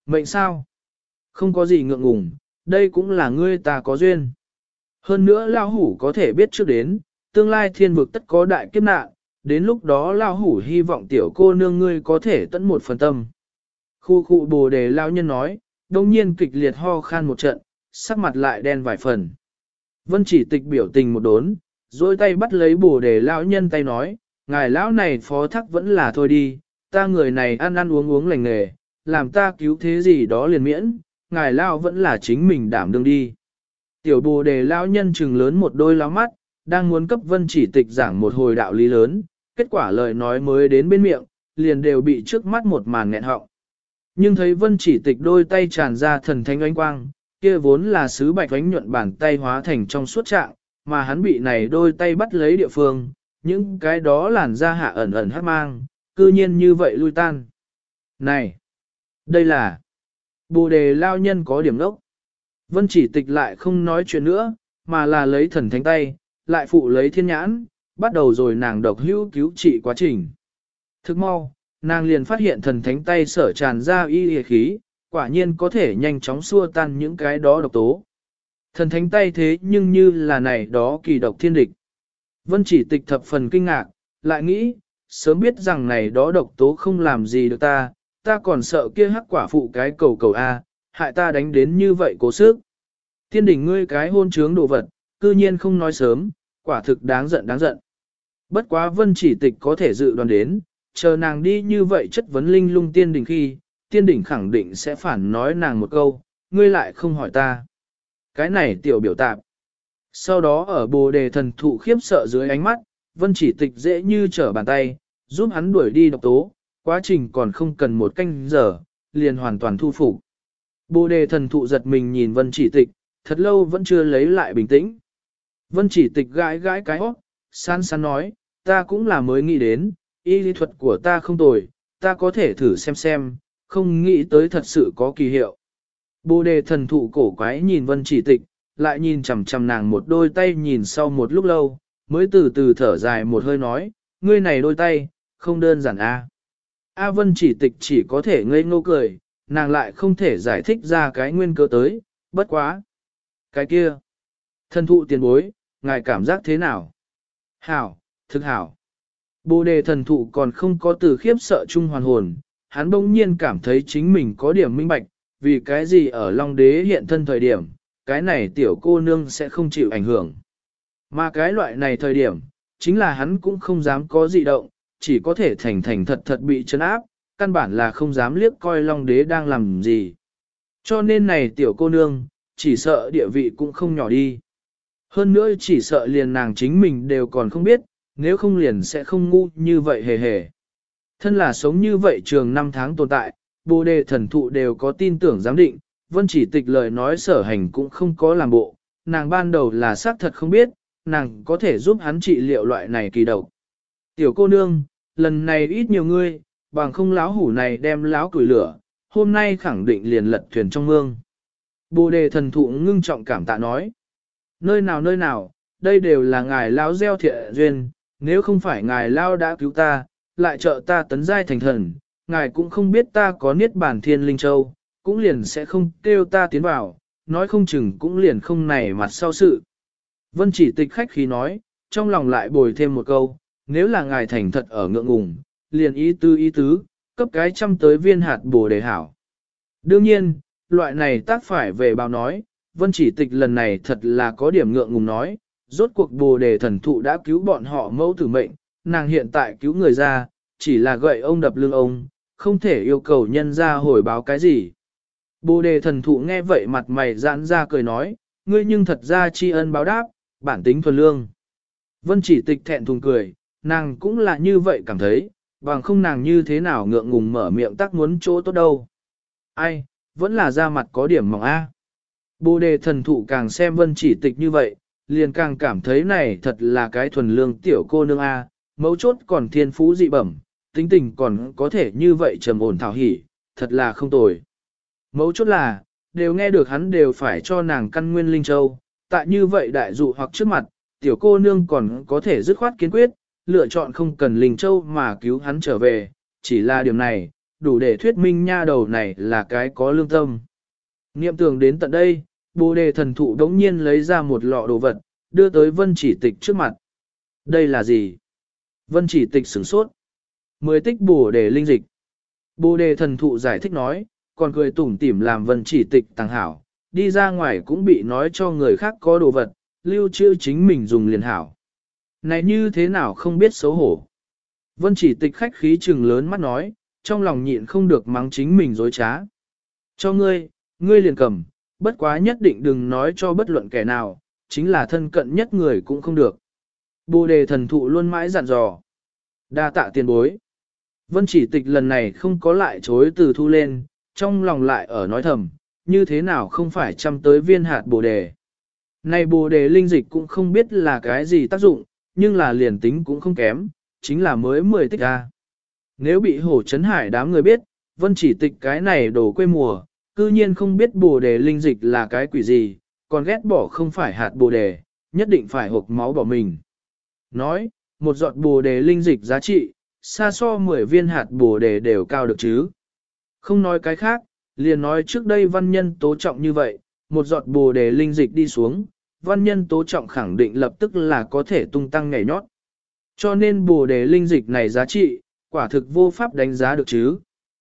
Mệnh sao? Không có gì ngượng ngùng, đây cũng là ngươi ta có duyên. Hơn nữa lao hủ có thể biết trước đến, tương lai thiên vực tất có đại kiếp nạn, đến lúc đó lao hủ hy vọng tiểu cô nương ngươi có thể tận một phần tâm. Khu bồ đề lao nhân nói, đông nhiên kịch liệt ho khan một trận, sắc mặt lại đen vài phần. Vân chỉ tịch biểu tình một đốn, dôi tay bắt lấy bồ đề lao nhân tay nói, ngài lão này phó thác vẫn là thôi đi, ta người này ăn ăn uống uống lành nghề, làm ta cứu thế gì đó liền miễn, ngài lao vẫn là chính mình đảm đương đi. Tiểu bồ đề lao nhân trừng lớn một đôi lao mắt, đang muốn cấp vân chỉ tịch giảng một hồi đạo lý lớn, kết quả lời nói mới đến bên miệng, liền đều bị trước mắt một màn nghẹn họng. Nhưng thấy vân chỉ tịch đôi tay tràn ra thần thánh ánh quang, kia vốn là sứ bạch ánh nhuận bàn tay hóa thành trong suốt trạng, mà hắn bị này đôi tay bắt lấy địa phương, những cái đó làn da hạ ẩn ẩn hát mang, cư nhiên như vậy lui tan. Này! Đây là... Bồ đề lao nhân có điểm đốc. Vân chỉ tịch lại không nói chuyện nữa, mà là lấy thần thánh tay, lại phụ lấy thiên nhãn, bắt đầu rồi nàng độc hữu cứu trị quá trình. Thức mau, nàng liền phát hiện thần thánh tay sở tràn ra y khí, quả nhiên có thể nhanh chóng xua tan những cái đó độc tố. Thần thánh tay thế nhưng như là này đó kỳ độc thiên địch. Vân chỉ tịch thập phần kinh ngạc, lại nghĩ, sớm biết rằng này đó độc tố không làm gì được ta còn sợ kia hắc quả phụ cái cầu cầu A, hại ta đánh đến như vậy cố sức. Tiên đỉnh ngươi cái hôn trướng đồ vật, cư nhiên không nói sớm, quả thực đáng giận đáng giận. Bất quá vân chỉ tịch có thể dự đoán đến, chờ nàng đi như vậy chất vấn linh lung tiên đỉnh khi, tiên đỉnh khẳng định sẽ phản nói nàng một câu, ngươi lại không hỏi ta. Cái này tiểu biểu tạp. Sau đó ở bồ đề thần thụ khiếp sợ dưới ánh mắt, vân chỉ tịch dễ như trở bàn tay, giúp hắn đuổi đi độc tố, quá trình còn không cần một canh giờ, liền hoàn toàn thu phục. Bồ đề thần thụ giật mình nhìn vân chỉ tịch, thật lâu vẫn chưa lấy lại bình tĩnh. Vân chỉ tịch gãi gãi cái hót, san san nói, ta cũng là mới nghĩ đến, y lý thuật của ta không tồi, ta có thể thử xem, không nghĩ tới thật sự có kỳ hiệu. Bồ đề thần thụ cổ quái nhìn vân chỉ tịch, lại nhìn chằm chằm nàng một đôi tay nhìn sau một lúc lâu, mới từ từ thở dài một hơi nói, ngươi này đôi tay, không đơn giản a. A vân chỉ tịch chỉ có thể ngây ngô cười, nàng lại không thể giải thích ra cái nguyên cớ tới, bất quá. Cái kia, thần thụ tiền bối, ngài cảm giác thế nào? Hảo, thực hảo. Bồ đề thần thụ còn không có từ khiếp sợ chung hoàn hồn, hắn bỗng nhiên cảm thấy chính mình có điểm minh bạch, vì cái gì ở Long Đế hiện thân thời điểm, cái này tiểu cô nương sẽ không chịu ảnh hưởng. Mà cái loại này thời điểm, chính là hắn cũng không dám có dị động, chỉ có thể thành thành thật thật bị trấn áp, căn bản là không dám liếc coi Long Đế đang làm gì. Cho nên này tiểu cô nương, chỉ sợ địa vị cũng không nhỏ đi. Hơn nữa chỉ sợ liền nàng chính mình đều còn không biết, nếu không liền sẽ không ngu như vậy hề hề. Thân là sống như vậy trường 5 tháng tồn tại, bồ đề thần thụ đều có tin tưởng giám định, vân chỉ tịch lời nói sở hành cũng không có làm bộ, nàng ban đầu là xác thật không biết, nàng có thể giúp hắn trị liệu loại này kỳ độc. Tiểu cô nương, lần này ít nhiều ngươi, bằng không láo hủ này đem láo củi lửa, hôm nay khẳng định liền lật thuyền trong mương. Bồ đề thần thụ ngưng trọng cảm tạ nói, nơi nào, đây đều là ngài lão gieo thiện duyên, nếu không phải ngài lão đã cứu ta, lại trợ ta tấn giai thành thần, ngài cũng không biết ta có niết bản thiên linh châu, cũng liền sẽ không kêu ta tiến vào, nói không chừng cũng liền không nảy mặt sau sự. Vân chỉ tịch khách khí nói, trong lòng lại bồi thêm một câu, nếu là ngài thành thật ở ngượng ngùng, liền ý tứ, cấp cái trăm tới viên hạt bồ đề hảo. Đương nhiên, loại này tác phải về báo nói, vân chỉ tịch lần này thật là có điểm ngượng ngùng nói, rốt cuộc bồ đề thần thụ đã cứu bọn họ mẫu tử mệnh, nàng hiện tại cứu người ra, chỉ là gậy ông đập lưng ông, không thể yêu cầu nhân ra hồi báo cái gì. Bồ đề thần thụ nghe vậy mặt mày giãn ra cười nói, ngươi nhưng thật ra tri ân báo đáp, bản tính thuần lương. Vân chỉ tịch thẹn thùng cười, nàng cũng là như vậy cảm thấy, bằng không nàng như thế nào ngượng ngùng mở miệng tắc muốn chỗ tốt đâu. Ai, vẫn là da mặt có điểm mỏng A. Bồ đề thần thụ càng xem vân chỉ tịch như vậy, liền càng cảm thấy này thật là cái thuần lương tiểu cô nương A, mấu chốt còn thiên phú dị bẩm, tính tình còn có thể như vậy trầm ổn thảo hỉ, thật là không tồi. Mấu chốt là, đều nghe được hắn đều phải cho nàng căn nguyên linh châu, tại như vậy đại dụ hoặc trước mặt, tiểu cô nương còn có thể dứt khoát kiên quyết, lựa chọn không cần linh châu mà cứu hắn trở về, chỉ là điểm này, đủ để thuyết minh nha đầu này là cái có lương tâm. Niệm tưởng đến tận đây, Bồ đề thần thụ đống nhiên lấy ra một lọ đồ vật, đưa tới Vân Chỉ Tịch trước mặt. Đây là gì? Vân Chỉ Tịch sửng sốt. 10 tích Bồ đề linh dịch. Bồ đề thần thụ giải thích nói, còn cười tủm tỉm làm Vân Chỉ Tịch tàng hảo, đi ra ngoài cũng bị nói cho người khác có đồ vật, lưu trữ chính mình dùng liền hảo. Này như thế nào không biết xấu hổ. Vân Chỉ Tịch khách khí trừng lớn mắt nói, trong lòng nhịn không được mắng chính mình dối trá. Cho ngươi, ngươi liền cầm, bất quá nhất định đừng nói cho bất luận kẻ nào, chính là thân cận nhất người cũng không được. Bồ đề thần thụ luôn mãi dặn dò. Đa tạ tiền bối. Vân Chỉ Tịch lần này không có lại chối từ thu lên, trong lòng lại ở nói thầm, như thế nào không phải chăm tới viên hạt bồ đề. Này bồ đề linh dịch cũng không biết là cái gì tác dụng, nhưng là liền tính cũng không kém, chính là mới 10 tích ra. Nếu bị hổ chấn hải đám người biết, Vân Chỉ Tịch cái này đổ quê mùa, cư nhiên không biết bồ đề linh dịch là cái quỷ gì, còn ghét bỏ không phải hạt bồ đề, nhất định phải hộp máu bỏ mình. Nói, một giọt bồ đề linh dịch giá trị, xa so 10 viên hạt bồ đề đều cao được chứ. Không nói cái khác, liền nói trước đây văn nhân tố trọng như vậy, một giọt bồ đề linh dịch đi xuống, văn nhân tố trọng khẳng định lập tức là có thể tung tăng nhảy nhót. Cho nên bồ đề linh dịch này giá trị, quả thực vô pháp đánh giá được chứ.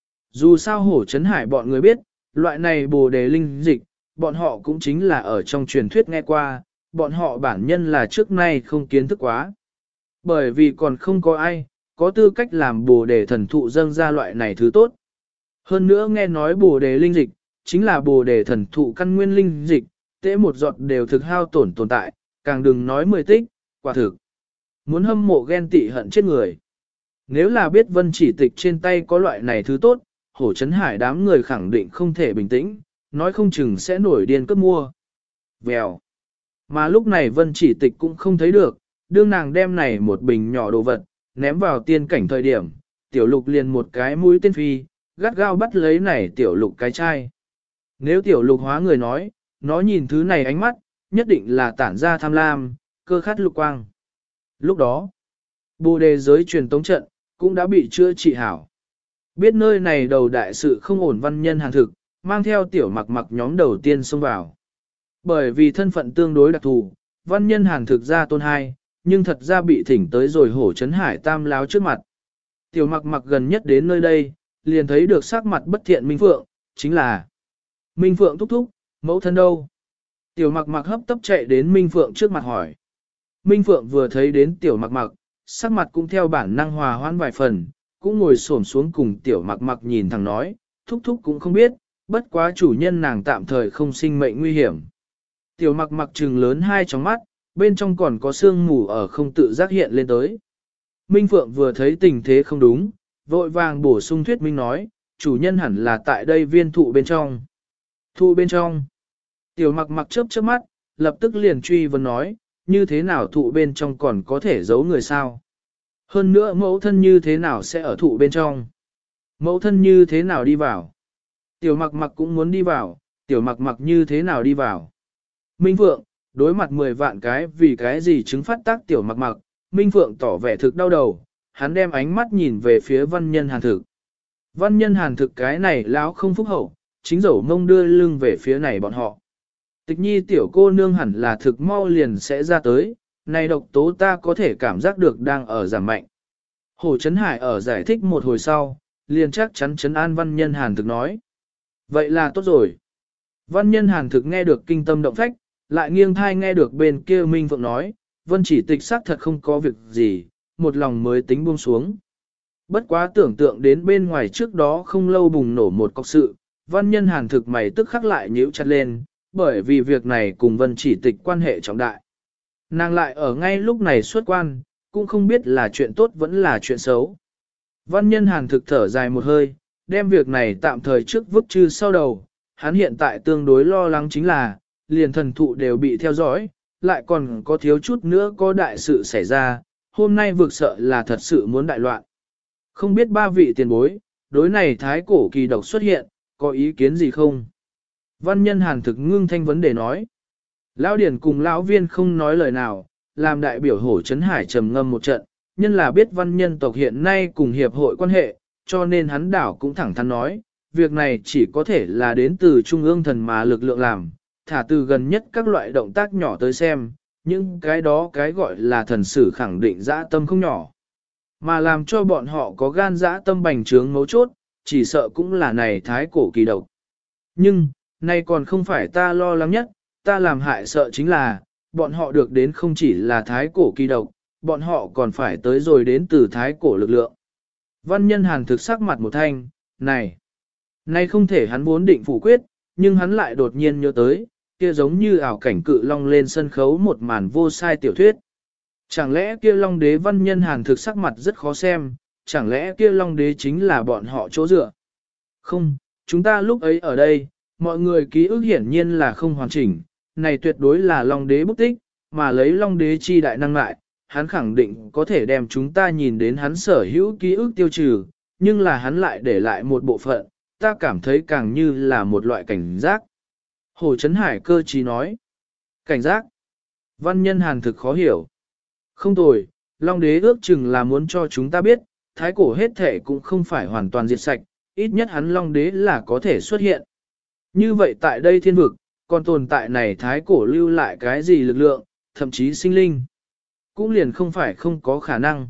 Dù sao hổ chấn hải bọn người biết, loại này bồ đề linh dịch, bọn họ cũng chính là ở trong truyền thuyết nghe qua, bọn họ bản nhân là trước nay không kiến thức quá. Bởi vì còn không có ai, có tư cách làm bồ đề thần thụ dâng ra loại này thứ tốt. Hơn nữa nghe nói bồ đề linh dịch, chính là bồ đề thần thụ căn nguyên linh dịch, tễ một giọt đều thực hao tổn tồn tại, càng đừng nói 10 tích, quả thực. Muốn hâm mộ ghen tị hận chết người. Nếu là biết Vân Chỉ Tịch trên tay có loại này thứ tốt, hổ chấn hải đám người khẳng định không thể bình tĩnh, nói không chừng sẽ nổi điên cướp mua. Vèo. Mà lúc này Vân Chỉ Tịch cũng không thấy được, đương nàng đem này một bình nhỏ đồ vật, ném vào tiên cảnh thời điểm, tiểu lục liền một cái mũi tên phi, gắt gao bắt lấy này tiểu lục cái chai. Nếu tiểu lục hóa người nói, nó nhìn thứ này ánh mắt, nhất định là tản ra tham lam, cơ khát lục quang. Lúc đó, bồ đề giới truyền tống trận, cũng đã bị chữa trị hảo. Biết nơi này đầu đại sự không ổn văn nhân hàng thực, mang theo tiểu mặc mặc nhóm đầu tiên xông vào. Bởi vì thân phận tương đối đặc thù, văn nhân hàng thực ra tôn hai, nhưng thật ra bị thỉnh tới rồi hổ chấn hải tam láo trước mặt. Tiểu mặc mặc gần nhất đến nơi đây, liền thấy được sắc mặt bất thiện Minh Phượng, chính là Minh Phượng thúc thúc, mẫu thân đâu? Tiểu mặc mặc hấp tấp chạy đến Minh Phượng trước mặt hỏi. Minh Phượng vừa thấy đến tiểu mặc mặc, sắc mặt cũng theo bản năng hòa hoãn vài phần, cũng ngồi xổm xuống cùng tiểu mặc mặc nhìn thẳng nói, thúc thúc cũng không biết, bất quá chủ nhân nàng tạm thời không sinh mệnh nguy hiểm. Tiểu mặc mặc trừng lớn hai tròng mắt, bên trong còn có sương mù ở không tự giác hiện lên tới. Minh Phượng vừa thấy tình thế không đúng, vội vàng bổ sung thuyết minh nói, chủ nhân hẳn là tại đây viên thụ bên trong. Thụ bên trong. Tiểu mặc mặc chớp chớp mắt, lập tức liền truy vấn nói, như thế nào thụ bên trong còn có thể giấu người sao? Hơn nữa mẫu thân như thế nào sẽ ở thụ bên trong? Mẫu thân như thế nào đi vào? Tiểu mặc mặc cũng muốn đi vào, tiểu mặc mặc như thế nào đi vào? Minh Phượng, đối mặt 10 vạn cái vì cái gì chứng phát tác tiểu mặc mặc, Minh Phượng tỏ vẻ thực đau đầu, hắn đem ánh mắt nhìn về phía văn nhân hàn thực. Văn nhân hàn thực cái này lão không phúc hậu, chính dẫu mông đưa lưng về phía này bọn họ. Tịch nhi tiểu cô nương hẳn là thực mau liền sẽ ra tới, này độc tố ta có thể cảm giác được đang ở giảm mạnh. Hồ Trấn Hải ở giải thích một hồi sau, liền chắc chắn trấn an văn nhân hàn thực nói. Vậy là tốt rồi. Văn nhân hàn thực nghe được kinh tâm động phách, lại nghiêng thai nghe được bên kia Minh Phượng nói, Vân Chỉ Tịch xác thật không có việc gì, một lòng mới tính buông xuống. Bất quá tưởng tượng đến bên ngoài trước đó không lâu bùng nổ một cọc sự, văn nhân hàn thực mày tức khắc lại nhíu chặt lên, bởi vì việc này cùng Vân Chỉ Tịch quan hệ trọng đại. Nàng lại ở ngay lúc này xuất quan, cũng không biết là chuyện tốt vẫn là chuyện xấu. Văn nhân hàn thực thở dài một hơi, đem việc này tạm thời trước vứt trừ sau đầu, hắn hiện tại tương đối lo lắng chính là, liền thần thụ đều bị theo dõi, lại còn có thiếu chút nữa có đại sự xảy ra, hôm nay vực sợ là thật sự muốn đại loạn. Không biết ba vị tiền bối, đối này thái cổ kỳ độc xuất hiện, có ý kiến gì không? Văn nhân hàn thực ngưng thanh vấn đề nói. Lão điển cùng lão viên không nói lời nào, làm đại biểu hổ trấn hải trầm ngâm một trận, nhân là biết văn nhân tộc hiện nay cùng hiệp hội quan hệ, cho nên hắn đảo cũng thẳng thắn nói, việc này chỉ có thể là đến từ trung ương thần mà lực lượng làm, thả từ gần nhất các loại động tác nhỏ tới xem, những cái đó cái gọi là thần sử khẳng định dã tâm không nhỏ. Mà làm cho bọn họ có gan dã tâm bành trướng mấu chốt, chỉ sợ cũng là này thái cổ kỳ độc. Nhưng, nay còn không phải ta lo lắng nhất, ta làm hại sợ chính là, bọn họ được đến không chỉ là thái cổ kỳ độc, bọn họ còn phải tới rồi đến từ thái cổ lực lượng. Văn nhân hàn thực sắc mặt một thanh, này không thể hắn vốn định phủ quyết, nhưng hắn lại đột nhiên nhớ tới, kia giống như ảo cảnh cự long lên sân khấu một màn vô sai tiểu thuyết. Chẳng lẽ kia long đế văn nhân hàn thực sắc mặt rất khó xem, chẳng lẽ kia long đế chính là bọn họ chỗ dựa? Không, chúng ta lúc ấy ở đây, mọi người ký ức hiển nhiên là không hoàn chỉnh, này tuyệt đối là long đế bút tích, mà lấy long đế chi đại năng lại, hắn khẳng định có thể đem chúng ta nhìn đến hắn sở hữu ký ức tiêu trừ, nhưng là hắn lại để lại một bộ phận, ta cảm thấy càng như là một loại cảnh giác. Hồ Trấn Hải cơ trí nói, cảnh giác, văn nhân hàn thực khó hiểu. Không tồi, long đế ước chừng là muốn cho chúng ta biết, thái cổ hết thể cũng không phải hoàn toàn diệt sạch, ít nhất hắn long đế là có thể xuất hiện. Như vậy tại đây thiên vực, còn tồn tại này thái cổ lưu lại cái gì lực lượng, thậm chí sinh linh. Cũng liền không phải không có khả năng.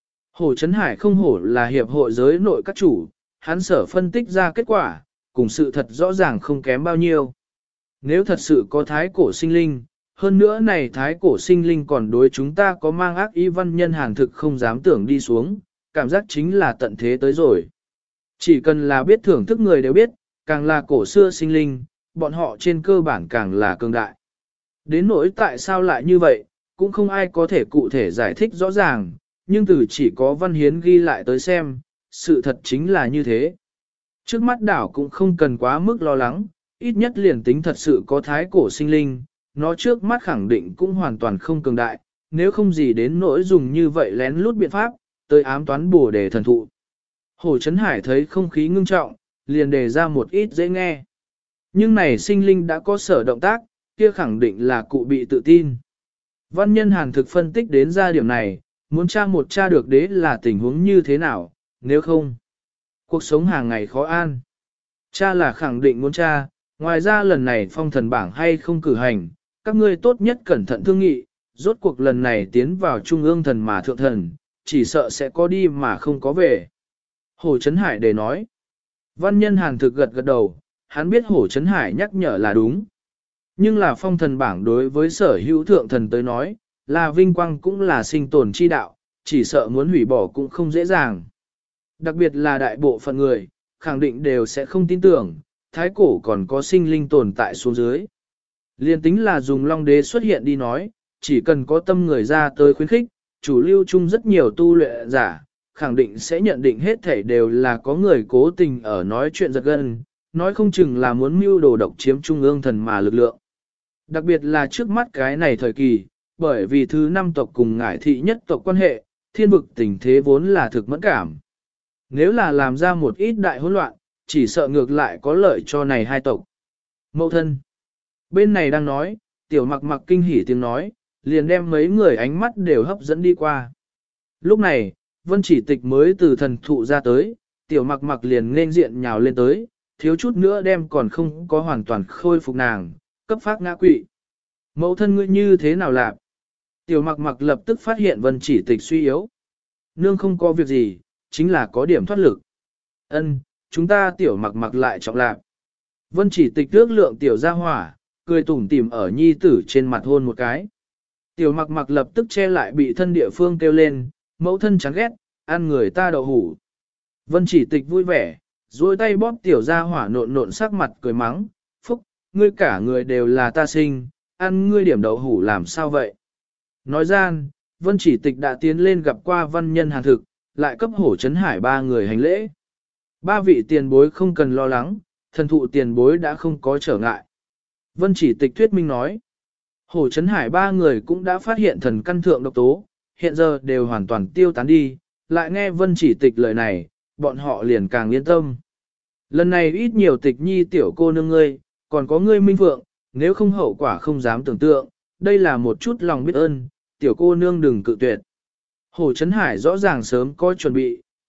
Hồ Trấn Hải không hổ là hiệp hội giới nội các chủ, hắn sở phân tích ra kết quả, cùng sự thật rõ ràng không kém bao nhiêu. Nếu thật sự có thái cổ sinh linh, hơn nữa này thái cổ sinh linh còn đối chúng ta có mang ác ý văn nhân hàn thực không dám tưởng đi xuống, cảm giác chính là tận thế tới rồi. Chỉ cần là biết thưởng thức người đều biết, càng là cổ xưa sinh linh, bọn họ trên cơ bản càng là cường đại. Đến nỗi tại sao lại như vậy, cũng không ai có thể cụ thể giải thích rõ ràng, nhưng từ chỉ có văn hiến ghi lại tới xem, sự thật chính là như thế. Trước mắt đảo cũng không cần quá mức lo lắng, ít nhất liền tính thật sự có thái cổ sinh linh, nó trước mắt khẳng định cũng hoàn toàn không cường đại, nếu không gì đến nỗi dùng như vậy lén lút biện pháp, tới ám toán bổ đề thần thụ. Hồ Trấn Hải thấy không khí ngưng trọng, liền đề ra một ít dễ nghe. Nhưng này sinh linh đã có sở động tác, kia khẳng định là cụ bị tự tin. Văn nhân hàn thực phân tích đến ra điểm này, muốn tra một tra được đế là tình huống như thế nào, nếu không, cuộc sống hàng ngày khó an. Cha là khẳng định muốn tra, ngoài ra lần này phong thần bảng hay không cử hành, các ngươi tốt nhất cẩn thận thương nghị, rốt cuộc lần này tiến vào trung ương thần mà thượng thần, chỉ sợ sẽ có đi mà không có về. Hồ Trấn Hải để nói. Văn nhân hàn thực gật gật đầu, hắn biết Hồ Trấn Hải nhắc nhở là đúng. Nhưng là phong thần bảng đối với sở hữu thượng thần tới nói, là vinh quang cũng là sinh tồn chi đạo, chỉ sợ muốn hủy bỏ cũng không dễ dàng. Đặc biệt là đại bộ phận người, khẳng định đều sẽ không tin tưởng, thái cổ còn có sinh linh tồn tại xuống dưới. Liên tính là dùng long đế xuất hiện đi nói, chỉ cần có tâm người ra tới khuyến khích, chủ lưu chung rất nhiều tu luyện giả, khẳng định sẽ nhận định hết thảy đều là có người cố tình ở nói chuyện giật gân, nói không chừng là muốn mưu đồ độc chiếm trung ương thần mà lực lượng. Đặc biệt là trước mắt cái này thời kỳ, bởi vì thứ năm tộc cùng ngải thị nhất tộc quan hệ, thiên vực tình thế vốn là thực mẫn cảm. Nếu là làm ra một ít đại hỗn loạn, chỉ sợ ngược lại có lợi cho này hai tộc. Mậu thân. Bên này đang nói, tiểu mặc mặc kinh hỉ tiếng nói, liền đem mấy người ánh mắt đều hấp dẫn đi qua. Lúc này, Vân Chỉ Tịch mới từ thần thụ ra tới, tiểu mặc mặc liền nên diện nhào lên tới, thiếu chút nữa đem còn không có hoàn toàn khôi phục nàng, cấp phát ngã quỵ. Mẫu thân ngươi như thế nào lạc? Tiểu mặc mặc lập tức phát hiện Vân Chỉ Tịch suy yếu. Nương không có việc gì, chính là có điểm thoát lực. Ân, chúng ta tiểu mặc mặc lại trọng lạc. Vân Chỉ Tịch ước lượng tiểu ra hỏa, cười tủm tỉm ở nhi tử trên mặt hôn một cái. Tiểu mặc mặc lập tức che lại bị thân địa phương kêu lên, mẫu thân chán ghét, ăn người ta đậu hủ. Vân Chỉ Tịch vui vẻ, duỗi tay bóp tiểu ra hỏa nộn nộn sắc mặt cười mắng, phúc, ngươi cả người đều là ta sinh, ăn ngươi điểm đậu hủ làm sao vậy? Nói gian, Vân Chỉ Tịch đã tiến lên gặp qua văn nhân hàn thực, lại cấp Hổ Trấn Hải ba người hành lễ. Ba vị tiền bối không cần lo lắng, thần thụ tiền bối đã không có trở ngại. Vân Chỉ Tịch thuyết minh nói, Hổ Trấn Hải ba người cũng đã phát hiện thần căn thượng độc tố, hiện giờ đều hoàn toàn tiêu tán đi, lại nghe Vân Chỉ Tịch lời này, bọn họ liền càng yên tâm. Lần này ít nhiều Tịch nhi tiểu cô nương ngươi, còn có ngươi minh vượng, nếu không hậu quả không dám tưởng tượng, đây là một chút lòng biết ơn, tiểu cô nương đừng cự tuyệt. Hồ Trấn Hải rõ ràng sớm có chuẩn bị,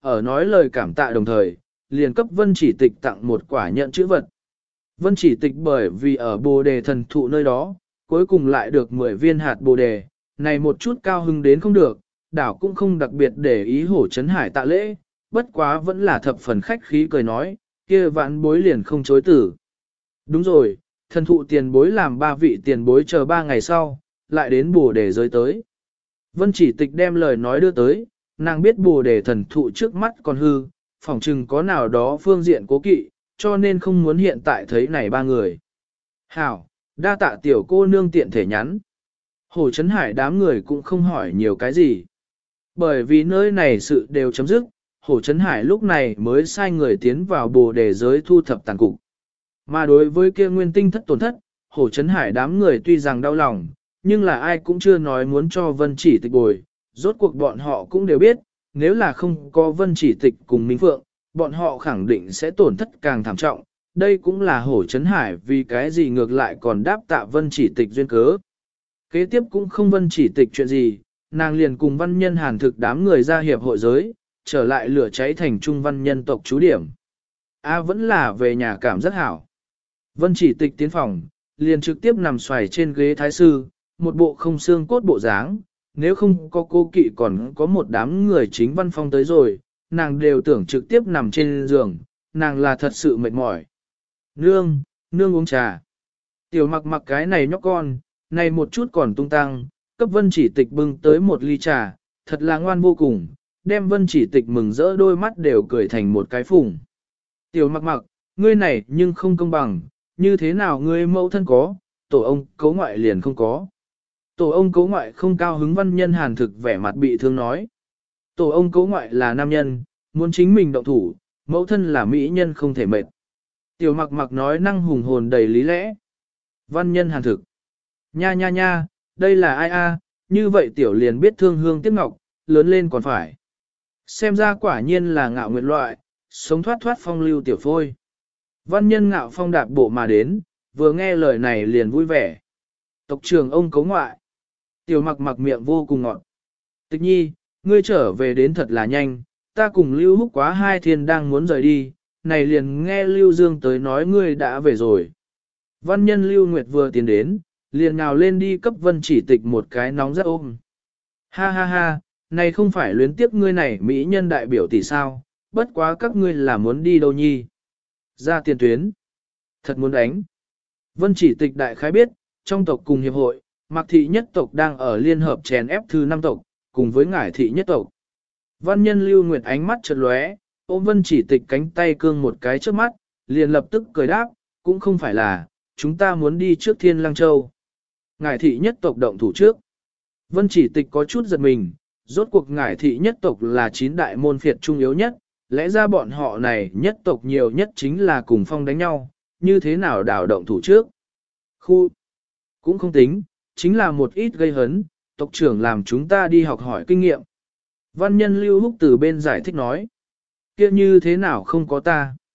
ở nói lời cảm tạ đồng thời, liền cấp Vân Chỉ Tịch tặng một quả nhận chữ vật. Vân Chỉ Tịch bởi vì ở Bồ Đề thần thụ nơi đó, cuối cùng lại được 10 viên hạt Bồ Đề, này một chút cao hứng đến không được, đảo cũng không đặc biệt để ý Hổ Chấn Hải tạ lễ, bất quá vẫn là thập phần khách khí cười nói, kia vãn bối liền không chối tử. Đúng rồi, thần thụ tiền bối làm 3 vị tiền bối chờ 3 ngày sau, lại đến Bồ Đề giới tới. Vân Chỉ Tịch đem lời nói đưa tới, nàng biết Bồ Đề thần thụ trước mắt còn hư, phỏng chừng có nào đó phương diện cố kỵ, cho nên không muốn hiện tại thấy này 3 người. Hảo, đa tạ tiểu cô nương tiện thể nhắn. Hồ Chấn Hải đám người cũng không hỏi nhiều cái gì. Bởi vì nơi này sự đều chấm dứt, Hồ Chấn Hải lúc này mới sai người tiến vào Bồ Đề giới thu thập tàn cục. Mà đối với kia nguyên tinh thất tổn thất, Hồ Chấn Hải đám người tuy rằng đau lòng, nhưng là ai cũng chưa nói muốn cho Vân Chỉ Tịch bồi. Rốt cuộc bọn họ cũng đều biết, nếu là không có Vân Chỉ Tịch cùng Minh Phượng, bọn họ khẳng định sẽ tổn thất càng thảm trọng. Đây cũng là Hổ Chấn Hải vì cái gì ngược lại còn đáp tạ Vân Chỉ Tịch duyên cớ. Kế tiếp cũng không Vân Chỉ Tịch chuyện gì, nàng liền cùng văn nhân hàn thực đám người ra hiệp hội giới, trở lại lửa cháy thành trung văn nhân tộc trú điểm. Vẫn là về nhà cảm rất hảo. Vân Chỉ Tịch tiến phòng, liền trực tiếp nằm xoài trên ghế thái sư, một bộ không xương cốt bộ dáng, nếu không có cô kỵ còn có một đám người chính văn phong tới rồi, nàng đều tưởng trực tiếp nằm trên giường, nàng là thật sự mệt mỏi. Nương, nương uống trà. Tiểu mặc mặc cái này nhóc con, này một chút còn tung tăng, cấp Vân Chỉ Tịch bưng tới một ly trà, thật là ngoan vô cùng, đem Vân Chỉ Tịch mừng rỡ đôi mắt đều cười thành một cái phùng. Tiểu mặc mặc, ngươi này nhưng không công bằng, như thế nào ngươi mẫu thân có, tổ ông cấu ngoại liền không có. Tổ ông cấu ngoại không cao hứng văn nhân hàn thực vẻ mặt bị thương nói. Tổ ông cấu ngoại là nam nhân, muốn chính mình động thủ, mẫu thân là mỹ nhân không thể mệt. Tiểu mặc mặc nói năng hùng hồn đầy lý lẽ. Văn nhân hàn thực. Nha nha nha, đây là ai a? Như vậy tiểu liền biết thương hương tiếc ngọc, lớn lên còn phải. Xem ra quả nhiên là ngạo nguyệt loại, sống thoát thoát phong lưu tiểu phôi. Văn nhân ngạo phong đạp bộ mà đến, vừa nghe lời này liền vui vẻ. Tộc trưởng ông cấu ngoại. Tiểu mặc mặc miệng vô cùng ngọt. Tịch nhi, ngươi trở về đến thật là nhanh, ta cùng Lưu Húc quá 2 thiên đang muốn rời đi, này liền nghe Lưu Dương tới nói ngươi đã về rồi. Văn nhân Lưu Nguyệt vừa tiến đến, liền nhào lên đi cấp Vân Chỉ Tịch một cái nóng rất ôm. Ha ha ha, này không phải luyến tiếc ngươi này mỹ nhân đại biểu tỷ sao, bất quá các ngươi là muốn đi đâu nhi. Ra tiền tuyến. Thật muốn đánh. Vân Chỉ Tịch đại khái biết, trong tộc cùng hiệp hội, Mạc thị nhất tộc đang ở liên hợp chèn ép thứ 5 tộc, cùng với Ngải thị nhất tộc. Văn nhân Lưu Nguyệt ánh mắt chợt lóe, ôm Vân Chỉ Tịch cánh tay cương một cái trước mắt, liền lập tức cười đáp, cũng không phải là, chúng ta muốn đi trước Thiên Lăng Châu. Ngải thị nhất tộc động thủ trước. Vân Chỉ Tịch có chút giật mình, rốt cuộc Ngải thị nhất tộc là 9 đại môn phiệt trung yếu nhất, lẽ ra bọn họ này nhất tộc nhiều nhất chính là cùng phong đánh nhau, như thế nào đảo động thủ trước. Khu cũng không tính, chính là một ít gây hấn, tộc trưởng làm chúng ta đi học hỏi kinh nghiệm. Văn nhân Lưu Húc từ bên giải thích nói, kia như thế nào không có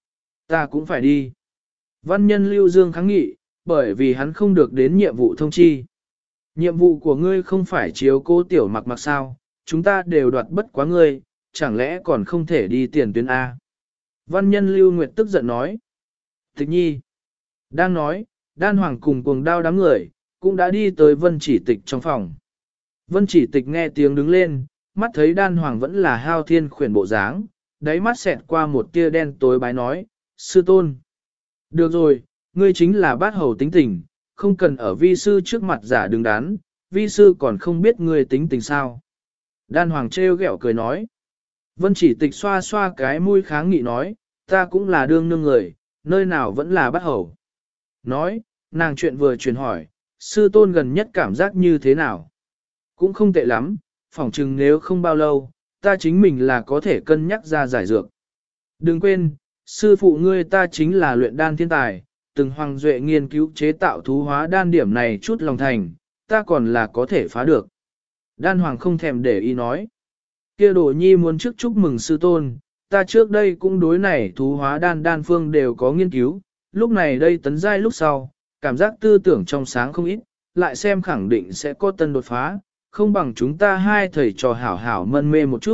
ta cũng phải đi. Văn nhân Lưu Dương kháng nghị, bởi vì hắn không được đến nhiệm vụ thông chi. Nhiệm vụ của ngươi không phải chiếu cố tiểu mặc mặc sao, chúng ta đều đoạt bất quá ngươi, chẳng lẽ còn không thể đi tiền tuyến A. Văn nhân Lưu Nguyệt tức giận nói, Tịch nhi, đang nói, Đan Hoàng cùng cuồng đao đám người, cũng đã đi tới Vân Chỉ Tịch trong phòng. Vân Chỉ Tịch nghe tiếng đứng lên, mắt thấy Đan Hoàng vẫn là hao thiên khuyển bộ dáng, đáy mắt xẹt qua một tia đen tối bái nói, sư tôn. Được rồi, ngươi chính là bát hầu tính tình, không cần ở vi sư trước mặt giả đứng đắn, vi sư còn không biết ngươi tính tình sao. Đan Hoàng trêu ghẹo cười nói. Vân Chỉ Tịch xoa xoa cái mũi kháng nghị nói, ta cũng là đương nương người, nơi nào vẫn là bát hầu. Nói, nàng chuyện vừa truyền hỏi, sư tôn gần nhất cảm giác như thế nào? Cũng không tệ lắm, phỏng chừng nếu không bao lâu, ta chính mình là có thể cân nhắc ra giải dược. Đừng quên, sư phụ ngươi ta chính là luyện đan thiên tài, từng hoàng duệ nghiên cứu chế tạo thú hóa đan điểm này chút lòng thành, ta còn là có thể phá được. Đan hoàng không thèm để ý nói. Kia đồ nhi muốn trước chúc mừng sư tôn, ta trước đây cũng đối này thú hóa đan phương đều có nghiên cứu, lúc này đây tấn giai lúc sau, cảm giác tư tưởng trong sáng không ít, lại xem khẳng định sẽ có tân đột phá, không bằng chúng ta hai thầy trò hảo hảo mân mê một chút,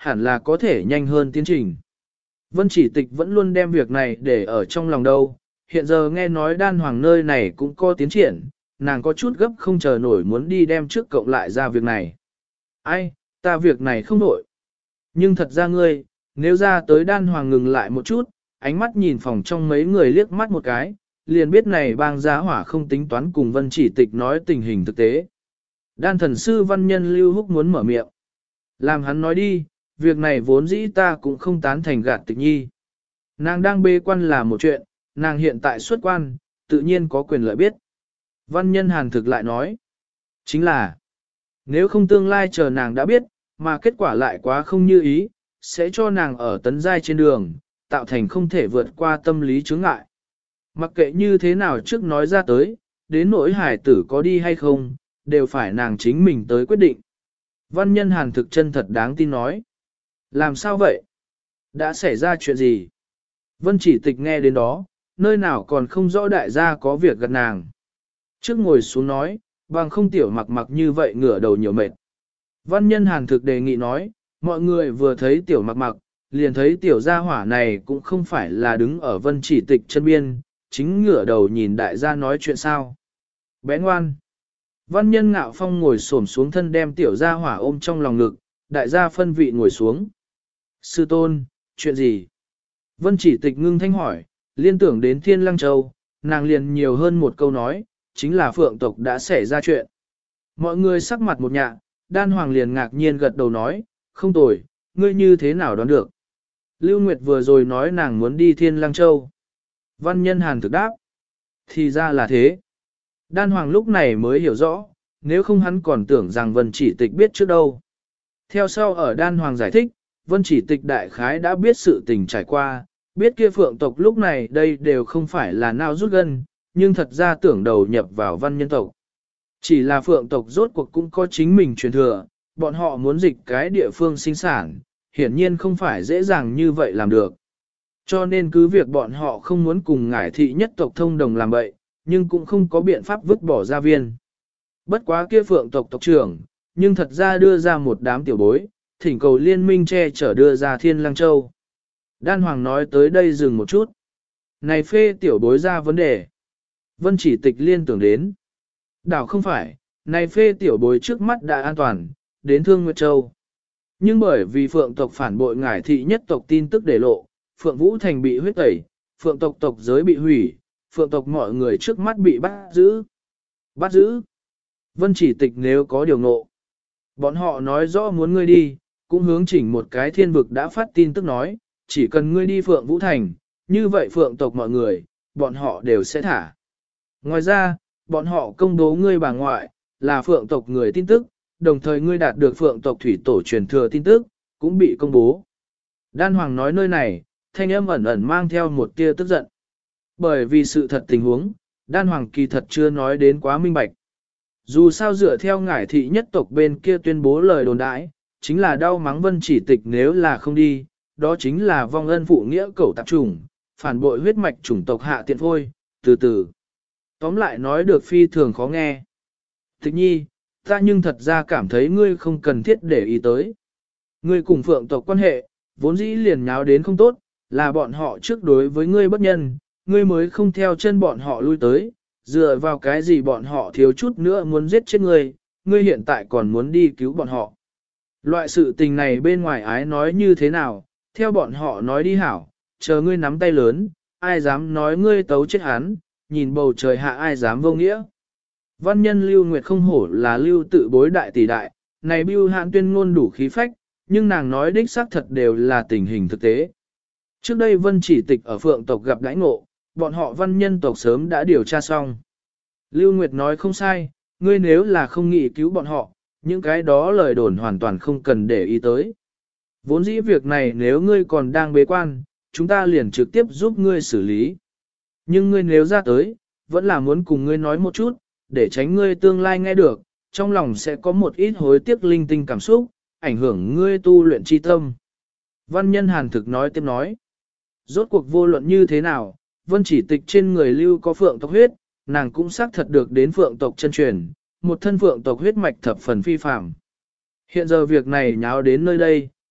hẳn là có thể nhanh hơn tiến trình. Vân Chỉ Tịch vẫn luôn đem việc này để ở trong lòng đâu, hiện giờ nghe nói đan hoàng nơi này cũng có tiến triển, nàng có chút gấp không chờ nổi muốn đi đem trước cộng lại ra việc này. Ai, ta việc này không nổi. Nhưng thật ra ngươi, nếu ra tới đan hoàng ngừng lại một chút, ánh mắt nhìn phòng trong mấy người liếc mắt một cái, liền biết này bang giá hỏa không tính toán cùng Vân Chỉ Tịch nói tình hình thực tế. Đan thần sư văn nhân Lưu Húc muốn mở miệng. Làm hắn nói đi, việc này vốn dĩ ta cũng không tán thành gạt Tịch Nhi. Nàng đang bê quan là một chuyện, nàng hiện tại xuất quan, tự nhiên có quyền lợi biết. Văn nhân hàn thực lại nói, chính là, nếu không tương lai chờ nàng đã biết, mà kết quả lại quá không như ý, sẽ cho nàng ở tấn giai trên đường, tạo thành không thể vượt qua tâm lý chướng ngại. Mặc kệ như thế nào trước nói ra tới, đến nỗi hải tử có đi hay không, đều phải nàng chính mình tới quyết định. Văn nhân hàn thực chân thật đáng tin nói. Làm sao vậy? Đã xảy ra chuyện gì? Vân Chỉ Tịch nghe đến đó, nơi nào còn không rõ đại gia có việc gặp nàng. Trước ngồi xuống nói, bằng không tiểu mặc mặc như vậy ngửa đầu nhiều mệt. Văn nhân hàn thực đề nghị nói, mọi người vừa thấy tiểu mặc mặc, liền thấy tiểu gia hỏa này cũng không phải là đứng ở Vân Chỉ Tịch chân biên, chính ngửa đầu nhìn đại gia nói chuyện sao. Bé ngoan. Văn nhân ngạo phong ngồi xổm xuống thân đem tiểu gia hỏa ôm trong lòng ngực, đại gia phân vị ngồi xuống. Sư tôn, chuyện gì? Vân Chỉ Tịch ngưng thanh hỏi, liên tưởng đến Thiên Lăng Châu, nàng liền nhiều hơn một câu nói, chính là phượng tộc đã xảy ra chuyện. Mọi người sắc mặt một nhạ, đan hoàng liền ngạc nhiên gật đầu nói, không tồi, ngươi như thế nào đoán được? Lưu Nguyệt vừa rồi nói nàng muốn đi Thiên Lăng Châu. Văn nhân hàn thực đáp. Thì ra là thế. Đan hoàng lúc này mới hiểu rõ, nếu không hắn còn tưởng rằng Vân Chỉ Tịch biết trước đâu. Theo sau ở đan hoàng giải thích, Vân Chỉ Tịch đại khái đã biết sự tình trải qua, biết kia phượng tộc lúc này đây đều không phải là nào rút gân, nhưng thật ra tưởng đầu nhập vào văn nhân tộc. Chỉ là phượng tộc rốt cuộc cũng có chính mình truyền thừa, bọn họ muốn dịch cái địa phương sinh sản, hiển nhiên không phải dễ dàng như vậy làm được. Cho nên cứ việc bọn họ không muốn cùng ngải thị nhất tộc thông đồng làm vậy, nhưng cũng không có biện pháp vứt bỏ gia viên. Bất quá kia phượng tộc tộc trưởng, nhưng thật ra đưa ra một đám tiểu bối, thỉnh cầu liên minh che chở đưa ra Thiên Lăng Châu. Đan Hoàng nói tới đây dừng một chút. Này phê tiểu bối ra vấn đề. Vân Chỉ Tịch liên tưởng đến. Đảo không phải, này phê tiểu bối trước mắt đã an toàn, đến Thương Nguyệt Châu. Nhưng bởi vì phượng tộc phản bội ngải thị nhất tộc tin tức để lộ, phượng Vũ Thành bị huyết tẩy, phượng tộc tộc giới bị hủy, phượng tộc mọi người trước mắt bị bắt giữ. Bắt giữ. Vân Chỉ Tịch nếu có điều ngộ. Bọn họ nói rõ muốn ngươi đi, cũng hướng chỉnh một cái thiên vực đã phát tin tức nói, chỉ cần ngươi đi Phượng Vũ Thành, như vậy phượng tộc mọi người, bọn họ đều sẽ thả. Ngoài ra, bọn họ công bố ngươi bà ngoại, là phượng tộc người tin tức, đồng thời ngươi đạt được phượng tộc thủy tổ truyền thừa tin tức, cũng bị công bố. Đan Hoàng nói nơi này, thanh âm ẩn ẩn mang theo một tia tức giận. Bởi vì sự thật tình huống, Đan Hoàng kỳ thật chưa nói đến quá minh bạch. Dù sao dựa theo ngải thị nhất tộc bên kia tuyên bố lời đồn đãi, chính là đau mắng Vân Chỉ Tịch nếu là không đi, đó chính là vong ân phụ nghĩa cẩu tạp trùng, phản bội huyết mạch chủng tộc hạ tiện phôi, từ từ. Tóm lại nói được phi thường khó nghe. Tịch Nhi, ta nhưng thật ra cảm thấy ngươi không cần thiết để ý tới. Ngươi cùng phượng tộc quan hệ, vốn dĩ liền nháo đến không tốt, là bọn họ trước đối với ngươi bất nhân, ngươi mới không theo chân bọn họ lui tới, dựa vào cái gì bọn họ thiếu chút nữa muốn giết chết ngươi, ngươi hiện tại còn muốn đi cứu bọn họ. Loại sự tình này bên ngoài ái nói như thế nào, theo bọn họ nói đi hảo, chờ ngươi nắm tay lớn, ai dám nói ngươi tấu chết hắn, nhìn bầu trời hạ ai dám vô nghĩa. Văn nhân Lưu Nguyệt không hổ là Lưu tự bối đại tỷ đại, này Bưu Hạn tuyên ngôn đủ khí phách, nhưng nàng nói đích xác thật đều là tình hình thực tế. Trước đây Vân Chỉ Tịch ở phượng tộc gặp đãi ngộ, bọn họ văn nhân tộc sớm đã điều tra xong. Lưu Nguyệt nói không sai, ngươi nếu là không nghĩ cứu bọn họ, những cái đó lời đồn hoàn toàn không cần để ý tới. Vốn dĩ việc này nếu ngươi còn đang bế quan, chúng ta liền trực tiếp giúp ngươi xử lý. Nhưng ngươi nếu ra tới, vẫn là muốn cùng ngươi nói một chút, để tránh ngươi tương lai nghe được, trong lòng sẽ có một ít hối tiếc linh tinh cảm xúc, ảnh hưởng ngươi tu luyện chi tâm. Văn nhân Hàn thực nói tiếp nói. Rốt cuộc vô luận như thế nào, Vân Chỉ Tịch trên người lưu có phượng tộc huyết, nàng cũng xác thật được đến phượng tộc chân truyền, một thân phượng tộc huyết mạch thập phần phi phàm. Hiện giờ việc này nháo đến nơi đây,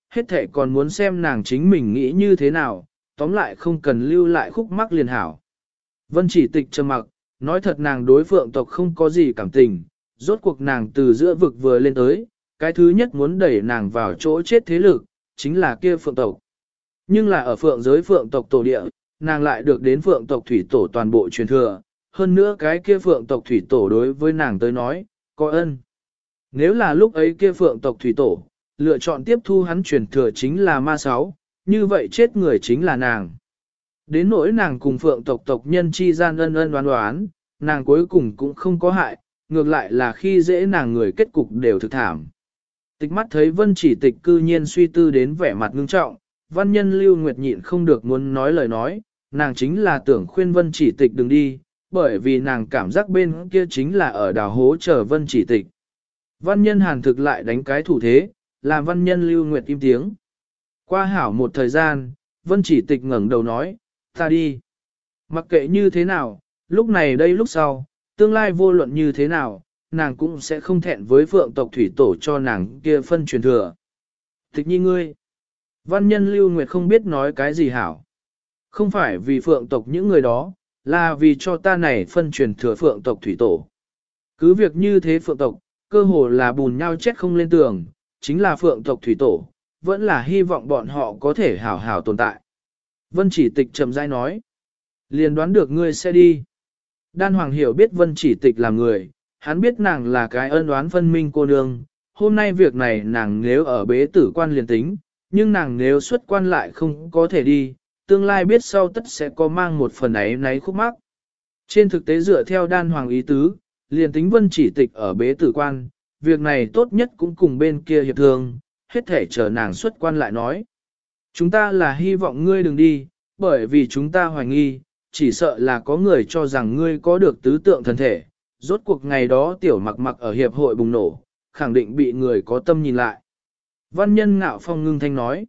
hết thệ còn muốn xem nàng chính mình nghĩ như thế nào, tóm lại không cần lưu lại khúc mắc liền hảo. Vân Chỉ Tịch trầm mặc, nói thật nàng đối phượng tộc không có gì cảm tình, rốt cuộc nàng từ giữa vực vừa lên tới, cái thứ nhất muốn đẩy nàng vào chỗ chết thế lực, chính là kia phượng tộc. Nhưng là ở phượng giới phượng tộc tổ địa, nàng lại được đến phượng tộc thủy tổ toàn bộ truyền thừa, hơn nữa cái kia phượng tộc thủy tổ đối với nàng tới nói, có ân. Nếu là lúc ấy kia phượng tộc thủy tổ, lựa chọn tiếp thu hắn truyền thừa chính là ma sáu, như vậy chết người chính là nàng. Đến nỗi nàng cùng phượng tộc tộc nhân chi gian ân ân đoán đoán, nàng cuối cùng cũng không có hại, ngược lại là khi dễ nàng người kết cục đều thực thảm. Tịch mắt thấy Vân Chỉ Tịch cư nhiên suy tư đến vẻ mặt ngưng trọng, văn nhân Lưu Nguyệt nhịn không được muốn nói lời nói, nàng chính là tưởng khuyên Vân Chỉ Tịch đừng đi, bởi vì nàng cảm giác bên kia chính là ở đào hố chờ Vân Chỉ Tịch. Văn nhân Hàn thực lại đánh cái thủ thế, làm văn nhân Lưu Nguyệt im tiếng. Qua hảo một thời gian, Vân Chỉ Tịch ngẩng đầu nói, ta đi. Mặc kệ như thế nào, lúc này đây lúc sau, tương lai vô luận như thế nào, nàng cũng sẽ không thẹn với phượng tộc thủy tổ cho nàng kia phân truyền thừa. Tịch nhi ngươi. Văn nhân Lưu Nguyệt không biết nói cái gì hảo. Không phải vì phượng tộc những người đó, là vì cho ta này phân truyền thừa phượng tộc thủy tổ. Cứ việc như thế phượng tộc, cơ hồ là bùn nhau chết không lên tường, chính là phượng tộc thủy tổ, vẫn là hy vọng bọn họ có thể hảo hảo tồn tại. Vân Chỉ Tịch trầm rãi nói, liền đoán được ngươi sẽ đi. Đan Hoàng hiểu biết Vân Chỉ Tịch là người, hắn biết nàng là cái ân oán phân minh cô nương, hôm nay việc này nàng nếu ở bế tử quan liền tính, nhưng nàng nếu xuất quan lại không có thể đi, tương lai biết sau tất sẽ có mang một phần ấy náy khúc mắc. Trên thực tế dựa theo Đan Hoàng ý tứ, liền tính Vân Chỉ Tịch ở bế tử quan, việc này tốt nhất cũng cùng bên kia hiệp thương, hết thể chờ nàng xuất quan lại nói. Chúng ta là hy vọng ngươi đừng đi, bởi vì chúng ta hoài nghi, chỉ sợ là có người cho rằng ngươi có được tứ tượng thần thể, rốt cuộc ngày đó tiểu mặc mặc ở hiệp hội bùng nổ, khẳng định bị người có tâm nhìn lại. Văn nhân Ngạo Phong ngưng thanh nói,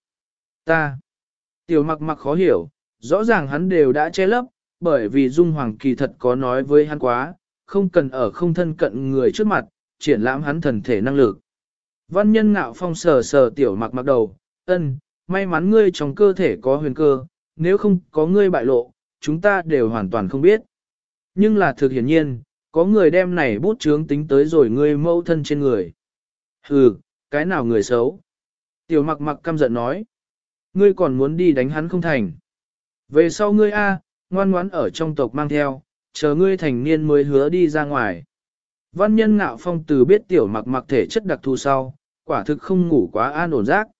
tiểu mặc mặc khó hiểu, rõ ràng hắn đều đã che lấp, bởi vì Dung Hoàng kỳ thật có nói với hắn quá, không cần ở không thân cận người trước mặt, triển lãm hắn thần thể năng lực. Văn nhân Ngạo Phong sờ sờ tiểu mặc mặc đầu, may mắn ngươi trong cơ thể có huyền cơ, nếu không có ngươi bại lộ, chúng ta đều hoàn toàn không biết. Nhưng là thực hiển nhiên, có người đem này bút chướng tính tới rồi ngươi mâu thân trên người. Hừ, cái nào người xấu? Tiểu mặc mặc căm giận nói. Ngươi còn muốn đi đánh hắn không thành. Về sau ngươi ngoan ngoãn ở trong tộc mang theo, chờ ngươi thành niên mới hứa đi ra ngoài. Văn nhân Ngạo Phong từ biết tiểu mặc mặc thể chất đặc thù sau, quả thực không ngủ quá an ổn giấc.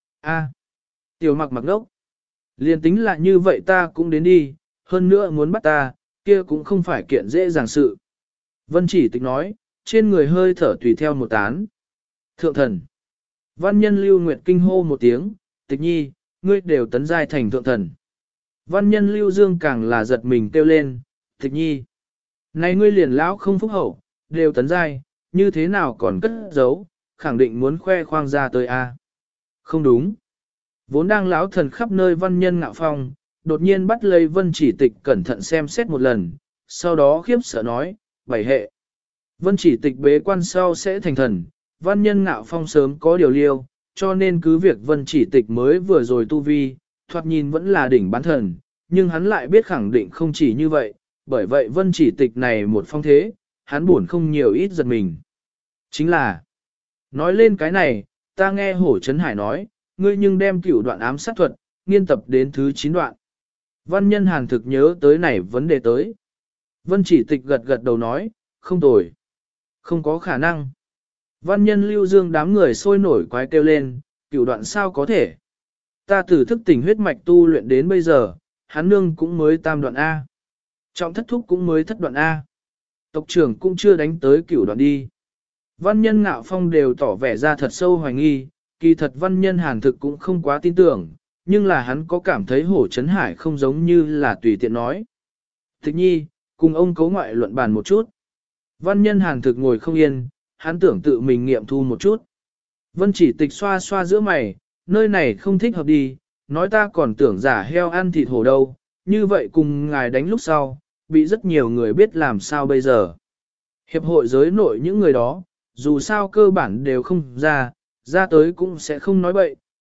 Tiểu mặc mặc đốc. Liên tính là như vậy ta cũng đến đi, hơn nữa muốn bắt ta, kia cũng không phải kiện dễ dàng sự. Vân Chỉ Tịch nói, trên người hơi thở tùy theo một tán. Thượng thần. Văn nhân Lưu Nguyệt kinh hô một tiếng, Tịch nhi, ngươi đều tấn giai thành thượng thần. Văn nhân Lưu Dương càng là giật mình kêu lên, Tịch nhi. Này ngươi liền lão không phúc hậu, đều tấn giai, như thế nào còn cất giấu, khẳng định muốn khoe khoang ra tới a. Không đúng. Vốn đang lão thần khắp nơi văn nhân Ngạo Phong, đột nhiên bắt lấy Vân Chỉ Tịch cẩn thận xem xét một lần, sau đó khiếp sợ nói, 7 hệ. Vân Chỉ Tịch bế quan sau sẽ thành thần, văn nhân Ngạo Phong sớm có điều liêu, cho nên cứ việc Vân Chỉ Tịch mới vừa rồi tu vi, thoạt nhìn vẫn là đỉnh bán thần, nhưng hắn lại biết khẳng định không chỉ như vậy, bởi vậy Vân Chỉ Tịch này một phong thế, hắn buồn không nhiều ít giật mình. Chính là, nói lên cái này, ta nghe Hổ Trấn Hải nói, ngươi nhưng đem cửu đoạn ám sát thuật, nghiên tập đến thứ 9 đoạn. Văn nhân Hàn thực nhớ tới này vấn đề tới. Vân Chỉ Tịch gật gật đầu nói, không tồi. Không có khả năng. Văn nhân Lưu Dương đám người sôi nổi quái kêu lên, cửu đoạn sao có thể. Ta từ thức tỉnh huyết mạch tu luyện đến bây giờ, hắn nương cũng mới tam đoạn A. Trọng thất thúc cũng mới thất đoạn A. Tộc trưởng cũng chưa đánh tới cửu đoạn đi. Văn nhân Ngạo Phong đều tỏ vẻ ra thật sâu hoài nghi, kỳ thật văn nhân Hàn thực cũng không quá tin tưởng, nhưng là hắn có cảm thấy Hổ Trấn Hải không giống như là tùy tiện nói. Tịch nhi, cùng ông cấu ngoại luận bàn một chút. Văn nhân Hàn thực ngồi không yên, hắn tưởng tự mình nghiệm thu một chút. Vân Chỉ Tịch xoa xoa giữa mày, nơi này không thích hợp đi, nói ta còn tưởng giả heo ăn thịt hổ đâu, như vậy cùng ngài đánh lúc sau, bị rất nhiều người biết làm sao bây giờ. Hiệp hội giới nội những người đó, dù sao cơ bản đều không ra tới cũng sẽ không nói bậy,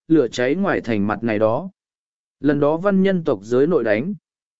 lửa cháy ngoài thành mặt này đó. Lần đó văn nhân tộc giới nội đánh.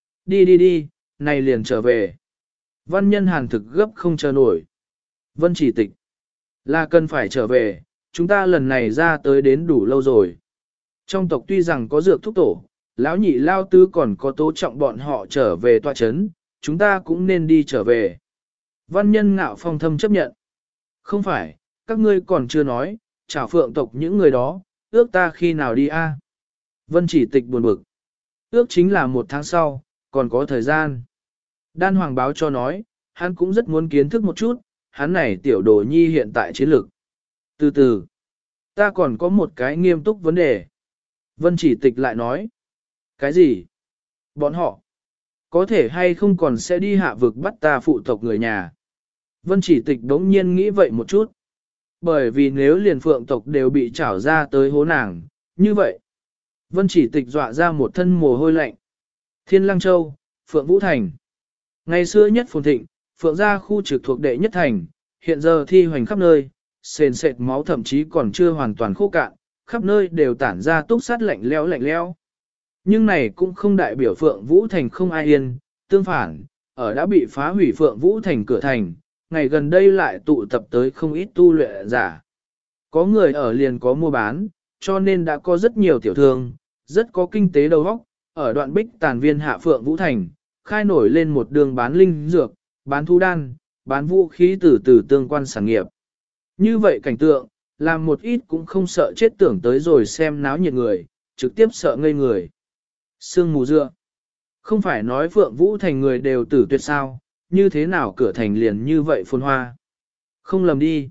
Đi, này liền trở về. Văn nhân hàn thực gấp không chờ nổi. Vân chỉ tịch. Là cần phải trở về, chúng ta lần này ra tới đến đủ lâu rồi. Trong tộc tuy rằng có dược thúc tổ, lão nhị lao tứ còn có tố trọng bọn họ trở về tọa chấn, chúng ta cũng nên đi trở về. Văn nhân ngạo phong thâm chấp nhận. Không phải, các ngươi còn chưa nói, chào phượng tộc những người đó, ước ta khi nào đi a? Vân chỉ tịch buồn bực. Ước chính là 1 tháng sau, còn có thời gian. Đan Hoàng báo cho nói, hắn cũng rất muốn kiến thức một chút, hắn này tiểu đồ nhi hiện tại chiến lược. Từ từ, ta còn có một cái nghiêm túc vấn đề. Vân chỉ tịch lại nói. Cái gì? Bọn họ, có thể hay không còn sẽ đi hạ vực bắt ta phụ tộc người nhà. Vân chỉ tịch đống nhiên nghĩ vậy một chút. Bởi vì nếu liền phượng tộc đều bị trảo ra tới hố nàng, như vậy. Vân chỉ tịch dọa ra một thân mồ hôi lạnh. Thiên Lăng Châu, Phượng Vũ Thành. Ngày xưa nhất phồn thịnh, Phượng gia khu trực thuộc đệ nhất thành, hiện giờ thi hoành khắp nơi, sền sệt máu thậm chí còn chưa hoàn toàn khô cạn, khắp nơi đều tản ra túc sát lạnh lẽo. Nhưng này cũng không đại biểu Phượng Vũ Thành không ai yên, tương phản, ở đã bị phá hủy Phượng Vũ Thành cửa thành, ngày gần đây lại tụ tập tới không ít tu luyện giả. Có người ở liền có mua bán, cho nên đã có rất nhiều tiểu thương, rất có kinh tế đầu óc, ở đoạn bích tàn viên hạ Phượng Vũ Thành, khai nổi lên một đường bán linh dược, bán thú đan, bán vũ khí từ tương quan sản nghiệp. Như vậy cảnh tượng, làm một ít cũng không sợ chết tưởng tới rồi xem náo nhiệt người, trực tiếp sợ ngây người. Sương mù dựa. Không phải nói Phượng Vũ Thành người đều tử tuyệt sao, như thế nào cửa thành liền như vậy phồn hoa. Không lầm đi.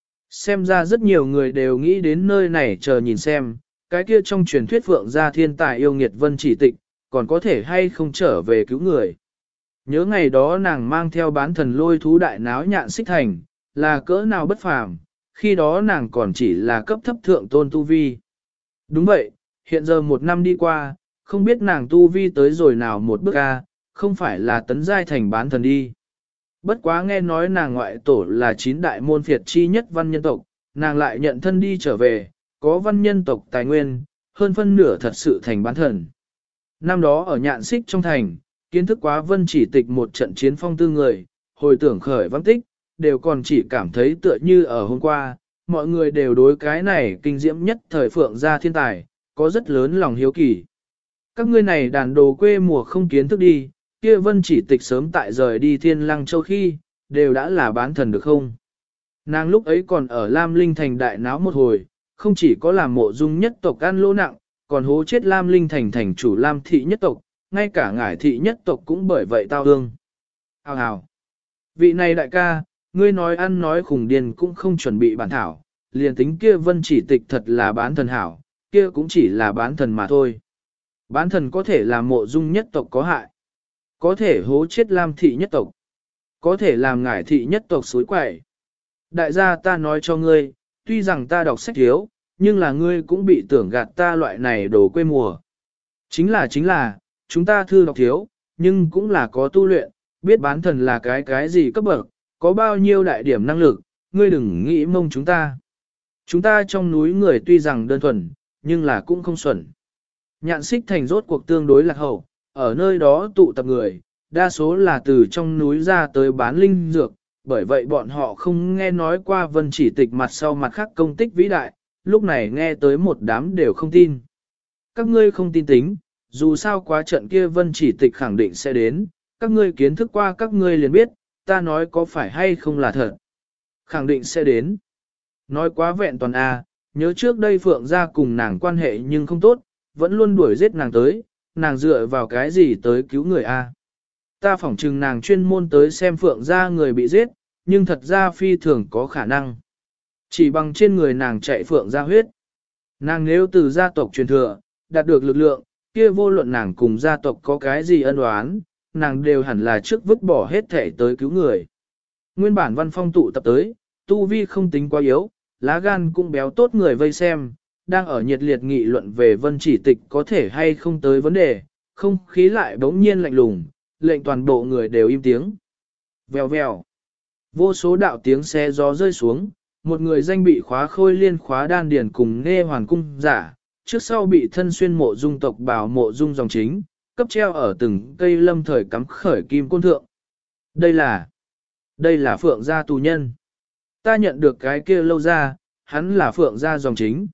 Xem ra rất nhiều người đều nghĩ đến nơi này chờ nhìn xem, cái kia trong truyền thuyết Phượng gia thiên tài yêu nghiệt Vân chỉ tịch, còn có thể hay không trở về cứu người. Nhớ ngày đó nàng mang theo bán thần lôi thú đại náo nhạn xích thành, là cỡ nào bất phàm, khi đó nàng còn chỉ là cấp thấp thượng tôn tu vi. Đúng vậy, hiện giờ 1 năm đi qua, không biết nàng tu vi tới rồi nào một bước a, không phải là tấn giai thành bán thần đi. Bất quá nghe nói nàng ngoại tổ là 9 đại môn phiệt chi nhất văn nhân tộc, nàng lại nhận thân đi trở về, có văn nhân tộc tài nguyên, hơn phân nửa thật sự thành bán thần. Năm đó ở nhạn xích trong thành, kiến thức quá Vân chỉ tịch một trận chiến phong tư người, hồi tưởng khởi vắng tích, đều còn chỉ cảm thấy tựa như ở hôm qua, mọi người đều đối cái này kinh diễm nhất thời Phượng gia thiên tài, có rất lớn lòng hiếu kỳ. Các ngươi này đàn đồ quê mùa không kiến thức đi, kia Vân chỉ tịch sớm tại rời đi Thiên Lăng Châu khi, đều đã là bán thần được không? Nàng lúc ấy còn ở Lam Linh Thành đại náo một hồi, không chỉ có làm Mộ Dung nhất tộc ăn lỗ nặng, còn hố chết Lam Linh Thành thành chủ Lam thị nhất tộc, ngay cả ngải thị nhất tộc cũng bởi vậy tao ương. Hào hào. Vị này đại ca, ngươi nói ăn nói khủng điên cũng không chuẩn bị bản thảo, liền tính kia Vân chỉ tịch thật là bán thần hảo, kia cũng chỉ là bán thần mà thôi. Bán thần có thể làm Mộ Dung nhất tộc có hại, có thể hố chết Lam thị nhất tộc, có thể làm ngải thị nhất tộc suối quậy. Đại gia ta nói cho ngươi, tuy rằng ta đọc sách thiếu, nhưng là ngươi cũng bị tưởng gạt ta loại này đồ quê mùa. Chính là, chúng ta thư đọc thiếu, nhưng cũng là có tu luyện, biết bán thần là cái gì cấp bậc, có bao nhiêu đại điểm năng lực, ngươi đừng nghĩ mông chúng ta. Chúng ta trong núi người tuy rằng đơn thuần, nhưng là cũng không xuẩn. Nhạn xích thành rốt cuộc tương đối lạc hậu, ở nơi đó tụ tập người, đa số là từ trong núi ra tới bán linh dược, bởi vậy bọn họ không nghe nói qua Vân chỉ tịch mặt sau mặt khác công tích vĩ đại, lúc này nghe tới một đám đều không tin. Các ngươi không tin tính, dù sao quá trận kia Vân chỉ tịch khẳng định sẽ đến, các ngươi kiến thức qua các ngươi liền biết, ta nói có phải hay không là thật. Khẳng định sẽ đến. Nói quá vẹn toàn a, nhớ trước đây Phượng gia cùng nàng quan hệ nhưng không tốt, vẫn luôn đuổi giết nàng tới, nàng dựa vào cái gì tới cứu người a? Ta phỏng chừng nàng chuyên môn tới xem Phượng gia người bị giết, nhưng thật ra phi thường có khả năng. Chỉ bằng trên người nàng chạy Phượng gia huyết. Nàng nếu từ gia tộc truyền thừa, đạt được lực lượng, kia vô luận nàng cùng gia tộc có cái gì ân oán, nàng đều hẳn là trước vứt bỏ hết thể tới cứu người. Nguyên bản văn phong tụ tập tới, tu vi không tính quá yếu, lá gan cũng béo tốt người vây xem, đang ở nhiệt liệt nghị luận về Vân chỉ tịch có thể hay không tới vấn đề, không khí lại bỗng nhiên lạnh lùng, lệnh toàn bộ người đều im tiếng. Vèo vèo. Vô số đạo tiếng xe gió rơi xuống, một người danh bị khóa khôi liên khóa đan điền cùng nghe hoàn cung giả, trước sau bị thân xuyên mộ dung tộc bào mộ dung dòng chính, cấp treo ở từng cây lâm thời cắm khởi kim côn thượng. Đây là Phượng gia tù nhân. Ta nhận được cái kia lâu ra, hắn là Phượng gia dòng chính.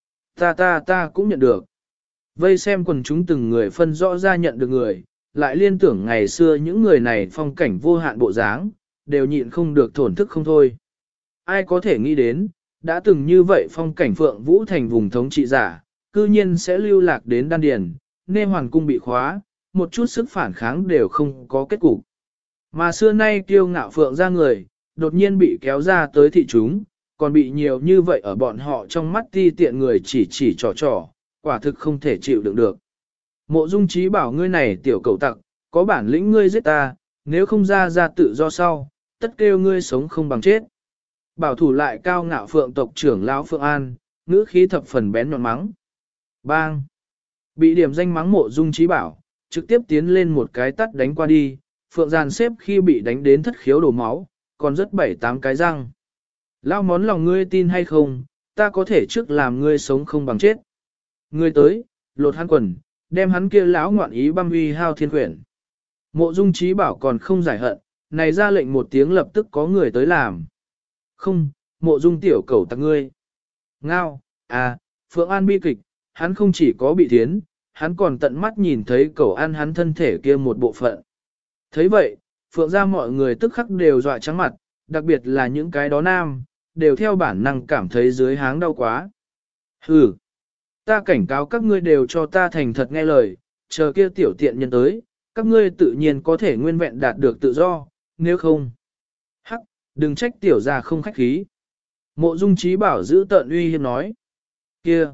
Ta cũng nhận được. Vây xem quần chúng từng người phân rõ ra nhận được người, lại liên tưởng ngày xưa những người này phong cảnh vô hạn bộ dáng, đều nhịn không được thổn thức không thôi. Ai có thể nghĩ đến, đã từng như vậy phong cảnh Phượng Vũ thành vùng thống trị giả, cư nhiên sẽ lưu lạc đến đan điền, nên hoàng cung bị khóa, một chút sức phản kháng đều không có kết cục. Mà xưa nay kiêu ngạo Phượng ra người, đột nhiên bị kéo ra tới thị chúng, còn bị nhiều như vậy ở bọn họ trong mắt ti tiện người chỉ trò, quả thực không thể chịu đựng được. Mộ Dung Chí bảo ngươi này tiểu cầu tặc, có bản lĩnh ngươi giết ta, nếu không ra tự do sau, tất kêu ngươi sống không bằng chết. Bảo thủ lại cao ngạo Phượng tộc trưởng lão Phượng An, ngữ khí thập phần bén nhọn mắng. Bang! Bị điểm danh mắng Mộ Dung Chí bảo, trực tiếp tiến lên một cái tắt đánh qua đi, Phượng Giàn xếp khi bị đánh đến thất khiếu đổ máu, còn rất 7-8 cái răng. Lao món lòng ngươi tin hay không, ta có thể trước làm ngươi sống không bằng chết. Ngươi tới, lột hắn quần, đem hắn kia lão ngoạn ý băm uy hao thiên quyển. Mộ Dung Chí bảo còn không giải hận, này ra lệnh một tiếng lập tức có người tới làm. Không, Mộ Dung tiểu cầu tặc ngươi. Ngao, Phượng An bi kịch, hắn không chỉ có bị thiến, hắn còn tận mắt nhìn thấy cầu ăn hắn thân thể kia một bộ phận. Thấy vậy, Phượng ra mọi người tức khắc đều dọa trắng mặt, đặc biệt là những cái đó nam, đều theo bản năng cảm thấy dưới háng đau quá. Hừ, ta cảnh cáo các ngươi đều cho ta thành thật nghe lời, chờ kia tiểu tiện nhân tới, các ngươi tự nhiên có thể nguyên vẹn đạt được tự do, nếu không. Hắc, đừng trách tiểu gia không khách khí. Mộ Dung Chí bảo giữ tợn uy hiếp nói. Kia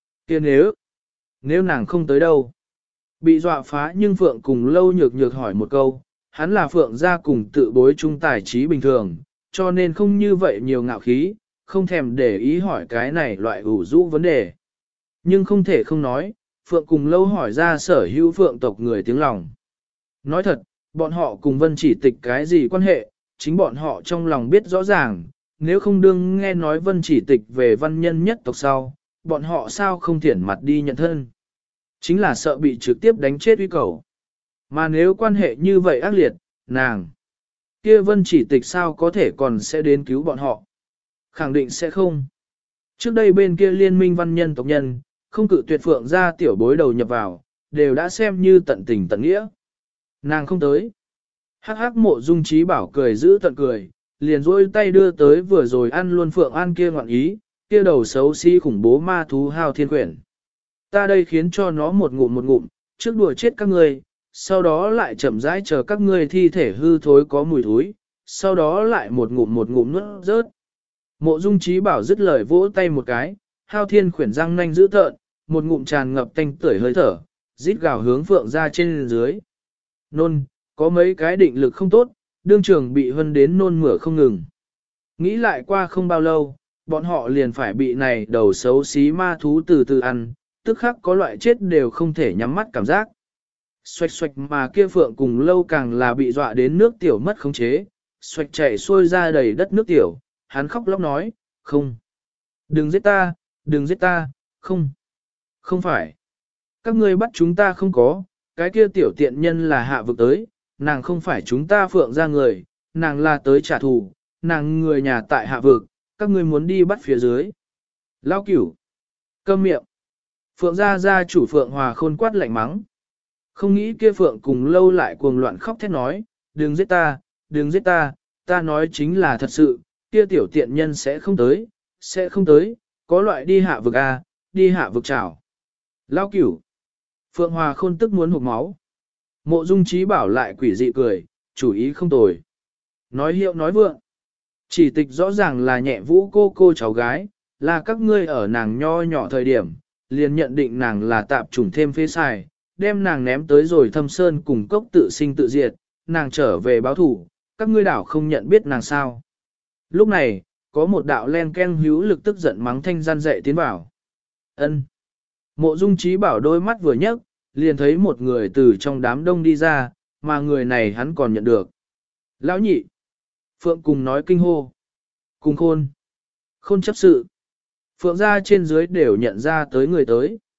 nếu nàng không tới đâu. Bị dọa phá nhưng Phượng cùng lâu nhược hỏi một câu, hắn là Phượng gia cùng tự bối trung tài trí bình thường, cho nên không như vậy nhiều ngạo khí, không thèm để ý hỏi cái này loại ủ rũ vấn đề. Nhưng không thể không nói, Phượng cùng lâu hỏi ra sở hữu Phượng tộc người tiếng lòng. Nói thật, bọn họ cùng Vân Chỉ Tịch cái gì quan hệ, chính bọn họ trong lòng biết rõ ràng, nếu không đương nghe nói Vân Chỉ Tịch về văn nhân nhất tộc sau, bọn họ sao không thiển mặt đi nhận thân. Chính là sợ bị trực tiếp đánh chết uy cầu. Mà nếu quan hệ như vậy ác liệt, nàng, kia Vân Chỉ Tịch sao có thể còn sẽ đến cứu bọn họ? Khẳng định sẽ không. Trước đây bên kia liên minh văn nhân tộc nhân, không cự tuyệt Phượng ra tiểu bối đầu nhập vào, đều đã xem như tận tình tận nghĩa. Nàng không tới. Hắc hắc Mộ Dung Chí bảo cười giữ tận cười, liền rôi tay đưa tới vừa rồi ăn luôn Phượng An kia ngoạn ý, kia đầu xấu xí khủng bố ma thú hao thiên quyển. Ta đây khiến cho nó một ngụm, trước đùa chết các ngươi, sau đó lại chậm rãi chờ các ngươi thi thể hư thối có mùi thối, sau đó lại một ngụm nuốt rớt. Mộ Dung Chí bảo dứt lời vỗ tay một cái, hao thiên khuyển răng nanh giữ tợn, một ngụm tràn ngập tanh tưởi hơi thở, rít gào hướng Phượng ra trên dưới. Nôn, có mấy cái định lực không tốt, đương trường bị hân đến nôn mửa không ngừng. Nghĩ lại qua không bao lâu, bọn họ liền phải bị này đầu xấu xí ma thú từ từ ăn, tức khắc có loại chết đều không thể nhắm mắt cảm giác. Xoạch xoạch mà kia Phượng cùng lâu càng là bị dọa đến nước tiểu mất khống chế, xoạch chảy xuôi ra đầy đất nước tiểu, hắn khóc lóc nói, không. Đừng giết ta, không phải. Các ngươi bắt chúng ta không có, cái kia tiểu tiện nhân là hạ vực tới, nàng không phải chúng ta Phượng ra người, nàng là tới trả thù, nàng người nhà tại hạ vực, các ngươi muốn đi bắt phía dưới. Lao cửu, câm miệng. Phượng gia chủ Phượng Hòa khôn quát lạnh mắng. Không nghĩ kia Phượng cùng lâu lại cuồng loạn khóc thét nói, đừng giết ta, ta nói chính là thật sự, kia tiểu tiện nhân sẽ không tới, có loại đi hạ vực đi hạ vực chảo. Lao cửu. Phượng Hòa khôn tức muốn hụt máu. Mộ Dung Chí bảo lại quỷ dị cười, chủ ý không tồi. Nói hiệu nói vượng. Chỉ tịch rõ ràng là nhẹ vũ cô cháu gái, là các ngươi ở nàng nho nhỏ thời điểm, liền nhận định nàng là tạp chủng thêm phế xài, đem nàng ném tới rồi Thâm Sơn cùng cốc tự sinh tự diệt, nàng trở về báo thủ, các ngươi đảo không nhận biết nàng sao. Lúc này, có một đạo len ken hữu lực tức giận mắng thanh gian dạy tiến vào. Ân. Mộ Dung Chí bảo đôi mắt vừa nhấc, liền thấy một người từ trong đám đông đi ra, mà người này hắn còn nhận được. Lão nhị. Phượng cùng nói kinh hô. Cùng khôn. Khôn chấp sự. Phượng gia trên dưới đều nhận ra tới người tới.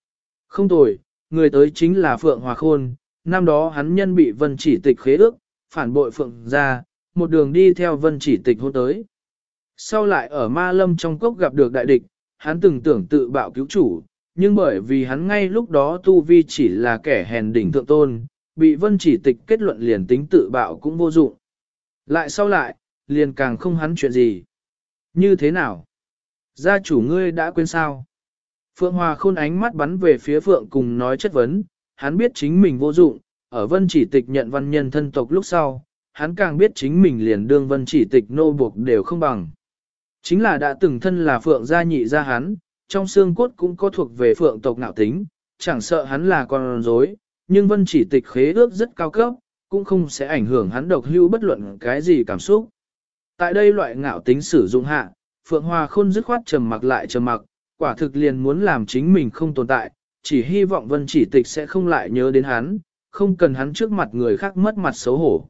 Không tồi, người tới chính là Phượng Hòa Khôn, năm đó hắn nhân bị Vân Chỉ Tịch khế ước, phản bội Phượng gia, một đường đi theo Vân Chỉ Tịch hôn tới. Sau lại ở Ma Lâm trong cốc gặp được đại địch, hắn từng tưởng tự bạo cứu chủ, nhưng bởi vì hắn ngay lúc đó tu vi chỉ là kẻ hèn đỉnh thượng tôn, bị Vân Chỉ Tịch kết luận liền tính tự bạo cũng vô dụng. Lại sau lại, liền càng không hắn chuyện gì. Như thế nào? Gia chủ ngươi đã quên sao? Phượng Hòa Khôn ánh mắt bắn về phía Phượng cùng nói chất vấn, hắn biết chính mình vô dụng, ở Vân Chỉ Tịch nhận văn nhân thân tộc lúc sau, hắn càng biết chính mình liền đương Vân Chỉ Tịch nô buộc đều không bằng. Chính là đã từng thân là Phượng gia nhị gia hắn, trong xương cốt cũng có thuộc về Phượng tộc nạo tính, chẳng sợ hắn là con rối, nhưng Vân Chỉ Tịch khế ước rất cao cấp, cũng không sẽ ảnh hưởng hắn độc hưu bất luận cái gì cảm xúc. Tại đây loại ngạo tính sử dụng hạ, Phượng Hòa Khôn dứt khoát trầm mặc lại trầm mặc, quả thực liền muốn làm chính mình không tồn tại, chỉ hy vọng Vân Chỉ Tịch sẽ không lại nhớ đến hắn, không cần hắn trước mặt người khác mất mặt xấu hổ.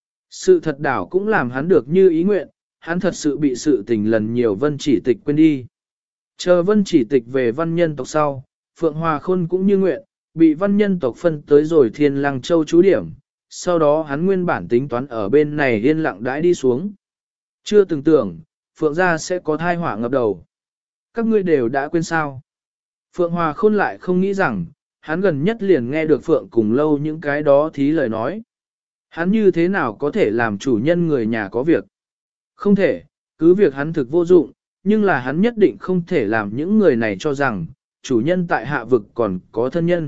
Sự thật đảo cũng làm hắn được như ý nguyện, hắn thật sự bị sự tình lần nhiều Vân Chỉ Tịch quên đi. Chờ Vân Chỉ Tịch về văn nhân tộc sau, Phượng Hòa Khôn cũng như nguyện, bị văn nhân tộc phân tới rồi Thiên Lăng Châu trú điểm, sau đó hắn nguyên bản tính toán ở bên này yên lặng đãi đi xuống. Chưa từng tưởng, Phượng gia sẽ có thai họa ngập đầu. Các ngươi đều đã quên sao. Phượng Hòa Khôn lại không nghĩ rằng, hắn gần nhất liền nghe được Phượng cùng lâu những cái đó thí lời nói. Hắn như thế nào có thể làm chủ nhân người nhà có việc? Không thể, cứ việc hắn thực vô dụng, nhưng là hắn nhất định không thể làm những người này cho rằng, chủ nhân tại hạ vực còn có thân nhân.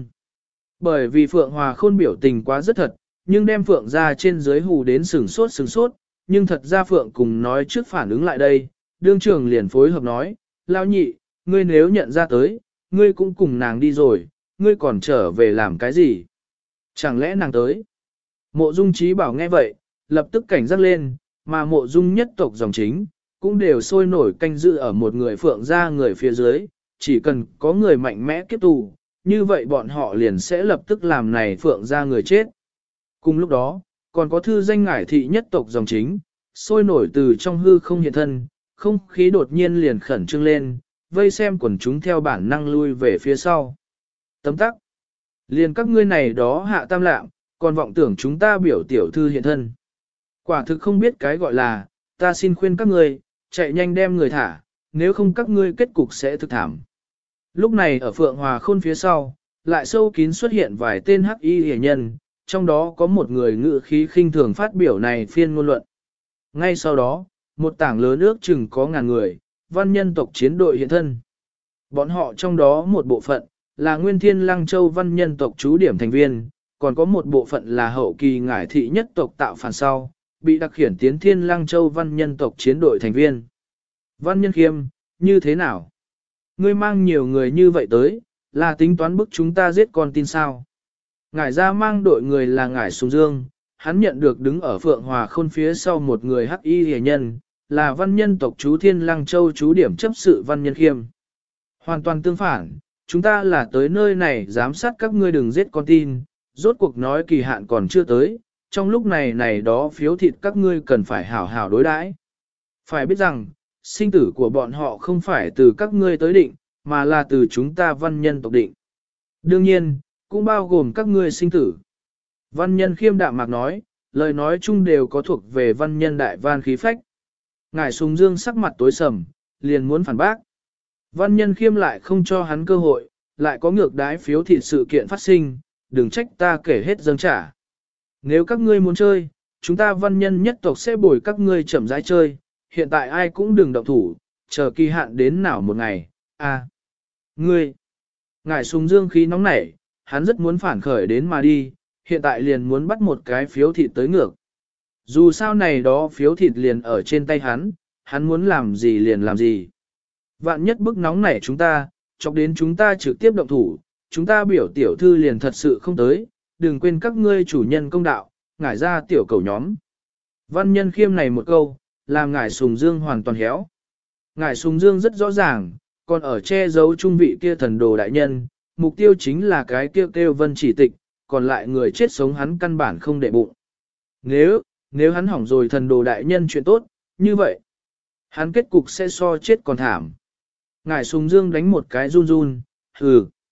Bởi vì Phượng Hòa Khôn biểu tình quá rất thật, nhưng đem Phượng ra trên dưới hù đến sừng sốt, nhưng thật ra Phượng cùng nói trước phản ứng lại đây, đương trường liền phối hợp nói, lao nhị, ngươi nếu nhận ra tới, ngươi cũng cùng nàng đi rồi, ngươi còn trở về làm cái gì? Chẳng lẽ nàng tới? Mộ Dung Trí Bảo nghe vậy, lập tức cảnh giác lên, mà Mộ Dung nhất tộc dòng chính, cũng đều sôi nổi canh dự ở một người Phượng ra người phía dưới, chỉ cần có người mạnh mẽ kiếp tù, như vậy bọn họ liền sẽ lập tức làm này Phượng ra người chết. Cùng lúc đó, còn có thư danh ngải thị nhất tộc dòng chính, sôi nổi từ trong hư không hiện thân, không khí đột nhiên liền khẩn trương lên, vây xem quần chúng theo bản năng lui về phía sau. Tấm tắc. Liền các ngươi này đó hạ tam lạm, còn vọng tưởng chúng ta biểu tiểu thư hiện thân. Quả thực không biết cái gọi là, ta xin khuyên các ngươi, chạy nhanh đem người thả, nếu không các ngươi kết cục sẽ thực thảm. Lúc này ở Phượng Hòa Khôn phía sau, lại sâu kín xuất hiện vài tên hắc y hề nhân, trong đó có một người ngự khí khinh thường phát biểu này phiên ngôn luận. Ngay sau đó, một tảng lớn ước chừng có ngàn người, văn nhân tộc chiến đội hiện thân. Bọn họ trong đó một bộ phận, là Nguyên Thiên Lăng Châu văn nhân tộc trú điểm thành viên, còn có một bộ phận là hậu kỳ ngải thị nhất tộc tạo phản sau, bị đặc khiển tiến Thiên Lăng Châu văn nhân tộc chiến đội thành viên. Văn nhân khiêm, như thế nào? Ngươi mang nhiều người như vậy tới, là tính toán bức chúng ta giết con tin sao? Ngải ra mang đội người là Ngải Sùng Dương, hắn nhận được đứng ở Phượng Hòa Khôn phía sau một người hắc y hề nhân, là văn nhân tộc chú Thiên Lăng Châu chú điểm chấp sự văn nhân khiêm. Hoàn toàn tương phản, chúng ta là tới nơi này giám sát các ngươi đừng giết con tin, rốt cuộc nói kỳ hạn còn chưa tới, trong lúc này đó phiếu thịt các ngươi cần phải hảo hảo đối đãi. Phải biết rằng, sinh tử của bọn họ không phải từ các ngươi tới định, mà là từ chúng ta văn nhân tộc định. Đương nhiên, cũng bao gồm các ngươi sinh tử. Văn nhân khiêm đạm mạc nói, lời nói chung đều có thuộc về văn nhân đại van khí phách. Ngải Sùng Dương sắc mặt tối sầm, liền muốn phản bác. Văn nhân khiêm lại không cho hắn cơ hội, lại có ngược đái phiếu thịt sự kiện phát sinh, đừng trách ta kể hết dâng trả. Nếu các ngươi muốn chơi, chúng ta văn nhân nhất tộc sẽ bồi các ngươi chậm rãi chơi, hiện tại ai cũng đừng động thủ, chờ kỳ hạn đến nào một ngày, ngươi. Ngải Sùng Dương khí nóng nảy, hắn rất muốn phản khởi đến mà đi, hiện tại liền muốn bắt một cái phiếu thịt tới ngược. Dù sao này đó phiếu thịt liền ở trên tay hắn muốn làm gì liền làm gì. Vạn nhất bức nóng nảy chúng ta, chọc đến chúng ta trực tiếp động thủ, chúng ta biểu tiểu thư liền thật sự không tới, đừng quên các ngươi chủ nhân công đạo, ngải ra tiểu cầu nhóm. Văn nhân khiêm này một câu, làm ngải Sùng Dương hoàn toàn héo. Ngải Sùng Dương rất rõ ràng, còn ở che giấu trung vị kia thần đồ đại nhân, mục tiêu chính là cái kêu Vân Chỉ Tịch, còn lại người chết sống hắn căn bản không để bụng. Nếu hắn hỏng rồi thần đồ đại nhân chuyện tốt, như vậy, hắn kết cục sẽ so chết còn thảm. Ngải Sùng Dương đánh một cái run run, hừ.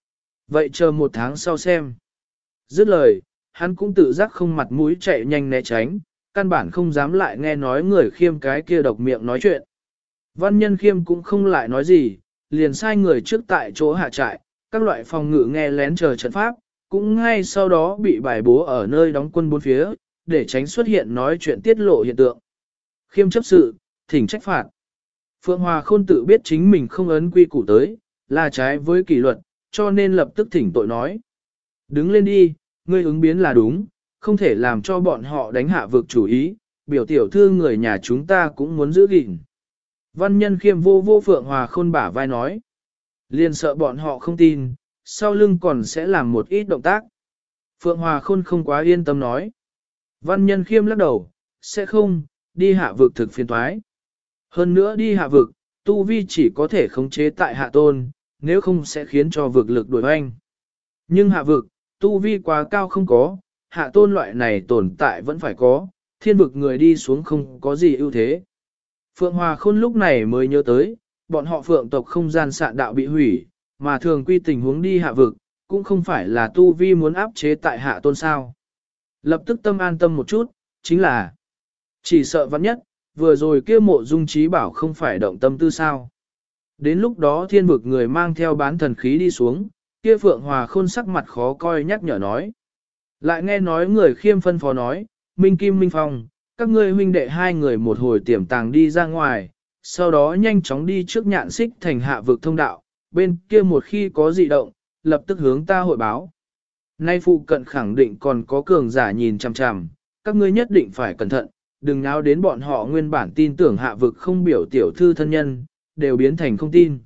Vậy chờ 1 tháng sau xem. Dứt lời, hắn cũng tự giác không mặt mũi chạy nhanh né tránh, căn bản không dám lại nghe nói người Khiêm cái kia độc miệng nói chuyện. Văn Nhân Khiêm cũng không lại nói gì, liền sai người trước tại chỗ hạ trại, các loại phòng ngự nghe lén chờ trận pháp, cũng ngay sau đó bị bài bố ở nơi đóng quân bốn phía, để tránh xuất hiện nói chuyện tiết lộ hiện tượng. Khiêm chấp sự, thỉnh trách phạt. Phượng Hòa Khôn tự biết chính mình không ấn quy củ tới, là trái với kỷ luật, cho nên lập tức thỉnh tội nói. Đứng lên đi, ngươi ứng biến là đúng, không thể làm cho bọn họ đánh hạ vực chủ ý, biểu tiểu thư người nhà chúng ta cũng muốn giữ gìn. Văn Nhân Khiêm vô vô Phượng Hòa Khôn bả vai nói. Liền sợ bọn họ không tin, sau lưng còn sẽ làm một ít động tác. Phượng Hòa Khôn không quá yên tâm nói. Văn Nhân Khiêm lắc đầu, sẽ không, đi hạ vực thực phiền toái. Hơn nữa đi hạ vực, tu vi chỉ có thể khống chế tại hạ tôn, nếu không sẽ khiến cho vực lực đuổi oanh. Nhưng hạ vực, tu vi quá cao không có, hạ tôn loại này tồn tại vẫn phải có, thiên vực người đi xuống không có gì ưu thế. Phượng Hòa Khôn lúc này mới nhớ tới, bọn họ phượng tộc không gian sạn đạo bị hủy, mà thường quy tình huống đi hạ vực, cũng không phải là tu vi muốn áp chế tại hạ tôn sao. Lập tức tâm an tâm một chút, chính là chỉ sợ vắn nhất, vừa rồi kia mộ dung trí bảo không phải động tâm tư sao. Đến lúc đó thiên vực người mang theo bán thần khí đi xuống, kia Phượng Hòa Khôn sắc mặt khó coi nhắc nhở nói. Lại nghe nói người Khiêm phân phó nói, Minh Kim Minh Phong, các ngươi huynh đệ hai người một hồi tiềm tàng đi ra ngoài, sau đó nhanh chóng đi trước nhạn xích thành hạ vực thông đạo, bên kia một khi có dị động, lập tức hướng ta hội báo. Nay phụ cận khẳng định còn có cường giả nhìn chằm chằm, các ngươi nhất định phải cẩn thận, đừng náo đến bọn họ nguyên bản tin tưởng hạ vực không biểu tiểu thư thân nhân, đều biến thành không tin.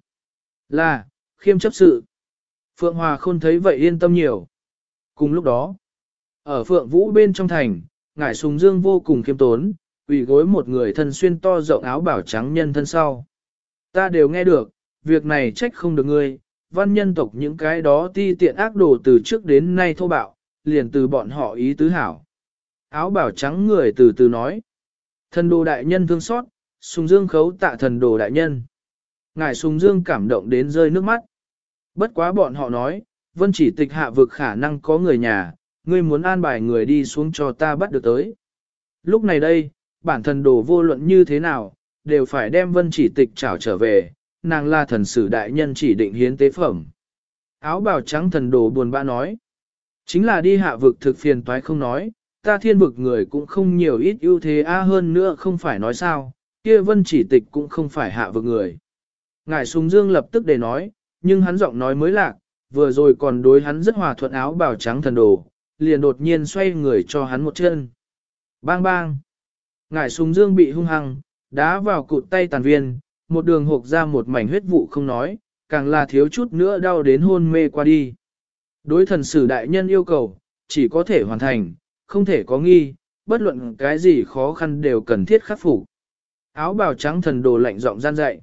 Là, Khiêm chấp sự. Phượng Hòa Khôn thấy vậy yên tâm nhiều. Cùng lúc đó, ở Phượng Vũ bên trong thành, Ngải Sùng Dương vô cùng khiêm tốn, quỳ gối một người thân xuyên to rộng áo bảo trắng nhân thân sau. Ta đều nghe được, việc này trách không được ngươi, văn nhân tộc những cái đó ti tiện ác đồ từ trước đến nay thô bạo, liền từ bọn họ ý tứ hảo. Áo bảo trắng người từ từ nói. Thần đồ đại nhân thương xót, Sùng Dương khấu tạ thần đồ đại nhân. Ngải Sùng Dương cảm động đến rơi nước mắt. Bất quá bọn họ nói, Vân Chỉ Tịch hạ vực khả năng có người nhà, ngươi muốn an bài người đi xuống cho ta bắt được tới. Lúc này đây, bản thần đồ vô luận như thế nào, đều phải đem Vân Chỉ Tịch trảo trở về, nàng là thần sử đại nhân chỉ định hiến tế phẩm. Áo bào trắng thần đồ buồn bã nói, chính là đi hạ vực thực phiền toái không nói, ta thiên vực người cũng không nhiều ít ưu thế hơn nữa không phải nói sao, kia Vân Chỉ Tịch cũng không phải hạ vực người. Ngải Sùng Dương lập tức để nói, nhưng hắn giọng nói mới lạc, vừa rồi còn đối hắn rất hòa thuận áo bào trắng thần đồ, liền đột nhiên xoay người cho hắn một chân. Bang bang! Ngải Sùng Dương bị hung hăng, đá vào cụt tay tàn viên, một đường hộp ra một mảnh huyết vụ không nói, càng là thiếu chút nữa đau đến hôn mê qua đi. Đối thần sử đại nhân yêu cầu, chỉ có thể hoàn thành, không thể có nghi, bất luận cái gì khó khăn đều cần thiết khắc phục. Áo bào trắng thần đồ lạnh giọng gian dạy.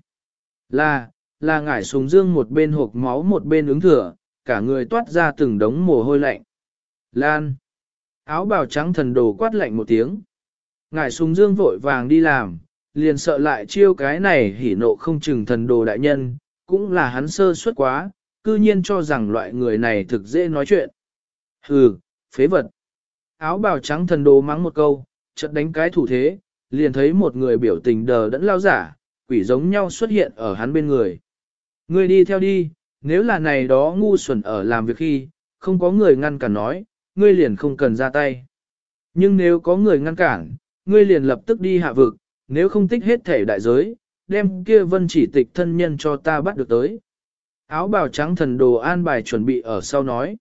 Là Ngải Sùng Dương một bên hộp máu một bên ứng thừa, cả người toát ra từng đống mồ hôi lạnh. Lan! Áo bào trắng thần đồ quát lạnh một tiếng. Ngải Sùng Dương vội vàng đi làm, liền sợ lại chiêu cái này hỉ nộ không chừng thần đồ đại nhân, cũng là hắn sơ suất quá, cư nhiên cho rằng loại người này thực dễ nói chuyện. Hừ, phế vật. Áo bào trắng thần đồ mắng một câu, chợt đánh cái thủ thế, liền thấy một người biểu tình đờ đẫn lao giả, quỷ giống nhau xuất hiện ở hắn bên người. Ngươi đi theo đi, nếu là này đó ngu xuẩn ở làm việc khi, không có người ngăn cản nói, ngươi liền không cần ra tay. Nhưng nếu có người ngăn cản, ngươi liền lập tức đi hạ vực, nếu không tích hết thể đại giới, đem kia Vân Chỉ Tịch thân nhân cho ta bắt được tới. Áo bào trắng thần đồ an bài chuẩn bị ở sau nói.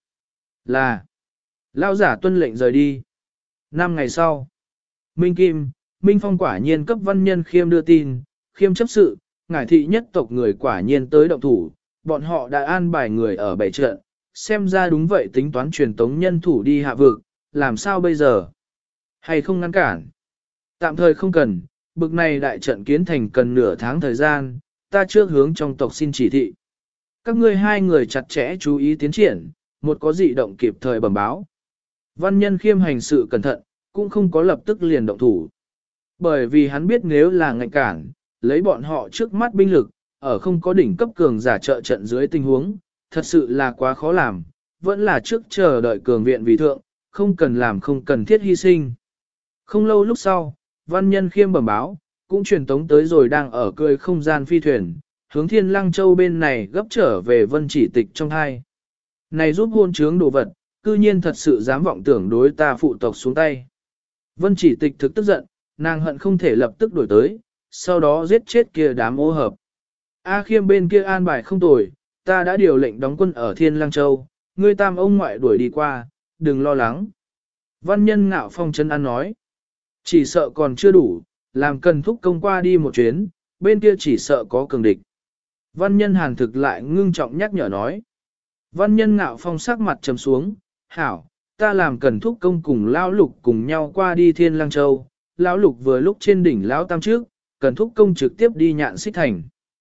Là, lao giả tuân lệnh rời đi. 5 ngày sau, Minh Kim, Minh Phong quả nhiên cấp văn nhân Khiêm đưa tin, Khiêm chấp sự, ngải thị nhất tộc người quả nhiên tới động thủ, bọn họ đã an bài người ở bảy trận, xem ra đúng vậy tính toán truyền tống nhân thủ đi hạ vực, làm sao bây giờ? Hay không ngăn cản? Tạm thời không cần, bực này đại trận kiến thành cần nửa tháng thời gian, ta trước hướng trong tộc xin chỉ thị. Các ngươi hai người chặt chẽ chú ý tiến triển, một có dị động kịp thời bẩm báo. Văn nhân Khiêm hành sự cẩn thận, cũng không có lập tức liền động thủ. Bởi vì hắn biết nếu là ngạnh cản, lấy bọn họ trước mắt binh lực, ở không có đỉnh cấp cường giả trợ trận dưới tình huống, thật sự là quá khó làm, vẫn là trước chờ đợi cường viện vì thượng, không cần làm không cần thiết hy sinh. Không lâu lúc sau, văn nhân khiêm bẩm báo, cũng truyền tống tới rồi đang ở cười không gian phi thuyền, hướng Thiên Lăng Châu bên này gấp trở về Vân Chỉ Tịch trong hai. Này giúp hôn trướng đồ vật, cư nhiên thật sự dám vọng tưởng đối ta phụ tộc xuống tay. Vân Chỉ Tịch thực tức giận, nàng hận không thể lập tức đổi tới, sau đó giết chết kia đám ô hợp. A Khiêm bên kia an bài không tồi, ta đã điều lệnh đóng quân ở Thiên Lăng Châu, ngươi tam ông ngoại đuổi đi qua, đừng lo lắng. Văn nhân ngạo phong chân ăn nói, chỉ sợ còn chưa đủ, làm cần thúc công qua đi một chuyến, bên kia chỉ sợ có cường địch. Văn nhân hàn thực lại ngưng trọng nhắc nhở nói. Văn nhân ngạo phong sắc mặt trầm xuống, hảo, ta làm cần thúc công cùng lão lục cùng nhau qua đi Thiên Lăng Châu, lão lục vừa lúc trên đỉnh lão tam trước, cần thúc công trực tiếp đi Nhạn Xích Thành.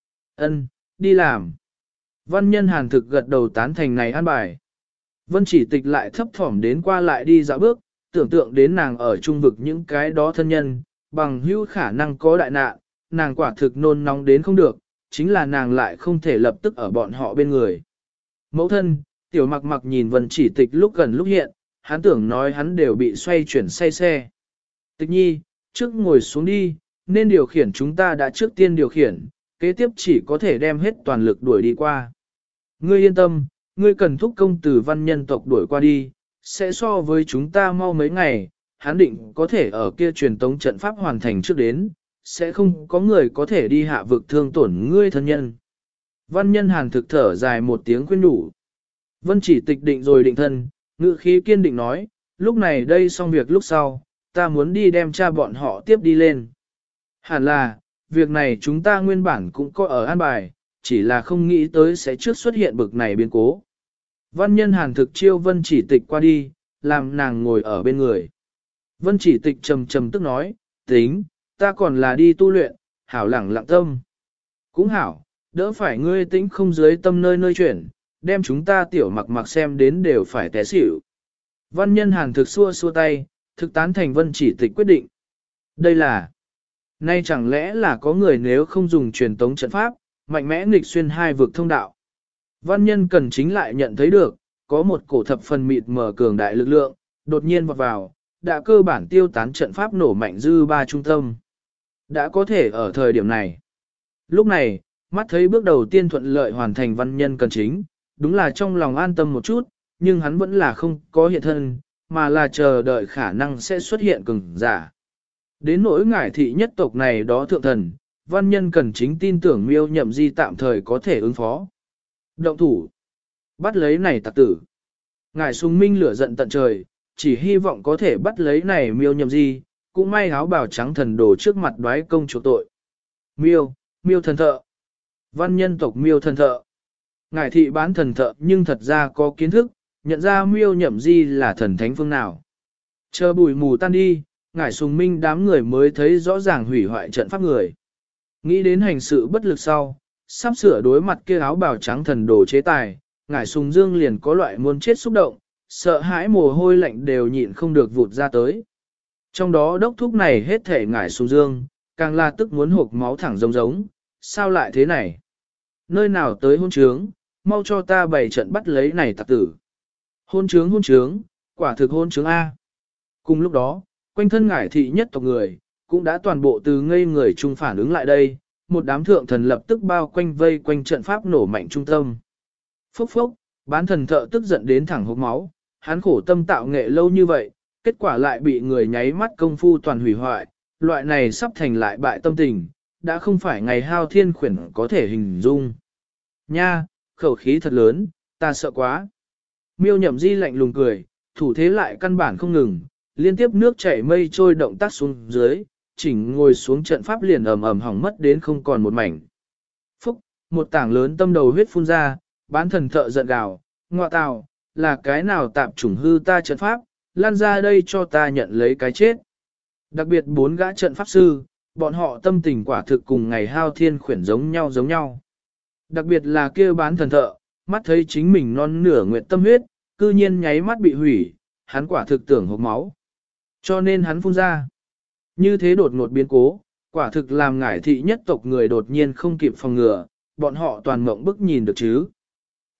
Ân, đi làm. Văn nhân hàn thực gật đầu tán thành này an bài. Vân Chỉ Tịch lại thấp thỏm đến qua lại đi dạo bước, tưởng tượng đến nàng ở trung vực những cái đó thân nhân, bằng hữu khả năng có đại nạn, nàng quả thực nôn nóng đến không được, chính là nàng lại không thể lập tức ở bọn họ bên người. Mẫu thân, tiểu mặc mặc nhìn Vân Chỉ Tịch lúc gần lúc hiện, hắn tưởng nói hắn đều bị xoay chuyển say xe. Tịch nhi, trước ngồi xuống đi, nên điều khiển chúng ta đã trước tiên điều khiển, kế tiếp chỉ có thể đem hết toàn lực đuổi đi qua. Ngươi yên tâm, ngươi cần thúc công từ văn nhân tộc đuổi qua đi, sẽ so với chúng ta mau mấy ngày, hắn định có thể ở kia truyền tống trận pháp hoàn thành trước đến, sẽ không có người có thể đi hạ vực thương tổn ngươi thân nhân. Văn nhân hàn thực thở dài một tiếng khuyên nhủ. Vân Chỉ Tịch định rồi định thân, ngự khí kiên định nói, lúc này đây xong việc lúc sau, ta muốn đi đem cha bọn họ tiếp đi lên. Hẳn là, việc này chúng ta nguyên bản cũng có ở an bài, chỉ là không nghĩ tới sẽ trước xuất hiện bực này biến cố. Văn nhân hàn thực chiêu Vân Chỉ Tịch qua đi, làm nàng ngồi ở bên người. Vân Chỉ Tịch trầm trầm tức nói, tính, ta còn là đi tu luyện, hảo lẳng lặng tâm. Cũng hảo, đỡ phải ngươi tĩnh không dưới tâm nơi nơi chuyển, đem chúng ta tiểu mặc mặc xem đến đều phải té xỉu. Văn nhân hàn thực xua xua tay, thực tán thành Vân Chỉ Tịch quyết định. Đây là, nay chẳng lẽ là có người nếu không dùng truyền tống trận pháp, mạnh mẽ nghịch xuyên hai vực thông đạo. Văn nhân cần chính lại nhận thấy được, có một cổ thập phần mịt mờ cường đại lực lượng, đột nhiên vọt vào, đã cơ bản tiêu tán trận pháp nổ mạnh dư ba trung tâm. Đã có thể ở thời điểm này. Lúc này, mắt thấy bước đầu tiên thuận lợi hoàn thành văn nhân cần chính, đúng là trong lòng an tâm một chút, nhưng hắn vẫn là không có hiện thân, mà là chờ đợi khả năng sẽ xuất hiện cường giả. Đến nỗi ngải thị nhất tộc này đó thượng thần, văn nhân cần chính tin tưởng Miêu Nhậm Di tạm thời có thể ứng phó. Động thủ, bắt lấy này tặc tử. Ngải Sùng Minh lửa giận tận trời, chỉ hy vọng có thể bắt lấy này Miêu Nhậm Di, cũng may áo bào trắng thần đồ trước mặt đoái công chủ tội. Miêu thần thợ. Văn nhân tộc Miêu thần thợ. Ngải thị bán thần thợ nhưng thật ra có kiến thức, nhận ra Miêu Nhậm Di là thần thánh phương nào. Chờ bụi mù tan đi, Ngải Sùng Minh đám người mới thấy rõ ràng hủy hoại trận pháp người. Nghĩ đến hành sự bất lực sau, sắp sửa đối mặt kia áo bào trắng thần đồ chế tài, Ngải Sùng Dương liền có loại muốn chết xúc động, sợ hãi mồ hôi lạnh đều nhịn không được vụt ra tới. Trong đó đốc thúc này hết thể Ngải Sùng Dương, càng là tức muốn hộp máu thẳng giống giống, sao lại thế này? Nơi nào tới hôn trướng, mau cho ta bày trận bắt lấy này tặc tử. Hôn trướng, quả thực hôn trướng A. Cùng lúc đó, quanh thân Ngải thị nhất tộc người, cũng đã toàn bộ từ ngây người chung phản ứng lại đây, một đám thượng thần lập tức bao quanh vây quanh trận pháp nổ mạnh trung tâm. Phốc phốc, bán thần thợ tức giận đến thẳng hốc máu, hắn khổ tâm tạo nghệ lâu như vậy, kết quả lại bị người nháy mắt công phu toàn hủy hoại, loại này sắp thành lại bại tâm tình, đã không phải ngày hao thiên khuyển có thể hình dung. Nha, khẩu khí thật lớn, ta sợ quá. Miêu Nhậm Di lạnh lùng cười, thủ thế lại căn bản không ngừng, liên tiếp nước chảy mây trôi động tác xuống dưới, chỉnh ngồi xuống trận pháp liền ầm ầm hỏng mất đến không còn một mảnh. Phúc, một tảng lớn tâm đầu huyết phun ra, bán thần thợ giận gào, ngọa tào, là cái nào tạp chủng hư ta trận pháp, lan ra đây cho ta nhận lấy cái chết. Đặc biệt 4 gã trận pháp sư, bọn họ tâm tình quả thực cùng ngày hao thiên khuyển giống nhau. Đặc biệt là kia bán thần thợ, mắt thấy chính mình non nửa nguyện tâm huyết, cư nhiên nháy mắt bị hủy, hắn quả thực tưởng hộc máu. Cho nên hắn phun ra. Như thế đột ngột biến cố, quả thực làm Ngải thị nhất tộc người đột nhiên không kịp phòng ngừa, bọn họ toàn mộng bức nhìn được chứ.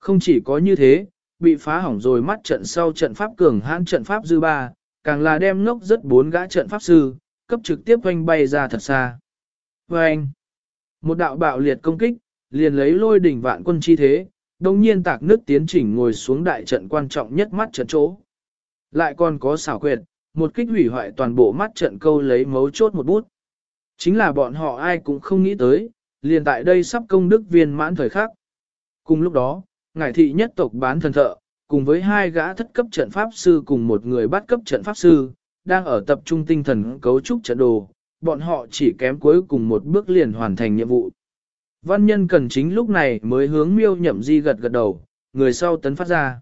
Không chỉ có như thế, bị phá hỏng rồi mắt trận sau trận pháp cường hãn trận pháp dư ba, càng là đem ngốc rất 4 gã trận pháp sư, cấp trực tiếp oanh bay ra thật xa. Oanh! Một đạo bạo liệt công kích, liền lấy lôi đỉnh vạn quân chi thế, đồng nhiên tạc nước tiến chỉnh ngồi xuống đại trận quan trọng nhất mắt trận chỗ. Lại còn có xảo quyệt, một kích hủy hoại toàn bộ mắt trận câu lấy mấu chốt một bút. Chính là bọn họ ai cũng không nghĩ tới, liền tại đây sắp công đức viên mãn thời khắc. Cùng lúc đó, ngải thị nhất tộc bán thần thợ, cùng với 2 gã thất cấp trận pháp sư cùng một người bắt cấp trận pháp sư, đang ở tập trung tinh thần cấu trúc trận đồ, bọn họ chỉ kém cuối cùng một bước liền hoàn thành nhiệm vụ. Văn nhân cần chính lúc này mới hướng Miêu Nhậm Di gật gật đầu, người sau tấn phát ra.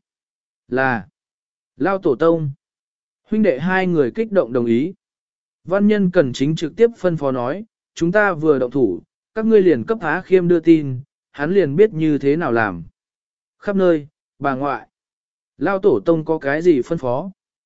Là Lao Tổ Tông. Huynh đệ 2 người kích động đồng ý. Văn nhân cần chính trực tiếp phân phó nói, chúng ta vừa động thủ, các ngươi liền cấp Á Khiêm đưa tin, hắn liền biết như thế nào làm. Khắp nơi, bà ngoại. Lao Tổ Tông có cái gì phân phó?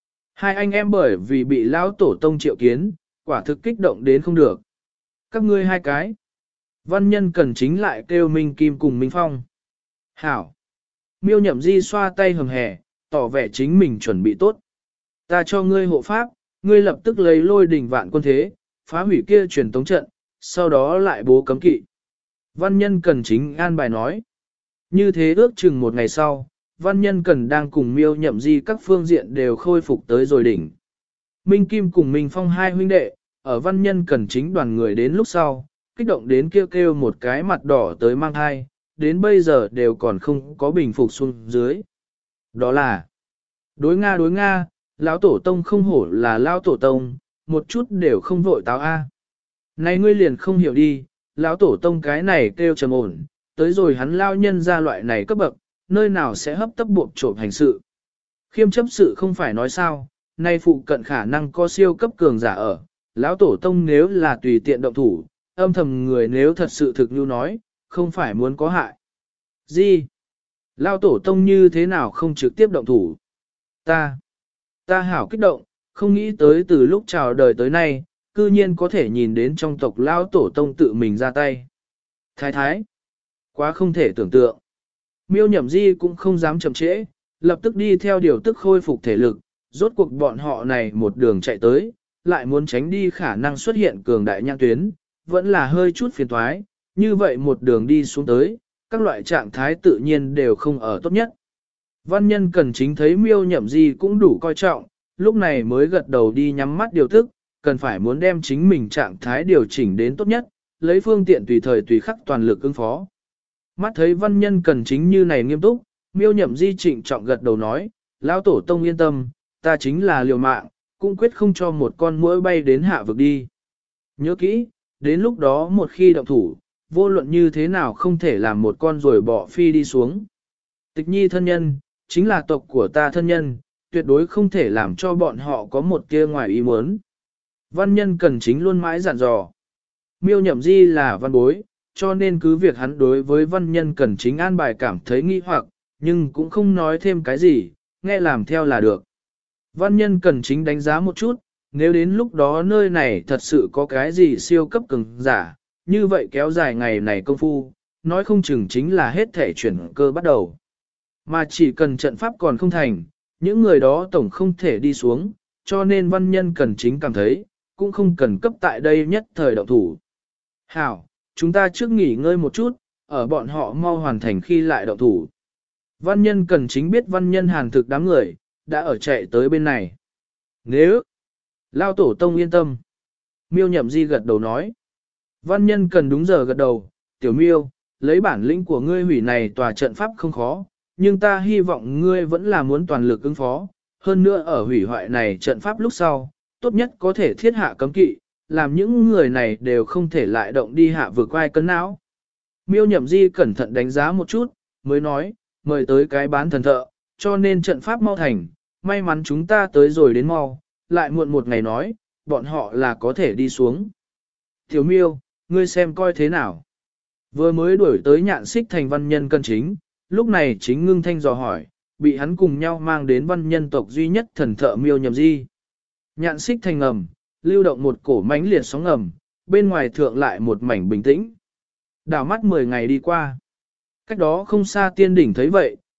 2 anh em bởi vì bị Lao Tổ Tông triệu kiến, quả thực kích động đến không được. Các ngươi 2 cái. Văn nhân cần chính lại kêu Minh Kim cùng Minh Phong. Hảo. Miêu Nhậm Di xoa tay hầm hè, tỏ vẻ chính mình chuẩn bị tốt. Ta cho ngươi hộ pháp, ngươi lập tức lấy lôi đỉnh vạn quân thế, phá hủy kia truyền tống trận, sau đó lại bố cấm kỵ. Văn nhân cần chính an bài nói. Như thế ước chừng một ngày sau, văn nhân cần đang cùng Miêu Nhậm Di các phương diện đều khôi phục tới rồi đỉnh. Minh Kim cùng Minh Phong 2 huynh đệ, ở văn nhân cần chính đoàn người đến lúc sau, kích động đến kêu một cái mặt đỏ tới mang hai, đến bây giờ đều còn không có bình phục xuống dưới. Đó là đối Nga, lão tổ tông không hổ là lão tổ tông, một chút đều không vội táo a. Này ngươi liền không hiểu đi, lão tổ tông cái này kêu trầm ổn, tới rồi hắn lao nhân ra loại này cấp bậc, nơi nào sẽ hấp tấp buộc trộm hành sự. Khiêm chấp sự không phải nói sao, nay phụ cận khả năng có siêu cấp cường giả ở, lão tổ tông nếu là tùy tiện động thủ, âm thầm người nếu thật sự thực như nói, không phải muốn có hại. Gì? Lão tổ tông như thế nào không trực tiếp động thủ? Ta hảo kích động, không nghĩ tới từ lúc chào đời tới nay, cư nhiên có thể nhìn đến trong tộc lão tổ tông tự mình ra tay. Thái, quá không thể tưởng tượng. Miêu Nhậm Di cũng không dám chậm trễ, lập tức đi theo điều tức khôi phục thể lực, rốt cuộc bọn họ này một đường chạy tới, lại muốn tránh đi khả năng xuất hiện cường đại nhãn tuyến, vẫn là hơi chút phiền toái, như vậy một đường đi xuống tới, các loại trạng thái tự nhiên đều không ở tốt nhất. Văn nhân cần chính thấy Miêu Nhậm Di cũng đủ coi trọng, lúc này mới gật đầu đi nhắm mắt điều tức, cần phải muốn đem chính mình trạng thái điều chỉnh đến tốt nhất, lấy phương tiện tùy thời tùy khắc toàn lực ứng phó. Mắt thấy văn nhân cần chính như này nghiêm túc, Miêu Nhậm Di trịnh trọng gật đầu nói, lão tổ tông yên tâm, ta chính là liều mạng, cũng quyết không cho một con muỗi bay đến hạ vực đi. Nhớ kỹ, đến lúc đó một khi động thủ, vô luận như thế nào không thể làm một con rồi bỏ phi đi xuống. Tịch nhi thân nhân, chính là tộc của ta thân nhân, tuyệt đối không thể làm cho bọn họ có một tia ngoài ý muốn. Văn nhân cần chính luôn mãi dặn dò. Miêu Nhậm Di là văn bối, cho nên cứ việc hắn đối với văn nhân cần chính an bài cảm thấy nghi hoặc, nhưng cũng không nói thêm cái gì, nghe làm theo là được. Văn nhân cần chính đánh giá một chút, nếu đến lúc đó nơi này thật sự có cái gì siêu cấp cường giả, như vậy kéo dài ngày này công phu, nói không chừng chính là hết thể chuyển cơ bắt đầu. Mà chỉ cần trận pháp còn không thành, những người đó tổng không thể đi xuống, cho nên văn nhân cần chính cảm thấy, cũng không cần cấp tại đây nhất thời động thủ. Hảo, chúng ta trước nghỉ ngơi một chút, ở bọn họ mau hoàn thành khi lại động thủ. Văn nhân cần chính biết văn nhân hàn thực đám người, đã ở chạy tới bên này. Nếu, Lao tổ tông yên tâm. Miêu Nhậm Di gật đầu nói. Văn nhân cần đúng giờ gật đầu, tiểu miêu, lấy bản lĩnh của ngươi hủy này tòa trận pháp không khó, nhưng ta hy vọng ngươi vẫn là muốn toàn lực ứng phó. Hơn nữa ở hủy hoại này trận pháp lúc sau, tốt nhất có thể thiết hạ cấm kỵ, làm những người này đều không thể lại động đi hạ vượt quai cân não. Miêu Nhậm Di cẩn thận đánh giá một chút, mới nói, mời tới cái bán thần thợ, cho nên trận pháp mau thành, may mắn chúng ta tới rồi đến mau, lại muộn một ngày nói, bọn họ là có thể đi xuống. Tiểu miêu, ngươi xem coi thế nào. Vừa mới đuổi tới nhạn xích thành văn nhân cân chính, lúc này chính ngưng thanh dò hỏi, bị hắn cùng nhau mang đến văn nhân tộc duy nhất thần thợ Miêu Nhậm Di. Nhạn xích thành ngầm, lưu động một cổ mãnh liệt sóng ngầm, bên ngoài thượng lại một mảnh bình tĩnh. Đảo mắt 10 ngày đi qua. Cách đó không xa tiên đỉnh thấy vậy,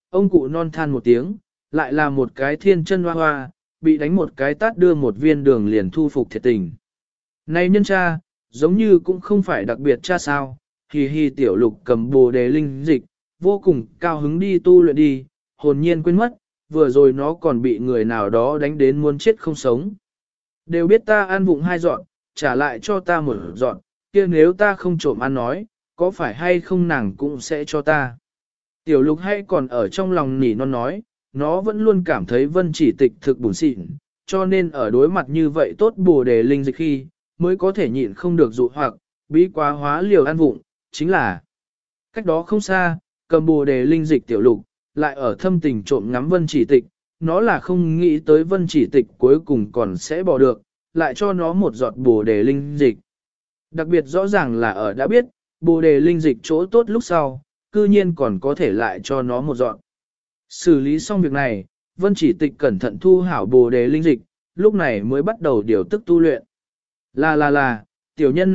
ông cụ non than một tiếng, lại là một cái thiên chân hoa hoa, bị đánh một cái tát đưa một viên đường liền thu phục thiệt tình. Này nhân cha, giống như cũng không phải đặc biệt cha sao, hì hì tiểu lục cầm bồ đề linh dịch, vô cùng cao hứng đi tu luyện đi, hồn nhiên quên mất, vừa rồi nó còn bị người nào đó đánh đến muốn chết không sống. Đều biết ta ăn vụng 2 dọn, trả lại cho ta 1 dọn, kia nếu ta không trộm ăn nói, có phải hay không nàng cũng sẽ cho ta. Tiểu lục hay còn ở trong lòng nỉ non nói, nó vẫn luôn cảm thấy vân chỉ tịch thực bùn xịn, cho nên ở đối mặt như vậy tốt bồ đề linh dịch khi, mới có thể nhịn không được dụ hoặc, bí quá hóa liều ăn vụng, chính là cách đó không xa, cầm bồ đề linh dịch tiểu lục, lại ở thâm tình trộm ngắm vân chỉ tịch, nó là không nghĩ tới vân chỉ tịch cuối cùng còn sẽ bỏ được, lại cho nó một giọt bồ đề linh dịch. Đặc biệt rõ ràng là ở đã biết, bồ đề linh dịch chỗ tốt lúc sau, cư nhiên còn có thể lại cho nó một giọt. Xử lý xong việc này, vân chỉ tịch cẩn thận thu hảo bồ đề linh dịch, lúc này mới bắt đầu điều tức tu luyện. Là, tiểu nhân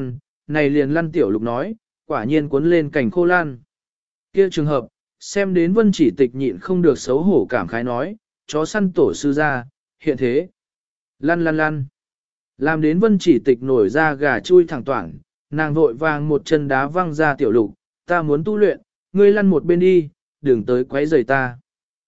này liền lăn tiểu lục nói, quả nhiên cuốn lên cành khô lan. Kia trường hợp, xem đến vân chỉ tịch nhịn không được xấu hổ cảm khái nói, chó săn tổ sư ra, hiện thế. Lăn. Làm đến vân chỉ tịch nổi ra gà chui thẳng toảng, nàng vội vàng một chân đá văng ra tiểu lục, ta muốn tu luyện, ngươi lăn một bên đi, đừng tới quấy rầy ta.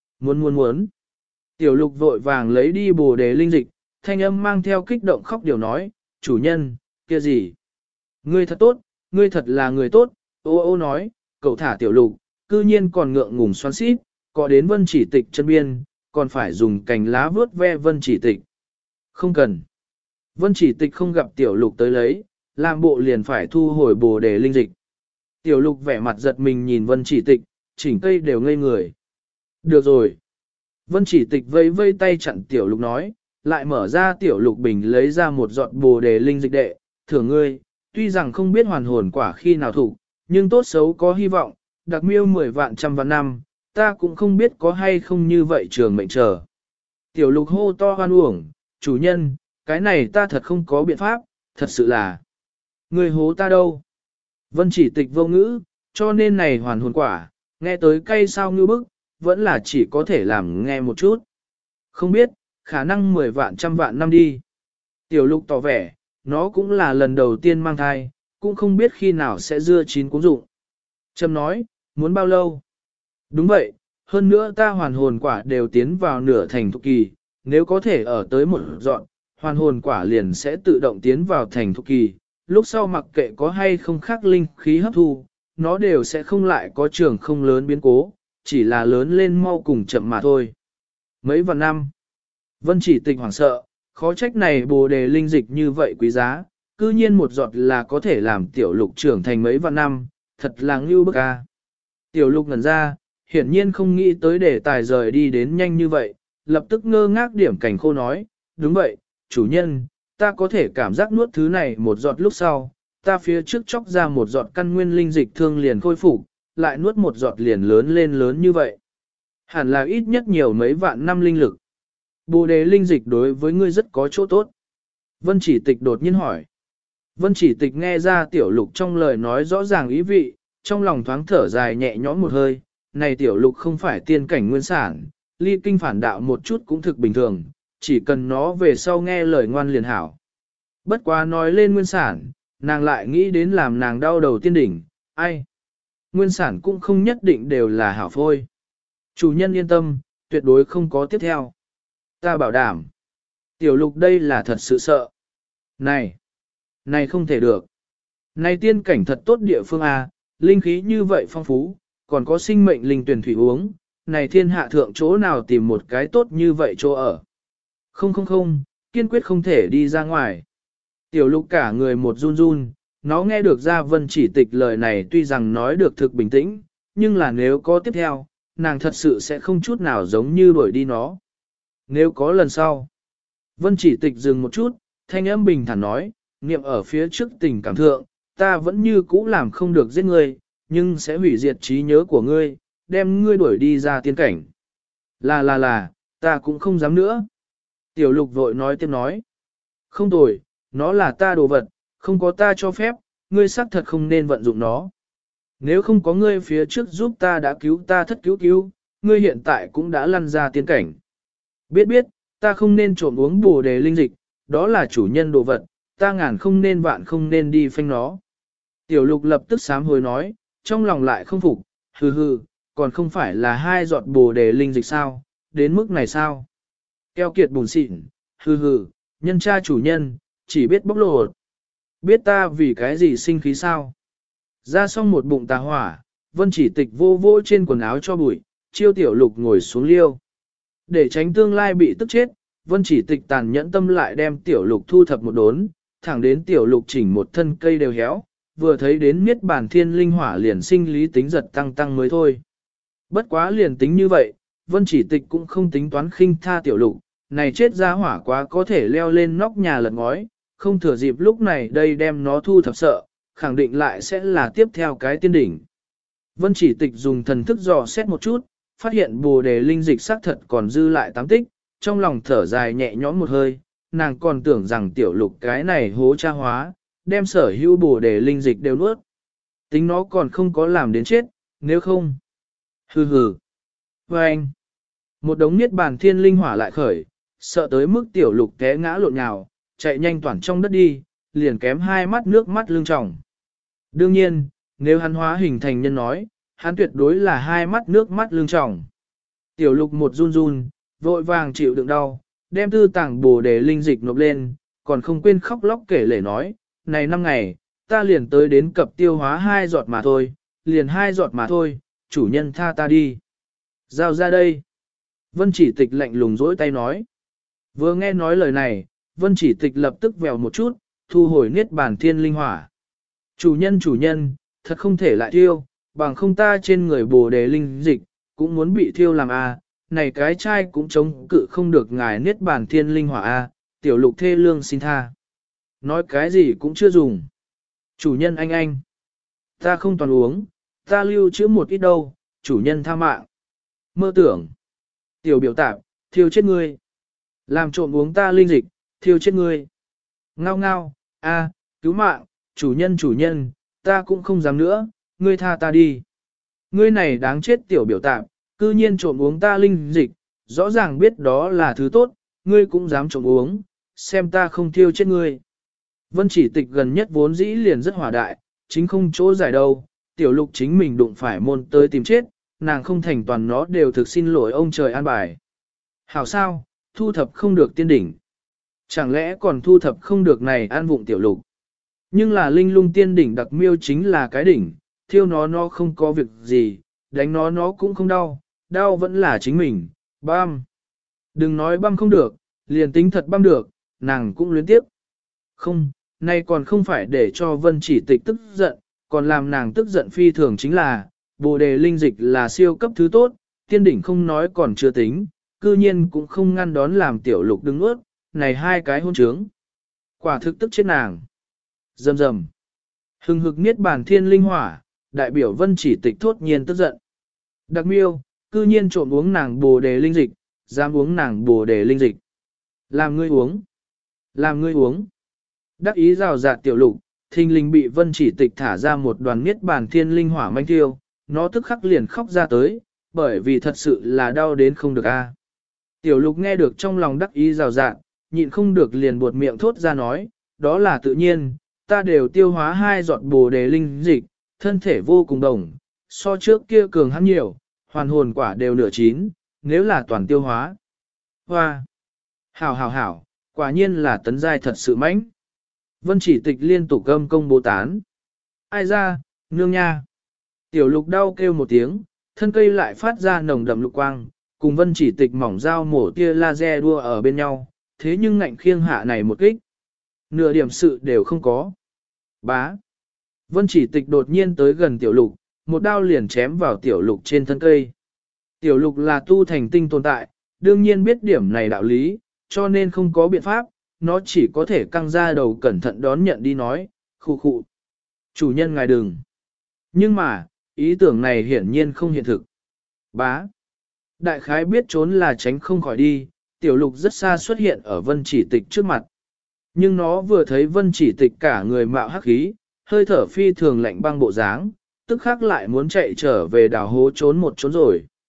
Muốn. Tiểu lục vội vàng lấy đi bồ đề linh dịch, thanh âm mang theo kích động khóc điều nói, chủ nhân, kia gì? Ngươi thật tốt, ngươi thật là người tốt, ô nói, cậu thả tiểu lục, cư nhiên còn ngượng ngùng xoắn xít, có đến vân chỉ tịch chân biên, còn phải dùng cành lá vướt ve vân chỉ tịch. Không cần. Vân chỉ tịch không gặp tiểu lục tới lấy, làm bộ liền phải thu hồi bồ đề linh dịch. Tiểu lục vẻ mặt giật mình nhìn vân chỉ tịch, chỉnh cây đều ngây người. Được rồi. Vân chỉ tịch vây tay chặn tiểu lục nói, lại mở ra tiểu lục bình lấy ra một giọt bồ đề linh dịch đệ, thưởng ngươi, tuy rằng không biết hoàn hồn quả khi nào thủ, nhưng tốt xấu có hy vọng, đặc miêu 10 vạn trăm vạn năm, ta cũng không biết có hay không như vậy trường mệnh chờ. Tiểu lục hô to hoan uổng, chủ nhân, cái này ta thật không có biện pháp, thật sự là. Người hố ta đâu? Vân chỉ tịch vô ngữ, cho nên này hoàn hồn quả, nghe tới cay sao ngư bức, vẫn là chỉ có thể làm nghe một chút. Không biết, khả năng 10 vạn trăm vạn năm đi. Tiểu lục tỏ vẻ, nó cũng là lần đầu tiên mang thai, cũng không biết khi nào sẽ dưa chín cũng dụng. Trâm nói, muốn bao lâu? Đúng vậy, hơn nữa ta hoàn hồn quả đều tiến vào nửa thành thục kỳ, nếu có thể ở tới một dọn, hoàn hồn quả liền sẽ tự động tiến vào thành thục kỳ, lúc sau mặc kệ có hay không khác linh khí hấp thu, nó đều sẽ không lại có trường không lớn biến cố, chỉ là lớn lên mau cùng chậm mà thôi. Mấy vạn năm, Vân chỉ tịch hoảng sợ, khó trách này bồ đề linh dịch như vậy quý giá, cư nhiên một giọt là có thể làm tiểu lục trưởng thành mấy vạn năm, thật là ngưu bức a. Tiểu lục ngẩn ra, hiển nhiên không nghĩ tới để tài rời đi đến nhanh như vậy, lập tức ngơ ngác điểm cảnh khô nói, đúng vậy, chủ nhân, ta có thể cảm giác nuốt thứ này một giọt lúc sau, ta phía trước chóc ra một giọt căn nguyên linh dịch thương liền khôi phục, lại nuốt một giọt liền lớn lên lớn như vậy. Hẳn là ít nhất nhiều mấy vạn năm linh lực. Bồ đề linh dịch đối với ngươi rất có chỗ tốt. Vân chỉ tịch đột nhiên hỏi. Vân chỉ tịch nghe ra tiểu lục trong lời nói rõ ràng ý vị, trong lòng thoáng thở dài nhẹ nhõm một hơi, này tiểu lục không phải tiên cảnh nguyên sản, ly kinh phản đạo một chút cũng thực bình thường, chỉ cần nó về sau nghe lời ngoan liền hảo. Bất quá nói lên nguyên sản, nàng lại nghĩ đến làm nàng đau đầu tiên đỉnh, ai? Nguyên sản cũng không nhất định đều là hảo phôi. Chủ nhân yên tâm, tuyệt đối không có tiếp theo. Ta bảo đảm. Tiểu lục đây là thật sự sợ. Này không thể được. Này tiên cảnh thật tốt địa phương à, linh khí như vậy phong phú, còn có sinh mệnh linh tuyển thủy uống, này thiên hạ thượng chỗ nào tìm một cái tốt như vậy chỗ ở. Không, kiên quyết không thể đi ra ngoài. Tiểu lục cả người một run run, nó nghe được ra Vân chỉ tịch lời này tuy rằng nói được thực bình tĩnh, nhưng là nếu có tiếp theo, nàng thật sự sẽ không chút nào giống như đuổi đi nó. Nếu có lần sau, Vân chỉ tịch dừng một chút, thanh âm bình thản nói, niệm ở phía trước tình cảm thượng, ta vẫn như cũ làm không được giết ngươi, nhưng sẽ hủy diệt trí nhớ của ngươi, đem ngươi đuổi đi ra tiên cảnh. Là, ta cũng không dám nữa. Tiểu lục vội nói tiếp nói. Không tồi, nó là ta đồ vật, không có ta cho phép, ngươi xác thật không nên vận dụng nó. Nếu không có ngươi phía trước giúp ta đã cứu ta thất cứu, ngươi hiện tại cũng đã lăn ra tiên cảnh. Biết biết, ta không nên trộm uống bồ đề linh dịch, đó là chủ nhân đồ vật, ta ngàn không nên vạn không nên đi phanh nó. Tiểu lục lập tức sám hối nói, trong lòng lại không phục, hừ hừ, còn không phải là 2 giọt bồ đề linh dịch sao, đến mức này sao? Keo kiệt bùn xịn, hừ hừ, nhân cha chủ nhân, chỉ biết bóc lột. Biết ta vì cái gì sinh khí sao? Ra xong một bụng tà hỏa, Vân Chỉ Tịch vô vô trên quần áo cho bụi, chiêu tiểu lục ngồi xuống liêu. Để tránh tương lai bị tức chết, Vân Chỉ Tịch tàn nhẫn tâm lại đem tiểu lục thu thập một đốn, thẳng đến tiểu lục chỉnh một thân cây đều héo, vừa thấy đến Niết Bàn Thiên Linh Hỏa liền sinh lý tính giật tăng tăng mới thôi. Bất quá liền tính như vậy, Vân Chỉ Tịch cũng không tính toán khinh tha tiểu lục, này chết ra hỏa quá có thể leo lên nóc nhà lật ngói, không thừa dịp lúc này đây đem nó thu thập sợ, khẳng định lại sẽ là tiếp theo cái tiên đỉnh. Vân Chỉ Tịch dùng thần thức dò xét một chút, phát hiện bồ đề linh dịch xác thật còn dư lại 8 tích, trong lòng thở dài nhẹ nhõm một hơi, nàng còn tưởng rằng tiểu lục cái này hố cha hóa, đem sở hữu bồ đề linh dịch đều nuốt. Tính nó còn không có làm đến chết, nếu không. Hừ hừ. Và anh. Một đống niết bàn thiên linh hỏa lại khởi, sợ tới mức tiểu lục té ngã lộn nhào, chạy nhanh toàn trong đất đi, liền kém 2 mắt nước mắt lưng tròng. Đương nhiên, nếu hắn hóa hình thành nhân nói, hắn tuyệt đối là 2 mắt nước mắt lưng tròng. Tiểu lục một run run, vội vàng chịu đựng đau, đem tư tàng bồ đề linh dịch nộp lên, còn không quên khóc lóc kể lể nói, này 5 ngày, ta liền tới đến cập tiêu hóa 2 giọt mà thôi, liền 2 giọt mà thôi, chủ nhân tha ta đi. Giao ra đây. Vân Chỉ Tịch lạnh lùng dỗi tay nói. Vừa nghe nói lời này, Vân Chỉ Tịch lập tức vèo một chút, thu hồi niết bàn thiên linh hỏa. Chủ nhân, thật không thể lại thiêu, bằng không ta trên người bồ đề linh dịch, cũng muốn bị thiêu làm a. Này cái chai cũng chống cự không được ngài niết bàn thiên linh hỏa a. Tiểu lục thê lương xin tha. Nói cái gì cũng chưa dùng. Chủ nhân anh. Ta không toàn uống, ta lưu trữ một ít đâu, chủ nhân tha mạng. Mơ tưởng. Tiểu biểu tạp, thiêu chết ngươi. Làm trộm uống ta linh dịch, thiêu chết ngươi. Ngao ngao, cứu mạng, chủ nhân, ta cũng không dám nữa, ngươi tha ta đi. Ngươi này đáng chết tiểu biểu tạp, cư nhiên trộm uống ta linh dịch, rõ ràng biết đó là thứ tốt, ngươi cũng dám trộm uống, xem ta không thiêu chết ngươi. Vân Chỉ Tịch gần nhất vốn dĩ liền rất hỏa đại, chính không chỗ giải đâu, tiểu lục chính mình đụng phải môn tới tìm chết, nàng không thành toàn nó đều thực xin lỗi ông trời an bài. Hảo sao, thu thập không được tiên đỉnh. Chẳng lẽ còn thu thập không được này an vụng tiểu lục. Nhưng là linh lung tiên đỉnh đặc miêu chính là cái đỉnh, thiêu nó không có việc gì, đánh nó cũng không đau, đau vẫn là chính mình, băm. Đừng nói băm không được, liền tính thật băm được, nàng cũng luyến tiếp. Không, nay còn không phải để cho Vân Chỉ Tịch tức giận, còn làm nàng tức giận phi thường chính là, bồ đề linh dịch là siêu cấp thứ tốt, tiên đỉnh không nói còn chưa tính, cư nhiên cũng không ngăn đón làm tiểu lục đứng ướt, này 2 cái hôn trướng. Quả thực tức chết nàng. Rầm rầm. Hừng hực niết bàn thiên linh hỏa, đại biểu Vân Chỉ Tịch thốt nhiên tức giận. Đặc miêu, cư nhiên trộm uống nàng bồ đề linh dịch, dám uống nàng bồ đề linh dịch. Làm ngươi uống. Đắc ý rào rạt tiểu lục, thình lình bị Vân Chỉ Tịch thả ra một đoàn niết bàn thiên linh hỏa manh thiêu, nó tức khắc liền khóc ra tới, bởi vì thật sự là đau đến không được a. Tiểu lục nghe được trong lòng đắc ý rào rạt, nhịn không được liền buột miệng thốt ra nói, đó là tự nhiên, ta đều tiêu hóa 2 giọt bồ đề linh dịch, thân thể vô cùng đồng, so trước kia cường hắn nhiều, hoàn hồn quả đều nửa chín, nếu là toàn tiêu hóa. Hoa! Hảo, quả nhiên là tấn giai thật sự mãnh. Vân Chỉ Tịch liên tục gâm công bố tán. Ai ra, nương nha! Tiểu lục đau kêu một tiếng, thân cây lại phát ra nồng đậm lục quang, cùng Vân Chỉ Tịch mỏng dao mổ tia laser đua ở bên nhau, thế nhưng ngạnh khiêng hạ này một kích. Nửa điểm sự đều không có. Bá. Vân Chỉ Tịch đột nhiên tới gần tiểu lục, một đao liền chém vào tiểu lục trên thân cây. Tiểu lục là tu thành tinh tồn tại, đương nhiên biết điểm này đạo lý, cho nên không có biện pháp, nó chỉ có thể căng ra đầu cẩn thận đón nhận đi nói, khụ khụ. Chủ nhân ngài đừng. Nhưng mà, ý tưởng này hiển nhiên không hiện thực. Bá. Đại khái biết trốn là tránh không khỏi đi, tiểu lục rất xa xuất hiện ở Vân Chỉ Tịch trước mặt. Nhưng nó vừa thấy Vân Chỉ Tịch cả người mạo hắc khí, hơi thở phi thường lạnh băng bộ dáng, tức khắc lại muốn chạy trở về đảo hố trốn một trốn rồi.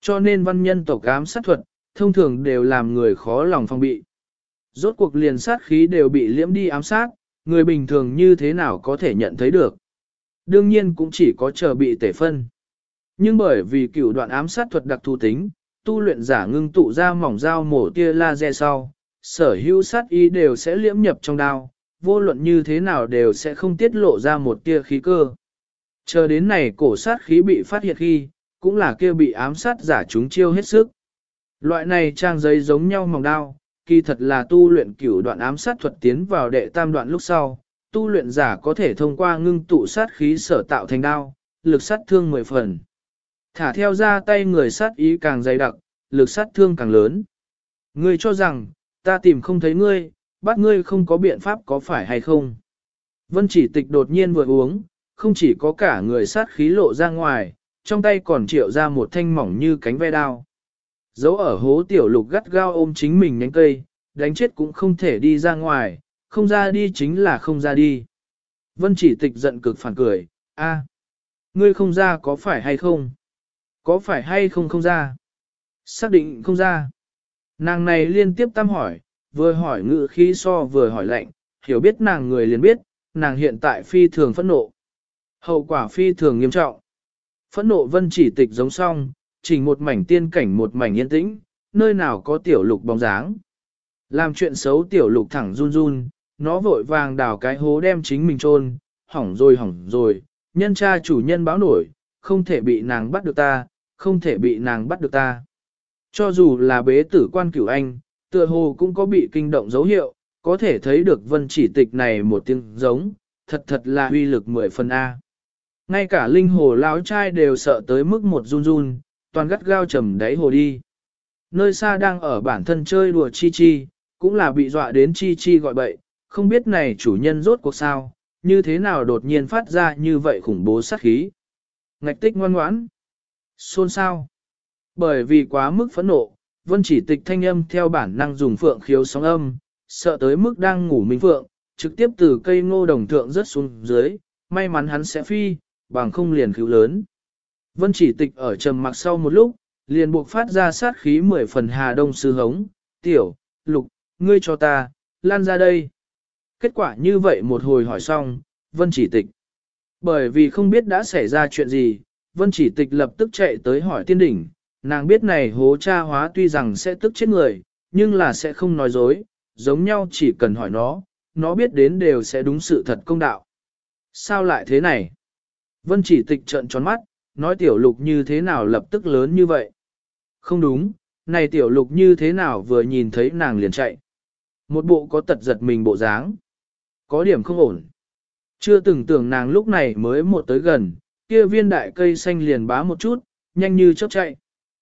Cho nên văn nhân tộc ám sát thuật, thông thường đều làm người khó lòng phòng bị. Rốt cuộc liền sát khí đều bị liễm đi ám sát, người bình thường như thế nào có thể nhận thấy được. Đương nhiên cũng chỉ có chờ bị tể phân. Nhưng bởi vì cửu đoạn ám sát thuật đặc thù tính, tu luyện giả ngưng tụ ra mỏng dao mổ tia laser sau, sở hữu sát ý đều sẽ liễm nhập trong đao, vô luận như thế nào đều sẽ không tiết lộ ra một tia khí cơ. Chờ đến này cổ sát khí bị phát hiện khi, cũng là kia bị ám sát giả chúng chiêu hết sức. Loại này trang giấy giống nhau mỏng đao, kỳ thật là tu luyện cửu đoạn ám sát thuật tiến vào đệ tam đoạn lúc sau, tu luyện giả có thể thông qua ngưng tụ sát khí sở tạo thành đao, lực sát thương 10 phần. Thả theo ra tay người sát ý càng dày đặc, lực sát thương càng lớn. Ngươi cho rằng, ta tìm không thấy ngươi, bắt ngươi không có biện pháp có phải hay không? Vân Chỉ Tịch đột nhiên vừa uống, không chỉ có cả người sát khí lộ ra ngoài, trong tay còn triệu ra một thanh mỏng như cánh ve đao. Giấu ở hố tiểu lục gắt gao ôm chính mình nhánh cây, đánh chết cũng không thể đi ra ngoài, không ra đi chính là không ra đi. Vân Chỉ Tịch giận cực phản cười, a, ngươi không ra có phải hay không? Có phải hay không không ra? Xác định không ra. Nàng này liên tiếp tam hỏi, vừa hỏi ngự khí so vừa hỏi lạnh, hiểu biết nàng người liền biết, nàng hiện tại phi thường phẫn nộ. Hậu quả phi thường nghiêm trọng. Phẫn nộ Vân Chỉ Tịch giống xong, chỉ một mảnh tiên cảnh một mảnh yên tĩnh, nơi nào có tiểu lục bóng dáng. Làm chuyện xấu tiểu lục thẳng run run, nó vội vàng đào cái hố đem chính mình chôn, hỏng rồi, nhân cha chủ nhân báo nổi, không thể bị nàng bắt được ta, không thể bị nàng bắt được ta. Cho dù là bế tử quan cửu anh, tựa hồ cũng có bị kinh động dấu hiệu, có thể thấy được Vân Chỉ Tịch này một tiếng giống, thật là uy lực 10 phần A. Ngay cả linh hồ lão trai đều sợ tới mức một run run, toàn gắt gao trầm đáy hồ đi. Nơi xa đang ở bản thân chơi đùa Chi Chi, cũng là bị dọa đến Chi Chi gọi bậy, không biết này chủ nhân rốt cuộc sao, như thế nào đột nhiên phát ra như vậy khủng bố sát khí. Ngạch Tích ngoan ngoãn, xôn xao. Bởi vì quá mức phẫn nộ, Vân Chỉ Tịch thanh âm theo bản năng dùng phượng khiếu sóng âm, sợ tới mức đang ngủ minh phượng, trực tiếp từ cây ngô đồng thượng rớt xuống dưới, may mắn hắn sẽ phi, bằng không liền cứu lớn. Vân Chỉ Tịch ở trầm mặc sau một lúc, liền buộc phát ra sát khí 10 phần Hà Đông sư hống, tiểu, lục, ngươi cho ta, lan ra đây. Kết quả như vậy một hồi hỏi xong, Vân Chỉ Tịch. Bởi vì không biết đã xảy ra chuyện gì, Vân Chỉ Tịch lập tức chạy tới hỏi tiên đỉnh, nàng biết này hố cha hóa tuy rằng sẽ tức chết người, nhưng là sẽ không nói dối, giống nhau chỉ cần hỏi nó biết đến đều sẽ đúng sự thật công đạo. Sao lại thế này? Vân Chỉ Tịch trợn tròn mắt, nói tiểu lục như thế nào lập tức lớn như vậy? Không đúng, này tiểu lục như thế nào vừa nhìn thấy nàng liền chạy? Một bộ có tật giật mình bộ dáng. Có điểm không ổn. Chưa từng tưởng nàng lúc này mới một tới gần, kia viên đại cây xanh liền bá một chút, nhanh như chớp chạy.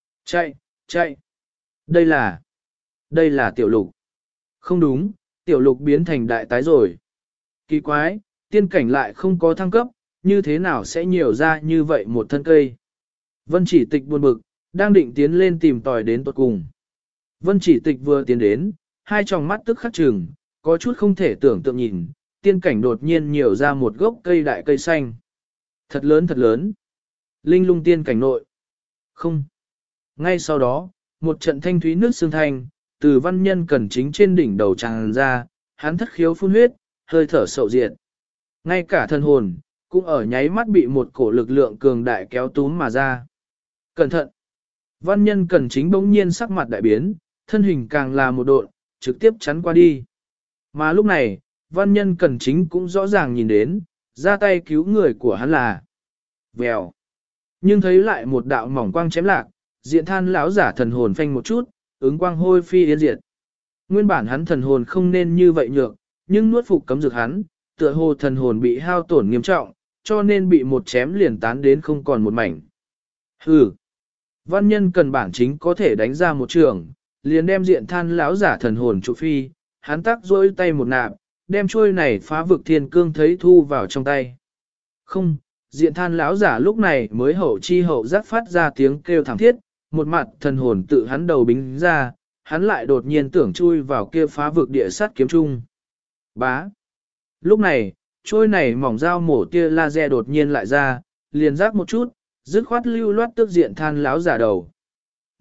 Chạy. Đây là tiểu lục. Không đúng, tiểu lục biến thành đại tái rồi. Kỳ quái, tiên cảnh lại không có thăng cấp, như thế nào sẽ nhiều ra như vậy một thân cây. Vân Chỉ Tịch buồn bực, đang định tiến lên tìm tòi đến tuột cùng. Vân Chỉ Tịch vừa tiến đến, hai tròng mắt tức khắc trừng, có chút không thể tưởng tượng nhìn, tiên cảnh đột nhiên nhiều ra một gốc cây đại cây xanh. Thật lớn. Linh lung tiên cảnh nội. Không. Ngay sau đó, một trận thanh thúy nước xương thanh, từ văn nhân cẩn chính trên đỉnh đầu tràn ra, hắn thất khiếu phun huyết, hơi thở sậu diệt. Ngay cả thân hồn, cũng ở nháy mắt bị một cổ lực lượng cường đại kéo túm mà ra. Cẩn thận! Văn nhân cẩn chính bỗng nhiên sắc mặt đại biến, thân hình càng là một độn, trực tiếp chắn qua đi. Mà lúc này, văn nhân cẩn chính cũng rõ ràng nhìn đến, ra tay cứu người của hắn là vèo. Nhưng thấy lại một đạo mỏng quang chém lạc, diện than lão giả thần hồn phanh một chút, ứng quang hôi phi yên diệt. Nguyên bản hắn thần hồn không nên như vậy nhược, nhưng nuốt phục cấm dược hắn, tựa hồ thần hồn bị hao tổn nghiêm trọng, cho nên bị một chém liền tán đến không còn một mảnh. Hừ. Văn nhân cần bản chính có thể đánh ra một trường, liền đem diện than lão giả thần hồn trụ phi, hắn tắc rôi tay một nạp, đem chuôi này phá vực thiên cương thấy thu vào trong tay. Không, diện than lão giả lúc này mới hậu chi hậu giác phát ra tiếng kêu thảm thiết, một mặt thần hồn tự hắn đầu bính ra, hắn lại đột nhiên tưởng chui vào kia phá vực địa sát kiếm trung. Bá. Lúc này, trôi này mỏng dao mổ tia laser đột nhiên lại ra, liền rác một chút, dứt khoát lưu loát tước diện than lão giả đầu.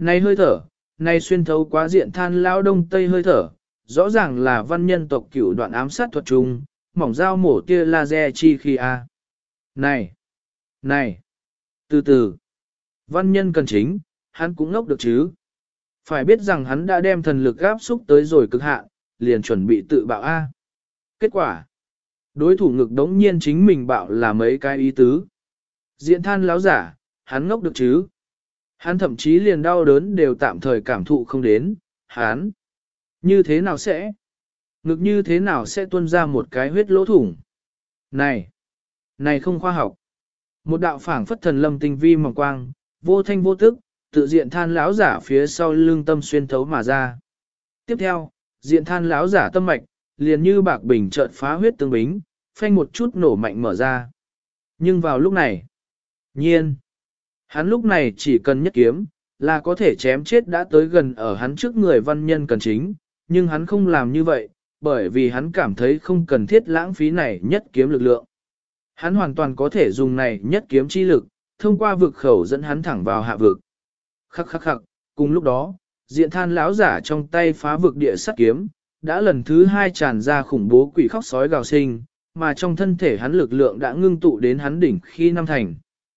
Này hơi thở, này xuyên thấu quá diện than lão đông tây hơi thở, rõ ràng là văn nhân tộc cửu đoạn ám sát thuật trung, mỏng dao mổ tia laser chi khi a. Này, này, từ từ, văn nhân cần chính, hắn cũng ngốc được chứ. Phải biết rằng hắn đã đem thần lực áp xúc tới rồi cực hạn, liền chuẩn bị tự bạo a. Kết quả, đối thủ ngực đống nhiên chính mình bạo là mấy cái ý tứ. Diện than láo giả, hắn ngốc được chứ. Hắn thậm chí liền đau đớn đều tạm thời cảm thụ không đến, hắn. Như thế nào sẽ? Ngực như thế nào sẽ tuôn ra một cái huyết lỗ thủng? Này! Này không khoa học. Một đạo phảng phất thần lâm tinh vi mỏng quang, vô thanh vô tức, tự diện than lão giả phía sau lưng tâm xuyên thấu mà ra. Tiếp theo, diện than lão giả tâm mạch, liền như bạc bình chợt phá huyết tương bính, phanh một chút nổ mạnh mở ra. Nhưng vào lúc này, nhiên, hắn lúc này chỉ cần nhất kiếm, là có thể chém chết đã tới gần ở hắn trước người văn nhân cần chính, nhưng hắn không làm như vậy, bởi vì hắn cảm thấy không cần thiết lãng phí này nhất kiếm lực lượng. Hắn hoàn toàn có thể dùng này nhất kiếm chi lực, thông qua vực khẩu dẫn hắn thẳng vào hạ vực. Khắc khắc khắc, cùng lúc đó, diện than lão giả trong tay phá vực địa sắt kiếm, đã lần thứ hai tràn ra khủng bố quỷ khóc sói gào sinh, mà trong thân thể hắn lực lượng đã ngưng tụ đến hắn đỉnh khi năm thành.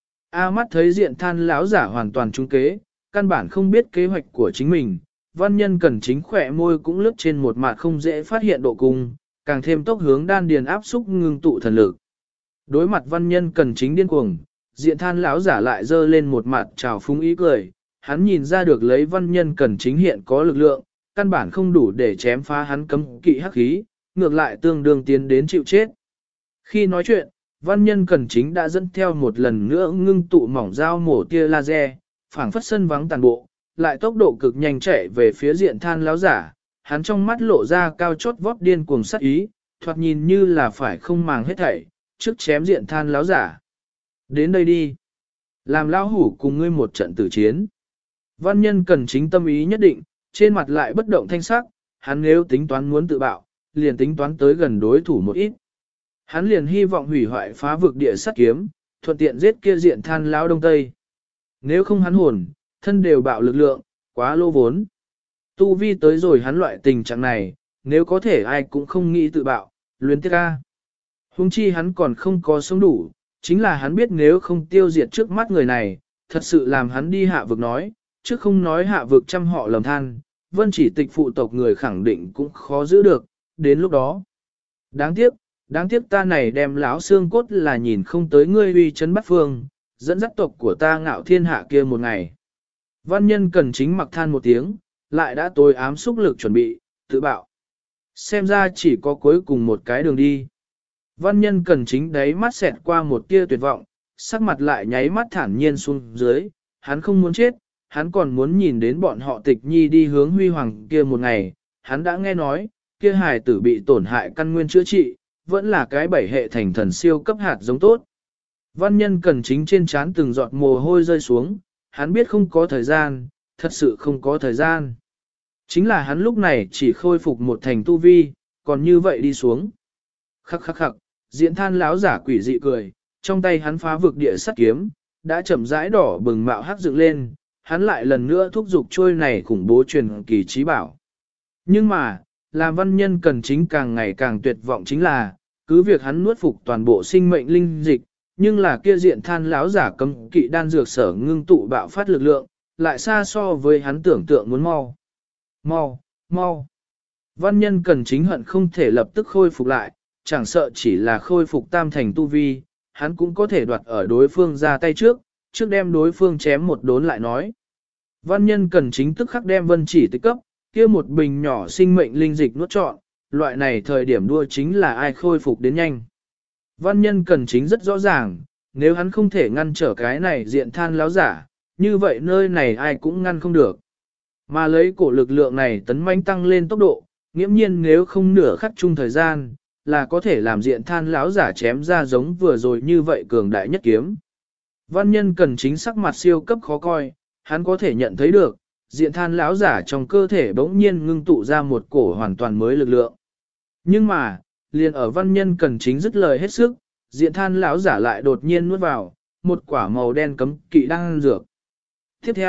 A mắt thấy diện than lão giả hoàn toàn trúng kế, căn bản không biết kế hoạch của chính mình, văn nhân cần chính khỏe môi cũng lướt trên một mặt không dễ phát hiện độ cung, càng thêm tốc hướng đan điền áp xúc ngưng tụ thần lực. Đối mặt văn nhân cần chính điên cuồng, diện than lão giả lại dơ lên một mặt trào phúng ý cười, hắn nhìn ra được lấy văn nhân cần chính hiện có lực lượng, căn bản không đủ để chém phá hắn cấm kỵ hắc khí, ngược lại tương đương tiến đến chịu chết. Khi nói chuyện, văn nhân cần chính đã dẫn theo một lần nữa ngưng tụ mỏng dao mổ tia laser, phảng phất sân vắng tàn bộ, lại tốc độ cực nhanh chạy về phía diện than lão giả, hắn trong mắt lộ ra cao chót vót điên cuồng sát ý, thoạt nhìn như là phải không màng hết thảy, trước chém diện than lão giả. Đến đây đi. Làm lão hủ cùng ngươi một trận tử chiến. Văn nhân cần chính tâm ý nhất định, trên mặt lại bất động thanh sắc, hắn nếu tính toán muốn tự bạo, liền tính toán tới gần đối thủ một ít. Hắn liền hy vọng hủy hoại phá vực địa sắt kiếm, thuận tiện giết kia diện than lão đông tây. Nếu không hắn hồn, thân đều bạo lực lượng, quá lô vốn. Tu vi tới rồi hắn loại tình trạng này, nếu có thể ai cũng không nghĩ tự bạo, luyến tiếc ca. Hùng chi hắn còn không có sống đủ, chính là hắn biết nếu không tiêu diệt trước mắt người này, thật sự làm hắn đi hạ vực nói, chứ không nói hạ vực trăm họ lầm than, vân chỉ tịch phụ tộc người khẳng định cũng khó giữ được, đến lúc đó. Đáng tiếc ta này đem lão xương cốt là nhìn không tới ngươi uy chấn bắt phương, dẫn dắt tộc của ta ngạo thiên hạ kia một ngày. Văn nhân cần chính mặc than một tiếng, lại đã tối ám xúc lực chuẩn bị, tự bạo. Xem ra chỉ có cuối cùng một cái đường đi. Văn nhân cần chính đáy mắt xẹt qua một tia tuyệt vọng, sắc mặt lại nháy mắt thản nhiên xuống dưới, hắn không muốn chết, hắn còn muốn nhìn đến bọn họ tịch nhi đi hướng huy hoàng kia một ngày, hắn đã nghe nói, kia hài tử bị tổn hại căn nguyên chữa trị, vẫn là cái bảy hệ thành thần siêu cấp hạt giống tốt. Văn nhân cần chính trên trán từng giọt mồ hôi rơi xuống, hắn biết không có thời gian, thật sự không có thời gian. Chính là hắn lúc này chỉ khôi phục một thành tu vi, còn như vậy đi xuống. Khắc khắc khắc, diễn than láo giả quỷ dị cười, trong tay hắn phá vực địa sắt kiếm, đã chậm rãi đỏ bừng mạo hắc dựng lên, hắn lại lần nữa thúc giục trôi này khủng bố truyền kỳ trí bảo. Nhưng mà, làm văn nhân cần chính càng ngày càng tuyệt vọng chính là, cứ việc hắn nuốt phục toàn bộ sinh mệnh linh dịch, nhưng là kia diện than láo giả cấm kỵ đan dược sở ngưng tụ bạo phát lực lượng, lại xa so với hắn tưởng tượng muốn mau. Mau, mau. Văn nhân cần chính hận không thể lập tức khôi phục lại, chẳng sợ chỉ là khôi phục tam thành tu vi, hắn cũng có thể đoạt ở đối phương ra tay trước đem đối phương chém một đốn lại nói. Văn nhân cần chính tức khắc đem vân chỉ tịch cấp, kia một bình nhỏ sinh mệnh linh dịch nuốt trọn, loại này thời điểm đua chính là ai khôi phục đến nhanh. Văn nhân cần chính rất rõ ràng, nếu hắn không thể ngăn trở cái này diện than láo giả, như vậy nơi này ai cũng ngăn không được. Mà lấy cổ lực lượng này tấn mãnh tăng lên tốc độ, nghiễm nhiên nếu không nửa khắc chung thời gian, là có thể làm diện than láo giả chém ra giống vừa rồi như vậy cường đại nhất kiếm. Văn nhân cần chính sắc mặt siêu cấp khó coi, hắn có thể nhận thấy được, diện than láo giả trong cơ thể bỗng nhiên ngưng tụ ra một cổ hoàn toàn mới lực lượng. Nhưng mà, liền ở văn nhân cần chính dứt lời hết sức, diện than láo giả lại đột nhiên nuốt vào, một quả màu đen cấm kỵ đang dược. Tiếp theo,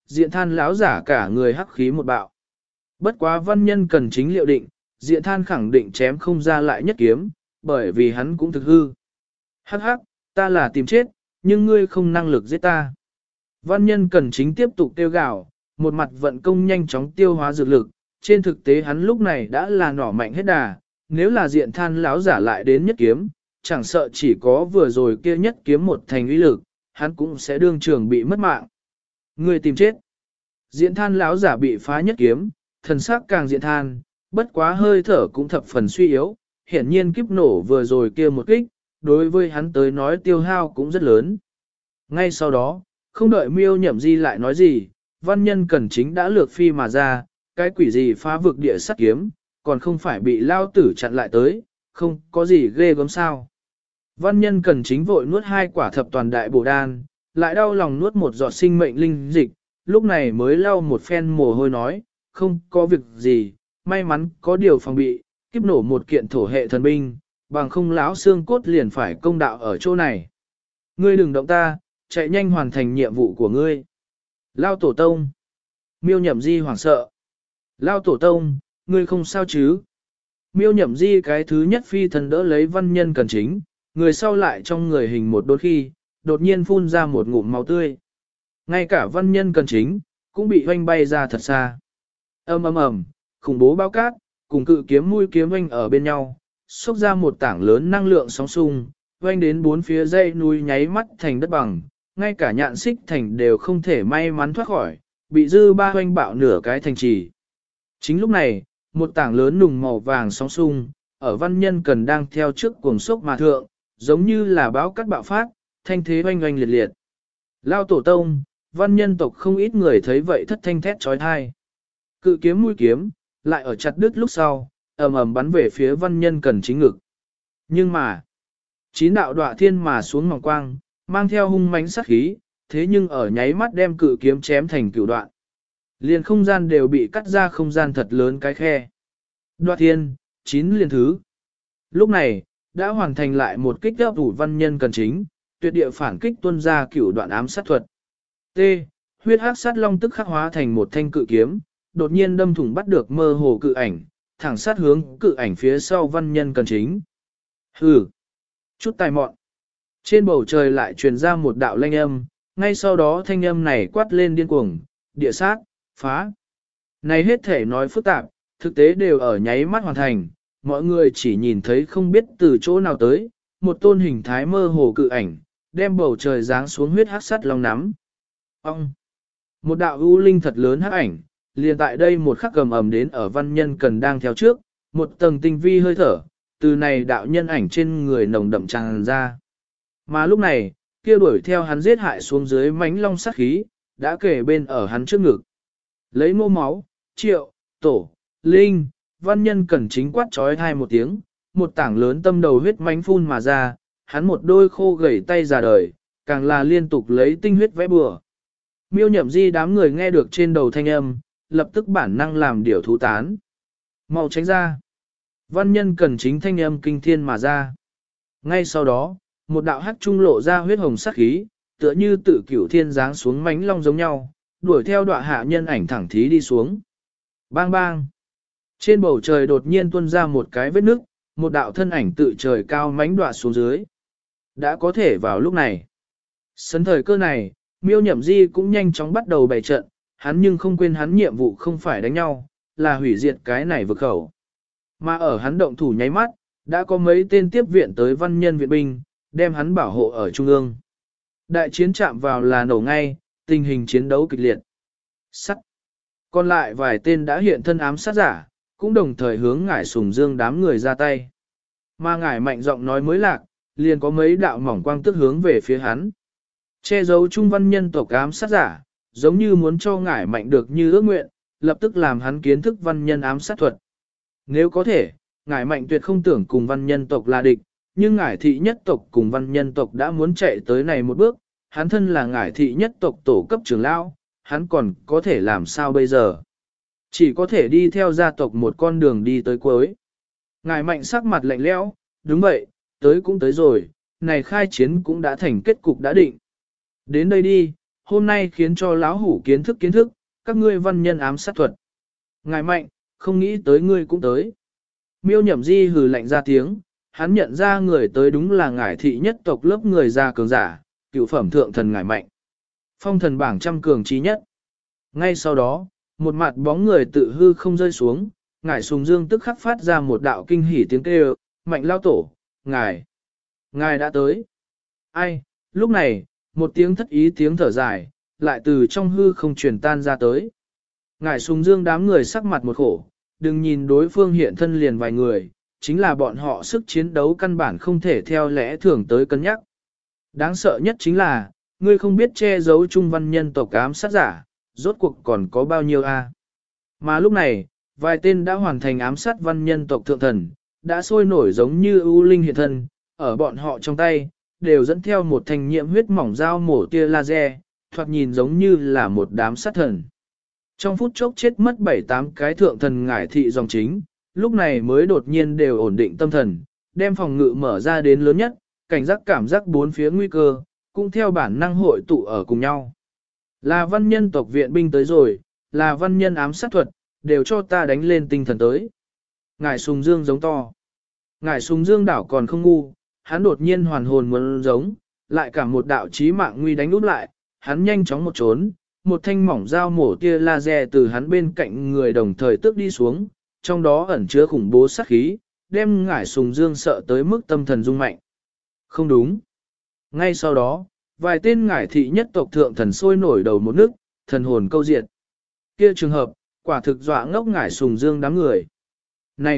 Diện Than lão giả cả người hắc khí một bạo. Bất quá văn nhân cần chính liệu định, Diện Than khẳng định chém không ra lại nhất kiếm, bởi vì hắn cũng thực hư. Hắc hắc, ta là tìm chết, nhưng ngươi không năng lực giết ta. Văn nhân cần chính tiếp tục tiêu gạo, một mặt vận công nhanh chóng tiêu hóa dược lực, trên thực tế hắn lúc này đã là nỏ mạnh hết đà, nếu là Diện Than lão giả lại đến nhất kiếm, chẳng sợ chỉ có vừa rồi kia nhất kiếm một thành uy lực, hắn cũng sẽ đương trường bị mất mạng. Ngươi tìm chết. Diện Than lão giả bị phá nhất kiếm, thần sắc càng diện than, bất quá hơi thở cũng thập phần suy yếu, hiển nhiên kiếp nổ vừa rồi kia một kích, đối với hắn tới nói tiêu hao cũng rất lớn. Ngay sau đó, không đợi Miêu Nhậm Di lại nói gì, văn nhân cẩn chính đã lược phi mà ra, cái quỷ gì phá vực địa sắt kiếm, còn không phải bị lao tử chặn lại tới, không có gì ghê gớm sao. Văn nhân cẩn chính vội nuốt 2 quả thập toàn đại bổ đan, lại đau lòng nuốt một giọt sinh mệnh linh dịch, lúc này mới lau một phen mồ hôi nói, không có việc gì, may mắn có điều phòng bị, kiếp nổ một kiện thổ hệ thần binh, bằng không lão xương cốt liền phải công đạo ở chỗ này. Ngươi đừng động ta, chạy nhanh hoàn thành nhiệm vụ của ngươi. Lao tổ tông. Miêu Nhậm Di hoảng sợ. Lao tổ tông, ngươi không sao chứ? Miêu Nhậm Di cái thứ nhất phi thần đỡ lấy văn nhân cần chính, người sau lại trong người hình một đôi khi, đột nhiên phun ra một ngụm máu tươi. Ngay cả văn nhân cần chính, cũng bị hoanh bay ra thật xa. Ầm ầm ầm, khủng bố bao cát, cùng cự kiếm mũi kiếm hoanh ở bên nhau, xốc ra một tảng lớn năng lượng sóng xung, hoanh đến 4 phía dãy núi nháy mắt thành đất bằng, ngay cả nhạn xích thành đều không thể may mắn thoát khỏi, bị dư ba hoanh bạo nửa cái thành trì. Chính lúc này, một tảng lớn nùng màu vàng sóng xung, ở văn nhân cần đang theo trước cuồng sốc mà thượng, giống như là báo cát bạo phát, thanh thế hoanh hoanh liệt liệt. Lao tổ tông, văn nhân tộc không ít người thấy vậy thất thanh thét trói thai. Cự kiếm mũi kiếm, lại ở chặt đứt lúc sau, ầm ầm bắn về phía văn nhân cần chính ngực. Nhưng mà, 9 đạo đọa thiên mà xuống mỏng quang, mang theo hung mãnh sát khí, thế nhưng ở nháy mắt đem cự kiếm chém thành cửu đoạn. Liền không gian đều bị cắt ra không gian thật lớn cái khe. Đọa thiên, 9 liên thứ. Lúc này, đã hoàn thành lại một kích áp ủ văn nhân cần chính, tuyệt địa phản kích tuôn ra cửu đoạn ám sát thuật. T. Huyết hắc sát long tức khắc hóa thành một thanh cự kiếm, đột nhiên đâm thủng bắt được mơ hồ cự ảnh, thẳng sát hướng cự ảnh phía sau văn nhân cần chính. Hừ, chút tài mọn. Trên bầu trời lại truyền ra một đạo lanh âm, ngay sau đó thanh âm này quát lên điên cuồng, địa sát, phá. Này hết thể nói phức tạp, thực tế đều ở nháy mắt hoàn thành, mọi người chỉ nhìn thấy không biết từ chỗ nào tới, một tôn hình thái mơ hồ cự ảnh, đem bầu trời giáng xuống huyết hắc sắt long nắm. Ông! Một đạo ưu linh thật lớn hắc ảnh, liền tại đây một khắc cầm ầm đến ở văn nhân cần đang theo trước, một tầng tinh vi hơi thở, từ này đạo nhân ảnh trên người nồng đậm tràn ra. Mà lúc này, kia đuổi theo hắn giết hại xuống dưới mãnh long sát khí, đã kể bên ở hắn trước ngực. Lấy mô máu, triệu, tổ, linh, văn nhân cần chính quát trói thai một tiếng, một tảng lớn tâm đầu huyết mãnh phun mà ra, hắn một đôi khô gầy tay già đời, càng là liên tục lấy tinh huyết vẽ bừa. Miêu Nhậm Di đám người nghe được trên đầu thanh âm, lập tức bản năng làm điều thú tán. Mau tránh ra. Văn nhân cần chính thanh âm kinh thiên mà ra. Ngay sau đó, một đạo hắc trung lộ ra huyết hồng sắc khí, tựa như tự cửu thiên giáng xuống mánh long giống nhau, đuổi theo đọa hạ nhân ảnh thẳng thí đi xuống. Bang bang. Trên bầu trời đột nhiên tuôn ra một cái vết nứt, một đạo thân ảnh tự trời cao mánh đọa xuống dưới. Đã có thể vào lúc này. Sấn thời cơ này, Miêu Nhậm Di cũng nhanh chóng bắt đầu bày trận, hắn nhưng không quên hắn nhiệm vụ không phải đánh nhau, là hủy diệt cái này vực khẩu. Mà ở hắn động thủ nháy mắt, đã có mấy tên tiếp viện tới văn nhân viện binh, đem hắn bảo hộ ở trung ương. Đại chiến chạm vào là nổ ngay, tình hình chiến đấu kịch liệt. Sắt. Còn lại vài tên đã hiện thân ám sát giả, cũng đồng thời hướng ngải sùng dương đám người ra tay. Mà ngải mạnh giọng nói mới lạc, liền có mấy đạo mỏng quang tức hướng về phía hắn. Che giấu trung văn nhân tộc ám sát giả, giống như muốn cho ngải mạnh được như ước nguyện, lập tức làm hắn kiến thức văn nhân ám sát thuật. Nếu có thể, ngải mạnh tuyệt không tưởng cùng văn nhân tộc là địch, nhưng ngải thị nhất tộc cùng văn nhân tộc đã muốn chạy tới này một bước, hắn thân là ngải thị nhất tộc tổ cấp trưởng lão, hắn còn có thể làm sao bây giờ? Chỉ có thể đi theo gia tộc một con đường đi tới cuối. Ngải mạnh sắc mặt lạnh lẽo, đúng vậy, tới cũng tới rồi, này khai chiến cũng đã thành kết cục đã định. Đến đây đi, hôm nay khiến cho lão hủ kiến thức, các ngươi văn nhân ám sát thuật. Ngài mạnh, không nghĩ tới ngươi cũng tới. Miêu Nhậm Di hừ lạnh ra tiếng, hắn nhận ra người tới đúng là ngải thị nhất tộc lớp người già cường giả, cựu phẩm thượng thần ngải mạnh. Phong thần bảng trăm cường trí nhất. Ngay sau đó, một mặt bóng người tự hư không rơi xuống, ngải sùng dương tức khắc phát ra một đạo kinh hỉ tiếng kêu, mạnh lao tổ, ngài đã tới. Ai, lúc này, một tiếng thất ý tiếng thở dài, lại từ trong hư không truyền tan ra tới. Ngải sùng dương đám người sắc mặt một khổ, đừng nhìn đối phương hiện thân liền vài người, chính là bọn họ sức chiến đấu căn bản không thể theo lẽ thường tới cân nhắc. Đáng sợ nhất chính là, ngươi không biết che giấu trung văn nhân tộc ám sát giả, rốt cuộc còn có bao nhiêu a? Mà lúc này, vài tên đã hoàn thành ám sát văn nhân tộc thượng thần, đã sôi nổi giống như ưu linh hiện thân, ở bọn họ trong tay, đều dẫn theo một thành nhiễm huyết mỏng dao mổ tia laser, thoạt nhìn giống như là một đám sát thần. Trong phút chốc chết mất 7-8 cái thượng thần ngải thị dòng chính, lúc này mới đột nhiên đều ổn định tâm thần, đem phòng ngự mở ra đến lớn nhất, cảnh giác cảm giác bốn phía nguy cơ, cũng theo bản năng hội tụ ở cùng nhau. Là văn nhân tộc viện binh tới rồi, là văn nhân ám sát thuật, đều cho ta đánh lên tinh thần tới. Ngải Sùng Dương giống to. Ngải Sùng Dương đảo còn không ngu, hắn đột nhiên hoàn hồn muốn giống, lại cả một đạo chí mạng nguy đánh úp lại, hắn nhanh chóng một trốn, một thanh mỏng dao mổ tia laser từ hắn bên cạnh người đồng thời tước đi xuống, trong đó ẩn chứa khủng bố sát khí, đem Ngải Sùng Dương sợ tới mức tâm thần rung mạnh. Không đúng. Ngay sau đó, vài tên ngải thị nhất tộc thượng thần sôi nổi đầu một nước, thần hồn câu diệt. Kia trường hợp, quả thực dọa ngốc Ngải Sùng Dương đám người. Này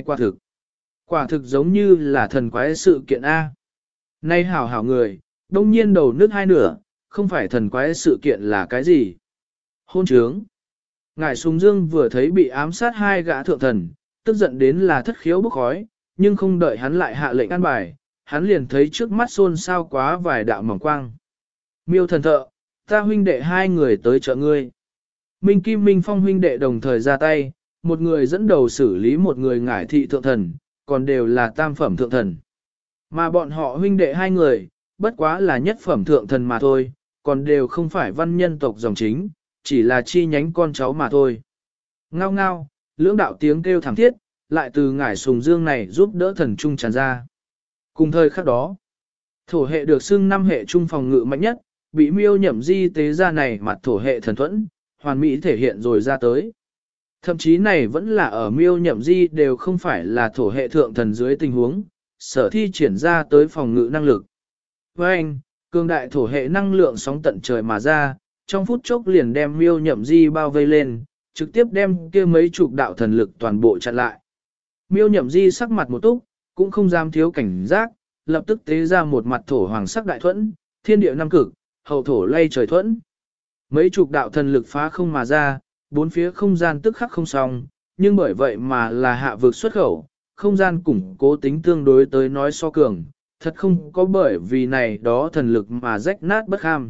quả thực giống như là thần quái sự kiện A. Này hảo người, đông nhiên đầu nước hai nửa, không phải thần quái sự kiện là cái gì? Hôn trướng. Ngải Sùng Dương vừa thấy bị ám sát hai gã thượng thần, tức giận đến là thất khiếu bốc khói, nhưng không đợi hắn lại hạ lệnh an bài, hắn liền thấy trước mắt xôn xao quá vài đạo mỏng quang. Miêu thần thợ, ta huynh đệ hai người tới trợ ngươi. Minh Kim Minh Phong huynh đệ đồng thời ra tay, một người dẫn đầu xử lý một người ngải thị thượng thần, còn đều là tam phẩm thượng thần. Mà bọn họ huynh đệ hai người, bất quá là nhất phẩm thượng thần mà thôi, còn đều không phải văn nhân tộc dòng chính, chỉ là chi nhánh con cháu mà thôi. Ngao ngao, lưỡng đạo tiếng kêu thảm thiết, lại từ Ngải Sùng Dương này giúp đỡ thần trung tràn ra. Cùng thời khắc đó, thổ hệ được xưng năm hệ trung phòng ngự mạnh nhất, bị Miêu Nhậm Di tế ra này mặt thổ hệ thần thuẫn, hoàn mỹ thể hiện rồi ra tới. Thậm chí này vẫn là ở Miêu Nhậm Di đều không phải là thổ hệ thượng thần dưới tình huống, sở thi triển ra tới phòng ngự năng lực. Với anh, cường đại thổ hệ năng lượng sóng tận trời mà ra, trong phút chốc liền đem Miêu Nhậm Di bao vây lên, trực tiếp đem kia mấy chục đạo thần lực toàn bộ chặn lại. Miêu Nhậm Di sắc mặt một túc, cũng không dám thiếu cảnh giác, lập tức tế ra một mặt thổ hoàng sắc đại thuẫn, thiên địa năm cực, hậu thổ lay trời thuẫn. Mấy chục đạo thần lực phá không mà ra, bốn phía không gian tức khắc không xong, nhưng bởi vậy mà là hạ vực xuất khẩu, không gian củng cố tính tương đối tới nói so cường, thật không có bởi vì này đó thần lực mà rách nát bất kham.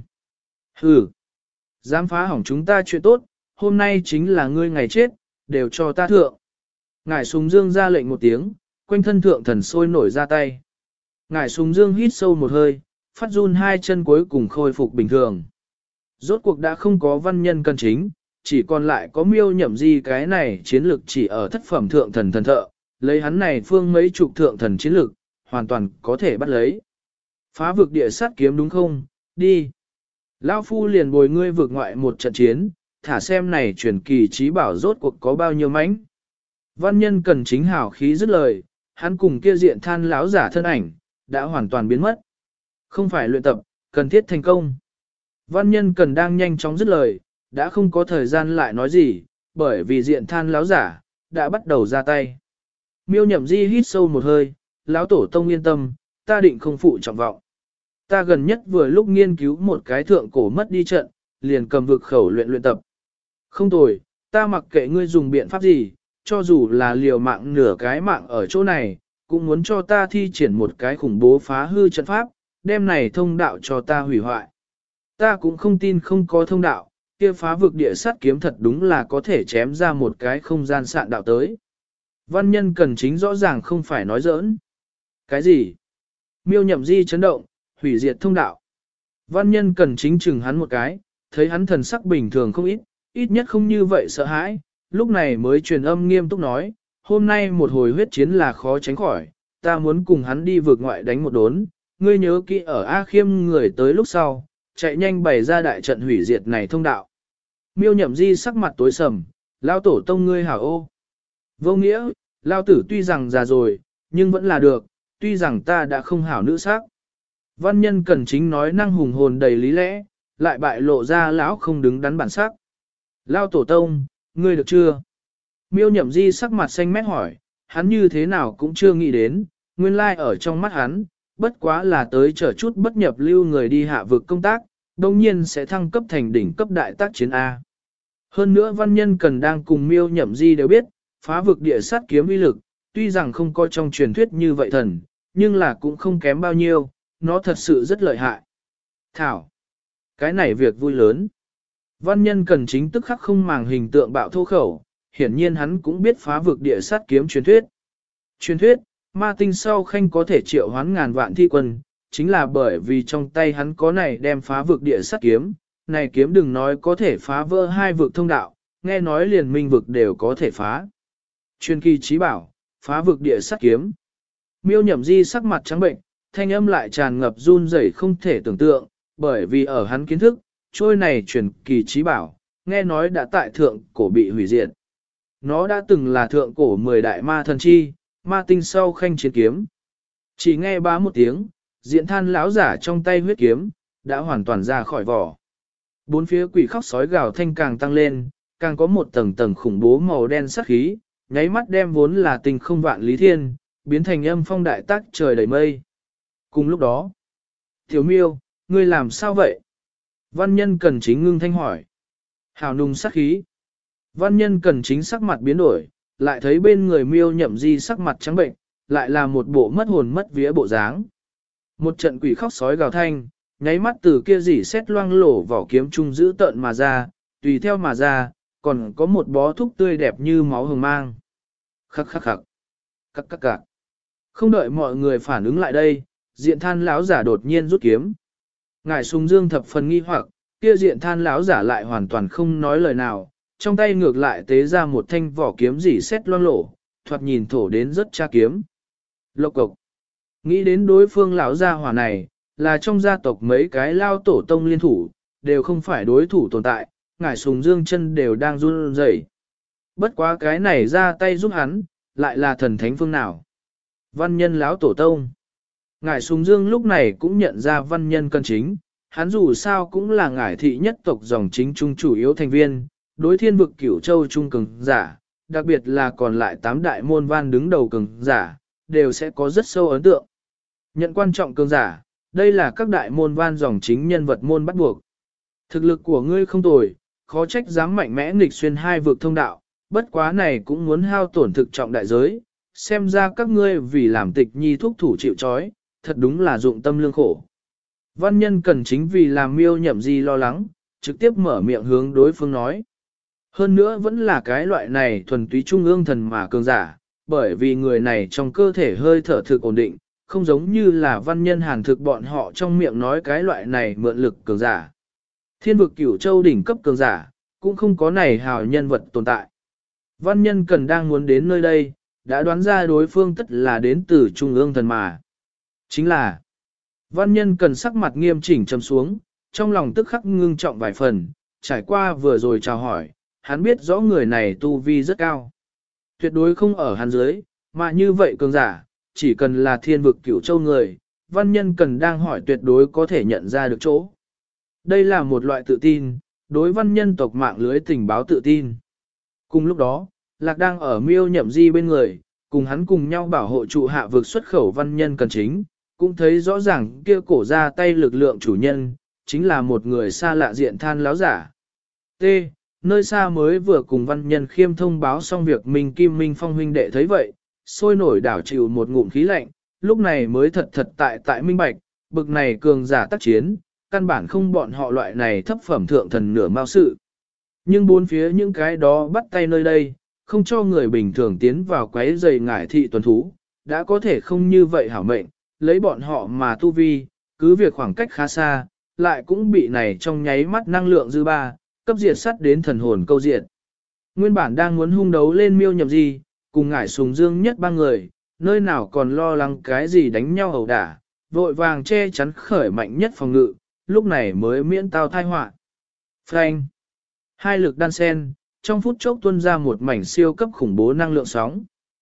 Hừ, dám phá hỏng chúng ta chuyện tốt, hôm nay chính là ngươi ngày chết, đều cho ta thượng. Ngải Sùng Dương ra lệnh một tiếng, quanh thân thượng thần sôi nổi ra tay. Ngải Sùng Dương hít sâu một hơi, phát run hai chân cuối cùng khôi phục bình thường. Rốt cuộc đã không có văn nhân cân chính, chỉ còn lại có Miêu Nhậm Di cái này chiến lực chỉ ở thất phẩm thượng thần thần thợ, lấy hắn này phương mấy chục thượng thần chiến lực, hoàn toàn có thể bắt lấy. Phá vực địa sát kiếm đúng không? Đi. Lão phu liền bồi ngươi vượt ngoại một trận chiến, thả xem này truyền kỳ trí bảo rốt cuộc có bao nhiêu mánh. Văn nhân cần chính hảo khí dứt lời, hắn cùng kia diện than lão giả thân ảnh, đã hoàn toàn biến mất. Không phải luyện tập, cần thiết thành công. Văn nhân cần đang nhanh chóng dứt lời, đã không có thời gian lại nói gì, bởi vì diện than lão giả, đã bắt đầu ra tay. Miêu Nhậm Di hít sâu một hơi, lão tổ tông yên tâm, ta định không phụ trọng vọng. Ta gần nhất vừa lúc nghiên cứu một cái thượng cổ mất đi trận, liền cầm vực khẩu luyện tập. Không tồi, ta mặc kệ ngươi dùng biện pháp gì, cho dù là liều mạng nửa cái mạng ở chỗ này, cũng muốn cho ta thi triển một cái khủng bố phá hư trận pháp, đem này thông đạo cho ta hủy hoại. Ta cũng không tin không có thông đạo, kia phá vực địa sát kiếm thật đúng là có thể chém ra một cái không gian sạn đạo tới. Văn nhân cần chính rõ ràng không phải nói giỡn. Cái gì? Miêu Nhậm Di chấn động, hủy diệt thông đạo. Văn nhân cần chính chừng hắn một cái, thấy hắn thần sắc bình thường không ít, ít nhất không như vậy sợ hãi, lúc này mới truyền âm nghiêm túc nói, hôm nay một hồi huyết chiến là khó tránh khỏi, ta muốn cùng hắn đi vượt ngoại đánh một đốn, ngươi nhớ kỹ ở A Khiêm người tới lúc sau, chạy nhanh bày ra đại trận hủy diệt này thông đạo. Miêu Nhậm Di sắc mặt tối sầm, lao tổ tông ngươi hảo ô. Vô nghĩa, lao tử tuy rằng già rồi, nhưng vẫn là được, tuy rằng ta đã không hảo nữ sắc. Văn nhân cần chính nói năng hùng hồn đầy lý lẽ, lại bại lộ ra lão không đứng đắn bản sắc. Lao tổ tông, ngươi được chưa? Miêu Nhậm Di sắc mặt xanh mét hỏi, hắn như thế nào cũng chưa nghĩ đến, nguyên lai ở trong mắt hắn, bất quá là tới trở chút bất nhập lưu người đi hạ vực công tác, đồng nhiên sẽ thăng cấp thành đỉnh cấp đại tác chiến A. Hơn nữa văn nhân cần đang cùng Miêu Nhậm Di đều biết, phá vực địa sát kiếm uy lực, tuy rằng không có trong truyền thuyết như vậy thần, nhưng là cũng không kém bao nhiêu, nó thật sự rất lợi hại. Thảo, cái này việc vui lớn. Văn nhân cần chính tức khắc không màng hình tượng bạo thô khẩu, hiển nhiên hắn cũng biết phá vực địa sát kiếm truyền thuyết. Truyền thuyết, ma tinh sau khanh có thể triệu hoán ngàn vạn thi quân, chính là bởi vì trong tay hắn có này đem phá vực địa sát kiếm, này kiếm đừng nói có thể phá vỡ hai vực thông đạo, nghe nói liền minh vực đều có thể phá. Truyền kỳ trí bảo, phá vực địa sát kiếm. Miêu Nhậm Di sắc mặt trắng bệnh, thanh âm lại tràn ngập run rẩy không thể tưởng tượng, bởi vì ở hắn kiến thức, trôi này truyền kỳ trí bảo, nghe nói đã tại thượng cổ bị hủy diệt. Nó đã từng là thượng cổ 10 đại ma thần chi, ma tinh sau khanh chiến kiếm. Chỉ nghe bá một tiếng, diện than lão giả trong tay huyết kiếm, đã hoàn toàn ra khỏi vỏ. Bốn phía quỷ khóc sói gào thanh càng tăng lên, càng có một tầng tầng khủng bố màu đen sắc khí, nháy mắt đem vốn là tình không vạn lý thiên, biến thành âm phong đại tác trời đầy mây. Cùng lúc đó, Tiểu Miêu, ngươi làm sao vậy? Văn nhân cần chính ngưng thanh hỏi. Hào nung sắc khí. Văn nhân cần chính sắc mặt biến đổi, lại thấy bên người Miêu Nhậm Di sắc mặt trắng bệnh, lại là một bộ mất hồn mất vía bộ dáng. Một trận quỷ khóc sói gào thanh, nháy mắt từ kia dỉ xét loang lổ vỏ kiếm trung giữ tợn mà ra, tùy theo mà ra, còn có một bó thúc tươi đẹp như máu hồng mang. Khắc khắc khắc. Cắc cắc cạc. Không đợi mọi người phản ứng lại đây, diện than lão giả đột nhiên rút kiếm. Ngải Sùng Dương thập phần nghi hoặc, kia diện than lão giả lại hoàn toàn không nói lời nào, trong tay ngược lại tế ra một thanh vỏ kiếm dỉ xét loang lổ, thoạt nhìn thổ đến rất cha kiếm. Lộc cộc. Nghĩ đến đối phương lão gia hỏa này, là trong gia tộc mấy cái lao tổ tông liên thủ, đều không phải đối thủ tồn tại, Ngải Sùng Dương chân đều đang run rẩy. Bất quá cái này ra tay giúp hắn, lại là thần thánh phương nào. Văn nhân lão tổ tông. Ngải Sùng Dương lúc này cũng nhận ra văn nhân cân chính, hắn dù sao cũng là ngải thị nhất tộc dòng chính trung chủ yếu thành viên, đối thiên vực cửu châu trung cường giả, đặc biệt là còn lại 8 đại môn văn đứng đầu cường giả, đều sẽ có rất sâu ấn tượng. Nhận quan trọng cường giả, đây là các đại môn văn dòng chính nhân vật môn bắt buộc. Thực lực của ngươi không tồi, khó trách dám mạnh mẽ nghịch xuyên hai vực thông đạo, bất quá này cũng muốn hao tổn thực trọng đại giới, xem ra các ngươi vì làm tịch nhi thúc thủ chịu trói, thật đúng là dụng tâm lương khổ. Văn nhân cần chính vì làm Miêu Nhậm Di lo lắng, trực tiếp mở miệng hướng đối phương nói. Hơn nữa vẫn là cái loại này thuần túy trung ương thần mà cường giả, bởi vì người này trong cơ thể hơi thở thực ổn định, không giống như là văn nhân hàn thực bọn họ trong miệng nói cái loại này mượn lực cường giả. Thiên vực cửu châu đỉnh cấp cường giả, cũng không có này hào nhân vật tồn tại. Văn nhân cần đang muốn đến nơi đây, đã đoán ra đối phương tất là đến từ trung ương thần mà. Chính là, văn nhân cần sắc mặt nghiêm chỉnh trầm xuống, trong lòng tức khắc ngưng trọng vài phần, trải qua vừa rồi chào hỏi, hắn biết rõ người này tu vi rất cao. Tuyệt đối không ở hắn dưới, mà như vậy cường giả, chỉ cần là thiên vực cửu châu người, văn nhân cần đang hỏi tuyệt đối có thể nhận ra được chỗ. Đây là một loại tự tin, đối văn nhân tộc mạng lưới tình báo tự tin. Cùng lúc đó, Lạc đang ở Miêu Nhậm Di bên người, cùng hắn cùng nhau bảo hộ trụ hạ vực xuất khẩu văn nhân cần chính, cũng thấy rõ ràng kia cổ ra tay lực lượng chủ nhân, chính là một người xa lạ diện than láo giả. T. Nơi xa mới vừa cùng văn nhân khiêm thông báo xong việc mình Kim Minh Phong huynh đệ thấy vậy, sôi nổi đảo chịu một ngụm khí lạnh, lúc này mới thật tại minh bạch, bực này cường giả tác chiến, căn bản không bọn họ loại này thấp phẩm thượng thần nửa mao sự. Nhưng bốn phía những cái đó bắt tay nơi đây, không cho người bình thường tiến vào quấy rầy ngải thị tuần thú, đã có thể không như vậy hảo mệnh, lấy bọn họ mà tu vi, cứ việc khoảng cách khá xa, lại cũng bị này trong nháy mắt năng lượng dư ba, cấp diệt sắt đến thần hồn câu diệt. Nguyên bản đang muốn hung đấu lên Miêu Nhậm Di, cùng ngải sùng dương nhất ba người, nơi nào còn lo lắng cái gì đánh nhau ẩu đả, vội vàng che chắn khởi mạnh nhất phòng ngự, lúc này mới miễn tao thai họa. Frank. Hai lực đan sen, trong phút chốc tuôn ra một mảnh siêu cấp khủng bố năng lượng sóng.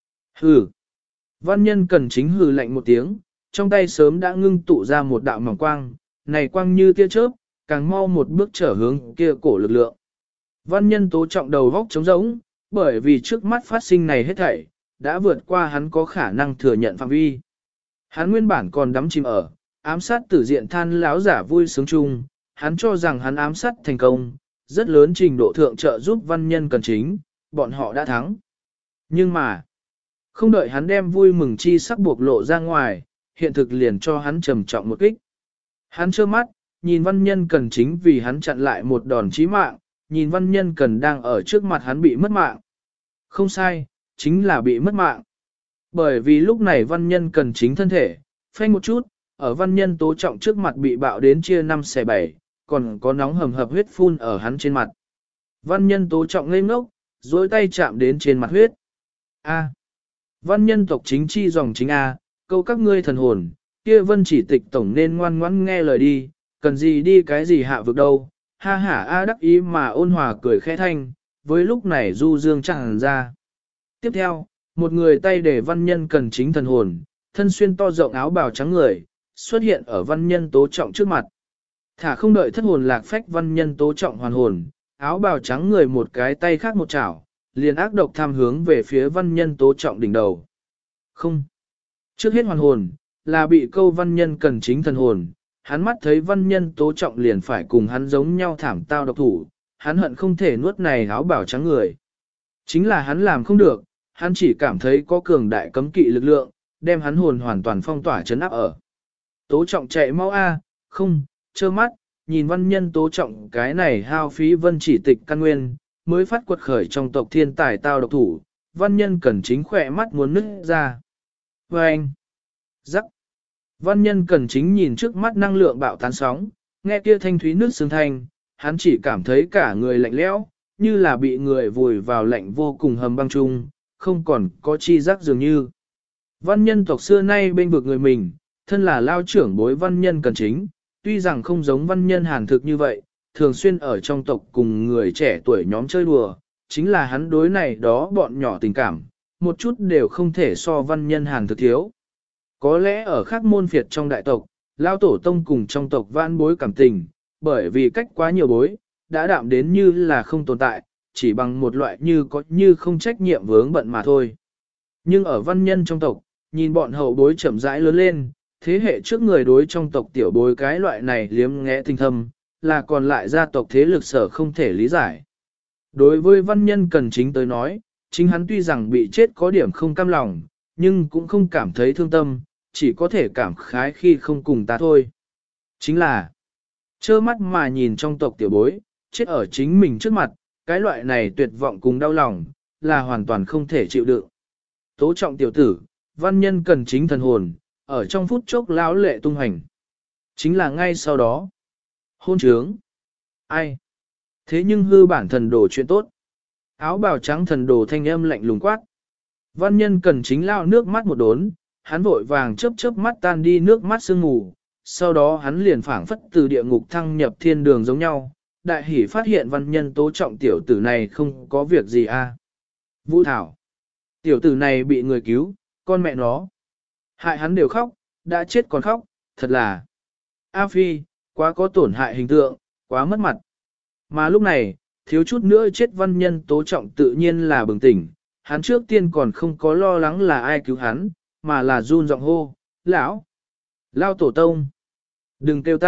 Hừ. Văn Nhân Cần Chính hừ lạnh một tiếng, trong tay sớm đã ngưng tụ ra một đạo mỏng quang, này quang như tia chớp, càng mau một bước trở hướng kia cổ lực lượng. Văn Nhân Tố Trọng đầu góc trống rỗng, bởi vì trước mắt phát sinh này hết thảy, đã vượt qua hắn có khả năng thừa nhận phạm vi. Hắn nguyên bản còn đắm chìm ở, ám sát tử diện than láo giả vui sướng chung, hắn cho rằng hắn ám sát thành công, rất lớn trình độ thượng trợ giúp Văn Nhân Cần Chính, bọn họ đã thắng. Nhưng mà, không đợi hắn đem vui mừng chi sắc buộc lộ ra ngoài, hiện thực liền cho hắn trầm trọng một kích. Hắn trơ mắt, nhìn Văn Nhân Cần Chính vì hắn chặn lại một đòn chí mạng, nhìn Văn Nhân Cần đang ở trước mặt hắn bị mất mạng. Không sai, chính là bị mất mạng. Bởi vì lúc này Văn Nhân Cần Chính thân thể, phanh một chút, ở Văn Nhân Tố Trọng trước mặt bị bạo đến chia 5 xẻ 7, còn có nóng hầm hập huyết phun ở hắn trên mặt. Văn Nhân Tố Trọng ngây ngốc, duỗi tay chạm đến trên mặt huyết. A. Văn nhân tộc chính chi dòng chính A, câu các ngươi thần hồn, kia Vân Chỉ Tịch tổng nên ngoan ngoãn nghe lời đi, cần gì đi cái gì hạ vực đâu. Ha ha A đắc ý mà ôn hòa cười khẽ thanh, với lúc này du dương tràn ra. Tiếp theo, một người tay để Văn Nhân Cần Chính thần hồn, thân xuyên to rộng áo bào trắng người, xuất hiện ở Văn Nhân Tố Trọng trước mặt. Thả không đợi thất hồn lạc phách Văn Nhân Tố Trọng hoàn hồn, áo bào trắng người một cái tay khác một chảo, liền ác độc tham hướng về phía Văn Nhân Tố Trọng đỉnh đầu. Không. Trước hết hoàn hồn, là bị câu Văn Nhân Cần Chính thần hồn, hắn mắt thấy Văn Nhân Tố Trọng liền phải cùng hắn giống nhau thảm tao độc thủ, hắn hận không thể nuốt này áo bào trắng người. Chính là hắn làm không được, hắn chỉ cảm thấy có cường đại cấm kỵ lực lượng, đem hắn hồn hoàn toàn phong tỏa chấn áp ở. Tố Trọng chạy mau a, không, trơ mắt, nhìn Văn Nhân Tố Trọng cái này hao phí Vân Chỉ Tịch căn nguyên, mới phát quật khởi trong tộc thiên tài tao độc thủ, Văn Nhân Cần Chính khỏe mắt muốn nứt ra. Và anh, rắc, Văn Nhân Cần Chính nhìn trước mắt năng lượng bạo tán sóng, nghe kia thanh thúy nước xương thanh, hắn chỉ cảm thấy cả người lạnh lẽo, như là bị người vùi vào lạnh vô cùng hầm băng chung, không còn có chi giác dường như. Văn nhân tộc xưa nay bên vực người mình, thân là lao trưởng bối Văn Nhân Cần Chính, tuy rằng không giống Văn Nhân Hàn thực như vậy, thường xuyên ở trong tộc cùng người trẻ tuổi nhóm chơi đùa, chính là hắn đối này đó bọn nhỏ tình cảm, một chút đều không thể so Văn Nhân Hàn thực thiếu. Có lẽ ở khác môn phiệt trong đại tộc, lao tổ tông cùng trong tộc vãn bối cảm tình, bởi vì cách quá nhiều bối, đã đạm đến như là không tồn tại, chỉ bằng một loại như có như không trách nhiệm vướng bận mà thôi. Nhưng ở Văn Nhân trong tộc, nhìn bọn hậu bối chậm rãi lớn lên, thế hệ trước người đối trong tộc tiểu bối cái loại này liếm ngẽ tinh thâm, là còn lại gia tộc thế lực sở không thể lý giải. Đối với Văn Nhân Cần Chính tới nói, chính hắn tuy rằng bị chết có điểm không cam lòng, nhưng cũng không cảm thấy thương tâm, chỉ có thể cảm khái khi không cùng ta thôi. Chính là, trơ mắt mà nhìn trong tộc tiểu bối, chết ở chính mình trước mặt, cái loại này tuyệt vọng cùng đau lòng, là hoàn toàn không thể chịu đựng. Tố Trọng tiểu tử, Văn Nhân Cần Chính thần hồn, ở trong phút chốc lão lệ tung hành. Chính là ngay sau đó. Hôn trướng. Ai? Thế nhưng hư bản thần đồ chuyện tốt. Áo bào trắng thần đồ thanh âm lạnh lùng quát. Văn Nhân Cần Chính lao nước mắt một đốn, hắn vội vàng chớp chớp mắt tan đi nước mắt sương mù, sau đó hắn liền phảng phất từ địa ngục thăng nhập thiên đường giống nhau. Đại hỉ phát hiện Văn Nhân Tố Trọng tiểu tử này không có việc gì a. Vũ Thảo. Tiểu tử này bị người cứu, con mẹ nó. Hại hắn đều khóc, đã chết còn khóc, thật là. A Phi, quá có tổn hại hình tượng, quá mất mặt. Mà lúc này, thiếu chút nữa chết Văn Nhân Tố Trọng tự nhiên là bừng tỉnh, hắn trước tiên còn không có lo lắng là ai cứu hắn, mà là run giọng hô, lão, lao tổ tông, đừng kêu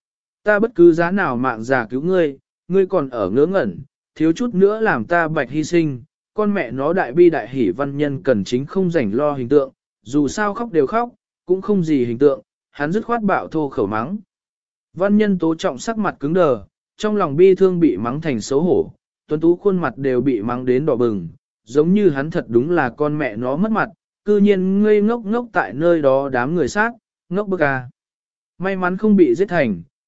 ta bất cứ giá nào mạng già cứu ngươi, ngươi còn ở ngớ ngẩn, thiếu chút nữa làm ta bạch hy sinh, con mẹ nó đại bi đại hỉ. Văn Nhân Cần Chính không rảnh lo hình tượng, dù sao khóc đều khóc, cũng không gì hình tượng, hắn dứt khoát bạo thô khẩu mắng. Văn Nhân Tố Trọng sắc mặt cứng đờ, trong lòng bi thương bị mắng thành xấu hổ, tuấn tú khuôn mặt đều bị mắng đến đỏ bừng, giống như hắn thật đúng là con mẹ nó mất mặt, cư nhiên ngây ngốc ngốc tại nơi đó đám người sát, ngốc bức à. May mắn không bị giết thành,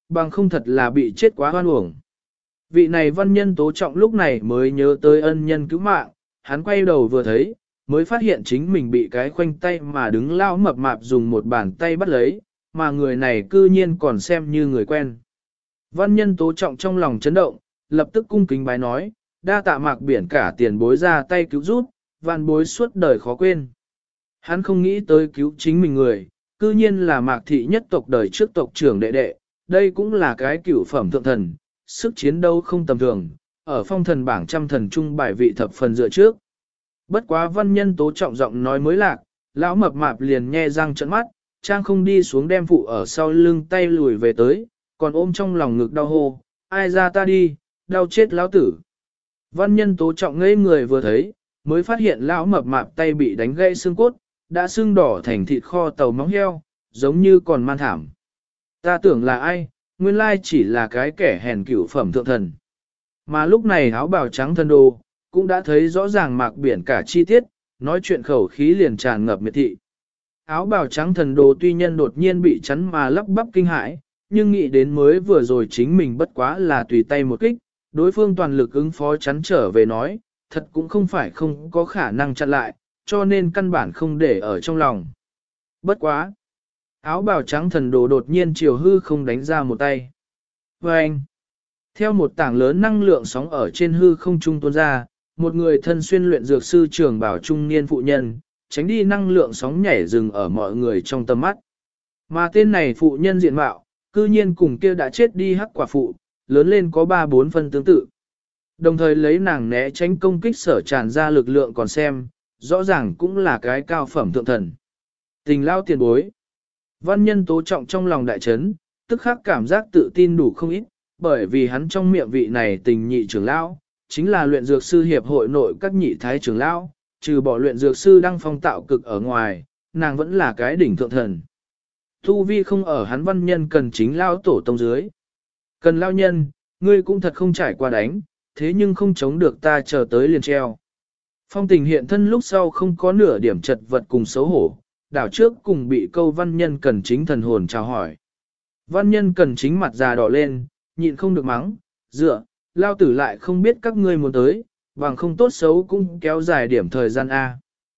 bằng không thật là bị chết quá hoan uổng. Vị này văn nhân tố trọng lúc này mới nhớ tới ân nhân cứu mạng, hắn quay đầu vừa thấy, mới phát hiện chính mình bị cái khoanh tay mà đứng lao mập mạp dùng một bàn tay bắt lấy, mà người này cư nhiên còn xem như người quen. Văn nhân tố trọng trong lòng chấn động, lập tức cung kính bái nói, đa tạ Mạc Biển cả tiền bối ra tay cứu giúp, văn bối suốt đời khó quên. Hắn không nghĩ tới cứu chính mình người, cư nhiên là Mạc thị nhất tộc đời trước tộc trưởng đệ đệ, đây cũng là cái cửu phẩm thượng thần, sức chiến đấu không tầm thường, ở phong thần bảng trăm thần trung bài vị thập phần dựa trước. Bất quá văn nhân tố trọng giọng nói mới lạc, lão mập mạp liền nhe răng trợn mắt, trang không đi xuống đem phụ ở sau lưng tay lùi về tới, còn ôm trong lòng ngực đau hô, ai ra ta đi, đau chết lão tử. Văn nhân tố trọng ngây người vừa thấy, mới phát hiện lão mập mạp tay bị đánh gãy xương cốt, đã xương đỏ thành thịt kho tàu móng heo, giống như còn man thảm. Ta tưởng là ai, nguyên lai chỉ là cái kẻ hèn cửu phẩm thượng thần. Mà lúc này áo bào trắng thần đồ, cũng đã thấy rõ ràng Mạc Biển cả chi tiết, nói chuyện khẩu khí liền tràn ngập miệt thị. Áo bào trắng thần đồ tuy nhân đột nhiên bị chắn mà lắp bắp kinh hãi, nhưng nghĩ đến mới vừa rồi chính mình bất quá là tùy tay một kích, đối phương toàn lực ứng phó chắn trở về nói, thật cũng không phải không có khả năng chặn lại, cho nên căn bản không để ở trong lòng. Bất quá! Áo bào trắng thần đồ đột nhiên chiều hư không đánh ra một tay. Và anh! Theo một tảng lớn năng lượng sóng ở trên hư không trung tuôn ra, một người thân xuyên luyện dược sư trường bảo trung niên phụ nhân, tránh đi năng lượng sóng nhảy rừng ở mọi người trong tầm mắt. Mà tên này phụ nhân diện mạo, cư nhiên cùng kia đã chết đi hắc quả phụ, lớn lên có 3-4 phân tương tự. Đồng thời lấy nàng né tránh công kích sở tràn ra lực lượng còn xem, rõ ràng cũng là cái cao phẩm thượng thần. Tình lao tiền bối. Văn nhân tố trọng trong lòng đại chấn, tức khắc cảm giác tự tin đủ không ít, bởi vì hắn trong miệng vị này tình nhị trưởng lão, chính là luyện dược sư hiệp hội nội các nhị thái trưởng lão, trừ bỏ luyện dược sư đăng phong tạo cực ở ngoài, nàng vẫn là cái đỉnh thượng thần. Thu vi không ở hắn văn nhân cần chính lao tổ tông dưới. Cần lao nhân, ngươi cũng thật không trải qua đánh, thế nhưng không chống được ta chờ tới liền treo. Phong tình hiện thân lúc sau không có nửa điểm chật vật cùng xấu hổ, đảo trước cùng bị câu văn nhân cần chính thần hồn chào hỏi. Văn nhân cần chính mặt già đỏ lên, nhịn không được mắng, dựa, lao tử lại không biết các ngươi muốn tới, bằng không tốt xấu cũng kéo dài điểm thời gian A.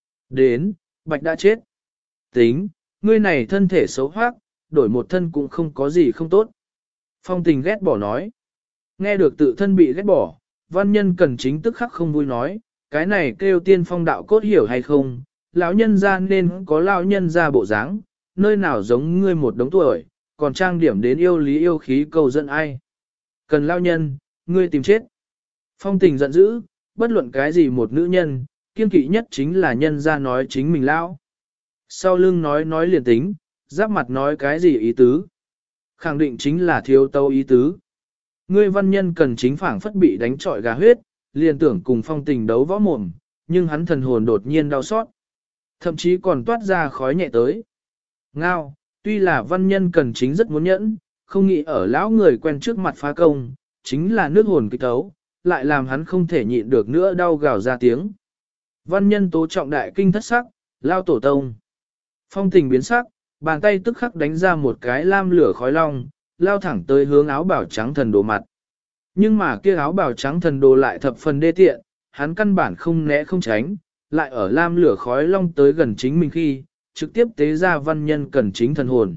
Đến, bạch đã chết. Tính, ngươi này thân thể xấu hoác, đổi một thân cũng không có gì không tốt. Phong tình ghét bỏ nói. Nghe được tự thân bị ghét bỏ, văn nhân cần chính tức khắc không vui nói, cái này kêu tiên phong đạo cốt hiểu hay không, lão nhân ra nên có lão nhân ra bộ dáng, nơi nào giống ngươi một đống tuổi, còn trang điểm đến yêu lý yêu khí cầu dẫn ai. Cần lão nhân, ngươi tìm chết. Phong tình giận dữ, bất luận cái gì một nữ nhân, kiên kỵ nhất chính là nhân ra nói chính mình lão. Sau lưng nói liền tính, giáp mặt nói cái gì ý tứ. Khẳng định chính là thiếu tâu ý tứ. Ngươi văn nhân cần chính phảng phất bị đánh trọi gà huyết, liền tưởng cùng phong tình đấu võ mồm, nhưng hắn thần hồn đột nhiên đau xót. Thậm chí còn toát ra khói nhẹ tới. Ngao, tuy là văn nhân cần chính rất muốn nhẫn, không nghĩ ở lão người quen trước mặt phá công, chính là nước hồn kích tấu, lại làm hắn không thể nhịn được nữa đau gào ra tiếng. Văn nhân tố trọng đại kinh thất sắc, lao tổ tông. Phong tình biến sắc, bàn tay tức khắc đánh ra một cái lam lửa khói long, lao thẳng tới hướng áo bào trắng thần đồ mặt. Nhưng mà kia áo bào trắng thần đồ lại thập phần đê tiện, hắn căn bản không né không tránh, lại ở lam lửa khói long tới gần chính mình khi, trực tiếp tế ra văn nhân cần chính thần hồn.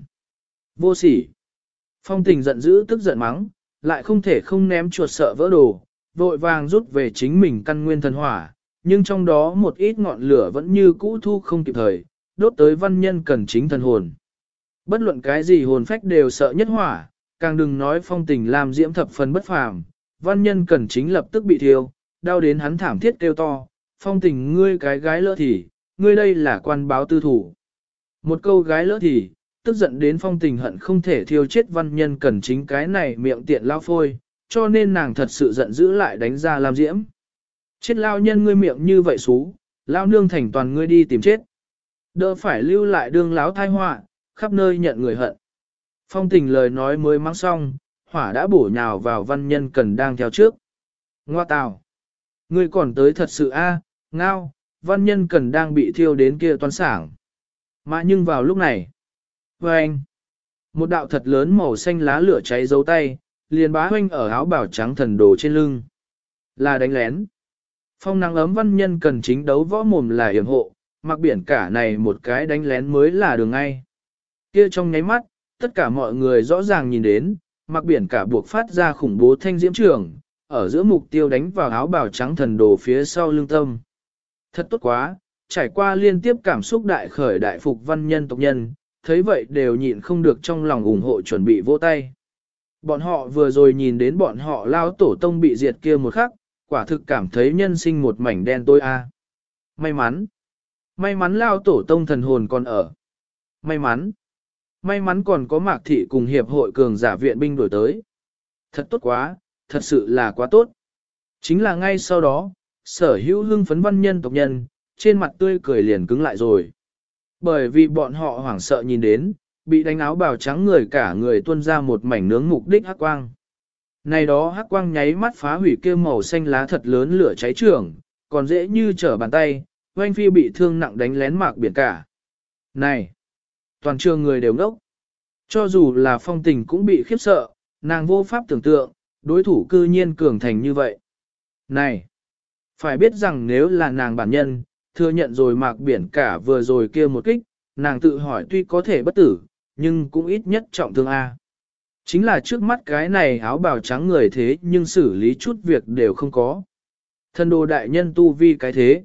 Vô sỉ. Phong tình giận dữ tức giận mắng, lại không thể không ném chuột sợ vỡ đồ, vội vàng rút về chính mình căn nguyên thần hỏa, nhưng trong đó một ít ngọn lửa vẫn như cũ thu không kịp thời, đốt tới văn nhân cần chính thần hồn. Bất luận cái gì hồn phách đều sợ nhất hỏa, càng đừng nói phong tình làm diễm thập phần bất phàm, văn nhân cần chính lập tức bị thiêu, đau đến hắn thảm thiết kêu to, phong tình ngươi cái gái lỡ thì, ngươi đây là quan báo tư thủ. Một câu gái lỡ thì, tức giận đến phong tình hận không thể thiêu chết văn nhân cần chính cái này miệng tiện lao phôi, cho nên nàng thật sự giận dữ lại đánh ra làm diễm. Chết lao nhân ngươi miệng như vậy xú, lao nương thành toàn ngươi đi tìm chết. Đỡ phải lưu lại đương láo thai họa, khắp nơi nhận người hận. Phong tình lời nói mới mắng xong, hỏa đã bổ nhào vào văn nhân cần đang theo trước. Ngoa tào! Ngươi còn tới thật sự a, ngao, văn nhân cần đang bị thiêu đến kia toan sảng. Mà nhưng vào lúc này, vâng! Một đạo thật lớn màu xanh lá lửa cháy dấu tay, liền bá hoanh ở áo bào trắng thần đồ trên lưng. Là đánh lén. Phong nắng ấm văn nhân cần chính đấu võ mồm là yểm hộ, mặc biển cả này một cái đánh lén mới là đường ngay. Kia trong nháy mắt, tất cả mọi người rõ ràng nhìn đến, mặc biển cả buộc phát ra khủng bố thanh diễm trường, ở giữa mục tiêu đánh vào áo bào trắng thần đồ phía sau lưng tâm. Thật tốt quá, trải qua liên tiếp cảm xúc đại khởi đại phục văn nhân tộc nhân, thấy vậy đều nhịn không được trong lòng ủng hộ chuẩn bị vỗ tay. Bọn họ vừa rồi nhìn đến bọn họ lao tổ tông bị diệt kia một khắc, quả thực cảm thấy nhân sinh một mảnh đen tối a. May mắn lao tổ tông thần hồn còn ở. May mắn còn có Mạc Thị cùng hiệp hội cường giả viện binh đổi tới. Thật tốt quá, thật sự là quá tốt. Chính là ngay sau đó, sở hữu hưng phấn văn nhân tộc nhân, trên mặt tươi cười liền cứng lại rồi. Bởi vì bọn họ hoảng sợ nhìn đến, bị đánh áo bào trắng người cả người tuôn ra một mảnh nướng mục đích hắc quang. Này đó hắc quang nháy mắt phá hủy kia màu xanh lá thật lớn lửa cháy trường, còn dễ như trở bàn tay, oanh phi bị thương nặng đánh lén mạc biển cả. Này! Toàn trường người đều ngốc. Cho dù là Phong Tình cũng bị khiếp sợ, nàng vô pháp tưởng tượng, đối thủ cư nhiên cường thành như vậy. Này! Phải biết rằng nếu là nàng bản nhân, thừa nhận rồi mạc biển cả vừa rồi kia một kích, nàng tự hỏi tuy có thể bất tử, nhưng cũng ít nhất trọng thương A. Chính là trước mắt cái này áo bào trắng người thế nhưng xử lý chút việc đều không có. Thần đồ đại nhân tu vi cái thế.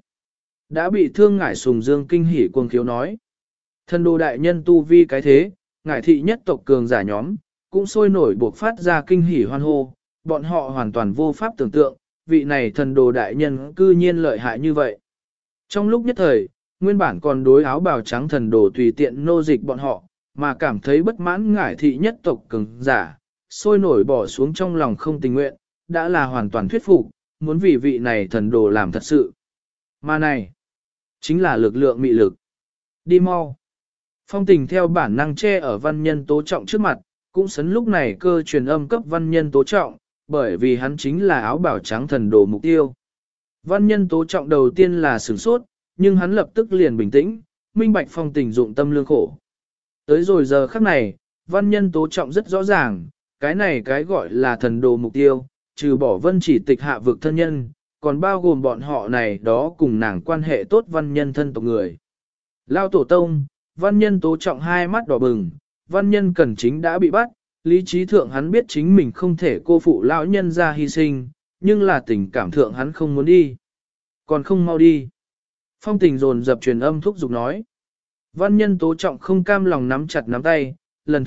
Đã bị thương ngải sùng dương kinh hỉ cuồng khiếu nói. Thần đồ đại nhân tu vi cái thế, ngải thị nhất tộc cường giả nhóm, cũng sôi nổi buộc phát ra kinh hỉ hoan hô, bọn họ hoàn toàn vô pháp tưởng tượng, vị này thần đồ đại nhân cư nhiên lợi hại như vậy. Trong lúc nhất thời, nguyên bản còn đối áo bào trắng thần đồ tùy tiện nô dịch bọn họ, mà cảm thấy bất mãn ngải thị nhất tộc cường giả, sôi nổi bỏ xuống trong lòng không tình nguyện, đã là hoàn toàn thuyết phục, muốn vì vị này thần đồ làm thật sự. Mà này, chính là lực lượng mị lực. Đi mau. Phong Tình theo bản năng che ở văn nhân tố trọng trước mặt, cũng sấn lúc này cơ truyền âm cấp văn nhân tố trọng, bởi vì hắn chính là áo bào trắng thần đồ mục tiêu. Văn nhân tố trọng đầu tiên là sửng sốt, nhưng hắn lập tức liền bình tĩnh, minh bạch Phong Tình dụng tâm lương khổ. Tới rồi giờ khắc này, văn nhân tố trọng rất rõ ràng, cái này cái gọi là thần đồ mục tiêu, trừ bỏ vân chỉ tịch hạ vực thân nhân, còn bao gồm bọn họ này đó cùng nàng quan hệ tốt văn nhân thân tộc người. Lao tổ tông, văn nhân tố trọng hai mắt đỏ bừng, văn nhân cẩn chính đã bị bắt, lý trí thượng hắn biết chính mình không thể cô phụ lão nhân ra hy sinh, nhưng là tình cảm thượng hắn không muốn đi. Còn không mau đi. Phong Tình dồn dập truyền âm thúc giục nói. Văn nhân tố trọng không cam lòng nắm chặt nắm tay, lần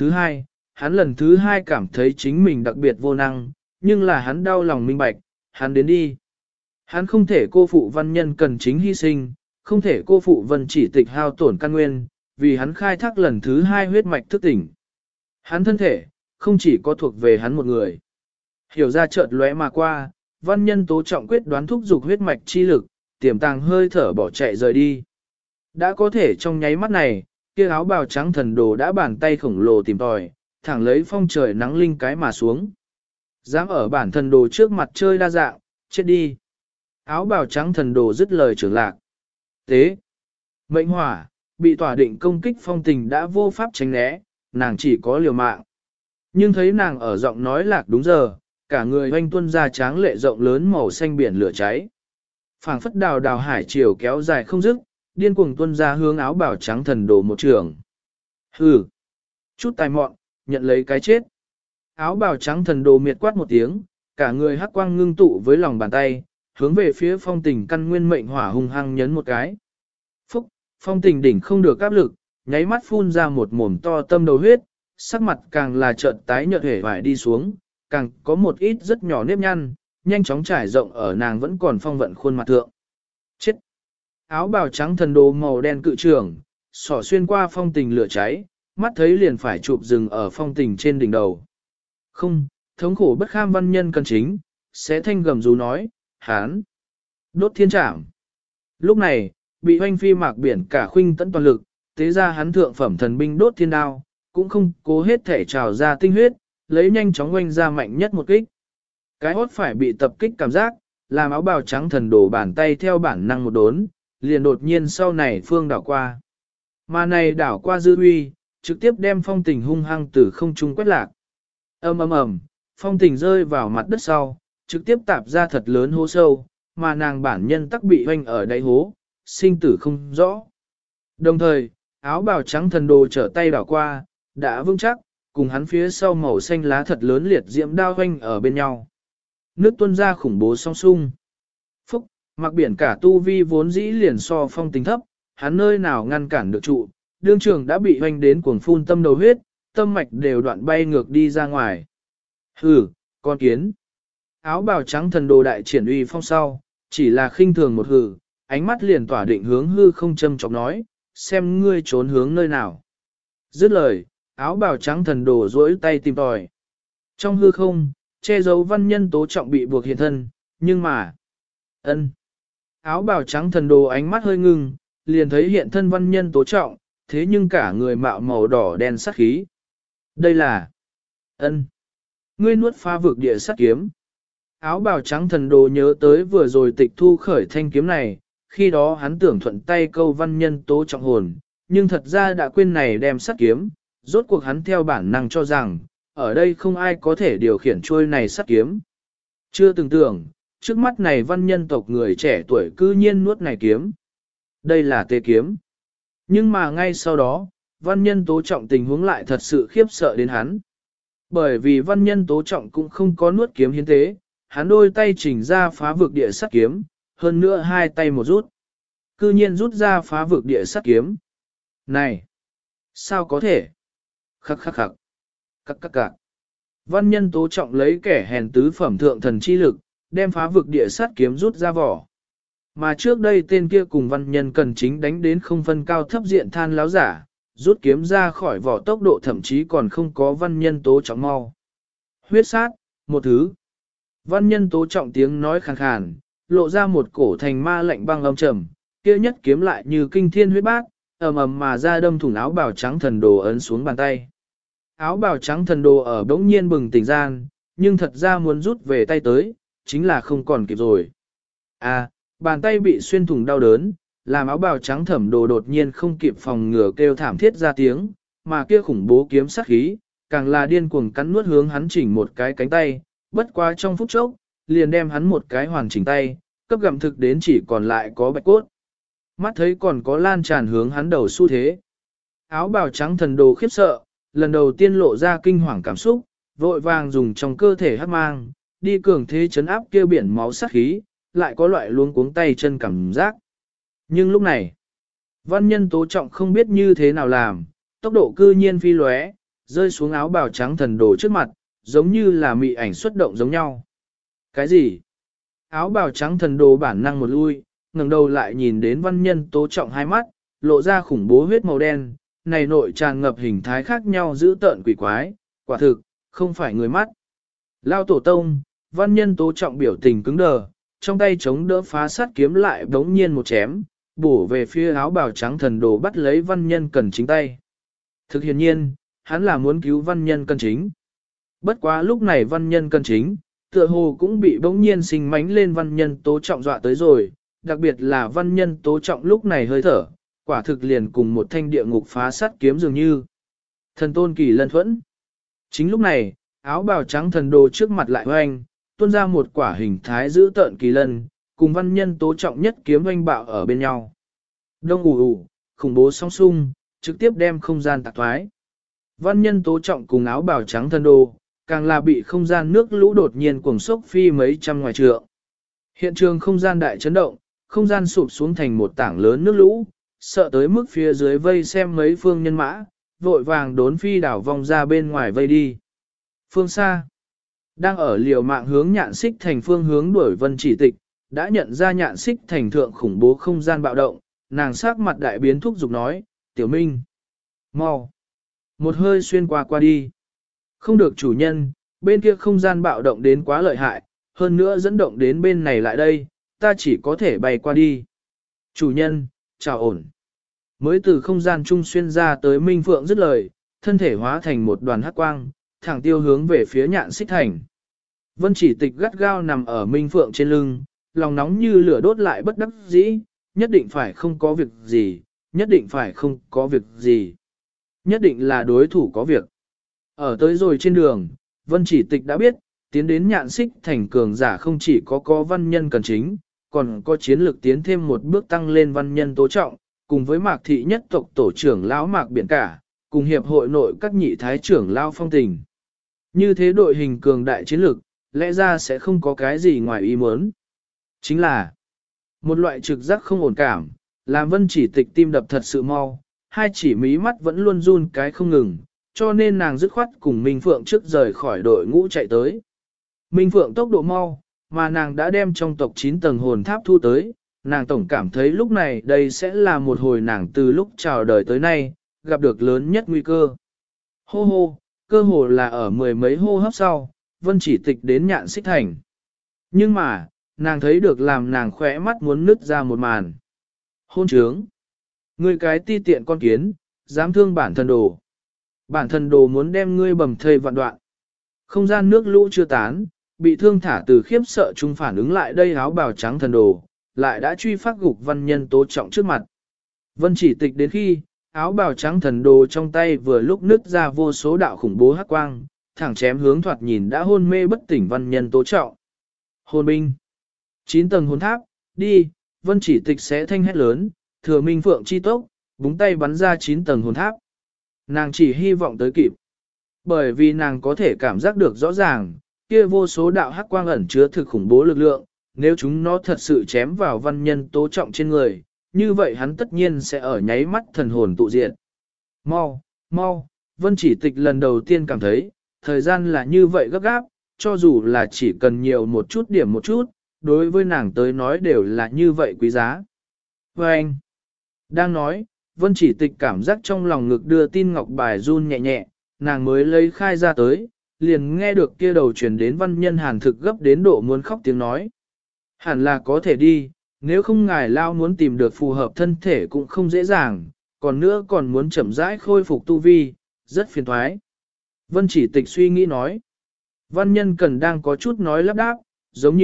thứ hai cảm thấy chính mình đặc biệt vô năng, nhưng là hắn đau lòng minh bạch, hắn đến đi. Hắn không thể cô phụ văn nhân cần chính hy sinh, không thể cô phụ vân chỉ tịch hao tổn căn nguyên, vì hắn khai thác lần thứ hai huyết mạch thức tỉnh. Hắn thân thể, không chỉ có thuộc về hắn một người. Hiểu ra chợt lóe mà qua, văn nhân tố trọng quyết đoán thúc giục huyết mạch chi lực, tiềm tàng hơi thở bỏ chạy rời đi. Đã có thể trong nháy mắt này, kia áo bào trắng thần đồ đã bàn tay khổng lồ tìm tòi, thẳng lấy phong trời nắng linh cái mà xuống. Dám ở bản thần đồ trước mặt chơi đa dạng, chết đi. Áo bào trắng thần đồ dứt lời trưởng lạc. Tế. Mệnh hỏa, bị tỏa định công kích Phong Tình đã vô pháp tránh né, nàng chỉ có liều mạng. Nhưng thấy nàng ở giọng nói lạc đúng giờ, cả người oanh tuôn ra tráng lệ rộng lớn màu xanh biển lửa cháy. Phảng phất đào đào hải chiều kéo dài không dứt, điên cuồng tuôn ra hướng áo bào trắng thần đồ một trường. Hừ. Chút tài mọn, nhận lấy cái chết. Áo bào trắng thần đồ miệt quát một tiếng, cả người hắc quang ngưng tụ với lòng bàn tay, hướng về phía Phong Tình căn nguyên mệnh hỏa hung hăng nhấn một cái. Phúc, Phong Tình đỉnh không được áp lực, nháy mắt phun ra một mồm to tâm đầu huyết, sắc mặt càng là trợn tái nhợt hể vải đi xuống, càng có một ít rất nhỏ nếp nhăn, nhanh chóng trải rộng ở nàng vẫn còn phong vận khuôn mặt thượng. Chết! Áo bào trắng thần đồ màu đen cự trường, xỏ xuyên qua Phong Tình lửa cháy, mắt thấy liền phải chụp rừng ở Phong Tình trên đỉnh đầu. Không, thống khổ bất kham văn nhân cần chính, sẽ thanh gầm rú nói, hán, đốt thiên trảm. Lúc này, bị hoanh phi mạc biển cả khuynh tận toàn lực, tế ra hắn thượng phẩm thần binh đốt thiên đao, cũng không cố hết thể trào ra tinh huyết, lấy nhanh chóng oanh ra mạnh nhất một kích. Cái hốt phải bị tập kích cảm giác, làm áo bào trắng thần đổ bàn tay theo bản năng một đốn, liền đột nhiên sau này phương đảo qua. Mà này đảo qua dư uy, trực tiếp đem Phong Tình hung hăng từ không trung quét lạc. Ầm ầm ầm, Phong Tình rơi vào mặt đất sau, trực tiếp tạp ra thật lớn hố sâu, mà nàng bản nhân tắc bị hoanh ở đáy hố, sinh tử không rõ. Đồng thời, áo bào trắng thần đồ trở tay đảo qua, đã vững chắc, cùng hắn phía sau màu xanh lá thật lớn liệt diễm đao hoanh ở bên nhau. Nước tuôn ra khủng bố song sung. Phúc, mặc biển cả tu vi vốn dĩ liền so Phong Tình thấp, hắn nơi nào ngăn cản được trụ, đương trường đã bị hoanh đến cuồng phun tâm đầu huyết, tâm mạch đều đoạn bay ngược đi ra ngoài. Hừ, con kiến. Áo bào trắng thần đồ đại triển uy phong sau, chỉ là khinh thường một hừ, ánh mắt liền tỏa định hướng hư không châm chọc nói, xem ngươi trốn hướng nơi nào. Dứt lời, áo bào trắng thần đồ duỗi tay tìm tòi. Trong hư không, che giấu văn nhân tố trọng bị buộc hiện thân, nhưng mà... Áo bào trắng thần đồ ánh mắt hơi ngưng, liền thấy hiện thân văn nhân tố trọng, thế nhưng cả người mạo màu đỏ đen sắc khí. Đây là... Ngươi nuốt pha vực địa sát kiếm. Áo bào trắng thần đồ nhớ tới vừa rồi tịch thu khởi thanh kiếm này, khi đó hắn tưởng thuận tay câu văn nhân tố trọng hồn, nhưng thật ra đã quên này đem sát kiếm, rốt cuộc hắn theo bản năng cho rằng, ở đây không ai có thể điều khiển trôi này sát kiếm. Chưa từng tưởng, trước mắt này văn nhân tộc người trẻ tuổi cư nhiên nuốt này kiếm. Đây là tê kiếm. Nhưng mà ngay sau đó, văn nhân tố trọng tình huống lại thật sự khiếp sợ đến hắn. Bởi vì văn nhân tố trọng cũng không có nuốt kiếm hiến tế, hắn đôi tay chỉnh ra phá vực địa sát kiếm, hơn nữa hai tay một rút. Cư nhiên rút ra phá vực địa sát kiếm. Này! Sao có thể? Khắc khắc khắc. Cắc cắc cạc. Văn nhân tố trọng lấy kẻ hèn tứ phẩm thượng thần chi lực, đem phá vực địa sát kiếm rút ra vỏ. Mà trước đây tên kia cùng văn nhân cần chính đánh đến không phân cao thấp diện than láo giả, rút kiếm ra khỏi vỏ tốc độ thậm chí còn không có văn nhân tố trọng mau. Huyết sát, một thứ. Văn nhân tố trọng tiếng nói khàn khàn, lộ ra một cổ thành ma lạnh băng âm trầm, kia nhất kiếm lại như kinh thiên huyết bát, ầm ầm mà ra đâm thủng áo bào trắng thần đồ ấn xuống bàn tay. Áo bào trắng thần đồ ở bỗng nhiên bừng tỉnh gian, nhưng thật ra muốn rút về tay tới, chính là không còn kịp rồi. Bàn tay bị xuyên thủng đau đớn, làm áo bào trắng thẩm đồ đột nhiên không kịp phòng ngừa kêu thảm thiết ra tiếng, mà kia khủng bố kiếm sát khí, càng là điên cuồng cắn nuốt hướng hắn chỉnh một cái cánh tay, bất quá trong phút chốc, liền đem hắn một cái hoàn chỉnh tay, cấp gặm thực đến chỉ còn lại có bạch cốt. Mắt thấy còn có lan tràn hướng hắn đầu xu thế. Áo bào trắng thần đồ khiếp sợ, lần đầu tiên lộ ra kinh hoàng cảm xúc, vội vàng dùng trong cơ thể hắc mang, đi cường thế chấn áp kia biển máu sát khí, lại có loại luống cuống tay chân cảm giác. Nhưng lúc này, văn nhân tố trọng không biết như thế nào làm, tốc độ cư nhiên phi lóe, rơi xuống áo bào trắng thần đồ trước mặt, giống như là mị ảnh xuất động giống nhau. Cái gì? Áo bào trắng thần đồ bản năng một lui, ngẩng đầu lại nhìn đến văn nhân tố trọng hai mắt, lộ ra khủng bố huyết màu đen, này nội tràn ngập hình thái khác nhau dữ tợn quỷ quái, quả thực, không phải người mắt. Lao tổ tông, văn nhân tố trọng biểu tình cứng đờ, trong tay chống đỡ phá sát kiếm lại bỗng nhiên một chém, bổ về phía áo bào trắng thần đồ bắt lấy văn nhân cần chính tay. Thực hiện nhiên, hắn là muốn cứu văn nhân cần chính. Bất quá lúc này văn nhân cần chính, tựa hồ cũng bị bỗng nhiên sinh mánh lên văn nhân tố trọng dọa tới rồi, đặc biệt là văn nhân tố trọng lúc này hơi thở, quả thực liền cùng một thanh địa ngục phá sát kiếm dường như. Thần tôn kỳ lân thuẫn. Chính lúc này, áo bào trắng thần đồ trước mặt lại hoành, tuôn ra một quả hình thái giữ tợn kỳ lân, cùng văn nhân tố trọng nhất kiếm hoành bạo ở bên nhau. Đông ù ù, khủng bố song sung, trực tiếp đem không gian tạc thoái. Văn nhân tố trọng cùng áo bào trắng thần đồ, càng là bị không gian nước lũ đột nhiên cuồng sốc phi mấy trăm ngoài trượng. Hiện trường không gian đại chấn động, không gian sụp xuống thành một tảng lớn nước lũ, sợ tới mức phía dưới vây xem mấy phương nhân mã, vội vàng đốn phi đảo vòng ra bên ngoài vây đi. Phương xa, đang ở liều mạng hướng nhạn xích thành phương hướng đuổi Vân Chỉ Tịch, đã nhận ra nhạn xích thành thượng khủng bố không gian bạo động, nàng sắc mặt đại biến thúc giục nói, Tiểu Minh, mau, một hơi xuyên qua đi. Không được chủ nhân, bên kia không gian bạo động đến quá lợi hại, hơn nữa dẫn động đến bên này lại đây, ta chỉ có thể bay qua đi. Chủ nhân, chào ổn. Mới từ không gian trung xuyên ra tới Minh Phượng dứt lời, thân thể hóa thành một đoàn hắc quang, thẳng tiêu hướng về phía nhạn xích thành. Vân Chỉ Tịch gắt gao nằm ở Minh Phượng trên lưng, lòng nóng như lửa đốt lại bất đắc dĩ, nhất định phải không có việc gì, nhất định phải không có việc gì. nhất định là đối thủ có việc. Ở tới rồi trên đường, Vân Chỉ Tịch đã biết, tiến đến Nhạn Xích thành cường giả không chỉ có văn nhân cần chính, còn có chiến lược tiến thêm một bước tăng lên văn nhân tố trọng, cùng với Mạc thị nhất tộc tổ trưởng lão Mạc Biển Cả, cùng hiệp hội nội các nhị thái trưởng lão Phong Tình. Như thế đội hình cường đại chiến lược, lẽ ra sẽ không có cái gì ngoài ý muốn. Chính là một loại trực giác không ổn cảm, làm Vân Chỉ Tịch tim đập thật sự mau, hai chỉ mí mắt vẫn luôn run cái không ngừng, cho nên nàng dứt khoát cùng Minh Phượng trước rời khỏi đội ngũ chạy tới. Minh Phượng tốc độ mau, mà nàng đã đem trong tộc 9 tầng hồn tháp thu tới, nàng tổng cảm thấy lúc này đây sẽ là một hồi nàng từ lúc chào đời tới nay, gặp được lớn nhất nguy cơ. Hô hô, cơ hồ là ở mười mấy hô hấp sau, Vân Chỉ Tịch đến Nhạn Xích thành. Nhưng mà, nàng thấy được làm nàng khỏe mắt muốn nứt ra một màn. Hôn trướng! Ngươi cái ti tiện con kiến, dám thương bản thân đồ. Bản thân đồ muốn đem ngươi bầm thây vạn đoạn. Không gian nước lũ chưa tán, bị thương thả từ khiếp sợ chung phản ứng lại đây áo bào trắng thần đồ, lại đã truy phát gục văn nhân tố trọng trước mặt. Vân Chỉ Tịch đến khi, áo bào trắng thần đồ trong tay vừa lúc nứt ra vô số đạo khủng bố hắc quang, thẳng chém hướng thoạt nhìn đã hôn mê bất tỉnh văn nhân tố trọng. Hồn binh! 9 tầng hồn tháp, đi, Vân Chỉ Tịch sẽ thanh hét lớn, thừa Minh Phượng chi tốc, búng tay bắn ra 9 tầng hồn tháp. Nàng chỉ hy vọng tới kịp. Bởi vì nàng có thể cảm giác được rõ ràng, kia vô số đạo hắc quang ẩn chứa thực khủng bố lực lượng, nếu chúng nó thật sự chém vào văn nhân tố trọng trên người, như vậy hắn tất nhiên sẽ ở nháy mắt thần hồn tụ diện. Mau, mau, Vân Chỉ Tịch lần đầu tiên cảm thấy, thời gian là như vậy gấp gáp, cho dù là chỉ cần nhiều một chút điểm một chút, đối với nàng tới nói đều là như vậy quý giá. Và anh, đang nói, Vân Chỉ Tịch cảm giác trong lòng ngực đưa tin ngọc bài run nhẹ nhẹ, nàng mới lấy khai ra tới, liền nghe được kia đầu truyền đến văn nhân hàn thực gấp đến độ muốn khóc tiếng nói. Hẳn là có thể đi, nếu không ngài lao muốn tìm được phù hợp thân thể cũng không dễ dàng, còn nữa còn muốn chậm rãi khôi phục tu vi, rất phiền thoái. Vân Chỉ Tịch suy nghĩ nói. Văn nhân cần đang có chút nói lắp đáp, giống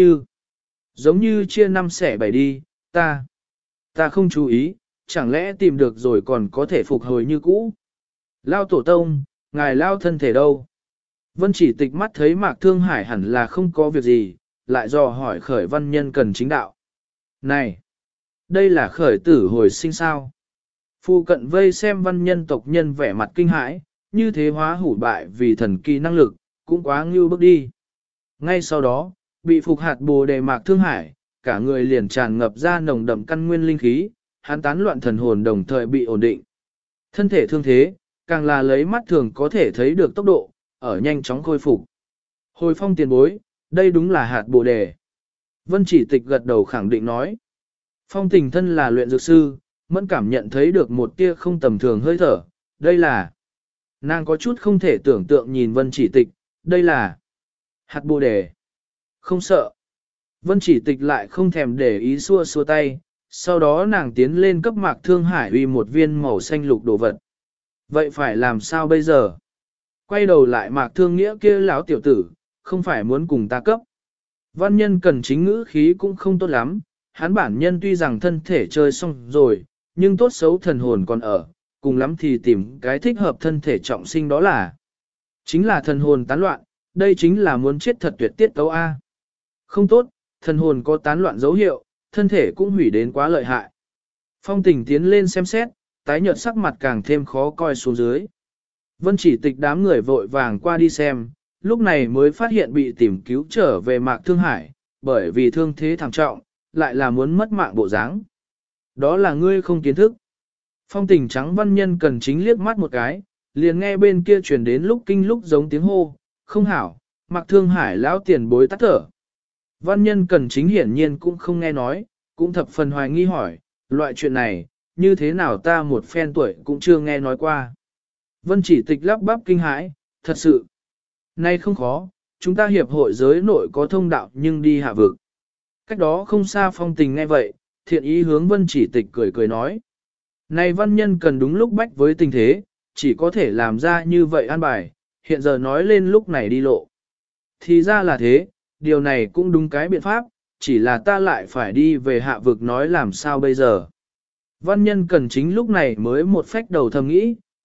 như chia 5 xẻ 7 đi, ta không chú ý, chẳng lẽ tìm được rồi còn có thể phục hồi như cũ. Lao tổ tông, ngài lao thân thể đâu? Vân Chỉ Tịch mắt thấy Mạc Thương Hải hẳn là không có việc gì, lại dò hỏi khởi văn nhân cần chính đạo. Này, đây là khởi tử hồi sinh sao? Phu cận vây xem văn nhân tộc nhân vẻ mặt kinh hãi, như thế hóa hủ bại vì thần kỳ năng lực, cũng quá ngưu bước đi. Ngay sau đó, bị phục hạt bồ đề Mạc Thương Hải, cả người liền tràn ngập ra nồng đậm căn nguyên linh khí, hắn tán loạn thần hồn đồng thời bị ổn định. Thân thể thương thế, càng là lấy mắt thường có thể thấy được tốc độ, ở nhanh chóng khôi phục. Hồi Phong tiền bối, đây đúng là hạt bồ đề. Vân Chỉ Tịch gật đầu khẳng định nói. Phong Tình thân là luyện dược sư, mẫn cảm nhận thấy được một tia không tầm thường hơi thở. Đây là... Nàng có chút không thể tưởng tượng nhìn Vân Chỉ Tịch, đây là... hạt bồ đề. Không sợ. Vân Chỉ Tịch lại không thèm để ý xua xua tay, sau đó nàng tiến lên cấp Mạc Thương Hải uy một viên màu xanh lục đồ vật. Vậy phải làm sao bây giờ? Quay đầu lại Mạc Thương Nghĩa kia lão tiểu tử, không phải muốn cùng ta cấp. Văn nhân cần chính ngữ khí cũng không tốt lắm, hắn bản nhân tuy rằng thân thể chơi xong rồi, nhưng tốt xấu thần hồn còn ở, cùng lắm thì tìm cái thích hợp thân thể trọng sinh đó là. Chính là thần hồn tán loạn, đây chính là muốn chết thật tuyệt tiết tấu A. Không tốt, thần hồn có tán loạn dấu hiệu, thân thể cũng hủy đến quá lợi hại. Phong Tình tiến lên xem xét, tái nhợt sắc mặt càng thêm khó coi xuống dưới. Vân Chỉ Tịch đám người vội vàng qua đi xem, lúc này mới phát hiện bị tìm cứu trở về Mạc Thương Hải, bởi vì thương thế thảm trọng, lại là muốn mất mạng bộ dáng. Đó là ngươi không kiến thức. Phong Tình trắng văn nhân cần chính liếc mắt một cái, liền nghe bên kia truyền đến lúc kinh lúc giống tiếng hô, không hảo, Mạc Thương Hải lão tiền bối tắt thở. Văn nhân cần chính hiển nhiên cũng không nghe nói, cũng thập phần hoài nghi hỏi, loại chuyện này, như thế nào ta một phen tuổi cũng chưa nghe nói qua. Vân Chỉ Tịch lắp bắp kinh hãi, thật sự. Nay không khó, chúng ta hiệp hội giới nội có thông đạo nhưng đi hạ vực. Cách đó không xa Phong Tình nghe vậy, thiện ý hướng Vân Chỉ Tịch cười cười nói. Này văn nhân cần đúng lúc bách với tình thế, chỉ có thể làm ra như vậy an bài, hiện giờ nói lên lúc này đi lộ. Thì ra là thế, điều này cũng đúng cái biện pháp, chỉ là ta lại phải đi về hạ vực nói làm sao bây giờ. Văn nhân cần chính lúc này mới một phách đầu thầm nghĩ,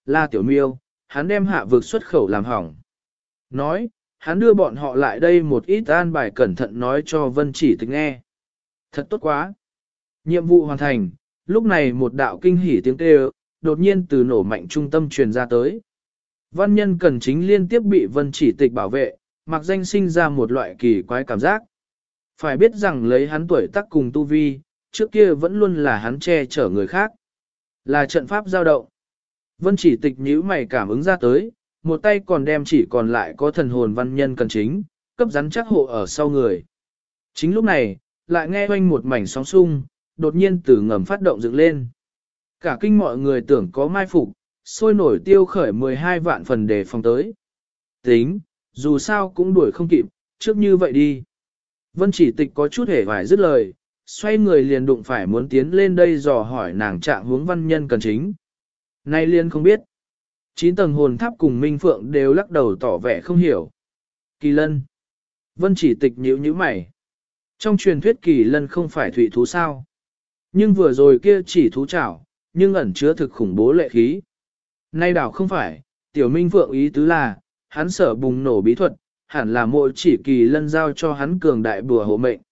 là tiểu miêu, hắn đem hạ vực xuất khẩu làm hỏng. Nói, hắn đưa bọn họ lại đây một ít an bài cẩn thận nói cho Vân Chỉ Tịch nghe. Thật tốt quá. Nhiệm vụ hoàn thành, lúc này một đạo kinh hỉ tiếng kêu, đột nhiên từ nổ mạnh trung tâm truyền ra tới. Văn nhân cần chính liên tiếp bị Vân Chỉ Tịch bảo vệ, mặc danh sinh ra một loại kỳ quái cảm giác. Phải biết rằng lấy hắn tuổi tác cùng tu vi, trước kia vẫn luôn là hắn che chở người khác. Là trận pháp giao động. Vân Chỉ Tịch nhíu mày cảm ứng ra tới, một tay còn đem chỉ còn lại có thần hồn văn nhân cần chính, cấp rắn chắc hộ ở sau người. Chính lúc này, lại nghe oanh một mảnh sóng sung, đột nhiên từ ngầm phát động dựng lên. Cả kinh mọi người tưởng có mai phục, sôi nổi tiêu khởi 12 vạn phần để phòng tới. Tính, dù sao cũng đuổi không kịp, trước như vậy đi. Vân Chỉ Tịch có chút hề hoài dứt lời, xoay người liền đụng phải muốn tiến lên đây dò hỏi nàng trạng hướng văn nhân cần chính. Nay liên không biết. 9 tầng hồn tháp cùng Minh Phượng đều lắc đầu tỏ vẻ không hiểu. Kỳ lân. Vân Chỉ Tịch nhíu nhíu mày. Trong truyền thuyết kỳ lân không phải thủy thú sao. Nhưng vừa rồi kia chỉ thú chảo, nhưng ẩn chứa thực khủng bố lệ khí. Nay đảo không phải, tiểu Minh Phượng ý tứ là, hắn sở bùng nổ bí thuật, hẳn là mỗi chỉ kỳ lân giao cho hắn cường đại bùa hộ mệnh.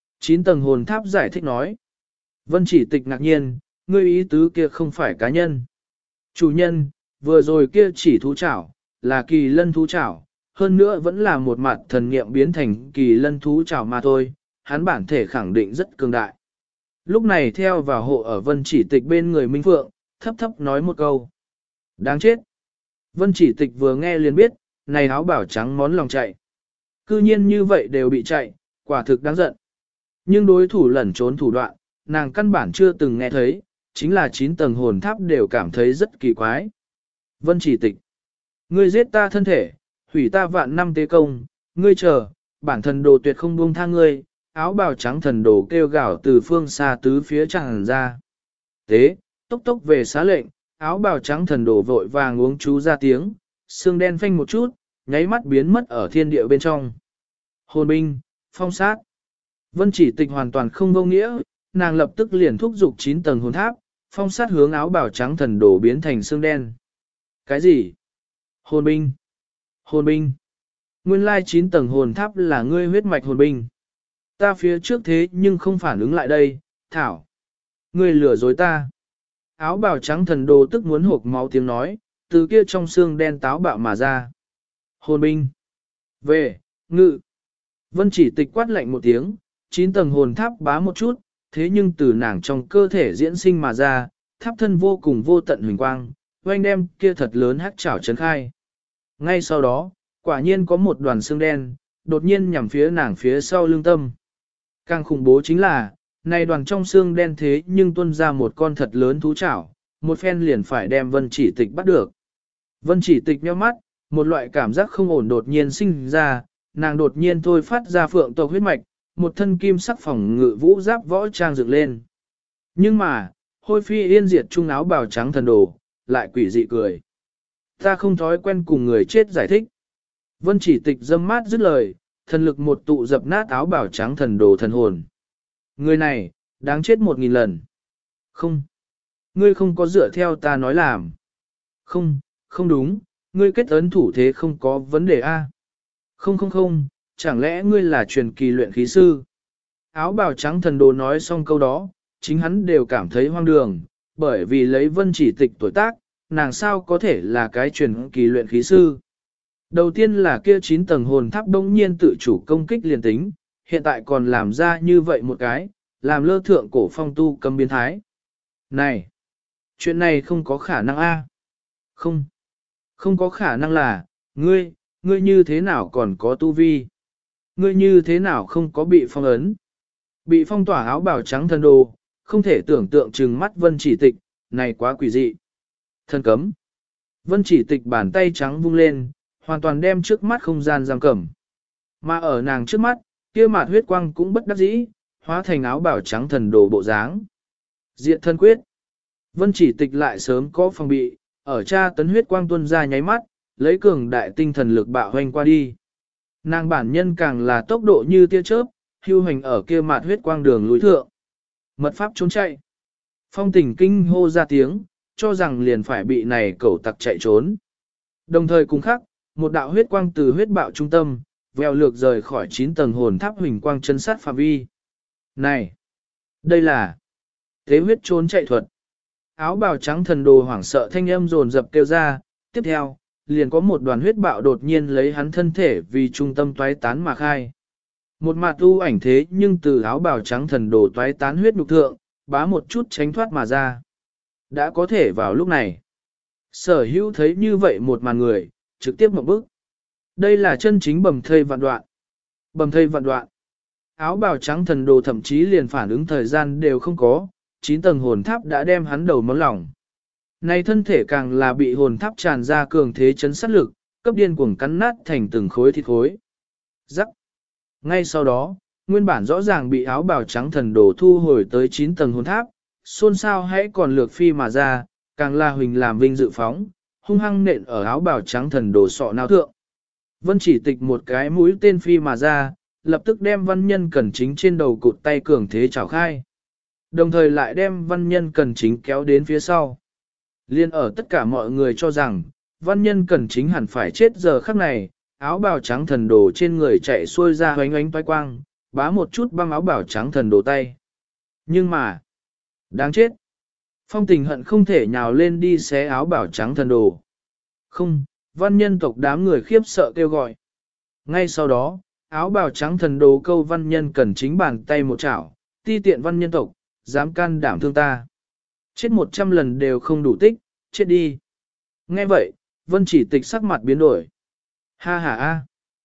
9 tầng hồn tháp giải thích nói. Vân Chỉ Tịch ngạc nhiên, ngươi ý tứ kia không phải cá nhân. Chủ nhân, vừa rồi kia chỉ thú chảo, là kỳ lân thú chảo, hơn nữa vẫn là một mặt thần niệm biến thành kỳ lân thú chảo mà thôi, hắn bản thể khẳng định rất cường đại. Lúc này theo vào hộ ở Vân Chỉ Tịch bên người Minh Phượng, thấp thấp nói một câu. Đáng chết. Vân Chỉ Tịch vừa nghe liền biết, này áo bảo trắng món lòng chạy. Cư nhiên như vậy đều bị chạy, quả thực đáng giận. Nhưng đối thủ lẩn trốn thủ đoạn, nàng căn bản chưa từng nghe thấy, chính là 9 tầng hồn tháp đều cảm thấy rất kỳ quái. Vân Chỉ Tịch. Ngươi giết ta thân thể, hủy ta vạn năm tế công, ngươi chờ, bản thần đồ tuyệt không buông tha ngươi, áo bào trắng thần đồ kêu gào từ phương xa tứ phía tràn ra. Tế, tốc tốc về xá lệnh, áo bào trắng thần đồ vội vàng uống chú ra tiếng, xương đen phanh một chút, nháy mắt biến mất ở thiên địa bên trong. Hồn binh, phong sát. Vân Chỉ Tịch hoàn toàn không vô nghĩa, nàng lập tức liền thúc giục 9 tầng hồn tháp, phong sát hướng áo bào trắng thần đồ biến thành xương đen. Cái gì? Hồn binh. Hồn binh. Nguyên lai 9 tầng hồn tháp là ngươi huyết mạch hồn binh. Ta phía trước thế nhưng không phản ứng lại đây, Thảo. Ngươi lừa dối ta. Áo bào trắng thần đồ tức muốn hộp máu tiếng nói, từ kia trong xương đen táo bạo mà ra. Hồn binh. Về, ngự. Vân Chỉ Tịch quát lạnh một tiếng, 9 tầng hồn tháp bá một chút, thế nhưng từ nàng trong cơ thể diễn sinh mà ra, tháp thân vô cùng vô tận huỳnh quang, oanh đem kia thật lớn hắc chảo chấn khai. Ngay sau đó, quả nhiên có một đoàn xương đen, đột nhiên nhằm phía nàng phía sau lưng tâm. Càng khủng bố chính là, này đoàn trong xương đen thế nhưng tuôn ra một con thật lớn thú chảo, một phen liền phải đem Vân Chỉ Tịch bắt được. Vân Chỉ Tịch nhíu mắt, một loại cảm giác không ổn đột nhiên sinh ra, nàng đột nhiên thôi phát ra phượng tộc huyết mạch, một thân kim sắc phòng ngự vũ giáp võ trang dựng lên. Nhưng mà, hôi phi yên diệt trung áo bào trắng thần đồ, lại quỷ dị cười. Ta không thói quen cùng người chết giải thích. Vân Chỉ Tịch dâm mát dứt lời, thần lực một tụ dập nát áo bào trắng thần đồ thần hồn. Người này, đáng chết 1000 lần. Không. Ngươi không có dựa theo ta nói làm. Không, không đúng, ngươi kết ấn thủ thế không có vấn đề a. Không, chẳng lẽ ngươi là truyền kỳ luyện khí sư? Áo bào trắng thần đồ nói xong câu đó, chính hắn đều cảm thấy hoang đường, bởi vì lấy Vân Chỉ Tịch tuổi tác, nàng sao có thể là cái truyền kỳ luyện khí sư. Đầu tiên là kia 9 tầng hồn tháp đông nhiên tự chủ công kích liền tính, hiện tại còn làm ra như vậy một cái, làm lơ thượng cổ phong tu cấm biến thái. Này, chuyện này không có khả năng a. Không có khả năng là, ngươi như thế nào còn có tu vi? Ngươi như thế nào không có bị phong ấn? Bị phong tỏa áo bào trắng thần đồ, không thể tưởng tượng trừng mắt Vân Chỉ Tịch, này quá quỷ dị. Thần cấm. Vân Chỉ Tịch bàn tay trắng vung lên, hoàn toàn đem trước mắt không gian giam cầm. Mà ở nàng trước mắt, kia mạt huyết quang cũng bất đắc dĩ, hóa thành áo bào trắng thần đồ bộ dáng. Diện thân quyết. Vân Chỉ Tịch lại sớm có phòng bị, ở tra tấn huyết quang tuôn ra nháy mắt, lấy cường đại tinh thần lực bạo hoành qua đi. Nàng bản nhân càng là tốc độ như tia chớp, hưu hành ở kia mạt huyết quang đường lùi thượng. Mật pháp trốn chạy. Phong Tình kinh hô ra tiếng, cho rằng liền phải bị này cẩu tặc chạy trốn. Đồng thời cùng khắc, một đạo huyết quang từ huyết bạo trung tâm, vèo lược rời khỏi 9 tầng hồn tháp huỳnh quang chân sát phạm vi. Này! Đây là tế huyết trốn chạy thuật. Áo bào trắng thần đồ hoảng sợ thanh âm dồn dập kêu ra, tiếp theo, liền có một đoàn huyết bạo đột nhiên lấy hắn thân thể vì trung tâm toái tán mà khai. Một mặt u ảnh thế nhưng từ áo bào trắng thần đồ toái tán huyết nhục thượng, bá một chút tránh thoát mà ra. Đã có thể vào lúc này. Sở hữu thấy như vậy một màn người, trực tiếp một bước. Đây là chân chính bầm thây vạn đoạn. Bầm thây vạn đoạn. Áo bào trắng thần đồ thậm chí liền phản ứng thời gian đều không có, 9 tầng hồn tháp đã đem hắn đầu món lỏng. Này thân thể càng là bị hồn tháp tràn ra cường thế chấn sát lực, cấp điên cuồng cắn nát thành từng khối thịt khối. Rắc. Ngay sau đó, nguyên bản rõ ràng bị áo bào trắng thần đồ thu hồi tới 9 tầng hồn tháp, xôn xao hãy còn lược phi mà ra, càng là huỳnh làm vinh dự phóng, hung hăng nện ở áo bào trắng thần đồ sọ não thượng. Vân chỉ tịch một cái mũi tên phi mà ra, lập tức đem văn nhân cẩn chính trên đầu cụt tay cường thế chảo khai. Đồng thời lại đem văn nhân cẩn chính kéo đến phía sau. Liên ở tất cả mọi người cho rằng, văn nhân cẩn chính hẳn phải chết giờ khắc này, áo bào trắng thần đồ trên người chạy xuôi ra hoánh ánh toái quang, bá một chút băng áo bào trắng thần đồ tay. Nhưng mà, đáng chết. Phong tình hận không thể nhào lên đi xé áo bào trắng thần đồ. Không, văn nhân tộc đám người khiếp sợ kêu gọi. Ngay sau đó, áo bào trắng thần đồ câu văn nhân cần chính bàn tay một chảo, ti tiện văn nhân tộc, dám can đảm thương ta. Chết 100 lần đều không đủ tích, chết đi. Nghe vậy, vân chỉ tịch sắc mặt biến đổi. Ha ha ha.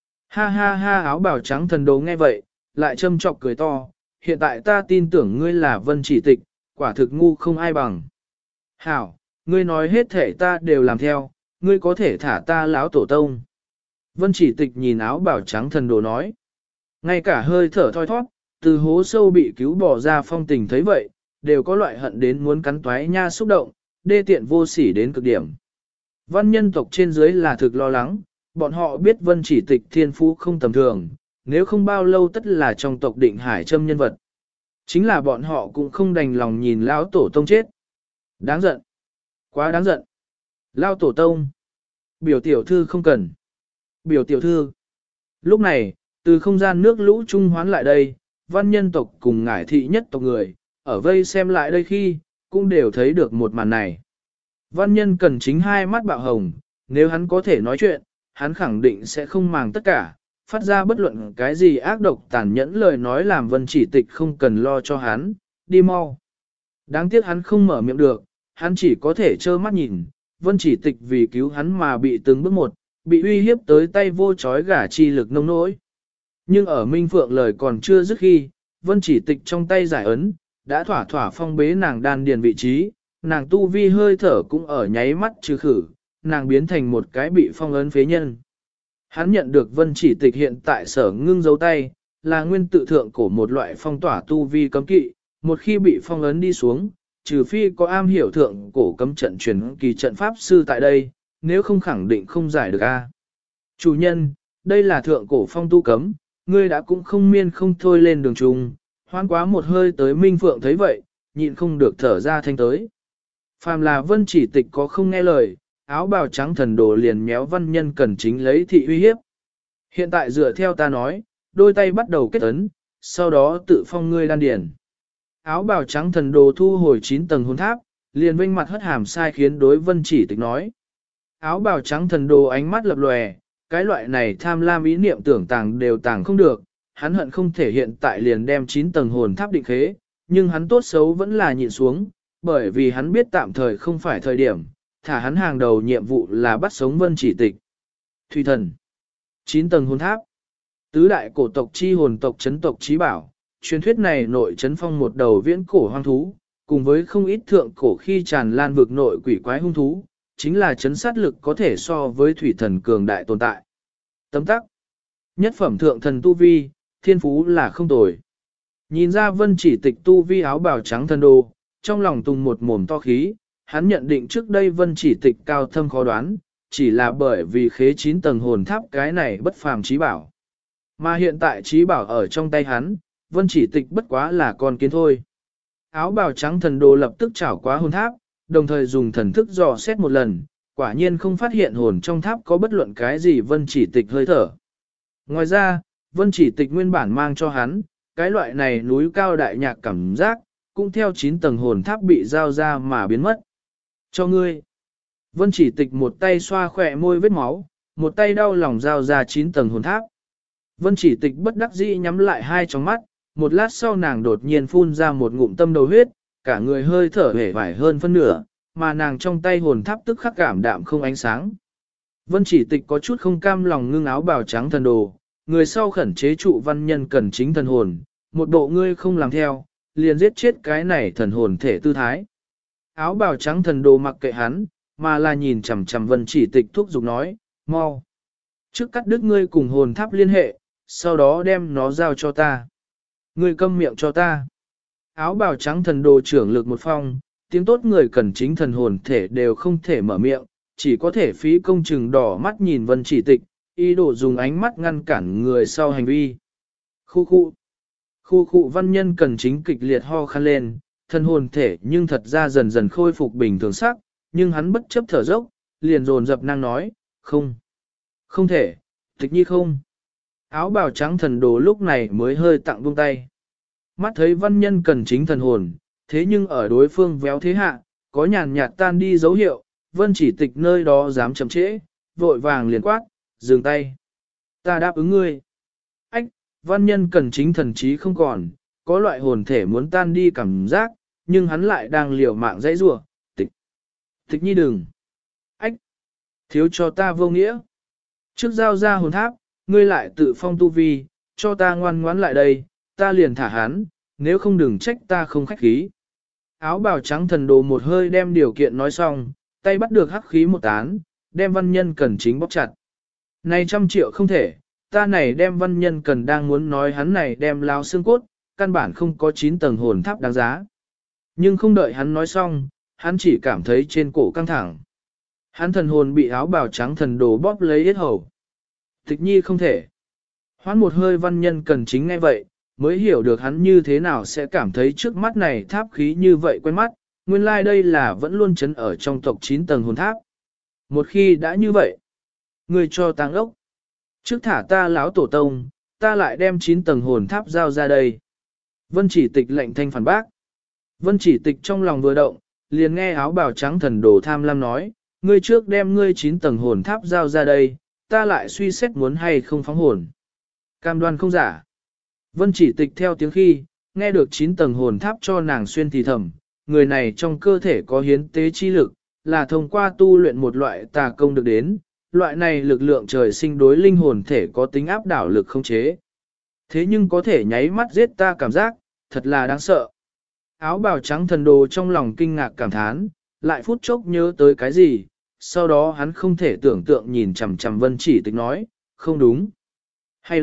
Ha ha ha áo bào trắng thần đồ nghe vậy, lại châm chọc cười to. Hiện tại ta tin tưởng ngươi là vân chỉ tịch, quả thực ngu không ai bằng. Hảo, ngươi nói hết thể ta đều làm theo, ngươi có thể thả ta lão tổ tông. Vân chỉ tịch nhìn áo bào trắng thần đồ nói. Ngay cả hơi thở thoi thoát, từ hố sâu bị cứu bỏ ra phong tình thấy vậy, đều có loại hận đến muốn cắn toái nha xúc động, đê tiện vô sỉ đến cực điểm. Văn nhân tộc trên dưới là thực lo lắng, bọn họ biết vân chỉ tịch thiên phú không tầm thường, nếu không bao lâu tất là trong tộc định hải châm nhân vật. Chính là bọn họ cũng không đành lòng nhìn lão tổ tông chết. Đáng giận. Quá đáng giận. Lão tổ tông. Biểu tiểu thư không cần. Biểu tiểu thư. Lúc này, từ không gian nước lũ trung hoán lại đây, văn nhân tộc cùng ngải thị nhất tộc người, ở vây xem lại đây khi, cũng đều thấy được một màn này. Văn nhân cần chính hai mắt bạo hồng, nếu hắn có thể nói chuyện, hắn khẳng định sẽ không màng tất cả, phát ra bất luận cái gì ác độc tàn nhẫn lời nói làm vân chỉ tịch không cần lo cho hắn, đi mau. Đáng tiếc hắn không mở miệng được, hắn chỉ có thể trơ mắt nhìn, vân chỉ tịch vì cứu hắn mà bị từng bước một, bị uy hiếp tới tay vô chói gả chi lực nông nỗi. Nhưng ở Minh Phượng lời còn chưa dứt khi, vân chỉ tịch trong tay giải ấn, đã thỏa thỏa phong bế nàng đan điền vị trí, nàng tu vi hơi thở cũng ở nháy mắt trừ khử, nàng biến thành một cái bị phong ấn phế nhân. Hắn nhận được vân chỉ tịch hiện tại sở ngưng dấu tay, là nguyên tự thượng cổ một loại phong tỏa tu vi cấm kỵ, một khi bị phong ấn đi xuống, trừ phi có am hiểu thượng cổ cấm trận truyền kỳ trận pháp sư tại đây, nếu không khẳng định không giải được a. Chủ nhân, đây là thượng cổ phong tu cấm, ngươi đã cũng không miên không thôi lên đường trùng, hoan quá một hơi tới Minh Phượng thấy vậy, nhịn không được thở ra thanh tới. Phàm là vân chỉ tịch có không nghe lời, áo bào trắng thần đồ liền méo văn nhân cần chính lấy thị uy hiếp. Hiện tại dựa theo ta nói, đôi tay bắt đầu kết ấn, sau đó tự phong ngươi đan điển. Áo bào trắng thần đồ thu hồi 9 tầng hồn tháp, liền vinh mặt hất hàm sai khiến đối vân chỉ tịch nói. Áo bào trắng thần đồ ánh mắt lập lòe, cái loại này tham lam ý niệm tưởng tàng đều tàng không được, hắn hận không thể hiện tại liền đem 9 tầng hồn tháp định khế, nhưng hắn tốt xấu vẫn là nhịn xuống, bởi vì hắn biết tạm thời không phải thời điểm, thả hắn hàng đầu nhiệm vụ là bắt sống vân chỉ tịch. Thủy thần 9 tầng hồn tháp. Tứ đại cổ tộc chi hồn tộc chấn tộc trí bảo, truyền thuyết này nội chấn phong một đầu viễn cổ hoang thú, cùng với không ít thượng cổ khi tràn lan vực nội quỷ quái hung thú, chính là chấn sát lực có thể so với thủy thần cường đại tồn tại. Tấm tắc. Nhất phẩm thượng thần tu vi, thiên phú là không tồi. Nhìn ra vân chỉ tịch tu vi áo bào trắng thần đồ, trong lòng tung một mồm to khí, hắn nhận định trước đây vân chỉ tịch cao thâm khó đoán, chỉ là bởi vì khế 9 tầng hồn tháp cái này bất phàm trí bảo. Mà hiện tại trí bảo ở trong tay hắn, vân chỉ tịch bất quá là con kiến thôi. Áo bào trắng thần đồ lập tức chảo quá hồn tháp, đồng thời dùng thần thức dò xét một lần, quả nhiên không phát hiện hồn trong tháp có bất luận cái gì Vân Chỉ Tịch hơi thở. Ngoài ra, Vân Chỉ Tịch nguyên bản mang cho hắn, cái loại này núi cao đại nhạc cảm giác, cũng theo 9 tầng hồn tháp bị giao ra mà biến mất. Cho ngươi. Vân Chỉ Tịch một tay xoa khỏe môi vết máu, một tay đau lòng giao ra 9 tầng hồn tháp. Vân Chỉ Tịch bất đắc dĩ nhắm lại hai tròng mắt, một lát sau nàng đột nhiên phun ra một ngụm tâm đầu huyết, cả người hơi thở hể vải hơn phân nửa, mà nàng trong tay hồn tháp tức khắc cảm đạm không ánh sáng. Vân Chỉ Tịch có chút không cam lòng ngưng áo bào trắng thần đồ, người sau khẩn chế trụ văn nhân cần chính thần hồn, một bộ ngươi không làm theo, liền giết chết cái này thần hồn thể tư thái. Áo bào trắng thần đồ mặc kệ hắn, mà là nhìn chằm chằm Vân Chỉ Tịch thúc giục nói, mau. Trước cắt đứt ngươi cùng hồn tháp liên hệ, sau đó đem nó giao cho ta. Ngươi câm miệng cho ta. Áo bào trắng thần đồ trưởng lực một phong, tiếng tốt người cần chính thần hồn thể đều không thể mở miệng, chỉ có thể phí công chừng đỏ mắt nhìn Vân Chỉ Tịch, ý đồ dùng ánh mắt ngăn cản người sau hành vi. Khu khu văn nhân cần chính kịch liệt ho khan lên, thần hồn thể nhưng thật ra dần dần khôi phục bình thường sắc, nhưng hắn bất chấp thở dốc, liền dồn dập năng nói, không thể, Tịch nhi không. Áo bào trắng thần đồ lúc này mới hơi tặng buông tay. Mắt thấy văn nhân cần chính thần hồn, thế nhưng ở đối phương véo thế hạ, có nhàn nhạt tan đi dấu hiệu, Vân Chỉ Tịch nơi đó dám chậm trễ, vội vàng liền quát, dừng tay. Ta đáp ứng ngươi. Ách, văn nhân cần chính thần trí không còn, có loại hồn thể muốn tan đi cảm giác, nhưng hắn lại đang liều mạng dãy rủa. Tịch nhi đừng. Ách, thiếu cho ta vô nghĩa. Trước giao ra hồn tháp, ngươi lại tự phong tu vi, cho ta ngoan ngoãn lại đây, ta liền thả hắn, nếu không đừng trách ta không khách khí. Áo bào trắng thần đồ một hơi đem điều kiện nói xong, tay bắt được hắc khí một tán, đem văn nhân cần chính bóp chặt. Này 100 triệu không thể, ta này đem văn nhân cần đang muốn nói hắn này đem lao xương cốt, căn bản không có 9 tầng hồn tháp đáng giá. Nhưng không đợi hắn nói xong, hắn chỉ cảm thấy trên cổ căng thẳng. Hắn thần hồn bị áo bào trắng thần đồ bóp lấy yết hầu. Tịch nhi không thể. Hoán một hơi văn nhân cần chính ngay vậy, mới hiểu được hắn như thế nào sẽ cảm thấy trước mắt này tháp khí như vậy quen mắt, nguyên lai like đây là vẫn luôn chấn ở trong tộc 9 tầng hồn tháp. Một khi đã như vậy, người cho táng ốc. Trước thả ta lão tổ tông, ta lại đem 9 tầng hồn tháp giao ra đây. Vân Chỉ Tịch lệnh thanh phản bác. Vân Chỉ Tịch trong lòng vừa động, liền nghe áo bào trắng thần đồ tham lam nói, ngươi trước đem ngươi 9 tầng hồn tháp giao ra đây, ta lại suy xét muốn hay không phóng hồn. Cam đoan không giả. Vân Chỉ Tịch theo tiếng khi, nghe được 9 tầng hồn tháp cho nàng xuyên thì thầm, người này trong cơ thể có hiến tế chi lực, là thông qua tu luyện một loại tà công được đến, loại này lực lượng trời sinh đối linh hồn thể có tính áp đảo lực không chế. Thế nhưng có thể nháy mắt giết ta cảm giác, thật là đáng sợ. Áo bào trắng thần đồ trong lòng kinh ngạc cảm thán, lại phút chốc nhớ tới cái gì, sau đó hắn không thể tưởng tượng nhìn chằm chằm Vân Chỉ Tịch nói, không đúng. Hay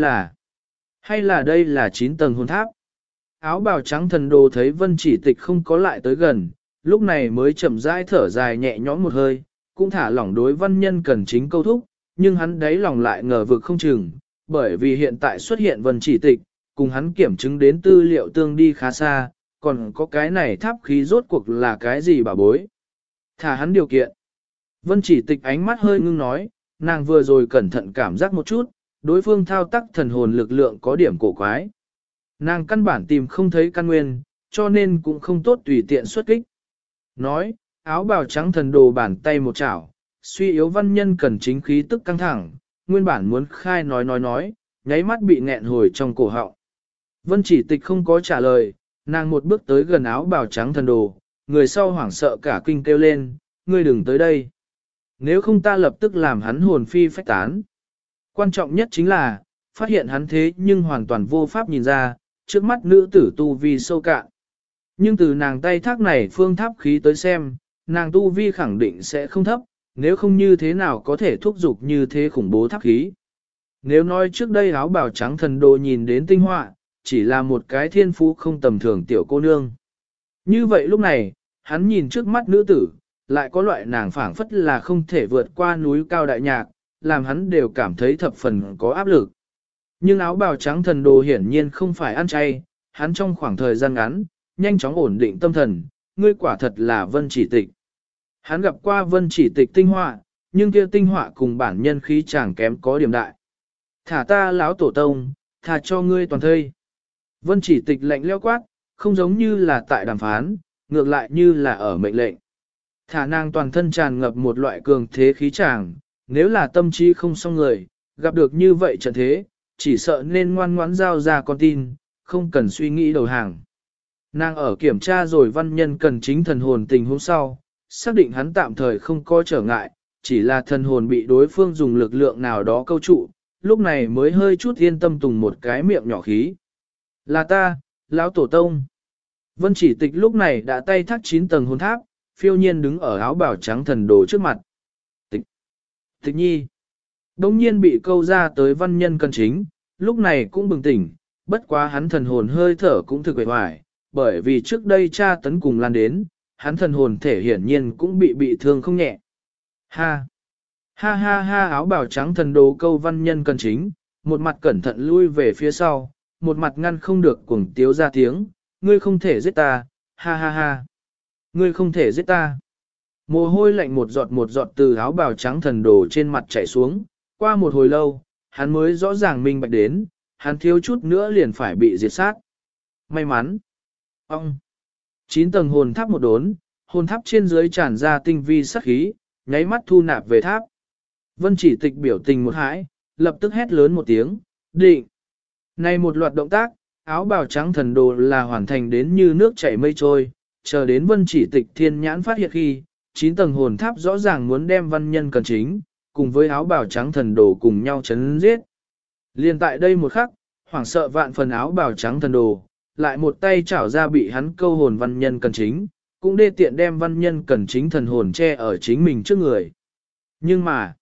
là đây là 9 tầng hồn tháp. Áo bào trắng thần đồ thấy Vân Chỉ Tịch không có lại tới gần, lúc này mới chậm rãi thở dài nhẹ nhõm một hơi, cũng thả lỏng đối văn nhân cần chính câu thúc, nhưng hắn đáy lòng lại ngờ vực không chừng, bởi vì hiện tại xuất hiện Vân Chỉ Tịch, cùng hắn kiểm chứng đến tư liệu tương đi khá xa, còn có cái này tháp khí rốt cuộc là cái gì bà bối. Thả hắn điều kiện. Vân Chỉ Tịch ánh mắt hơi ngưng nói, nàng vừa rồi cẩn thận cảm giác một chút, đối phương thao tác thần hồn lực lượng có điểm cổ quái. Nàng căn bản tìm không thấy căn nguyên, cho nên cũng không tốt tùy tiện xuất kích. Nói, áo bào trắng thần đồ bàn tay một chảo, suy yếu văn nhân cần chính khí tức căng thẳng, nguyên bản muốn khai nói, nháy mắt bị nghẹn hồi trong cổ họng. Vân Chỉ Tịch không có trả lời, nàng một bước tới gần áo bào trắng thần đồ, người sau hoảng sợ cả kinh kêu lên, ngươi đừng tới đây. Nếu không ta lập tức làm hắn hồn phi phách tán. Quan trọng nhất chính là, phát hiện hắn thế nhưng hoàn toàn vô pháp nhìn ra, trước mắt nữ tử tu vi sâu cạn. Nhưng từ nàng tay thác này phương tháp khí tới xem, nàng tu vi khẳng định sẽ không thấp, nếu không như thế nào có thể thúc giục như thế khủng bố tháp khí. Nếu nói trước đây áo bào trắng thần đồ nhìn đến tinh họa, chỉ là một cái thiên phú không tầm thường tiểu cô nương. Như vậy lúc này, hắn nhìn trước mắt nữ tử, lại có loại nàng phảng phất là không thể vượt qua núi cao đại nhạc, làm hắn đều cảm thấy thập phần có áp lực. Nhưng áo bào trắng thần đồ hiển nhiên không phải ăn chay, hắn trong khoảng thời gian ngắn, nhanh chóng ổn định tâm thần, ngươi quả thật là Vân Chỉ Tịch. Hắn gặp qua Vân Chỉ Tịch tinh họa, nhưng kia tinh họa cùng bản nhân khí chẳng kém có điểm đại. Thả ta lão tổ tông, thả cho ngươi toàn thây. Vân Chỉ Tịch lạnh lẽo quát, không giống như là tại đàm phán, ngược lại như là ở mệnh lệnh. Thả nàng toàn thân tràn ngập một loại cường thế khí chàng, nếu là tâm trí không xong người, gặp được như vậy trận thế, chỉ sợ nên ngoan ngoãn giao ra con tin, không cần suy nghĩ đầu hàng. Nàng ở kiểm tra rồi văn nhân cần chính thần hồn tình hôm sau, xác định hắn tạm thời không có trở ngại, chỉ là thần hồn bị đối phương dùng lực lượng nào đó câu trụ, lúc này mới hơi chút yên tâm tùng một cái miệng nhỏ khí. Là ta, lão tổ tông. Vân Chỉ Tịch lúc này đã tay thắt 9 tầng hồn tháp, phiêu nhiên đứng ở áo bào trắng thần đồ trước mặt. Tịch, Tịch nhi. Đông nhiên bị câu ra tới văn nhân cần chính, lúc này cũng bừng tỉnh, bất quá hắn thần hồn hơi thở cũng thực vẻ hoài, bởi vì trước đây cha tấn cùng lan đến, hắn thần hồn thể hiển nhiên cũng bị thương không nhẹ. Ha! Ha ha ha áo bào trắng thần đồ câu văn nhân cần chính, một mặt cẩn thận lui về phía sau, một mặt ngăn không được cuồng tiếu ra tiếng, ngươi không thể giết ta, ha ha ha. Ngươi không thể giết ta. Mồ hôi lạnh một giọt từ áo bào trắng thần đồ trên mặt chảy xuống, qua một hồi lâu, hắn mới rõ ràng minh bạch đến, hắn thiếu chút nữa liền phải bị diệt sát. May mắn. Ông. 9 tầng hồn tháp một đốn, hồn tháp trên dưới tràn ra tinh vi sắc khí, nháy mắt thu nạp về tháp. Vân Chỉ Tịch biểu tình một hãi, lập tức hét lớn một tiếng, định. Này một loạt động tác, áo bào trắng thần đồ là hoàn thành đến như nước chảy mây trôi, chờ đến Vân Chỉ Tịch thiên nhãn phát hiện khi, 9 tầng hồn tháp rõ ràng muốn đem văn nhân cần chính, cùng với áo bào trắng thần đồ cùng nhau chấn giết. Liên tại đây một khắc, hoảng sợ vạn phần áo bào trắng thần đồ, lại một tay chảo ra bị hắn câu hồn văn nhân cần chính, cũng đê tiện đem văn nhân cần chính thần hồn che ở chính mình trước người. Nhưng mà,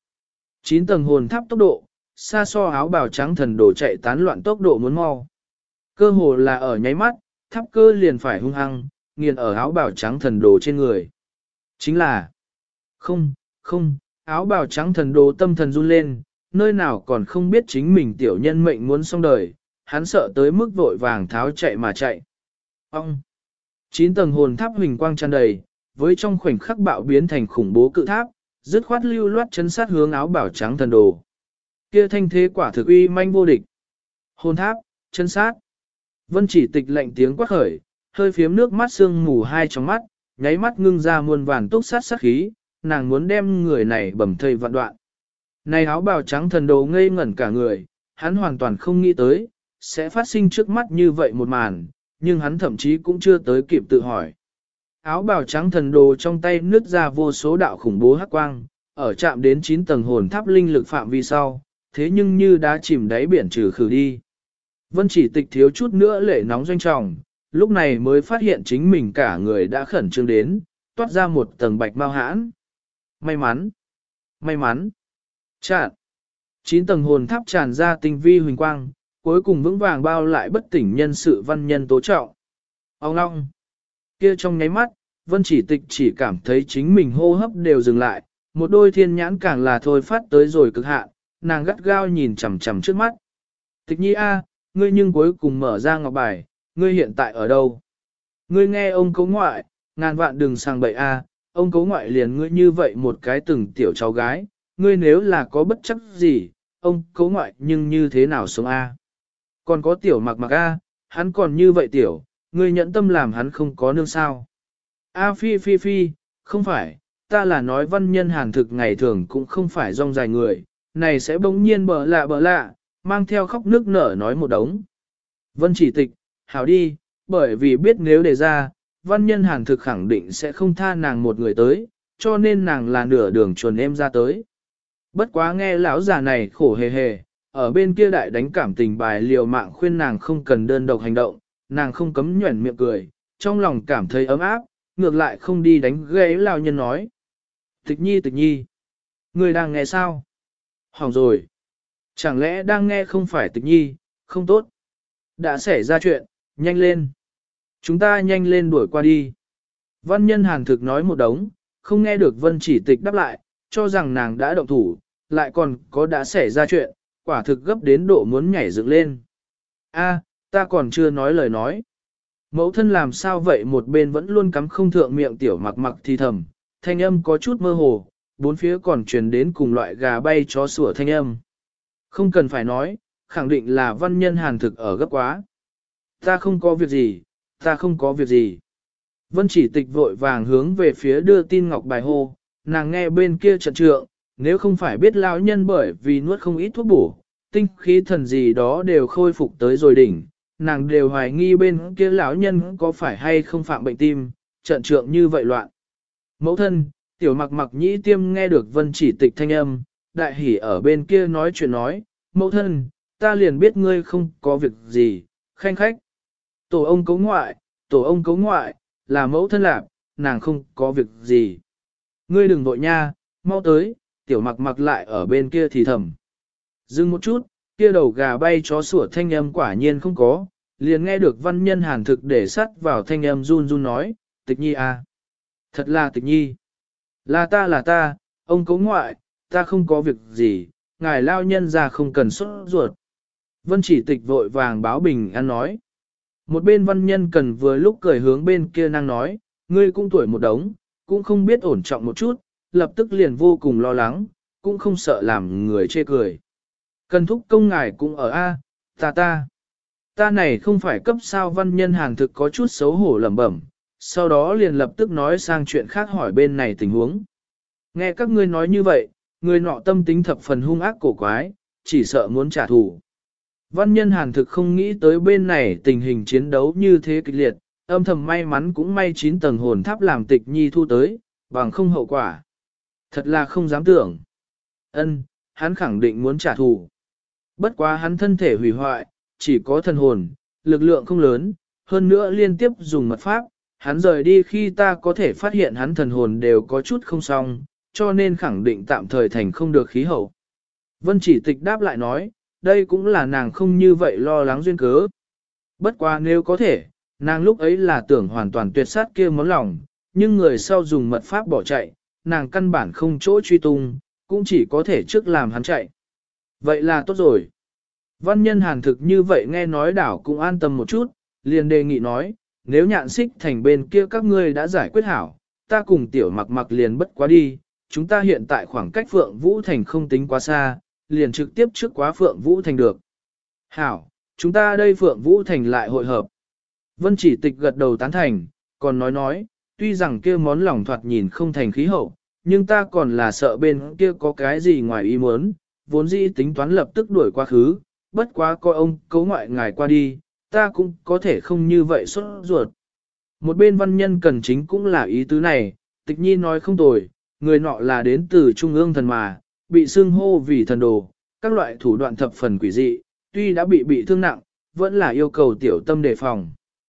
9 tầng hồn tháp tốc độ, xa so áo bào trắng thần đồ chạy tán loạn tốc độ muốn mau. Cơ hồ là ở nháy mắt, tháp cơ liền phải hung hăng, nghiền ở áo bào trắng thần đồ trên người. Chính là, không, áo bào trắng thần đồ tâm thần run lên, nơi nào còn không biết chính mình tiểu nhân mệnh muốn xong đời, hắn sợ tới mức vội vàng tháo chạy mà chạy. Ông! 9 tầng hồn tháp huỳnh quang tràn đầy, với trong khoảnh khắc bạo biến thành khủng bố cự tháp, dứt khoát lưu loát chấn sát hướng áo bào trắng thần đồ. Kia thanh thế quả thực uy manh vô địch. Hồn tháp, chân sát. Vân Chỉ Tịch lạnh tiếng quát khởi, hơi phiếm nước mắt sương mù hai trong mắt, nháy mắt ngưng ra muôn vàn túc sát sát khí, nàng muốn đem người này bầm thây vạn đoạn. Này áo bào trắng thần đồ ngây ngẩn cả người, hắn hoàn toàn không nghĩ tới, sẽ phát sinh trước mắt như vậy một màn, nhưng hắn thậm chí cũng chưa tới kịp tự hỏi. Áo bào trắng thần đồ trong tay nứt ra vô số đạo khủng bố hắc quang, ở chạm đến 9 tầng hồn tháp linh lực phạm vi sau, thế nhưng như đã chìm đáy biển trừ khử đi. Vân Chỉ Tịch thiếu chút nữa lệ nóng doanh trọng, lúc này mới phát hiện chính mình cả người đã khẩn trương đến, toát ra một tầng bạch mau hãn. May mắn. Chạn. 9 tầng hồn tháp tràn ra tinh vi huỳnh quang, cuối cùng vững vàng bao lại bất tỉnh nhân sự văn nhân tố trọng. Ông long. Kia trong nháy mắt, Vân Chỉ Tịch chỉ cảm thấy chính mình hô hấp đều dừng lại, một đôi thiên nhãn càng là thôi phát tới rồi cực hạn, nàng gắt gao nhìn chằm chằm trước mắt. Tịch nhi a, ngươi nhưng cuối cùng mở ra ngọc bài, ngươi hiện tại ở đâu? Ngươi nghe ông cấu ngoại, ngàn vạn đừng sang bậy a, ông cấu ngoại liền ngươi như vậy một cái từng tiểu cháu gái, ngươi nếu là có bất chấp gì, ông cấu ngoại nhưng như thế nào sống a? Còn có tiểu mặc mặc a, hắn còn như vậy tiểu, ngươi nhẫn tâm làm hắn không có nương sao? A phi, không phải, ta là nói văn nhân hàn thực ngày thường cũng không phải rong dài người, này sẽ bỗng nhiên bợ lạ, mang theo khóc nước nở nói một đống. Vân Chỉ Tịch, hảo đi, bởi vì biết nếu đề ra, văn nhân hàn thực khẳng định sẽ không tha nàng một người tới, cho nên nàng là nửa đường chuồn em ra tới. Bất quá nghe lão già này khổ hề hề, ở bên kia đại đánh cảm tình bài liều mạng khuyên nàng không cần đơn độc hành động, nàng không cấm nhuẩn miệng cười, trong lòng cảm thấy ấm áp, ngược lại không đi đánh ghế lão nhân nói. Tịch nhi, người đang nghe sao? Hỏng rồi. Chẳng lẽ đang nghe không phải Tịch nhi, không tốt. Đã xảy ra chuyện, nhanh lên. Chúng ta nhanh lên đuổi qua đi. Văn nhân hàn thực nói một đống, không nghe được Vân Chỉ Tịch đáp lại, cho rằng nàng đã động thủ, lại còn có đã xảy ra chuyện, quả thực gấp đến độ muốn nhảy dựng lên. A, ta còn chưa nói lời nói. Mẫu thân làm sao vậy một bên vẫn luôn cắm không thượng miệng tiểu mặc mặc thì thầm, thanh âm có chút mơ hồ, bốn phía còn truyền đến cùng loại gà bay chó sủa thanh âm. Không cần phải nói, khẳng định là văn nhân hàn thực ở gấp quá. Ta không có việc gì, ta không có việc gì. Vân chỉ tịch vội vàng hướng về phía đưa tin ngọc bài hô, nàng nghe bên kia trận trượng, nếu không phải biết lão nhân bởi vì nuốt không ít thuốc bổ, tinh khí thần gì đó đều khôi phục tới rồi đỉnh, nàng đều hoài nghi bên kia lão nhân có phải hay không phạm bệnh tim, trận trượng như vậy loạn. Mẫu thân, tiểu mặc mặc nhĩ tiêm nghe được vân chỉ tịch thanh âm, đại hỉ ở bên kia nói chuyện nói, mẫu thân, ta liền biết ngươi không có việc gì, khanh khách. Tổ ông cấu ngoại, là mẫu thân lạc, nàng không có việc gì. Ngươi đừng vội nha, mau tới, tiểu mặc mặc lại ở bên kia thì thầm. Dừng một chút, kia đầu gà bay chó sủa thanh âm quả nhiên không có, liền nghe được văn nhân hàn thực để sắt vào thanh âm run run nói, tịch nhi à. Thật là tịch nhi. Là ta, ông cấu ngoại, ta không có việc gì, ngài lao nhân ra không cần sốt ruột. Vân chỉ tịch vội vàng báo bình an nói. Một bên văn nhân cần vừa lúc cười hướng bên kia năng nói, ngươi cũng tuổi một đống, cũng không biết ổn trọng một chút, lập tức liền vô cùng lo lắng, cũng không sợ làm người chê cười. Cần thúc công ngài cũng ở A, ta này không phải cấp sao văn nhân hàng thực có chút xấu hổ lẩm bẩm, sau đó liền lập tức nói sang chuyện khác hỏi bên này tình huống. Nghe các ngươi nói như vậy, người nọ tâm tính thập phần hung ác cổ quái, chỉ sợ muốn trả thù. Văn nhân hàn thực không nghĩ tới bên này tình hình chiến đấu như thế kịch liệt, âm thầm may mắn cũng may 9 tầng hồn tháp làm tịch nhi thu tới, bằng không hậu quả. Thật là không dám tưởng. Hắn khẳng định muốn trả thù. Bất quá hắn thân thể hủy hoại, chỉ có thần hồn, lực lượng không lớn, hơn nữa liên tiếp dùng mật pháp, hắn rời đi khi ta có thể phát hiện hắn thần hồn đều có chút không xong, cho nên khẳng định tạm thời thành không được khí hậu. Vân chỉ tịch đáp lại nói, đây cũng là nàng không như vậy lo lắng duyên cớ. Bất quá nếu có thể, nàng lúc ấy là tưởng hoàn toàn tuyệt sát kia món lòng, nhưng người sau dùng mật pháp bỏ chạy, nàng căn bản không chỗ truy tung, cũng chỉ có thể trước làm hắn chạy. Vậy là tốt rồi. Văn nhân hàn thực như vậy nghe nói đảo cũng an tâm một chút, liền đề nghị nói, nếu nhạn xích thành bên kia các ngươi đã giải quyết hảo, ta cùng tiểu mặc mặc liền bất quá đi, chúng ta hiện tại khoảng cách Phượng Vũ Thành không tính quá xa, liền trực tiếp trước quá Phượng Vũ Thành được. Hảo, chúng ta đây Phượng Vũ Thành lại hội hợp. Vân chỉ tịch gật đầu tán thành, còn nói, tuy rằng kia món lòng thoạt nhìn không thành khí hậu, nhưng ta còn là sợ bên kia có cái gì ngoài ý muốn, vốn dĩ tính toán lập tức đuổi quá khứ, bất quá coi ông cấu ngoại ngài qua đi, ta cũng có thể không như vậy sốt ruột. Một bên văn nhân cần chính cũng là ý tứ này, tịch nhi nói không tồi, người nọ là đến từ trung ương thần mà, bị xưng hô vì thần đồ, các loại thủ đoạn thập phần quỷ dị, tuy đã bị thương nặng, vẫn là yêu cầu tiểu tâm đề phòng.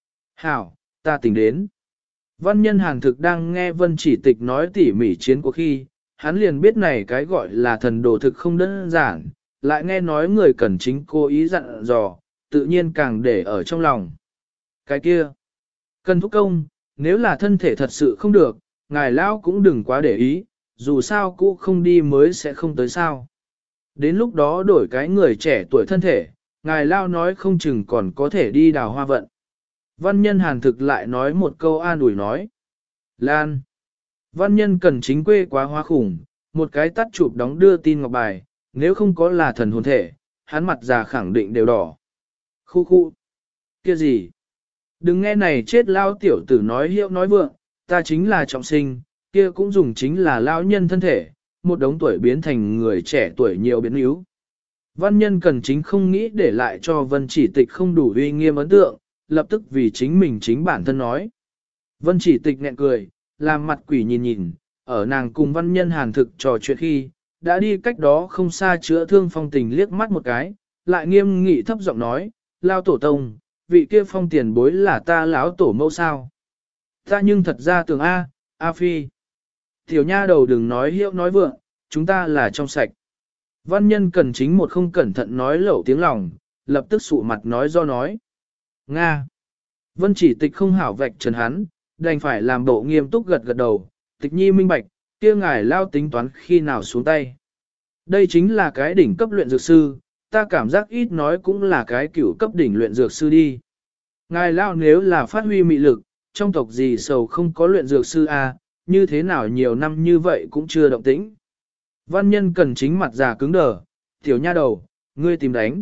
Hảo, ta tỉnh đến. Văn nhân hàn thực đang nghe vân chỉ tịch nói tỉ mỉ chiến của khi, hắn liền biết này cái gọi là thần đồ thực không đơn giản, lại nghe nói người cần chính cố ý dặn dò, tự nhiên càng để ở trong lòng. Cái kia, cần thúc công, nếu là thân thể thật sự không được, ngài lão cũng đừng quá để ý, dù sao cũ không đi mới sẽ không tới sao. Đến lúc đó đổi cái người trẻ tuổi thân thể, ngài lao nói không chừng còn có thể đi đào hoa vận. Văn nhân hàn thực lại nói một câu an ủi nói. Lan. Văn nhân cần chính quê quá hoa khủng, một cái tắt chụp đóng đưa tin ngọc bài, nếu không có là thần hồn thể, hắn mặt già khẳng định đều đỏ. Khu. Kia gì? Đừng nghe này chết lao tiểu tử nói hiệu nói vượng, ta chính là trọng sinh, kia cũng dùng chính là lao nhân thân thể, một đống tuổi biến thành người trẻ tuổi nhiều biến yếu. Văn nhân cần chính không nghĩ để lại cho vân chỉ tịch không đủ uy nghiêm ấn tượng, lập tức vì chính mình chính bản thân nói. Vân chỉ tịch nghẹn cười, làm mặt quỷ nhìn, ở nàng cùng văn nhân hàn thực trò chuyện khi, đã đi cách đó không xa chữa thương phong tình liếc mắt một cái, lại nghiêm nghị thấp giọng nói, lao tổ tông, vị kia phong tiền bối là ta lão tổ mẫu sao. Ta nhưng thật ra tưởng A Phi. Tiểu nha đầu đừng nói hiệu nói vượng, chúng ta là trong sạch. Văn nhân cần chính một không cẩn thận nói lẩu tiếng lòng, lập tức sụ mặt nói do nói. Nga. Vân chỉ tịch không hảo vạch trần hắn, đành phải làm bộ nghiêm túc gật đầu, tịch nhi minh bạch, kia ngài lao tính toán khi nào xuống tay. Đây chính là cái đỉnh cấp luyện dược sư, ta cảm giác ít nói cũng là cái cửu cấp đỉnh luyện dược sư đi. Ngài lao nếu là phát huy mị lực, trong tộc gì sầu không có luyện dược sư A, như thế nào nhiều năm như vậy cũng chưa động tĩnh. Văn nhân cần chính mặt già cứng đờ, tiểu nha đầu, ngươi tìm đánh.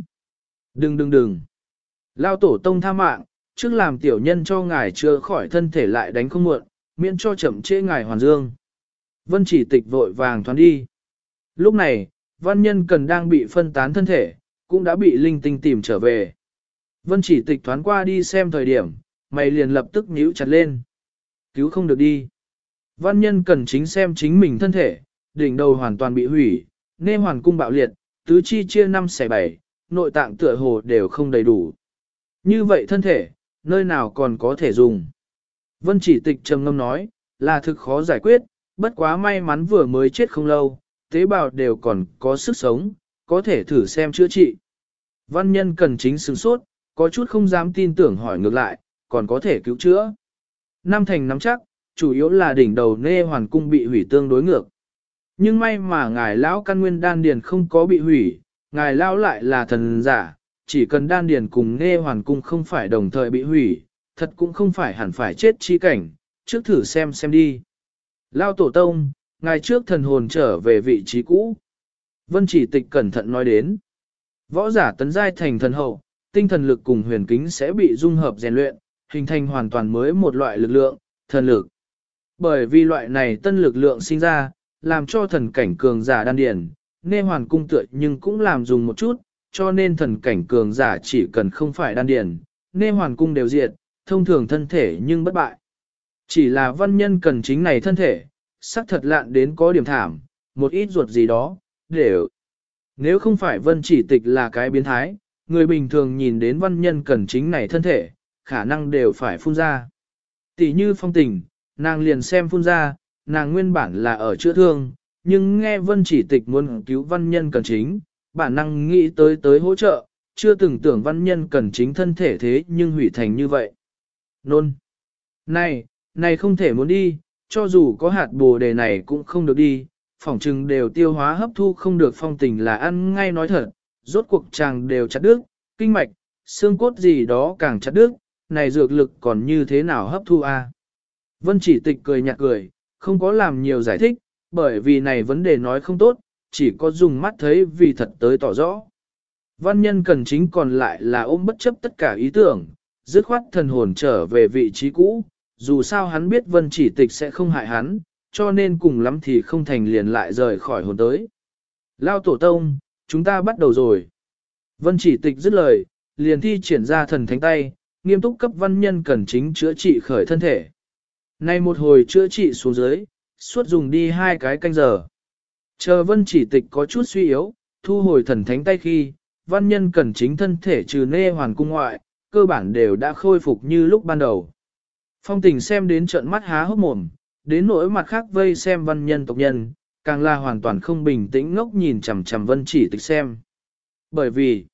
Đừng. Lao tổ tông tha mạng, trước làm tiểu nhân cho ngài chưa khỏi thân thể lại đánh không muộn, miễn cho chậm trễ ngài hoàn dương. Vân chỉ tịch vội vàng thoán đi. Lúc này, văn nhân cần đang bị phân tán thân thể, cũng đã bị linh tinh tìm trở về. Vân chỉ tịch thoán qua đi xem thời điểm, mày liền lập tức nhíu chặt lên. Cứu không được đi. Văn nhân cần chính xem chính mình thân thể, đỉnh đầu hoàn toàn bị hủy, nê hoàn cung bạo liệt, tứ chi chia 5 xẻ 7, nội tạng tựa hồ đều không đầy đủ. Như vậy thân thể, nơi nào còn có thể dùng. Vân chỉ tịch trầm ngâm nói, là thực khó giải quyết, bất quá may mắn vừa mới chết không lâu, tế bào đều còn có sức sống, có thể thử xem chữa trị. Văn nhân cần chính sửng sốt, có chút không dám tin tưởng hỏi ngược lại, còn có thể cứu chữa. Năm thành nắm chắc, chủ yếu là đỉnh đầu nê hoàn cung bị hủy tương đối ngược. Nhưng may mà ngài lão căn nguyên đan điền không có bị hủy, ngài lão lại là thần giả, chỉ cần đan điền cùng nê hoàn cung không phải đồng thời bị hủy, thật cũng không phải hẳn phải chết chi cảnh, trước thử xem đi. Lao tổ tông, ngài trước thần hồn trở về vị trí cũ. Vân chỉ tịch cẩn thận nói đến. Võ giả tấn giai thành thần hậu, tinh thần lực cùng huyền kính sẽ bị dung hợp rèn luyện, hình thành hoàn toàn mới một loại lực lượng, thần lực. Bởi vì loại này tân lực lượng sinh ra, làm cho thần cảnh cường giả đan điền, nê hoàn cung tựa nhưng cũng làm dùng một chút, cho nên thần cảnh cường giả chỉ cần không phải đan điền, nê hoàn cung đều diệt, thông thường thân thể nhưng bất bại. Chỉ là văn nhân cần chính này thân thể, sắc thật lạn đến có điểm thảm, một ít ruột gì đó, để nếu không phải vân chỉ tịch là cái biến thái, người bình thường nhìn đến văn nhân cần chính này thân thể, khả năng đều phải phun ra. Tỷ như phong tình, nàng liền xem phun ra, nàng nguyên bản là ở chữa thương, nhưng nghe vân chỉ tịch muốn cứu văn nhân cần chính, bản năng nghĩ tới hỗ trợ, chưa từng tưởng văn nhân cần chính thân thể thế nhưng hủy thành như vậy. Nôn! Này không thể muốn đi, cho dù có hạt bồ đề này cũng không được đi, phỏng chừng đều tiêu hóa hấp thu không được phong tình là ăn ngay nói thật, rốt cuộc chàng đều chặt đứt, kinh mạch, xương cốt gì đó càng chặt đứt, này dược lực còn như thế nào hấp thu a? Vân chỉ tịch cười nhạt cười, không có làm nhiều giải thích, bởi vì này vấn đề nói không tốt, chỉ có dùng mắt thấy vì thật tới tỏ rõ. Văn nhân cần chính còn lại là ôm bất chấp tất cả ý tưởng, dứt khoát thần hồn trở về vị trí cũ, dù sao hắn biết vân chỉ tịch sẽ không hại hắn, cho nên cùng lắm thì không thành liền lại rời khỏi hồn tới. Lao tổ tông, chúng ta bắt đầu rồi. Vân chỉ tịch dứt lời, liền thi triển ra thần thánh tay, nghiêm túc cấp văn nhân cần chính chữa trị khởi thân thể. Nay một hồi chữa trị xuống dưới, suốt dùng đi 2 cái canh giờ. Chờ vân chỉ tịch có chút suy yếu, thu hồi thần thánh tay khi, văn nhân cần chính thân thể trừ nê hoàn cung ngoại, cơ bản đều đã khôi phục như lúc ban đầu. Phong tình xem đến trợn mắt há hốc mồm, đến nỗi mặt khác vây xem văn nhân tộc nhân, càng là hoàn toàn không bình tĩnh ngốc nhìn chằm chằm vân chỉ tịch xem. Bởi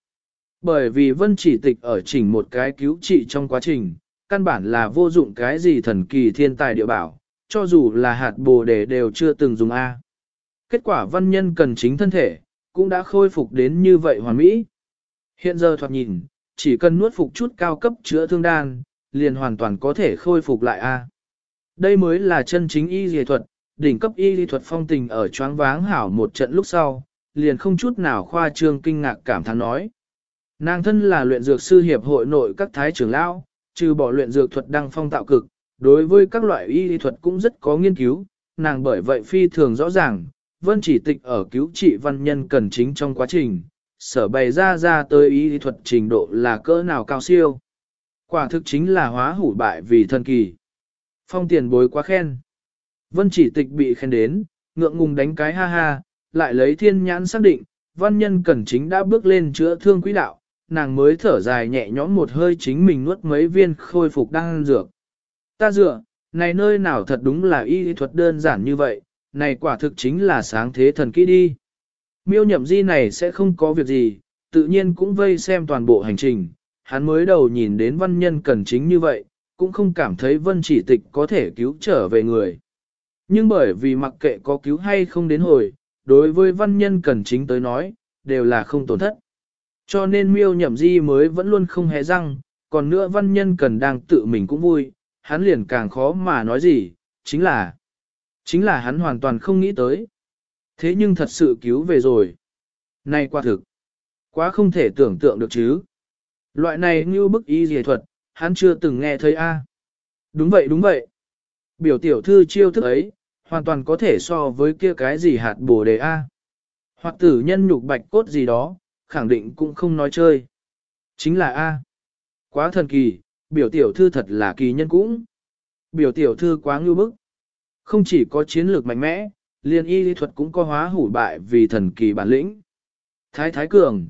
vì vân chỉ tịch ở chỉnh một cái cứu trị trong quá trình, căn bản là vô dụng cái gì thần kỳ thiên tài địa bảo, cho dù là hạt bồ đề đều chưa từng dùng A. Kết quả văn nhân cần chính thân thể, cũng đã khôi phục đến như vậy hoàn mỹ. Hiện giờ thoạt nhìn, chỉ cần nuốt phục chút cao cấp chữa thương đan, liền hoàn toàn có thể khôi phục lại A. Đây mới là chân chính y y thuật, đỉnh cấp y y thuật phong tình ở choáng váng hảo một trận lúc sau, liền không chút nào khoa trương kinh ngạc cảm thán nói. Nàng thân là luyện dược sư hiệp hội nội các thái trưởng lão, trừ bỏ luyện dược thuật đăng phong tạo cực, đối với các loại y y thuật cũng rất có nghiên cứu, nàng bởi vậy phi thường rõ ràng, vân chỉ tịch ở cứu trị văn nhân cần chính trong quá trình, sở bày ra tới y y thuật trình độ là cỡ nào cao siêu. Quả thực chính là hóa hủ bại vì thần kỳ. Phong tiền bối quá khen. Vân chỉ tịch bị khen đến, ngượng ngùng đánh cái ha ha, lại lấy thiên nhãn xác định, văn nhân cẩn chính đã bước lên chữa thương quỹ đạo, nàng mới thở dài nhẹ nhõm một hơi chính mình nuốt mấy viên khôi phục đang dược. Ta dựa, này nơi nào thật đúng là y thuật đơn giản như vậy, này quả thực chính là sáng thế thần kỹ đi. Miêu nhậm di này sẽ không có việc gì, tự nhiên cũng vây xem toàn bộ hành trình, hắn mới đầu nhìn đến văn nhân cẩn chính như vậy, cũng không cảm thấy vân chỉ tịch có thể cứu trở về người. Nhưng bởi vì mặc kệ có cứu hay không đến hồi, đối với văn nhân cần chính tới nói, đều là không tổn thất. Cho nên miêu nhậm di mới vẫn luôn không hề răng, còn nữa văn nhân cần đang tự mình cũng vui, hắn liền càng khó mà nói gì, chính là Chính là hắn hoàn toàn không nghĩ tới. Thế nhưng thật sự cứu về rồi. Này quả thực. Quá không thể tưởng tượng được chứ. Loại này như bức y dề thuật, hắn chưa từng nghe thấy a. Đúng vậy đúng vậy. Biểu tiểu thư chiêu thức ấy, hoàn toàn có thể so với kia cái gì hạt bổ đề a. Hoặc tử nhân nhục bạch cốt gì đó, khẳng định cũng không nói chơi. Chính là a. Quá thần kỳ, biểu tiểu thư thật là kỳ nhân cũng. Biểu tiểu thư quá ngưu bức. Không chỉ có chiến lược mạnh mẽ, liên y lý thuật cũng có hóa hủ bại vì thần kỳ bản lĩnh. Thái Thái Cường,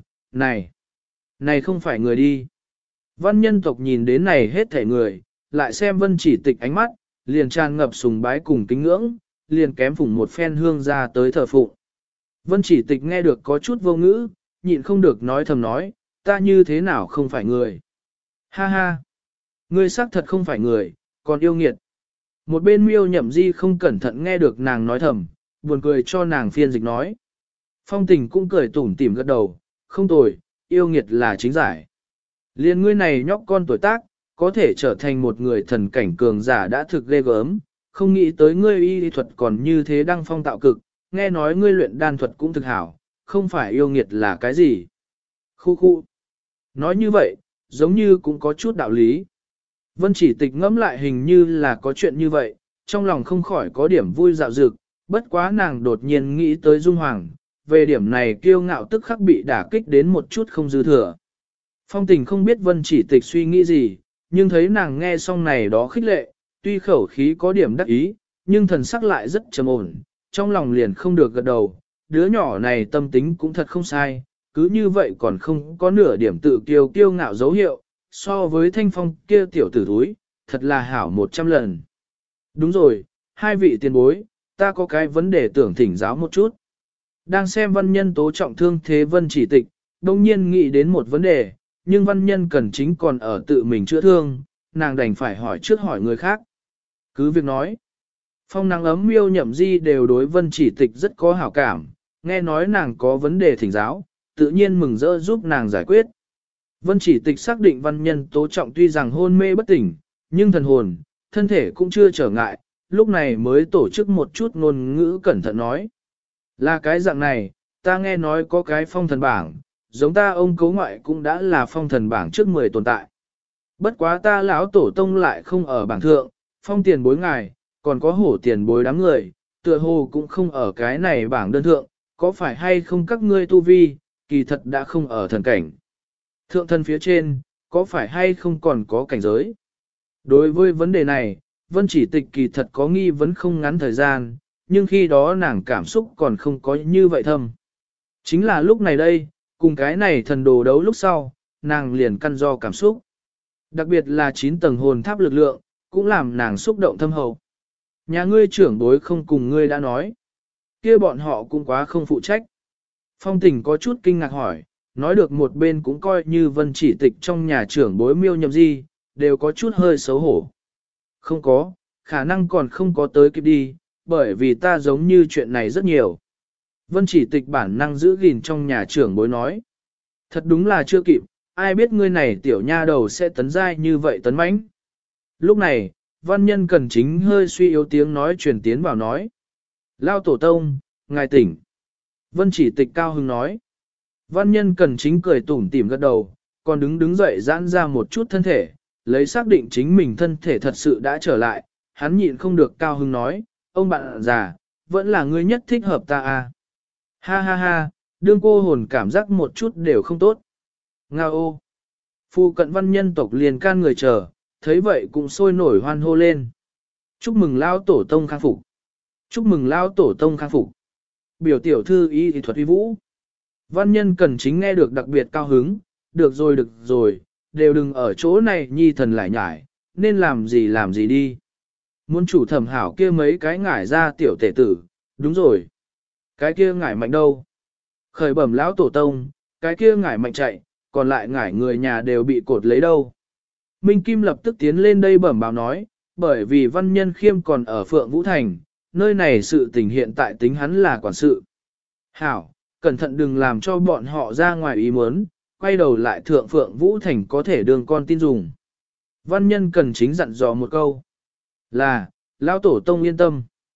này không phải người đi. Văn nhân tộc nhìn đến này hết thể người, lại xem vân chỉ tịch ánh mắt, liền tràn ngập sùng bái cùng kính ngưỡng, liền kém phủng một phen hương ra tới thờ phụng. Vân chỉ tịch nghe được có chút vô ngữ, nhịn không được nói thầm nói, ta như thế nào không phải người. Ha ha, ngươi xác thật không phải người, còn yêu nghiệt. Một bên miêu nhậm di không cẩn thận nghe được nàng nói thầm, buồn cười cho nàng phiên dịch nói. Phong tình cũng cười tủm tỉm gật đầu, không tồi, yêu nghiệt là chính giải. Liên ngươi này nhóc con tuổi tác, có thể trở thành một người thần cảnh cường giả đã thực ghê gớm, không nghĩ tới ngươi y thuật còn như thế đăng phong tạo cực, nghe nói ngươi luyện đan thuật cũng thực hảo, không phải yêu nghiệt là cái gì. Khu khu. Nói như vậy, giống như cũng có chút đạo lý. Vân chỉ tịch ngẫm lại hình như là có chuyện như vậy, trong lòng không khỏi có điểm vui dạo dực, bất quá nàng đột nhiên nghĩ tới Dung Hoàng, về điểm này kiêu ngạo tức khắc bị đả kích đến một chút không dư thừa. Phong tình không biết vân chỉ tịch suy nghĩ gì, nhưng thấy nàng nghe xong này đó khích lệ, tuy khẩu khí có điểm đắc ý, nhưng thần sắc lại rất trầm ổn, trong lòng liền không được gật đầu, đứa nhỏ này tâm tính cũng thật không sai, cứ như vậy còn không có nửa điểm tự kiêu ngạo dấu hiệu, so với thanh phong kia tiểu tử thúi, thật là hảo 100 lần. Đúng rồi, hai vị tiền bối, ta có cái vấn đề tưởng thỉnh giáo một chút. Đang xem văn nhân tố trọng thương thế vân chỉ tịch, đông nhiên nghĩ đến một vấn đề, nhưng văn nhân cần chính còn ở tự mình chữa thương, nàng đành phải hỏi trước hỏi người khác. Cứ việc nói, phong nắng ấm miêu nhậm di đều đối vân chỉ tịch rất có hảo cảm, nghe nói nàng có vấn đề thỉnh giáo, tự nhiên mừng rỡ giúp nàng giải quyết. Vân chỉ tịch xác định văn nhân tố trọng tuy rằng hôn mê bất tỉnh, nhưng thần hồn, thân thể cũng chưa trở ngại, lúc này mới tổ chức một chút ngôn ngữ cẩn thận nói. Là cái dạng này, ta nghe nói có cái phong thần bảng, giống ta ông cấu ngoại cũng đã là phong thần bảng trước 10 tồn tại. Bất quá ta lão tổ tông lại không ở bảng thượng, phong tiền bối ngài, còn có hổ tiền bối đám người, tựa hồ cũng không ở cái này bảng đơn thượng, có phải hay không các ngươi tu vi, kỳ thật đã không ở thần cảnh. Thượng thần phía trên, có phải hay không còn có cảnh giới? Đối với vấn đề này, Vân chỉ tịch kỳ thật có nghi vấn không ngắn thời gian, nhưng khi đó nàng cảm xúc còn không có như vậy thâm. Chính là lúc này đây, cùng cái này thần đồ đấu lúc sau, nàng liền căn do cảm xúc. Đặc biệt là 9 tầng hồn tháp lực lượng, cũng làm nàng xúc động thâm hậu. Nhà ngươi trưởng bối không cùng ngươi đã nói. Kia bọn họ cũng quá không phụ trách. Phong tình có chút kinh ngạc hỏi, nói được một bên cũng coi như vân chỉ tịch trong nhà trưởng bối miêu nhậm di, đều có chút hơi xấu hổ. Không có, khả năng còn không có tới kịp đi, bởi vì ta giống như chuyện này rất nhiều. Vân chỉ tịch bản năng giữ gìn trong nhà trưởng bối nói. Thật đúng là chưa kịp, ai biết ngươi này tiểu nha đầu sẽ tấn giai như vậy tấn mãnh. Lúc này, văn nhân cần chính hơi suy yếu tiếng nói truyền tiến vào nói. Lao tổ tông, ngài tỉnh. Vân chỉ tịch cao hứng nói. Văn nhân cần chính cười tủm tỉm gật đầu, còn đứng dậy giãn ra một chút thân thể, lấy xác định chính mình thân thể thật sự đã trở lại, hắn nhịn không được cao hứng nói, ông bạn già, vẫn là ngươi nhất thích hợp ta à. Ha ha ha, đương cô hồn cảm giác một chút đều không tốt. Nga ô. Phu cận văn nhân tộc liền can người chờ, thấy vậy cũng sôi nổi hoan hô lên. Chúc mừng lao tổ tông khang phục. Chúc mừng lao tổ tông khang phục. Biểu tiểu thư y thuật uy vũ. Văn nhân cần chính nghe được đặc biệt cao hứng, được rồi, đều đừng ở chỗ này nhi thần lại nhải, nên làm gì đi. Muốn chủ thẩm hảo kia mấy cái ngải ra tiểu tể tử, đúng rồi. Cái kia ngải mạnh đâu? Khởi bẩm lão tổ tông, cái kia ngải mạnh chạy, còn lại ngải người nhà đều bị cột lấy đâu. Minh Kim lập tức tiến lên đây bẩm báo nói, bởi vì văn nhân khiêm còn ở Phượng Vũ Thành, nơi này sự tình hiện tại tính hắn là quản sự. Hảo, cẩn thận đừng làm cho bọn họ ra ngoài ý muốn, quay đầu lại thượng Phượng Vũ Thành có thể đường con tin dùng. Văn nhân cần chính dặn dò một câu. Là, lão tổ tông yên tâm.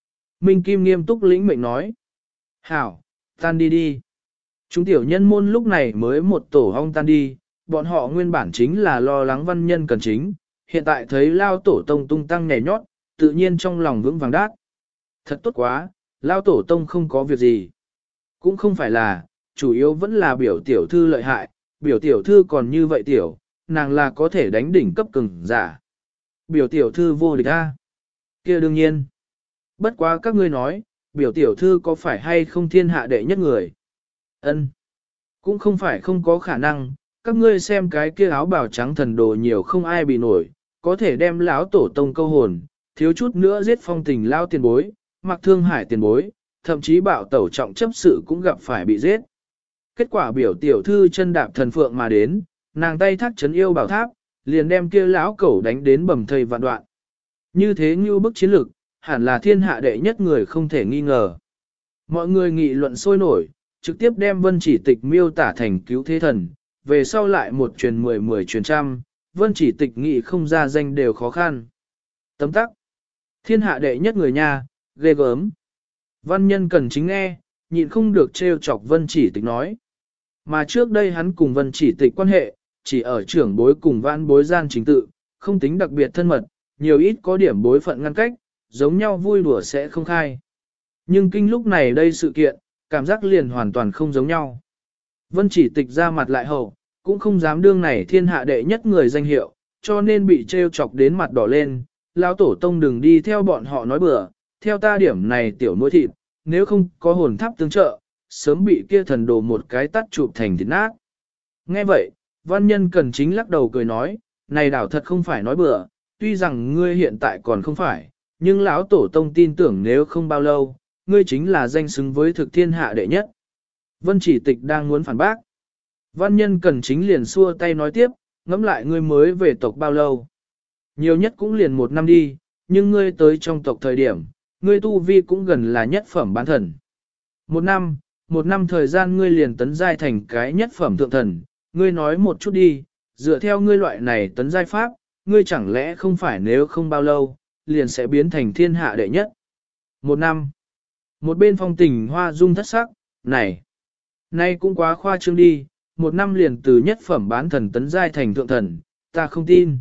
Minh Kim nghiêm túc lĩnh mệnh nói. Hảo, tan đi đi. Chúng tiểu nhân môn lúc này mới một tổ hong tan đi, bọn họ nguyên bản chính là lo lắng văn nhân cần chính, hiện tại thấy lao tổ tông tung tăng nhảy nhót, tự nhiên trong lòng vững vàng đát. Thật tốt quá, lao tổ tông không có việc gì. Cũng không phải là, chủ yếu vẫn là biểu tiểu thư lợi hại, biểu tiểu thư còn như vậy tiểu, nàng là có thể đánh đỉnh cấp cường giả. Biểu tiểu thư vô địch a. Kia đương nhiên. Bất quá các ngươi nói, biểu tiểu thư có phải hay không thiên hạ đệ nhất người? Ân, cũng không phải không có khả năng, các ngươi xem cái kia áo bào trắng thần đồ nhiều không ai bị nổi, có thể đem lão tổ tông câu hồn, thiếu chút nữa giết phong tình lao tiền bối, mặc thương hải tiền bối, thậm chí bạo tẩu trọng chấp sự cũng gặp phải bị giết. Kết quả biểu tiểu thư chân đạp thần phượng mà đến, nàng tay thắt chấn yêu bảo tháp, liền đem kia lão cẩu đánh đến bầm thây vạn đoạn. Như thế như bức chiến lực, hẳn là thiên hạ đệ nhất người không thể nghi ngờ. Mọi người nghị luận sôi nổi, trực tiếp đem Vân Chỉ Tịch miêu tả thành cứu thế thần, về sau lại một truyền 10 truyền trăm, Vân Chỉ Tịch nghị không ra danh đều khó khăn. Tấm tắc, thiên hạ đệ nhất người nha, ghê gớm. Văn nhân cần chính nghe, nhịn không được trêu chọc Vân Chỉ Tịch nói. Mà trước đây hắn cùng Vân Chỉ Tịch quan hệ, chỉ ở trưởng bối cùng vãn bối gian chính tự, không tính đặc biệt thân mật, nhiều ít có điểm bối phận ngăn cách, giống nhau vui đùa sẽ không khai. Nhưng kinh lúc này đây sự kiện, cảm giác liền hoàn toàn không giống nhau. Vân Chỉ Tịch ra mặt lại hậu, cũng không dám đương này thiên hạ đệ nhất người danh hiệu, cho nên bị trêu chọc đến mặt đỏ lên. Lão tổ tông đừng đi theo bọn họ nói bừa, theo ta điểm này tiểu nuôi thịt, nếu không có hồn tháp tương trợ, sớm bị kia thần đồ một cái tắt chụp thành thịt nát. Nghe vậy, văn nhân cần chính lắc đầu cười nói, này đảo thật không phải nói bừa, tuy rằng ngươi hiện tại còn không phải, nhưng lão tổ tông tin tưởng nếu không bao lâu, ngươi chính là danh xứng với thực thiên hạ đệ nhất. Vân Chỉ Tịch đang muốn phản bác. Văn nhân cần chính liền xua tay nói tiếp, ngẫm lại ngươi mới về tộc bao lâu. Nhiều nhất cũng liền 1 năm đi, nhưng ngươi tới trong tộc thời điểm, ngươi tu vi cũng gần là nhất phẩm bán thần. 1 năm thời gian ngươi liền tấn giai thành cái nhất phẩm thượng thần, ngươi nói một chút đi, dựa theo ngươi loại này tấn giai pháp, ngươi chẳng lẽ không phải nếu không bao lâu, liền sẽ biến thành thiên hạ đệ nhất. 1 năm. Một bên phong tình hoa dung thất sắc, này cũng quá khoa trương đi, 1 năm liền từ nhất phẩm bán thần tấn giai thành thượng thần, ta không tin.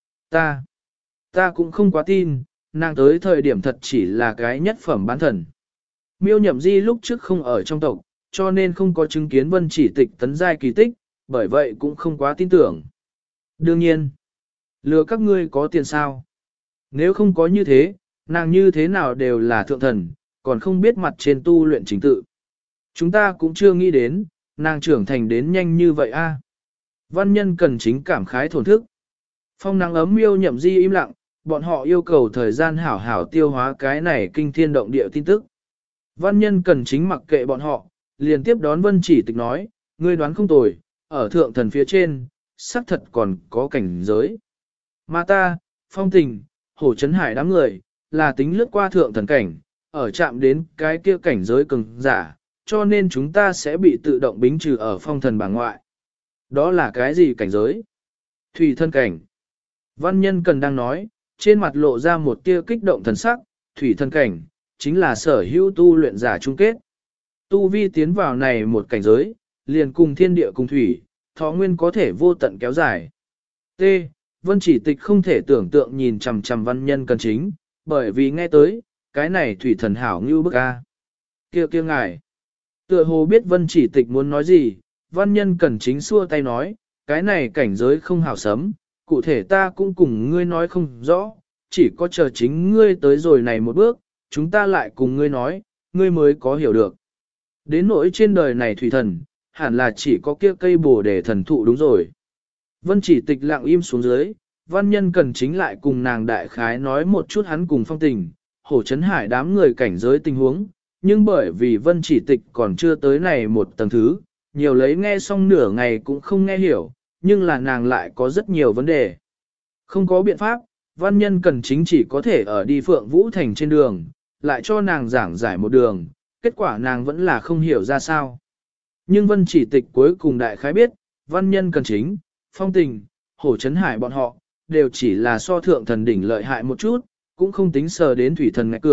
Ta cũng không quá tin, nàng tới thời điểm thật chỉ là cái nhất phẩm bán thần. Miêu Nhậm Di lúc trước không ở trong tộc, cho nên không có chứng kiến Vân Chỉ Tịch tấn giai kỳ tích, bởi vậy cũng không quá tin tưởng. Đương nhiên, lừa các ngươi có tiền sao? Nếu không có như thế, nàng như thế nào đều là thượng thần, còn không biết mặt trên tu luyện chính tự. Chúng ta cũng chưa nghĩ đến, nàng trưởng thành đến nhanh như vậy a. Văn nhân cần chính cảm khái thổn thức. Phong nắng ấm Miêu Nhậm Di im lặng, bọn họ yêu cầu thời gian hảo hảo tiêu hóa cái này kinh thiên động địa tin tức. Văn nhân cần chính mặc kệ bọn họ, liền tiếp đón Vân Chỉ Tịch nói, ngươi đoán không tồi, ở thượng thần phía trên, xác thật còn có cảnh giới. Mà ta, Phong Tình, Hổ Trấn Hải đám người, là tính lướt qua thượng thần cảnh, ở chạm đến cái kia cảnh giới cường giả, cho nên chúng ta sẽ bị tự động bính trừ ở phong thần bảng ngoại. Đó là cái gì cảnh giới? Thủy thân cảnh. Văn nhân cần đang nói, trên mặt lộ ra một tia kích động thần sắc, thủy thân cảnh, chính là sở hữu tu luyện giả chung kết. Tu vi tiến vào này một cảnh giới, liền cùng thiên địa cùng thủy, thọ nguyên có thể vô tận kéo dài. T. Vân Chỉ Tịch không thể tưởng tượng nhìn chằm chằm văn nhân cần chính, bởi vì nghe tới, cái này thủy thần hảo như bức a. Kia ngài. Tựa hồ biết Vân Chỉ Tịch muốn nói gì, văn nhân cần chính xua tay nói, cái này cảnh giới không hảo sấm, cụ thể ta cũng cùng ngươi nói không rõ, chỉ có chờ chính ngươi tới rồi này một bước, chúng ta lại cùng ngươi nói, ngươi mới có hiểu được. Đến nỗi trên đời này thủy thần, hẳn là chỉ có kia cây bồ đề thần thụ đúng rồi. Vân Chỉ Tịch lặng im xuống dưới, văn nhân cần chính lại cùng nàng đại khái nói một chút hắn cùng Phong Tình, Hổ Trấn Hải đám người cảnh giới tình huống, nhưng bởi vì Vân Chỉ Tịch còn chưa tới này một tầng thứ, nhiều lấy nghe xong nửa ngày cũng không nghe hiểu, nhưng là nàng lại có rất nhiều vấn đề. Không có biện pháp, văn nhân cần chính chỉ có thể ở đi Phượng Vũ Thành trên đường, lại cho nàng giảng giải một đường, kết quả nàng vẫn là không hiểu ra sao. Nhưng Vân Chỉ Tịch cuối cùng đại khái biết, văn nhân cần chính, Phong Tình, Hổ Trấn Hải bọn họ, đều chỉ là so thượng thần đỉnh lợi hại một chút, cũng không tính sờ đến thủy thần ngạch cửa,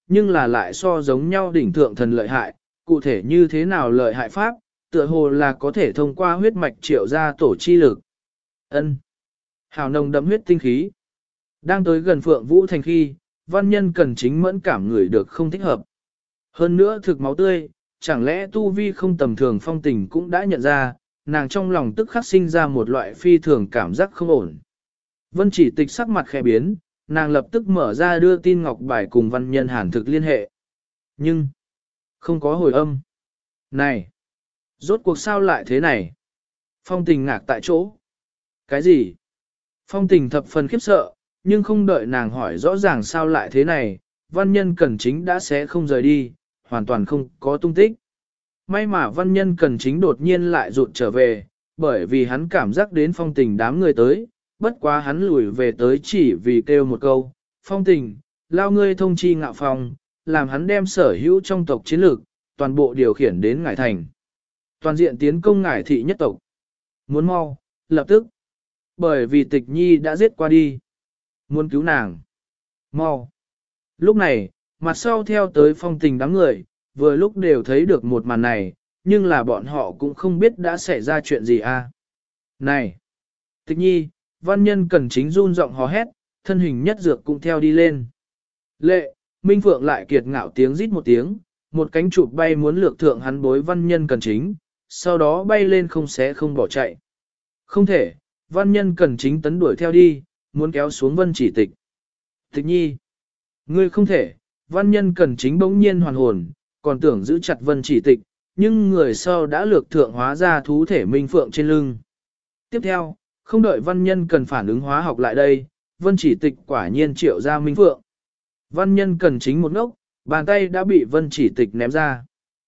nhưng là lại so giống nhau đỉnh thượng thần lợi hại, cụ thể như thế nào lợi hại pháp, tựa hồ là có thể thông qua huyết mạch triệu ra tổ chi lực. Ân, hào nồng đậm huyết tinh khí. Đang tới gần Phượng Vũ Thành khi, văn nhân cần chính mẫn cảm người được không thích hợp. Hơn nữa thực máu tươi, chẳng lẽ tu vi không tầm thường Phong Tình cũng đã nhận ra, nàng trong lòng tức khắc sinh ra một loại phi thường cảm giác không ổn. Vân Chỉ Tịch sắc mặt khẽ biến, nàng lập tức mở ra đưa tin ngọc bài cùng văn nhân hàn thực liên hệ. Nhưng, không có hồi âm. Này, rốt cuộc sao lại thế này? Phong Tình ngạc tại chỗ. Cái gì? Phong Tình thập phần khiếp sợ, nhưng không đợi nàng hỏi rõ ràng sao lại thế này, văn nhân cần chính đã sẽ không rời đi, hoàn toàn không có tung tích. May mà văn nhân cần chính đột nhiên lại rụt trở về, bởi vì hắn cảm giác đến Phong Tình đám người tới, bất quá hắn lùi về tới chỉ vì kêu một câu, Phong Tình, lao ngươi thông chi Ngạo Phong, làm hắn đem sở hữu trong tộc chiến lược, toàn bộ điều khiển đến Ngải Thành. Toàn diện tiến công Ngải thị nhất tộc. Muốn mau, lập tức. Bởi vì Tịch Nhi đã giết qua đi. Muốn cứu nàng. Mau. Lúc này, mặt sau theo tới Phong Tình đám người, vừa lúc đều thấy được một màn này, nhưng là bọn họ cũng không biết đã xảy ra chuyện gì à. Này! Tịch Nhi, văn nhân cần chính run giọng hò hét, thân hình nhất dược cũng theo đi lên. Lệ, Minh Phượng lại kiệt ngạo tiếng rít một tiếng, một cánh chụp bay muốn lược thượng hắn bối văn nhân cần chính, sau đó bay lên không xé không bỏ chạy. Không thể, văn nhân cần chính tấn đuổi theo đi, muốn kéo xuống Vân Chỉ Tịch. Tịch Nhi, ngươi không thể, văn nhân cần chính bỗng nhiên hoàn hồn, còn tưởng giữ chặt Vân Chỉ Tịch, nhưng người sau đã lược thượng hóa ra thú thể Minh Phượng trên lưng. Tiếp theo, không đợi văn nhân cần phản ứng hóa học lại đây, Vân Chỉ Tịch quả nhiên triệu ra Minh Phượng. Văn nhân cần chính một ngốc, bàn tay đã bị Vân Chỉ Tịch ném ra.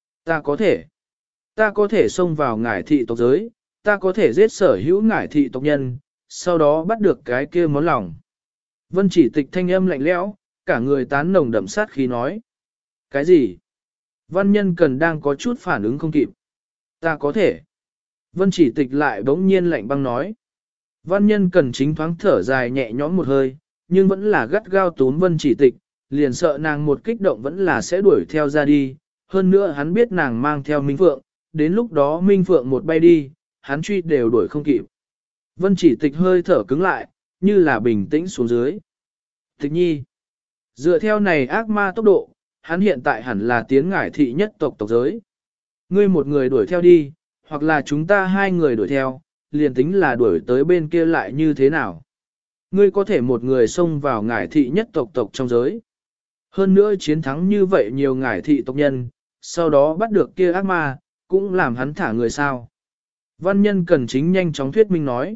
Ta có thể xông vào Ngải thị tộc giới, ta có thể giết sở hữu Ngải thị tộc nhân, sau đó bắt được cái kia món lòng. Vân Chỉ Tịch thanh âm lạnh lẽo, cả người tán nồng đậm sát khí nói. Cái gì? Văn nhân cần đang có chút phản ứng không kịp. Ta có thể. Vân Chỉ Tịch lại bỗng nhiên lạnh băng nói. Văn nhân cần chính thoáng thở dài nhẹ nhõm một hơi, nhưng vẫn là gắt gao túm Vân Chỉ Tịch, liền sợ nàng một kích động vẫn là sẽ đuổi theo ra đi. Hơn nữa hắn biết nàng mang theo Minh Phượng, đến lúc đó Minh Phượng một bay đi, hắn truy đều đuổi không kịp. Vân Chỉ Tịch hơi thở cứng lại, như là bình tĩnh xuống dưới. Tịch Nhi, dựa theo này ác ma tốc độ, hắn hiện tại hẳn là tiến Ngải thị nhất tộc giới. Ngươi một người đuổi theo đi, hoặc là chúng ta hai người đuổi theo, liền tính là đuổi tới bên kia lại như thế nào. Ngươi có thể một người xông vào Ngải thị nhất tộc trong giới. Hơn nữa chiến thắng như vậy nhiều Ngải thị tộc nhân, sau đó bắt được kia ác ma, cũng làm hắn thả người sao. Văn nhân cần chính nhanh chóng thuyết minh nói.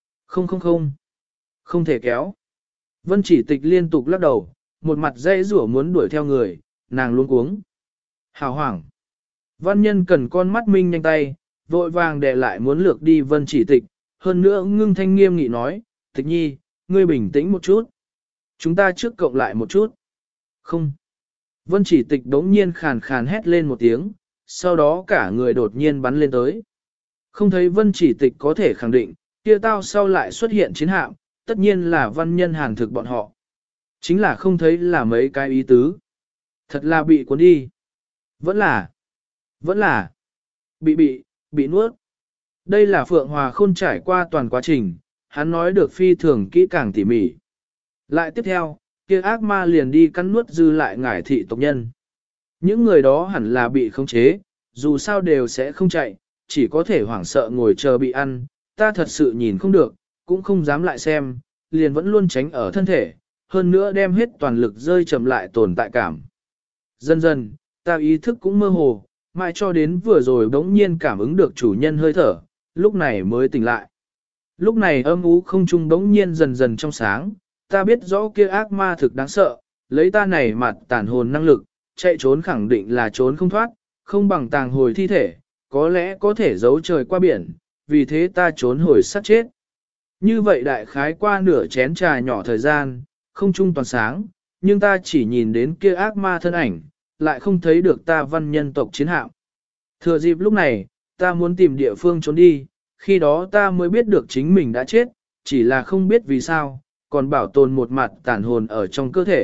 Không thể kéo. Vân Chỉ Tịch liên tục lắc đầu, một mặt dây rủa muốn đuổi theo người, nàng luống cuống. Hào hoảng. Văn nhân cần con mắt minh nhanh tay, vội vàng để lại muốn lược đi Vân Chỉ Tịch, hơn nữa ngưng thanh nghiêm nghị nói, Tịch Nhi, ngươi bình tĩnh một chút. Chúng ta trước cộng lại một chút. Không. Vân Chỉ Tịch đống nhiên khàn khàn hét lên một tiếng, sau đó cả người đột nhiên bắn lên tới. Không thấy Vân Chỉ Tịch có thể khẳng định, kia tao sau lại xuất hiện chiến hạm, tất nhiên là văn nhân hàn thực bọn họ. Chính là không thấy là mấy cái ý tứ. Thật là bị cuốn đi. Vẫn là, bị nuốt. Đây là Phượng Hòa Khôn trải qua toàn quá trình, hắn nói được phi thường kỹ càng tỉ mỉ. Lại tiếp theo, kia ác ma liền đi cắn nuốt dư lại Ngải thị tộc nhân. Những người đó hẳn là bị khống chế, dù sao đều sẽ không chạy, chỉ có thể hoảng sợ ngồi chờ bị ăn, ta thật sự nhìn không được, cũng không dám lại xem, liền vẫn luôn tránh ở thân thể, hơn nữa đem hết toàn lực rơi chậm lại tồn tại cảm. Dần dần, ta ý thức cũng mơ hồ, mãi cho đến vừa rồi bỗng nhiên cảm ứng được chủ nhân hơi thở, lúc này mới tỉnh lại. Lúc này âm ú không trung bỗng nhiên dần dần trong sáng, ta biết rõ kia ác ma thực đáng sợ, lấy ta này mặt tàn hồn năng lực, chạy trốn khẳng định là trốn không thoát, không bằng tàng hồi thi thể, có lẽ có thể giấu trời qua biển, vì thế ta trốn hồi sát chết. Như vậy đại khái qua nửa chén trà nhỏ thời gian, không trung toàn sáng, nhưng ta chỉ nhìn đến kia ác ma thân ảnh, lại không thấy được ta văn nhân tộc chiến hạm. Thừa dịp lúc này, ta muốn tìm địa phương trốn đi, khi đó ta mới biết được chính mình đã chết, chỉ là không biết vì sao, còn bảo tồn một mặt tàn hồn ở trong cơ thể,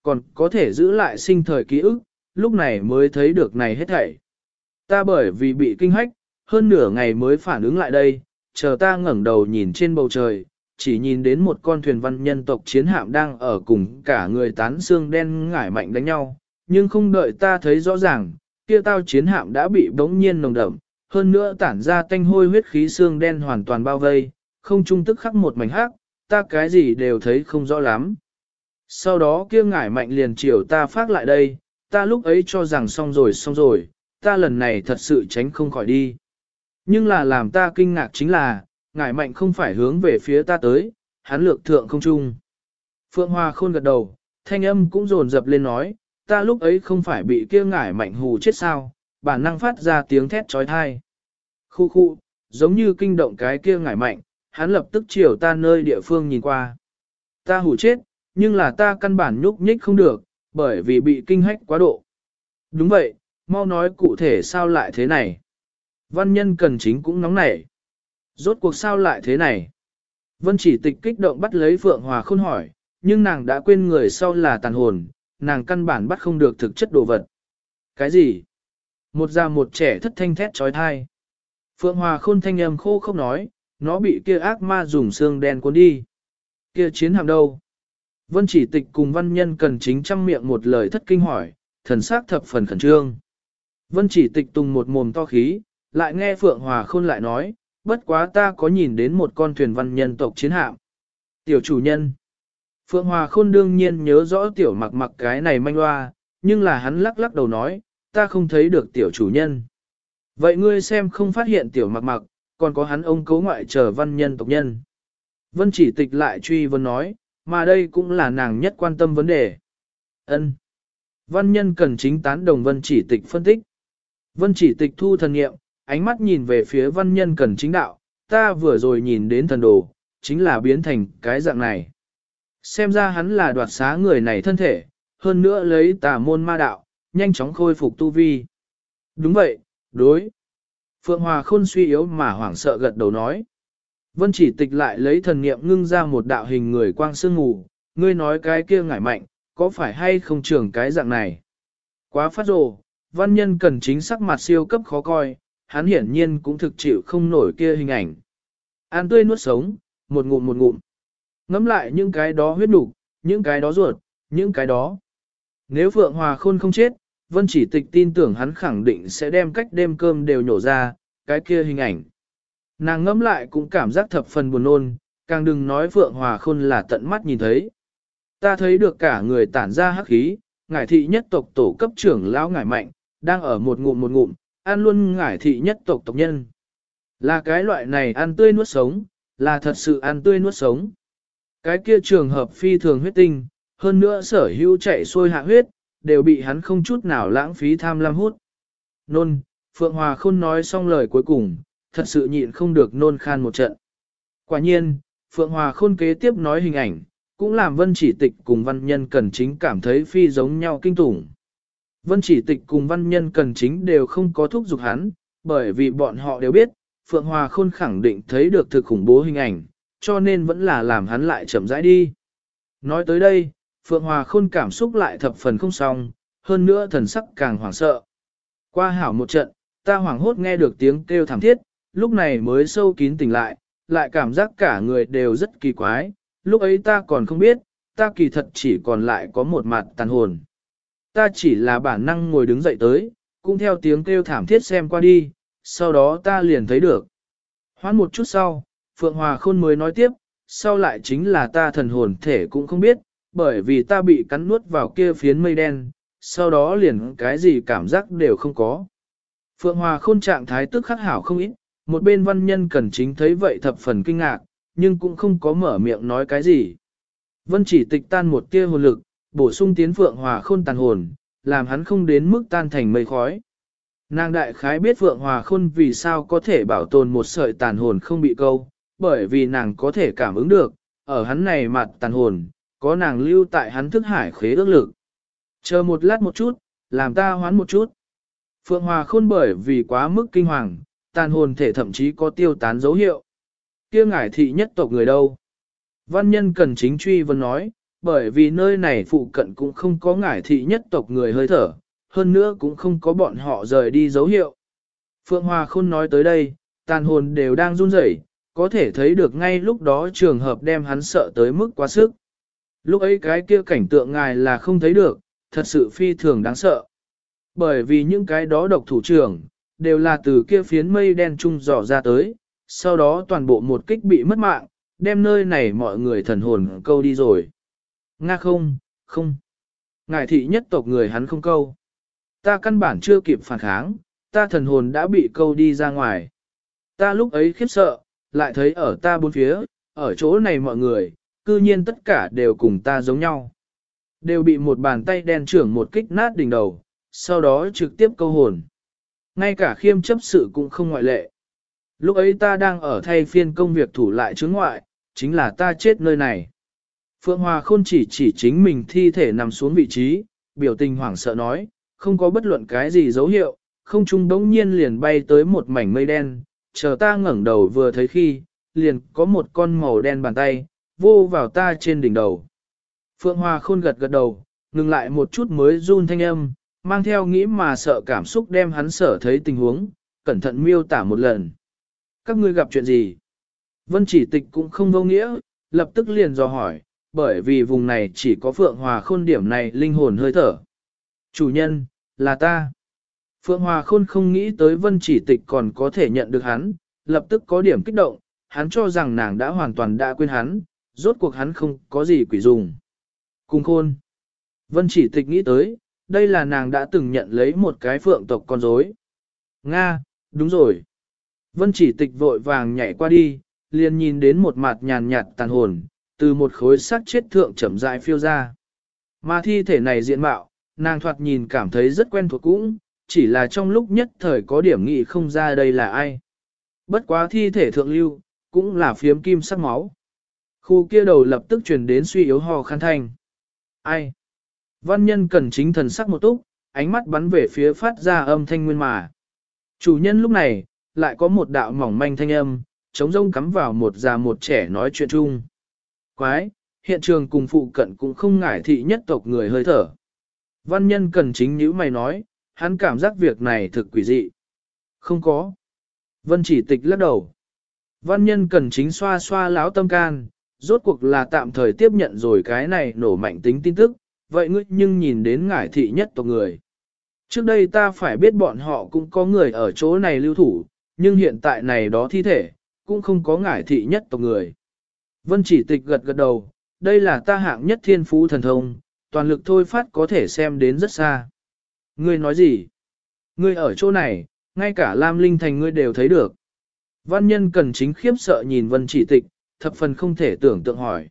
còn có thể giữ lại sinh thời ký ức, lúc này mới thấy được này hết thảy. Ta bởi vì bị kinh hách, hơn nửa ngày mới phản ứng lại đây, chờ ta ngẩng đầu nhìn trên bầu trời, chỉ nhìn đến một con thuyền văn nhân tộc chiến hạm đang ở cùng cả người tán xương đen ngải mạnh đánh nhau, nhưng không đợi ta thấy rõ ràng, kia tao chiến hạm đã bị bỗng nhiên nồng đậm, hơn nữa tản ra tanh hôi huyết khí xương đen hoàn toàn bao vây, không trung tức khắc một mảnh hắc, ta cái gì đều thấy không rõ lắm. Sau đó kia ngải mạnh liền chiều ta phát lại đây, ta lúc ấy cho rằng xong rồi, ta lần này thật sự tránh không khỏi đi. Nhưng là làm ta kinh ngạc chính là, ngải mạnh không phải hướng về phía ta tới, hắn lược thượng không trung. Phượng Hoa Khôn gật đầu, thanh âm cũng dồn dập lên nói, ta lúc ấy không phải bị kia ngải mạnh hù chết sao, bản năng phát ra tiếng thét trói thai. Khu khu, giống như kinh động cái kia ngải mạnh, hắn lập tức chiều ta nơi địa phương nhìn qua. Ta hù chết, nhưng là ta căn bản nhúc nhích không được, bởi vì bị kinh hách quá độ. Đúng vậy, mau nói cụ thể sao lại thế này. Văn nhân cần chính cũng nóng nảy. Rốt cuộc sao lại thế này? Vân Chỉ Tịch kích động bắt lấy Phượng Hòa Khôn hỏi, nhưng nàng đã quên người sau là tàn hồn, nàng căn bản bắt không được thực chất đồ vật. Cái gì? Một già một trẻ thất thanh thét trói thai. Phượng Hòa Khôn thanh âm khô không nói, nó bị kia ác ma dùng xương đen cuốn đi. Kia chiến hạm đâu? Vân Chỉ Tịch cùng văn nhân cần chính trăm miệng một lời thất kinh hỏi, thần sắc thập phần khẩn trương. Vân Chỉ Tịch tùng một mồm to khí, lại nghe Phượng Hòa Khôn lại nói, bất quá ta có nhìn đến một con thuyền văn nhân tộc chiến hạm. Tiểu chủ nhân. Phượng Hòa Khôn đương nhiên nhớ rõ tiểu mặc mặc cái này manh hoa, nhưng là hắn lắc lắc đầu nói, ta không thấy được tiểu chủ nhân. Vậy ngươi xem không phát hiện tiểu mặc mặc, còn có hắn ông cấu ngoại chờ văn nhân tộc nhân. Vân Chỉ Tịch lại truy vấn nói, mà đây cũng là nàng nhất quan tâm vấn đề. Ân. Văn nhân cần chính tán đồng Vân Chỉ Tịch phân tích. Vân Chỉ Tịch thu thần nghiệm, ánh mắt nhìn về phía văn nhân cần chính đạo, ta vừa rồi nhìn đến thần đồ, chính là biến thành cái dạng này. Xem ra hắn là đoạt xá người này thân thể, hơn nữa lấy tà môn ma đạo, nhanh chóng khôi phục tu vi. Đúng vậy, đối. Phượng Hòa Khôn suy yếu mà hoảng sợ gật đầu nói. Vân Chỉ Tịch lại lấy thần niệm ngưng ra một đạo hình người quang sương mù, ngươi nói cái kia ngải mạnh, có phải hay không trưởng cái dạng này? Quá phát rồ, văn nhân cần chính sắc mặt siêu cấp khó coi, hắn hiển nhiên cũng thực chịu không nổi kia hình ảnh. Ăn tươi nuốt sống, một ngụm một ngụm. Ngắm lại những cái đó huyết nục, những cái đó ruột, những cái đó. Nếu Phượng Hòa Khôn không chết, Vân Chỉ Tịch tin tưởng hắn khẳng định sẽ đem cách đêm cơm đều nhổ ra, cái kia hình ảnh. Nàng ngẫm lại cũng cảm giác thập phần buồn nôn, càng đừng nói Phượng Hòa Khôn là tận mắt nhìn thấy. Ta thấy được cả người tản ra hắc khí, ngải thị nhất tộc tổ cấp trưởng lão ngải mạnh, đang ở một ngụm, ăn luôn ngải thị nhất tộc tộc nhân. Là cái loại này ăn tươi nuốt sống, là thật sự ăn tươi nuốt sống. Cái kia trường hợp phi thường huyết tinh, hơn nữa sở hữu chạy xuôi hạ huyết, đều bị hắn không chút nào lãng phí tham lam hút. Nôn, Phượng Hòa Khôn nói xong lời cuối cùng, thật sự nhịn không được nôn khan một trận. Quả nhiên, Phượng Hòa Khôn kế tiếp nói hình ảnh, cũng làm Vân Chỉ Tịch cùng văn nhân cần chính cảm thấy phi giống nhau kinh tủng. Vân Chỉ Tịch cùng văn nhân cần chính đều không có thúc giục hắn, bởi vì bọn họ đều biết, Phượng Hòa Khôn khẳng định thấy được thực khủng bố hình ảnh, cho nên vẫn là làm hắn lại chậm rãi đi. Nói tới đây, Phượng Hòa Khôn cảm xúc lại thập phần không xong, hơn nữa thần sắc càng hoảng sợ. Qua hảo một trận, ta hoảng hốt nghe được tiếng kêu thảm thiết, lúc này mới sâu kín tỉnh lại cảm giác cả người đều rất kỳ quái, lúc ấy ta còn không biết, ta kỳ thật chỉ còn lại có một mặt tàn hồn. Ta chỉ là bản năng ngồi đứng dậy tới, cũng theo tiếng kêu thảm thiết xem qua đi, sau đó ta liền thấy được. Hoãn một chút sau, Phượng Hòa Khôn mới nói tiếp, sau lại chính là ta thần hồn thể cũng không biết, bởi vì ta bị cắn nuốt vào kia phiến mây đen, sau đó liền cái gì cảm giác đều không có. Phượng Hòa Khôn trạng thái tức khắc hảo không ít, một bên văn nhân cần chính thấy vậy thập phần kinh ngạc, nhưng cũng không có mở miệng nói cái gì. Vân Chỉ Tịch tan một tia hồn lực, bổ sung tiến Phượng Hòa Khôn tàn hồn, làm hắn không đến mức tan thành mây khói. Nàng đại khái biết Phượng Hòa Khôn vì sao có thể bảo tồn một sợi tàn hồn không bị câu, bởi vì nàng có thể cảm ứng được, ở hắn này mặt tàn hồn, có nàng lưu tại hắn thức hải khế ước lực. Chờ một lát một chút, làm ta hoán một chút. Phượng Hòa Khôn bởi vì quá mức kinh hoàng, tàn hồn thể thậm chí có tiêu tán dấu hiệu. Kia ngải thị nhất tộc người đâu? Văn nhân cần chính truy vấn nói, bởi vì nơi này phụ cận cũng không có ngải thị nhất tộc người hơi thở, hơn nữa cũng không có bọn họ rời đi dấu hiệu. Phượng Hòa Khôn nói tới đây, tàn hồn đều đang run rẩy, có thể thấy được ngay lúc đó trường hợp đem hắn sợ tới mức quá sức. Lúc ấy cái kia cảnh tượng ngài là không thấy được, thật sự phi thường đáng sợ. Bởi vì những cái đó độc thủ trưởng, đều là từ kia phiến mây đen trung dò ra tới, sau đó toàn bộ một kích bị mất mạng, đem nơi này mọi người thần hồn câu đi rồi. Nga không, không. Ngài thị nhất tộc người hắn không câu. Ta căn bản chưa kịp phản kháng, ta thần hồn đã bị câu đi ra ngoài. Ta lúc ấy khiếp sợ, lại thấy ở ta bốn phía, ở chỗ này mọi người, cư nhiên tất cả đều cùng ta giống nhau. Đều bị một bàn tay đen trưởng một kích nát đỉnh đầu, sau đó trực tiếp câu hồn. Ngay cả khiêm chấp sự cũng không ngoại lệ. Lúc ấy ta đang ở thay phiên công việc thủ lại chứng ngoại, chính là ta chết nơi này. Phượng Hòa Khôn chỉ chính mình thi thể nằm xuống vị trí, biểu tình hoảng sợ nói, không có bất luận cái gì dấu hiệu, không trung đống nhiên liền bay tới một mảnh mây đen, chờ ta ngẩng đầu vừa thấy khi, liền có một con màu đen bàn tay, vô vào ta trên đỉnh đầu. Phượng Hòa Khôn gật gật đầu, ngừng lại một chút mới run thanh âm, mang theo nghĩ mà sợ cảm xúc đem hắn sở thấy tình huống, cẩn thận miêu tả một lần. Các ngươi gặp chuyện gì? Vân Chỉ Tịch cũng không vô nghĩa, lập tức liền dò hỏi, bởi vì vùng này chỉ có Phượng Hòa Khôn điểm này linh hồn hơi thở. Chủ nhân, là ta. Phượng Hòa Khôn không nghĩ tới Vân Chỉ Tịch còn có thể nhận được hắn, lập tức có điểm kích động, hắn cho rằng nàng đã hoàn toàn đã quên hắn, rốt cuộc hắn không có gì quỷ dùng. Cùng Khôn. Vân Chỉ Tịch nghĩ tới, đây là nàng đã từng nhận lấy một cái phượng tộc con rối. Nga, đúng rồi. Vân Chỉ Tịch vội vàng nhảy qua đi, liền nhìn đến một mặt nhàn nhạt tàn hồn, từ một khối xác chết thượng chậm rãi phiêu ra. Mà thi thể này diện mạo, nàng thoạt nhìn cảm thấy rất quen thuộc cũng, chỉ là trong lúc nhất thời có điểm nghĩ không ra đây là ai. Bất quá thi thể thượng lưu, cũng là phiếm kim sắc máu. Khu kia đầu lập tức truyền đến suy yếu hò khan thanh. Ai? Văn nhân cần chính thần sắc một túc, ánh mắt bắn về phía phát ra âm thanh nguyên mà. Chủ nhân lúc này, lại có một đạo mỏng manh thanh âm, trống rông cắm vào một già một trẻ nói chuyện chung. Quái, hiện trường cùng phụ cận cũng không ngải thị nhất tộc người hơi thở. Văn nhân cần chính nhữ mày nói, hắn cảm giác việc này thực quỷ dị. Không có. Vân Chỉ Tịch lắc đầu. Văn nhân cần chính xoa xoa láo tâm can, rốt cuộc là tạm thời tiếp nhận rồi cái này nổ mạnh tính tin tức, vậy ngươi nhưng nhìn đến ngải thị nhất tộc người. Trước đây ta phải biết bọn họ cũng có người ở chỗ này lưu thủ, nhưng hiện tại này đó thi thể, cũng không có ngải thị nhất tộc người. Vân Chỉ Tịch gật gật đầu, đây là ta hạng nhất thiên phú thần thông, toàn lực thôi phát có thể xem đến rất xa. Ngươi nói gì? Ngươi ở chỗ này, ngay cả Lam Linh Thành ngươi đều thấy được. Văn nhân cần chính khiếp sợ nhìn Vân Chỉ Tịch, thập phần không thể tưởng tượng hỏi.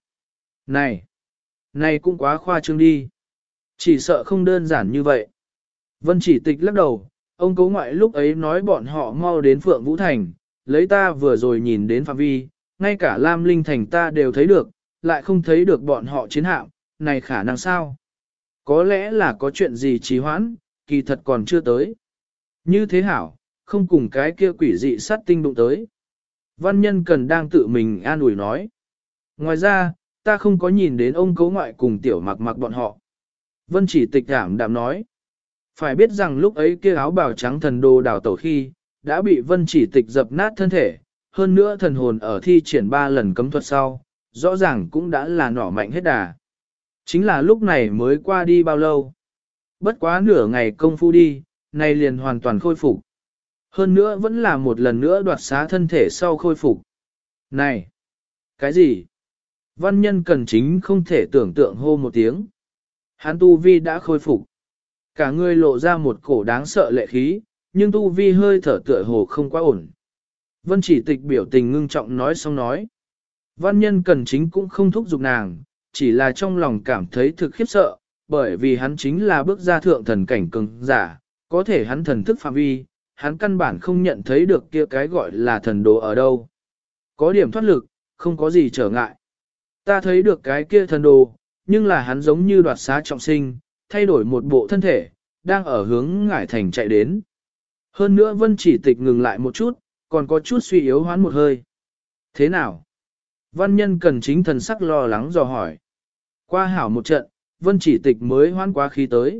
Này cũng quá khoa trương đi. Chỉ sợ không đơn giản như vậy. Vân Chỉ Tịch lắc đầu, ông cố ngoại lúc ấy nói bọn họ mau đến Phượng Vũ Thành, lấy ta vừa rồi nhìn đến phạm vi, ngay cả Lam Linh Thành ta đều thấy được, lại không thấy được bọn họ chiến hạm, này khả năng sao? Có lẽ là có chuyện gì trì hoãn, kỳ thật còn chưa tới. Như thế hảo, không cùng cái kia quỷ dị sát tinh đụng tới. Văn nhân cần đang tự mình an ủi nói. Ngoài ra, ta không có nhìn đến ông cố ngoại cùng tiểu mặc mặc bọn họ. Vân Chỉ Tịch đảm đạm nói. Phải biết rằng lúc ấy kia áo bào trắng thần đồ đảo tẩu khi, đã bị Vân Chỉ Tịch dập nát thân thể, hơn nữa thần hồn ở thi triển 3 lần cấm thuật sau, rõ ràng cũng đã là nỏ mạnh hết đà. Chính là lúc này mới qua đi bao lâu. Bất quá nửa ngày công phu đi, nay liền hoàn toàn khôi phục. Hơn nữa vẫn là một lần nữa đoạt xá thân thể sau khôi phục. Này! Cái gì? Văn nhân cần chính không thể tưởng tượng hô một tiếng. Hắn tu vi đã khôi phục. Cả người lộ ra một cổ đáng sợ lệ khí, nhưng tu vi hơi thở tựa hồ không quá ổn. Vân Chỉ Tịch biểu tình ngưng trọng nói xong nói. Văn nhân cần chính cũng không thúc giục nàng, chỉ là trong lòng cảm thấy thực khiếp sợ, bởi vì hắn chính là bước ra thượng thần cảnh cường giả, có thể hắn thần thức phạm vi, hắn căn bản không nhận thấy được kia cái gọi là thần đồ ở đâu. Có điểm thoát lực, không có gì trở ngại. Ta thấy được cái kia thần đồ, nhưng là hắn giống như đoạt xá trọng sinh, thay đổi một bộ thân thể, đang ở hướng ngải thành chạy đến. Hơn nữa Vân Chỉ Tịch ngừng lại một chút, còn có chút suy yếu hoán một hơi. Thế nào? Văn nhân cần chính thần sắc lo lắng dò hỏi. Qua hảo một trận, Vân Chỉ Tịch mới hoan quá khí tới.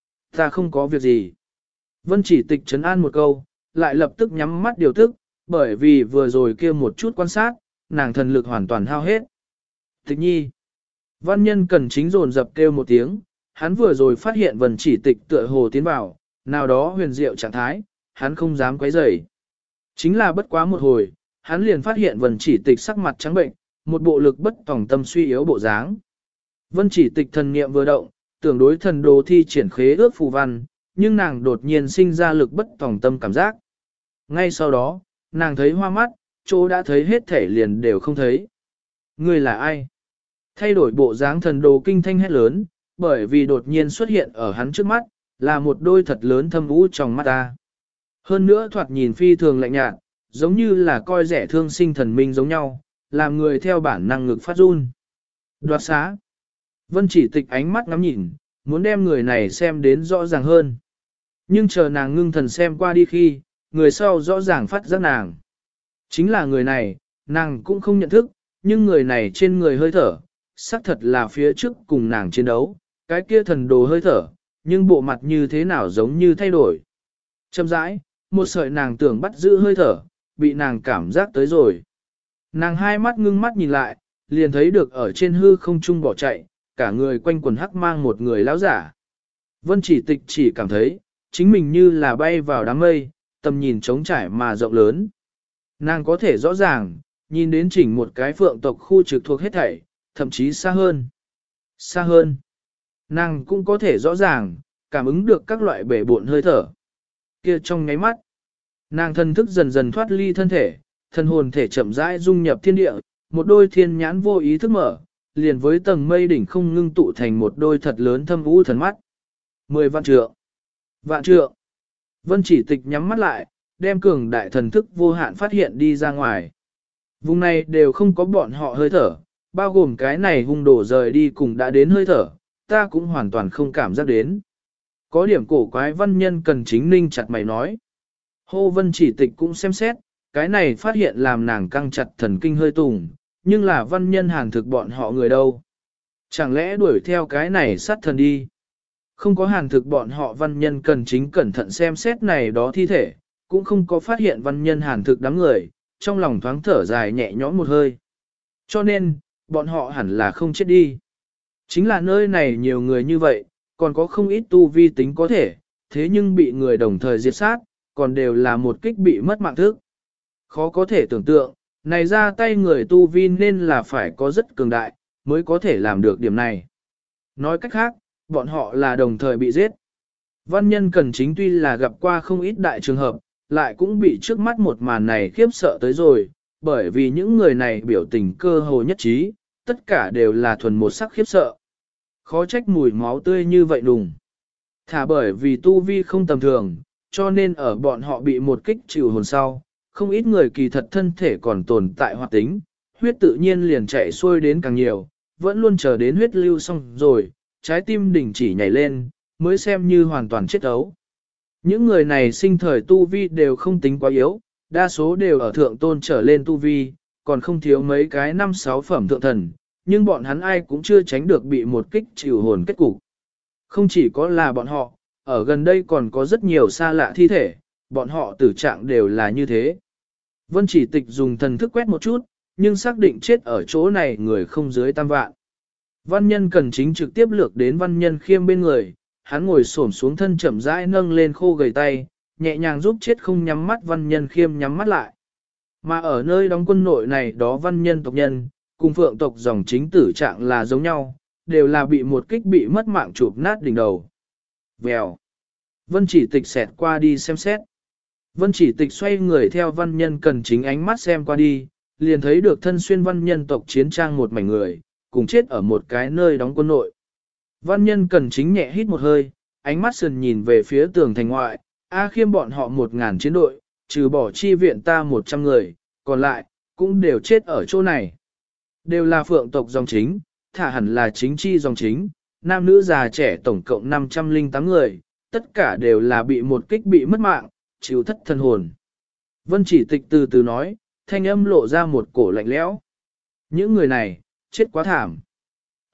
Ta không có việc gì. Vân Chỉ Tịch trấn an một câu, lại lập tức nhắm mắt điều tức, bởi vì vừa rồi kia một chút quan sát, nàng thần lực hoàn toàn hao hết. Tịch nhi. Văn nhân cần chính dồn dập kêu một tiếng, hắn vừa rồi phát hiện Vân Chỉ Tịch tựa hồ tiến vào, nào đó huyền diệu trạng thái, hắn không dám quấy rầy. Chính là bất quá một hồi, hắn liền phát hiện Vân Chỉ Tịch sắc mặt trắng bệnh, một bộ lực bất tòng tâm suy yếu bộ dáng. Vân Chỉ Tịch thần niệm vừa động, tưởng đối thần đồ thi triển khế ước phù văn, nhưng nàng đột nhiên sinh ra lực bất tòng tâm cảm giác. Ngay sau đó, nàng thấy hoa mắt, chỗ đã thấy hết thể liền đều không thấy. Ngươi là ai? Thay đổi bộ dáng thần đồ kinh thanh hét lớn, bởi vì đột nhiên xuất hiện ở hắn trước mắt, là một đôi thật lớn thâm u trong mắt ta. Hơn nữa thoạt nhìn phi thường lạnh nhạt, giống như là coi rẻ thương sinh thần minh giống nhau, làm người theo bản năng ngực phát run. Đoạt xá. Vân Chỉ Tịch ánh mắt ngắm nhìn, muốn đem người này xem đến rõ ràng hơn. Nhưng chờ nàng ngưng thần xem qua đi khi, người sau rõ ràng phát giác nàng. Chính là người này, nàng cũng không nhận thức, nhưng người này trên người hơi thở, xác thật là phía trước cùng nàng chiến đấu, cái kia thần đồ hơi thở, nhưng bộ mặt như thế nào giống như thay đổi. Chậm rãi, một sợi nàng tưởng bắt giữ hơi thở, bị nàng cảm giác tới rồi. Nàng hai mắt ngưng mắt nhìn lại, liền thấy được ở trên hư không trung bỏ chạy, cả người quanh quần hắc mang một người lão giả. Vân Chỉ Tịch chỉ cảm thấy, chính mình như là bay vào đám mây, tầm nhìn trống trải mà rộng lớn. Nàng có thể rõ ràng, nhìn đến chỉnh một cái phượng tộc khu trực thuộc hết thảy, thậm chí xa hơn. Xa hơn. Nàng cũng có thể rõ ràng, cảm ứng được các loại bể bộn hơi thở. Kia trong nháy mắt, nàng thân thức dần dần thoát ly thân thể, thân hồn thể chậm rãi dung nhập thiên địa, một đôi thiên nhãn vô ý thức mở, liền với tầng mây đỉnh không ngưng tụ thành một đôi thật lớn thâm u thần mắt. 10 vạn trượng. Vạn trượng. Vân Chỉ Tịch nhắm mắt lại, đem cường đại thần thức vô hạn phát hiện đi ra ngoài. Vùng này đều không có bọn họ hơi thở, bao gồm cái này hung đổ rời đi cùng đã đến hơi thở, ta cũng hoàn toàn không cảm giác đến. Có điểm cổ quái văn nhân cần chính ninh chặt mày nói. Hô Vân Chỉ Tịch cũng xem xét, cái này phát hiện làm nàng căng chặt thần kinh hơi tùng, nhưng là văn nhân hàn thực bọn họ người đâu. Chẳng lẽ đuổi theo cái này sát thần đi? Không có hàn thực bọn họ văn nhân cần chính cẩn thận xem xét này đó thi thể, cũng không có phát hiện văn nhân hàn thực đám người, trong lòng thoáng thở dài nhẹ nhõm một hơi. Cho nên, bọn họ hẳn là không chết đi. Chính là nơi này nhiều người như vậy, còn có không ít tu vi tính có thể, thế nhưng bị người đồng thời diệt sát, còn đều là một kích bị mất mạng thức. Khó có thể tưởng tượng, này ra tay người tu vi nên là phải có rất cường đại, mới có thể làm được điểm này. Nói cách khác, bọn họ là đồng thời bị giết. Văn nhân cần chính tuy là gặp qua không ít đại trường hợp, lại cũng bị trước mắt một màn này khiếp sợ tới rồi, bởi vì những người này biểu tình cơ hồ nhất trí, tất cả đều là thuần một sắc khiếp sợ. Khó trách mùi máu tươi như vậy đùng. Thả bởi vì tu vi không tầm thường, cho nên ở bọn họ bị một kích chịu hồn sau, không ít người kỳ thật thân thể còn tồn tại hoạt tính, huyết tự nhiên liền chạy xuôi đến càng nhiều, vẫn luôn chờ đến huyết lưu xong rồi, trái tim đình chỉ nhảy lên, mới xem như hoàn toàn chết ấu. Những người này sinh thời tu vi đều không tính quá yếu, đa số đều ở thượng tôn trở lên tu vi, còn không thiếu mấy cái 5-6 phẩm thượng thần, nhưng bọn hắn ai cũng chưa tránh được bị một kích chịu hồn kết cục. Không chỉ có là bọn họ, ở gần đây còn có rất nhiều xa lạ thi thể, bọn họ tử trạng đều là như thế. Vân Chỉ Tịch dùng thần thức quét một chút, nhưng xác định chết ở chỗ này người không dưới 3 vạn. Văn nhân cần chính trực tiếp lược đến văn nhân khiêm bên người, hắn ngồi xổm xuống thân chậm rãi nâng lên khô gầy tay, nhẹ nhàng giúp chết không nhắm mắt văn nhân khiêm nhắm mắt lại. Mà ở nơi đóng quân nội này đó văn nhân tộc nhân, cùng phượng tộc dòng chính tử trạng là giống nhau, đều là bị một kích bị mất mạng chụp nát đỉnh đầu. Vèo. Vân Chỉ Tịch xẹt qua đi xem xét. Vân Chỉ Tịch xoay người theo văn nhân cần chính ánh mắt xem qua đi, liền thấy được thân xuyên văn nhân tộc chiến trang một mảnh người, cùng chết ở một cái nơi đóng quân nội. Văn nhân cần chính nhẹ hít một hơi, ánh mắt sườn nhìn về phía tường thành ngoại, A Khiêm bọn họ 1000 chiến đội, trừ bỏ chi viện ta 100 người, còn lại, cũng đều chết ở chỗ này. Đều là phượng tộc dòng chính, thả hẳn là chính chi dòng chính, nam nữ già trẻ tổng cộng 508 người, tất cả đều là bị một kích bị mất mạng, chịu thất thân hồn. Vân Chỉ Tịch từ từ nói, thanh âm lộ ra một cổ lạnh lẽo. Những người này, chết quá thảm.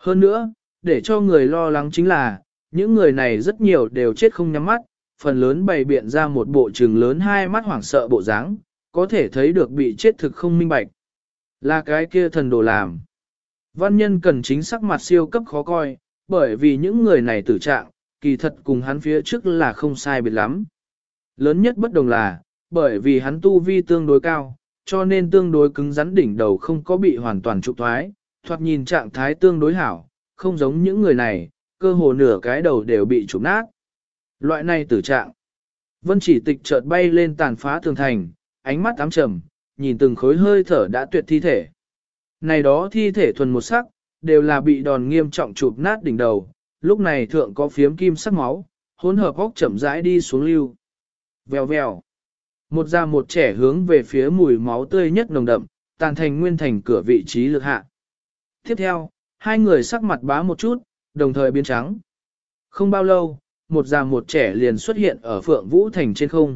Hơn nữa, để cho người lo lắng chính là, những người này rất nhiều đều chết không nhắm mắt, phần lớn bày biện ra một bộ trừng lớn hai mắt hoảng sợ bộ dáng, có thể thấy được bị chết thực không minh bạch. Là cái kia thần đồ làm. Văn nhân cần chính sắc mặt siêu cấp khó coi, bởi vì những người này tử trạng, kỳ thật cùng hắn phía trước là không sai biệt lắm. Lớn nhất bất đồng là, bởi vì hắn tu vi tương đối cao, cho nên tương đối cứng rắn đỉnh đầu không có bị hoàn toàn trục thoái, thoạt nhìn trạng thái tương đối hảo, không giống những người này, cơ hồ nửa cái đầu đều bị trục nát. Loại này tử trạng. Vân Chỉ Tịch chợt bay lên tàn phá tường thành, ánh mắt ám trầm, nhìn từng khối hơi thở đã tuyệt thi thể. Này đó thi thể thuần một sắc, đều là bị đòn nghiêm trọng chụp nát đỉnh đầu, lúc này thượng có phiếm kim sắc máu, hỗn hợp óc chậm rãi đi xuống lưu. Vèo vèo. Một già một trẻ hướng về phía mùi máu tươi nhất nồng đậm, tàn thành nguyên thành cửa vị trí lực hạ. Tiếp theo, hai người sắc mặt bá một chút, đồng thời biến trắng. Không bao lâu, một già một trẻ liền xuất hiện ở Phượng Vũ Thành trên không.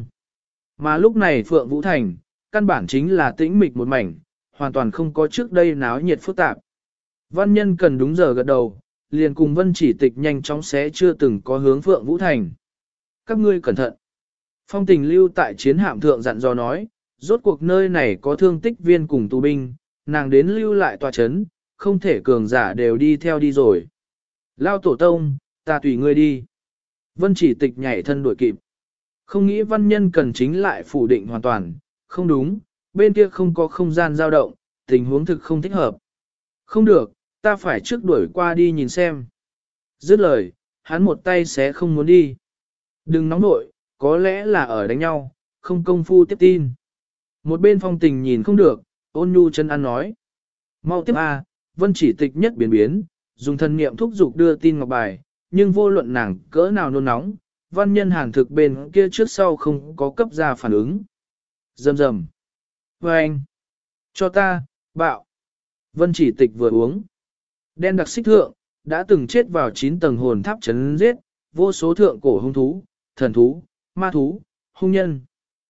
Mà lúc này Phượng Vũ Thành, căn bản chính là tĩnh mịch một mảnh, hoàn toàn không có trước đây náo nhiệt phức tạp. Văn nhân cần đúng giờ gật đầu, liền cùng Vân Chỉ Tịch nhanh chóng sẽ chưa từng có hướng Phượng Vũ Thành. Các ngươi cẩn thận. Phong Tình lưu tại chiến hạm thượng dặn dò nói, rốt cuộc nơi này có thương tích viên cùng tù binh, nàng đến lưu lại tòa chấn, không thể cường giả đều đi theo đi rồi. Lao tổ tông, ta tùy ngươi đi. Vân Chỉ Tịch nhảy thân đuổi kịp. Không nghĩ văn nhân cần chính lại phủ định hoàn toàn, không đúng, bên kia không có không gian dao động, tình huống thực không thích hợp. Không được, ta phải trước đuổi qua đi nhìn xem. Dứt lời, hắn một tay sẽ không muốn đi. Đừng nóng nội, có lẽ là ở đánh nhau, không công phu tiếp tin. Một bên Phong Tình nhìn không được, ôn nhu chân ăn nói. Mau tiếp a, Vân Chỉ Tịch nhất biến biến, dùng thân niệm thúc giục đưa tin ngọc bài, nhưng vô luận nàng cỡ nào nôn nóng, văn nhân hàn thực bên kia trước sau không có cấp ra phản ứng. Rầm rầm. Và anh. Cho ta, bạo. Vân Chỉ Tịch vừa uống. Đen đặc xích thượng, đã từng chết vào 9 tầng hồn tháp chấn giết, vô số thượng cổ hung thú, thần thú, ma thú, hung nhân.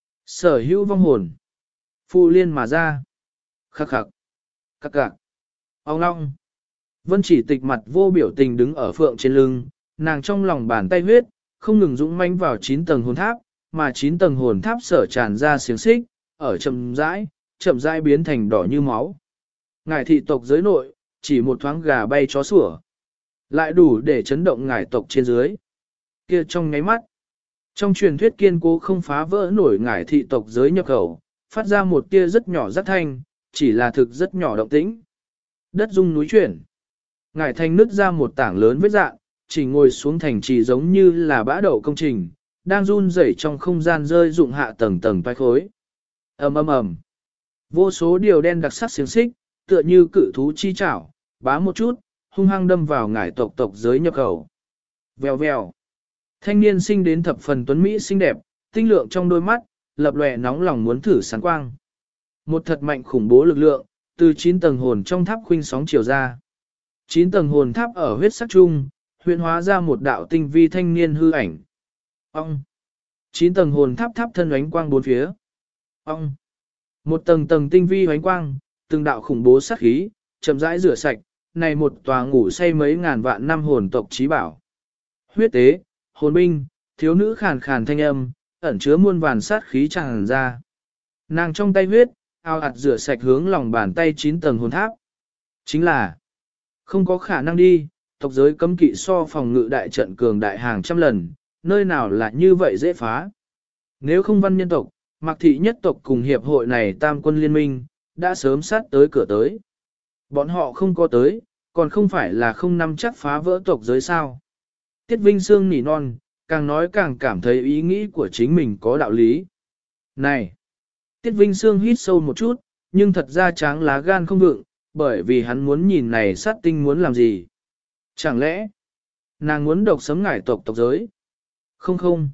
Sở hữu vong hồn. Phụ liên mà ra. Khắc khắc. Khắc khắc. Ông long. Vân Chỉ Tịch mặt vô biểu tình đứng ở phượng trên lưng, nàng trong lòng bàn tay huyết, không ngừng dũng manh vào 9 tầng hồn tháp, mà 9 tầng hồn tháp sở tràn ra xiềng xích, ở chậm rãi biến thành đỏ như máu. Ngải thị tộc giới nội, chỉ một thoáng gà bay chó sủa, lại đủ để chấn động ngải tộc trên dưới. Kia trong nháy mắt, trong truyền thuyết kiên cố không phá vỡ nổi ngải thị tộc giới nhập khẩu, phát ra một tia rất nhỏ rắc thanh, chỉ là thực rất nhỏ động tĩnh. Đất rung núi chuyển, ngải thành nứt ra một tảng lớn vết dạng, chỉ ngồi xuống thành trì giống như là bã đậu công trình, đang run rẩy trong không gian rơi dụng hạ tầng tầng toái khối. Ầm ầm ầm. Vô số điều đen đặc sắc xiềng xích, tựa như cự thú chi chảo, bá một chút, hung hăng đâm vào ngải tộc giới nhập khẩu. Vèo vèo. Thanh niên sinh đến thập phần tuấn mỹ xinh đẹp, tinh lượng trong đôi mắt, lập lòe nóng lòng muốn thử sáng quang. Một thật mạnh khủng bố lực lượng, từ 9 tầng hồn trong tháp khuynh sóng chiều ra. 9 tầng hồn tháp ở huyết sắc trung, huyễn hóa ra một đạo tinh vi thanh niên hư ảnh. Ông. 9 tầng hồn tháp tháp thân ánh quang bốn phía. Ông. Một tầng tầng tinh vi ánh quang, từng đạo khủng bố sát khí, chậm rãi rửa sạch, này một tòa ngủ say mấy ngàn vạn năm hồn tộc trí bảo. Huyết tế, hồn binh, thiếu nữ khàn khàn thanh âm, ẩn chứa muôn vàn sát khí tràn ra. Nàng trong tay huyết, ao ạt rửa sạch hướng lòng bàn tay 9 tầng hồn tháp. Chính là, không có khả năng đi, tộc giới cấm kỵ so phòng ngự đại trận cường đại hàng trăm lần, nơi nào là như vậy dễ phá. Nếu không văn nhân tộc, Mạc thị nhất tộc cùng hiệp hội này tam quân liên minh, đã sớm sát tới cửa tới. Bọn họ không có tới, còn không phải là không nắm chắc phá vỡ tộc giới sao. Tiết Vinh Sương nỉ non, càng nói càng cảm thấy ý nghĩ của chính mình có đạo lý. Này! Tiết Vinh Sương hít sâu một chút, nhưng thật ra tráng lá gan không vượng, bởi vì hắn muốn nhìn này sát tinh muốn làm gì. Chẳng lẽ, nàng muốn độc sấm ngải tộc giới? Không không.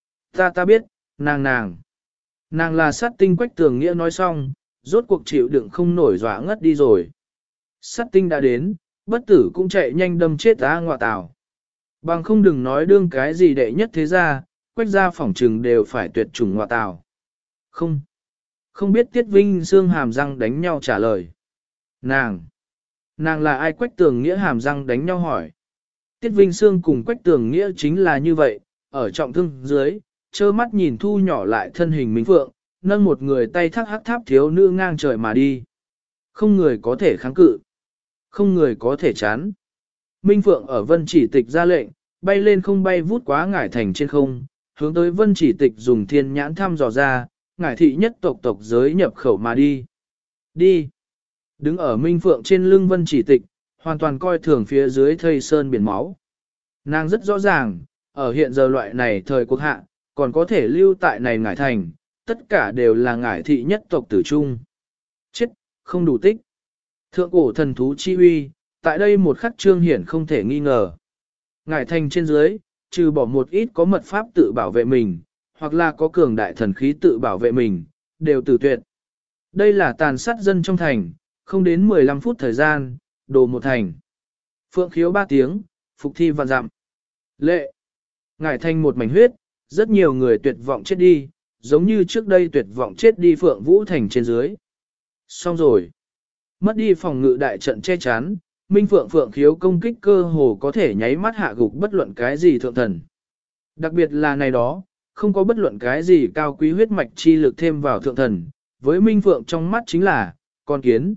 Ta biết, nàng. Nàng là sát tinh Quách Tường Nghĩa nói xong, rốt cuộc chịu đựng không nổi dọa ngất đi rồi. Sát tinh đã đến, bất tử cũng chạy nhanh đâm chết ta ngọa tảo. Bằng không đừng nói đương cái gì đệ nhất thế gia, Quách gia phỏng trừng đều phải tuyệt chủng ngọa tảo. Không biết Tiết Vinh Sương hàm răng đánh nhau trả lời. Nàng Nàng là ai? Quách Tường Nghĩa hàm răng đánh nhau hỏi. Tiết Vinh Sương cùng Quách Tường Nghĩa chính là như vậy, ở trọng thương dưới, trơ mắt nhìn thu nhỏ lại thân hình Minh Phượng, nâng một người tay thác hắc tháp thiếu nữ ngang trời mà đi. Không người có thể kháng cự, không người có thể chán. Minh Phượng ở Vân Chỉ Tịch ra lệnh, bay lên không bay vút quá ngải thành trên không, hướng tới Vân Chỉ Tịch dùng thiên nhãn thăm dò ra, ngải thị nhất tộc giới nhập khẩu mà đi. Đi! Đứng ở Minh Phượng trên lưng Vân Chỉ Tịch, hoàn toàn coi thường phía dưới thây sơn biển máu. Nàng rất rõ ràng, ở hiện giờ loại này thời cuộc hạ, còn có thể lưu tại này ngải thành, tất cả đều là ngải thị nhất tộc tử trung. Chết, không đủ tích. Thượng cổ thần thú chi uy, tại đây một khắc trương hiển không thể nghi ngờ. Ngải thành trên dưới, trừ bỏ một ít có mật pháp tự bảo vệ mình, hoặc là có cường đại thần khí tự bảo vệ mình, đều tử tuyệt. Đây là tàn sát dân trong thành, không đến 15 phút thời gian, đồ một thành. Phượng khiếu 3 tiếng, phục thi vạn dặm. Lệ. Ngải thành một mảnh huyết, rất nhiều người tuyệt vọng chết đi, giống như trước đây tuyệt vọng chết đi Phượng Vũ thành trên dưới. Xong rồi. Mất đi phòng ngự đại trận che chắn, Minh Phượng Phượng khiếu công kích cơ hồ có thể nháy mắt hạ gục bất luận cái gì thượng thần. Đặc biệt là này đó, không có bất luận cái gì cao quý huyết mạch chi lực thêm vào thượng thần, với Minh Phượng trong mắt chính là con kiến.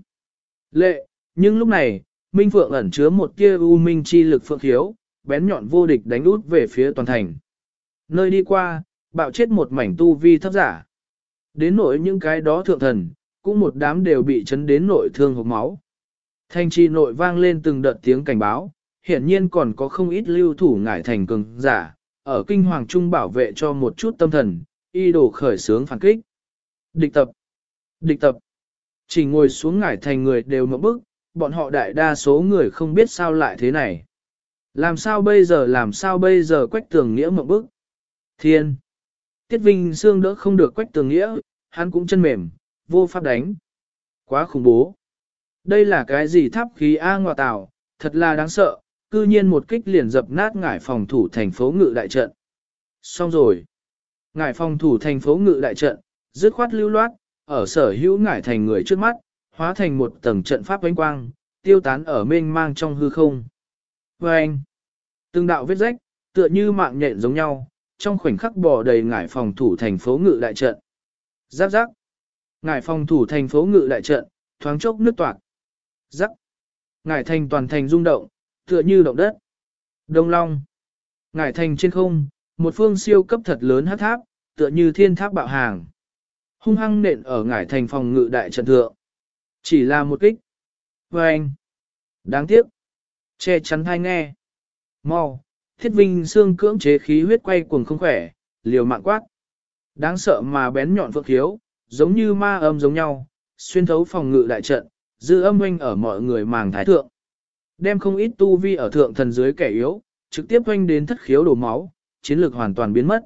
Lệ, nhưng lúc này, Minh Phượng ẩn chứa một tia u minh chi lực phượng khiếu, bén nhọn vô địch đánh út về phía toàn thành. Nơi đi qua, bạo chết một mảnh tu vi thấp giả. Đến nỗi những cái đó thượng thần, cũng một đám đều bị chấn đến nội thương hộc máu. Thành trì nội vang lên từng đợt tiếng cảnh báo, hiển nhiên còn có không ít lưu thủ ngải thành cường giả, ở kinh hoàng trung bảo vệ cho một chút tâm thần, y đồ khởi sướng phản kích. Địch tập! Địch tập! Chỉ ngồi xuống ngải thành người đều ngậm bức, bọn họ đại đa số người không biết sao lại thế này. Làm sao bây giờ Quách Tường Nghĩa ngậm bức? Thiên! Tiết Vinh Sương đỡ không được Quách Tường Nghĩa, hắn cũng chân mềm, vô pháp đánh. Quá khủng bố! Đây là cái gì tháp khí A ngọa tảo, thật là đáng sợ, cư nhiên một kích liền dập nát ngải phòng thủ thành phố ngự đại trận. Xong rồi. Ngải phòng thủ thành phố ngự đại trận, dứt khoát lưu loát, ở sở hữu ngải thành người trước mắt, hóa thành một tầng trận pháp ánh quang, tiêu tán ở mênh mang trong hư không. Và anh, từng đạo vết rách, tựa như mạng nhện giống nhau, trong khoảnh khắc bò đầy ngải phòng thủ thành phố ngự đại trận. Giáp giáp. Ngải phòng thủ thành phố ngự đại trận, thoáng chốc nứt toạc. Rắc. Ngải thành toàn thành rung động, tựa như động đất. Đông Long. Ngải thành trên không, một phương siêu cấp thật lớn hắc tháp, tựa như thiên tháp bạo hàng. Hung hăng nện ở ngải thành phòng ngự đại trận thượng. Chỉ là một kích. Và anh. Đáng tiếc. Che chắn thai nghe. Mau. Thiết Vinh Sương cưỡng chế khí huyết quay cuồng không khỏe, liều mạng quát. Đáng sợ mà bén nhọn phượng khiếu, giống như ma âm giống nhau, xuyên thấu phòng ngự đại trận, dư âm oanh ở mọi người màng thái thượng. Đem không ít tu vi ở thượng thần dưới kẻ yếu, trực tiếp oanh đến thất khiếu đổ máu, chiến lược hoàn toàn biến mất.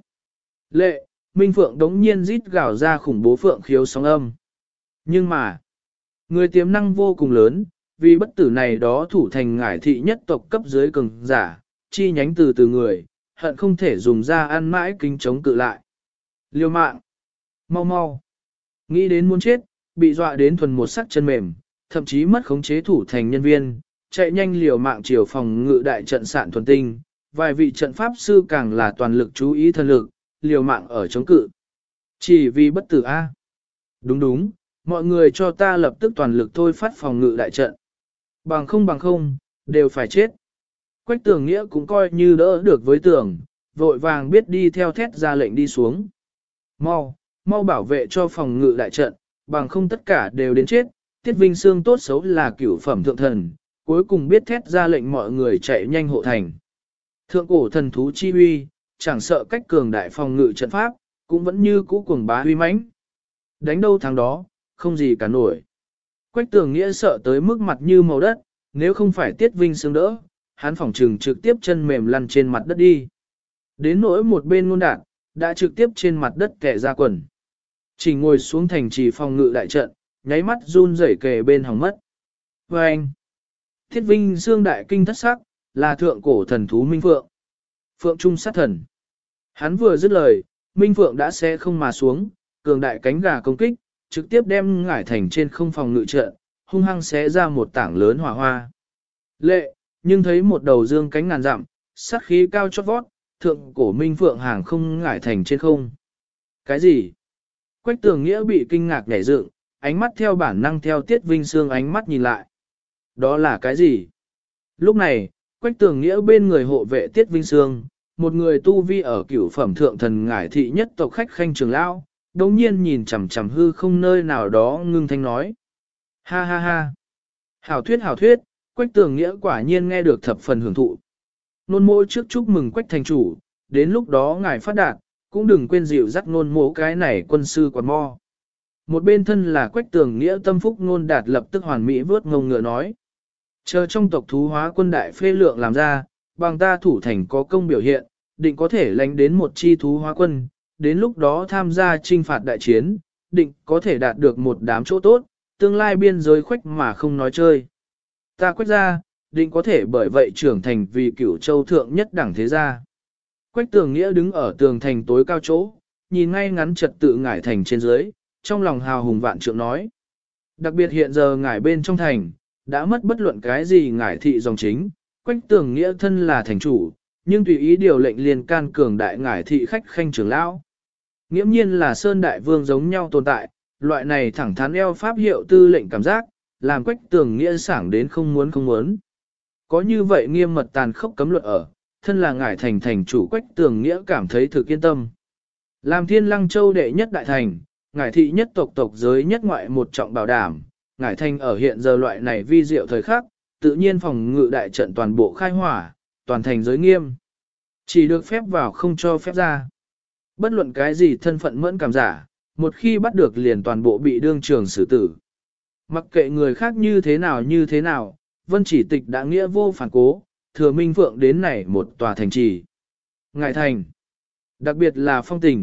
Lệ, Minh Phượng đống nhiên rít gào ra khủng bố phượng khiếu sóng âm. Nhưng mà, người tiềm năng vô cùng lớn, vì bất tử này đó thủ thành ngải thị nhất tộc cấp dưới cường giả, chi nhánh từ từ người, hận không thể dùng ra ăn mãi kính chống cự lại. Liêu mạng, mau mau, nghĩ đến muốn chết, bị dọa đến thuần một sắc chân mềm, thậm chí mất khống chế thủ thành nhân viên, chạy nhanh liều mạng chiều phòng ngự đại trận sạn thuần tinh, vài vị trận pháp sư càng là toàn lực chú ý thân lực, liều mạng ở chống cự. Chỉ vì bất tử A. Đúng đúng, mọi người cho ta lập tức toàn lực thôi phát phòng ngự đại trận. Bằng không, đều phải chết. Quách Tường Nghĩa cũng coi như đỡ được với Tường, vội vàng biết đi theo thét ra lệnh đi xuống. Mau bảo vệ cho phòng ngự đại trận, bằng không tất cả đều đến chết. Tiết Vinh Sương tốt xấu là cửu phẩm thượng thần, cuối cùng biết thét ra lệnh mọi người chạy nhanh hộ thành. Thượng cổ thần thú chi huy, chẳng sợ cách cường đại phòng ngự trận pháp, cũng vẫn như cũ cuồng bá huy mãnh. Đánh đâu thắng đó, không gì cả nổi. Quách Tường Nghĩa sợ tới mức mặt như màu đất, nếu không phải Tiết Vinh Sương đỡ, hắn phỏng trừng trực tiếp chân mềm lăn trên mặt đất đi. Đến nỗi một bên ngôn đạn, đã trực tiếp trên mặt đất kẻ ra quần. Chỉ ngồi xuống thành trì phòng ngự đại trận, nháy mắt run rẩy kề bên hỏng mất. Và anh, Thiết Vinh Sương đại kinh thất sắc, là thượng cổ thần thú Minh Phượng. Phượng Trung sát thần. Hắn vừa dứt lời, Minh Phượng đã sẽ không mà xuống, cường đại cánh gà công kích, trực tiếp đem ngải thành trên không phòng ngự trận, hung hăng xé ra một tảng lớn hỏa hoa. Lệ, nhưng thấy một đầu dương cánh ngàn dặm, sát khí cao chót vót, thượng cổ minh phượng hàng không ngải thành trên không. Cái gì? Quách Tường Nghĩa bị kinh ngạc nhảy dựng, ánh mắt theo bản năng theo Tiết Vinh Sương ánh mắt nhìn lại. Đó là cái gì? Lúc này, Quách Tường Nghĩa bên người hộ vệ Tiết Vinh Sương, một người tu vi ở cửu phẩm thượng thần ngải thị nhất tộc khách khanh trường lão, đồng nhiên nhìn chằm chằm hư không nơi nào đó ngưng thanh nói. Ha ha ha! Hảo thuyết, Quách Tường Nghĩa quả nhiên nghe được thập phần hưởng thụ. Nôn mỗ trước chúc mừng Quách thành chủ, đến lúc đó ngài phát đạt, cũng đừng quên dịu dắt nôn mỗ cái này quân sư quạt mo. Một bên thân là Quách Tường Nghĩa tâm phúc nôn đạt lập tức hoàn mỹ vớt ngông ngựa nói. Chờ trong tộc thú hóa quân đại phê lượng làm ra, bằng ta thủ thành có công biểu hiện, định có thể lánh đến một chi thú hóa quân, đến lúc đó tham gia trinh phạt đại chiến, định có thể đạt được một đám chỗ tốt, tương lai biên giới khuếch mà không nói chơi. Ta Quách ra, định có thể bởi vậy trưởng thành vì cửu châu thượng nhất đẳng thế gia. Quách Tường Nghĩa đứng ở tường thành tối cao chỗ, nhìn ngay ngắn trật tự ngải thành trên dưới, trong lòng hào hùng vạn trượng nói. Đặc biệt hiện giờ ngải bên trong thành, đã mất bất luận cái gì ngải thị dòng chính, Quách Tường Nghĩa thân là thành chủ, nhưng tùy ý điều lệnh liền can cường đại ngải thị khách khanh trưởng lão. Nghiễm nhiên là Sơn Đại Vương giống nhau tồn tại, loại này thẳng thắn eo pháp hiệu tư lệnh cảm giác, làm Quách Tường Nghĩa sảng đến không muốn. Có như vậy nghiêm mật tàn khốc cấm luật ở, thân là ngải thành thành chủ Quách Tường Nghĩa cảm thấy thực yên tâm. Làm Thiên Lăng Châu đệ nhất đại thành, ngải thị nhất tộc giới nhất ngoại một trọng bảo đảm, ngải thành ở hiện giờ loại này vi diệu thời khắc, tự nhiên phòng ngự đại trận toàn bộ khai hỏa, toàn thành giới nghiêm. Chỉ được phép vào không cho phép ra. Bất luận cái gì thân phận mẫn cảm giả, một khi bắt được liền toàn bộ bị đương trường xử tử. Mặc kệ người khác như thế nào, Vân Chỉ Tịch đã nghĩa vô phản cố, thừa Minh Phượng đến này một tòa thành trì. Ngải thành, đặc biệt là Phong Tình.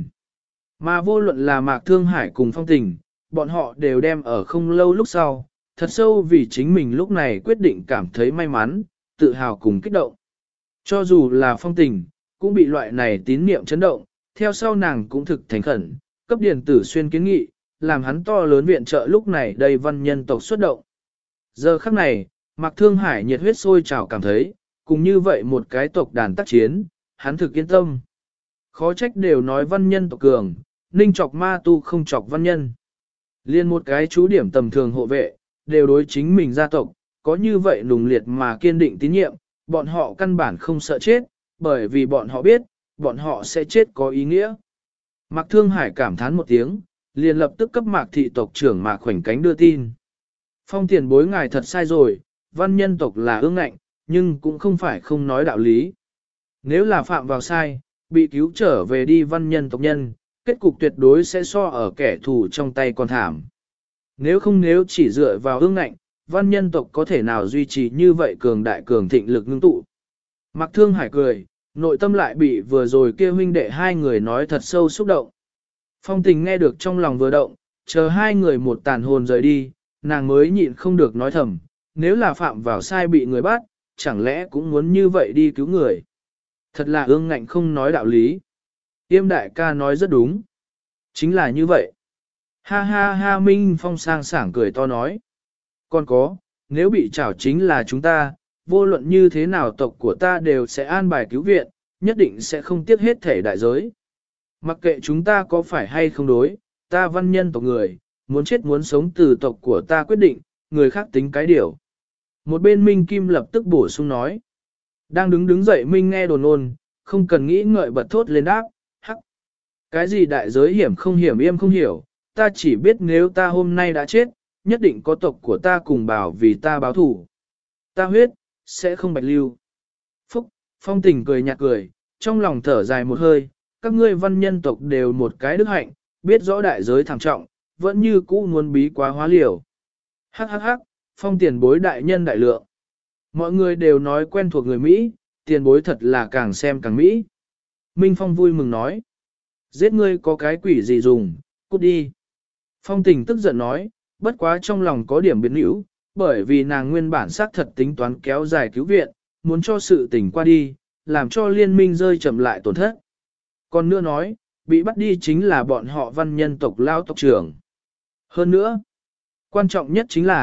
Mà vô luận là Mạc Thương Hải cùng Phong Tình, bọn họ đều đem ở không lâu lúc sau, thật sâu vì chính mình lúc này quyết định cảm thấy may mắn, tự hào cùng kích động. Cho dù là Phong Tình, cũng bị loại này tín niệm chấn động, theo sau nàng cũng thực thành khẩn, cấp Điền Tử Xuyên kiến nghị, làm hắn to lớn viện trợ lúc này đầy văn nhân tộc xuất động. Giờ khắc này, Mạc Thương Hải nhiệt huyết sôi trào cảm thấy, cùng như vậy một cái tộc đàn tác chiến, hắn thực yên tâm. Khó trách đều nói văn nhân tộc cường, ninh chọc ma tu không chọc văn nhân. Liên một cái chú điểm tầm thường hộ vệ, đều đối chính mình gia tộc, có như vậy nùng liệt mà kiên định tín nhiệm, bọn họ căn bản không sợ chết, bởi vì bọn họ biết, bọn họ sẽ chết có ý nghĩa. Mạc Thương Hải cảm thán một tiếng, liền lập tức cấp Mạc thị tộc trưởng Mạc Khoảnh Cánh đưa tin. Phong tiền bối ngài thật sai rồi, văn nhân tộc là ương ngạnh, nhưng cũng không phải không nói đạo lý. Nếu là phạm vào sai, bị cứu trở về đi văn nhân tộc nhân, kết cục tuyệt đối sẽ so ở kẻ thù trong tay còn thảm. Nếu chỉ dựa vào ương ngạnh, văn nhân tộc có thể nào duy trì như vậy cường đại cường thịnh lực ngưng tụ. Mạc Thương Hải cười, nội tâm lại bị vừa rồi kia huynh đệ hai người nói thật sâu xúc động. Phong Tình nghe được trong lòng vừa động, chờ hai người một tàn hồn rời đi, nàng mới nhịn không được nói thầm, nếu là phạm vào sai bị người bắt, chẳng lẽ cũng muốn như vậy đi cứu người. Thật là ương ngạnh không nói đạo lý. Tiêm đại ca nói rất đúng. Chính là như vậy. Ha ha ha Minh Phong sang sảng cười to nói. Còn có, nếu bị trảo chính là chúng ta, vô luận như thế nào tộc của ta đều sẽ an bài cứu viện, nhất định sẽ không tiếc hết thể đại giới. Mặc kệ chúng ta có phải hay không đối, ta văn nhân tộc người, muốn chết muốn sống từ tộc của ta quyết định, người khác tính cái điều. Một bên Minh Kim lập tức bổ sung nói. Đang đứng dậy Minh nghe đồn ôn, không cần nghĩ ngợi bật thốt lên đáp, hắc. Cái gì đại giới hiểm không hiểm im không hiểu, ta chỉ biết nếu ta hôm nay đã chết, nhất định có tộc của ta cùng bảo vì ta báo thủ. Ta huyết, sẽ không bạch lưu. Phúc, Phong Tình cười nhạt cười, trong lòng thở dài một hơi, các ngươi văn nhân tộc đều một cái đức hạnh, biết rõ đại giới thảm trọng, vẫn như cũ muốn bí quá hóa liều. Hắc hắc hắc, Phong tiền bối đại nhân đại lượng. Mọi người đều nói quen thuộc người Mỹ, tiền bối thật là càng xem càng Mỹ. Minh Phong vui mừng nói. Giết ngươi có cái quỷ gì dùng, cút đi. Phong Tình tức giận nói, bất quá trong lòng có điểm biến hữu, bởi vì nàng nguyên bản xác thật tính toán kéo dài cứu viện, muốn cho sự tình qua đi, làm cho liên minh rơi chậm lại tổn thất. Còn nữa nói, bị bắt đi chính là bọn họ văn nhân tộc lao tộc trưởng. Hơn nữa, quan trọng nhất chính là,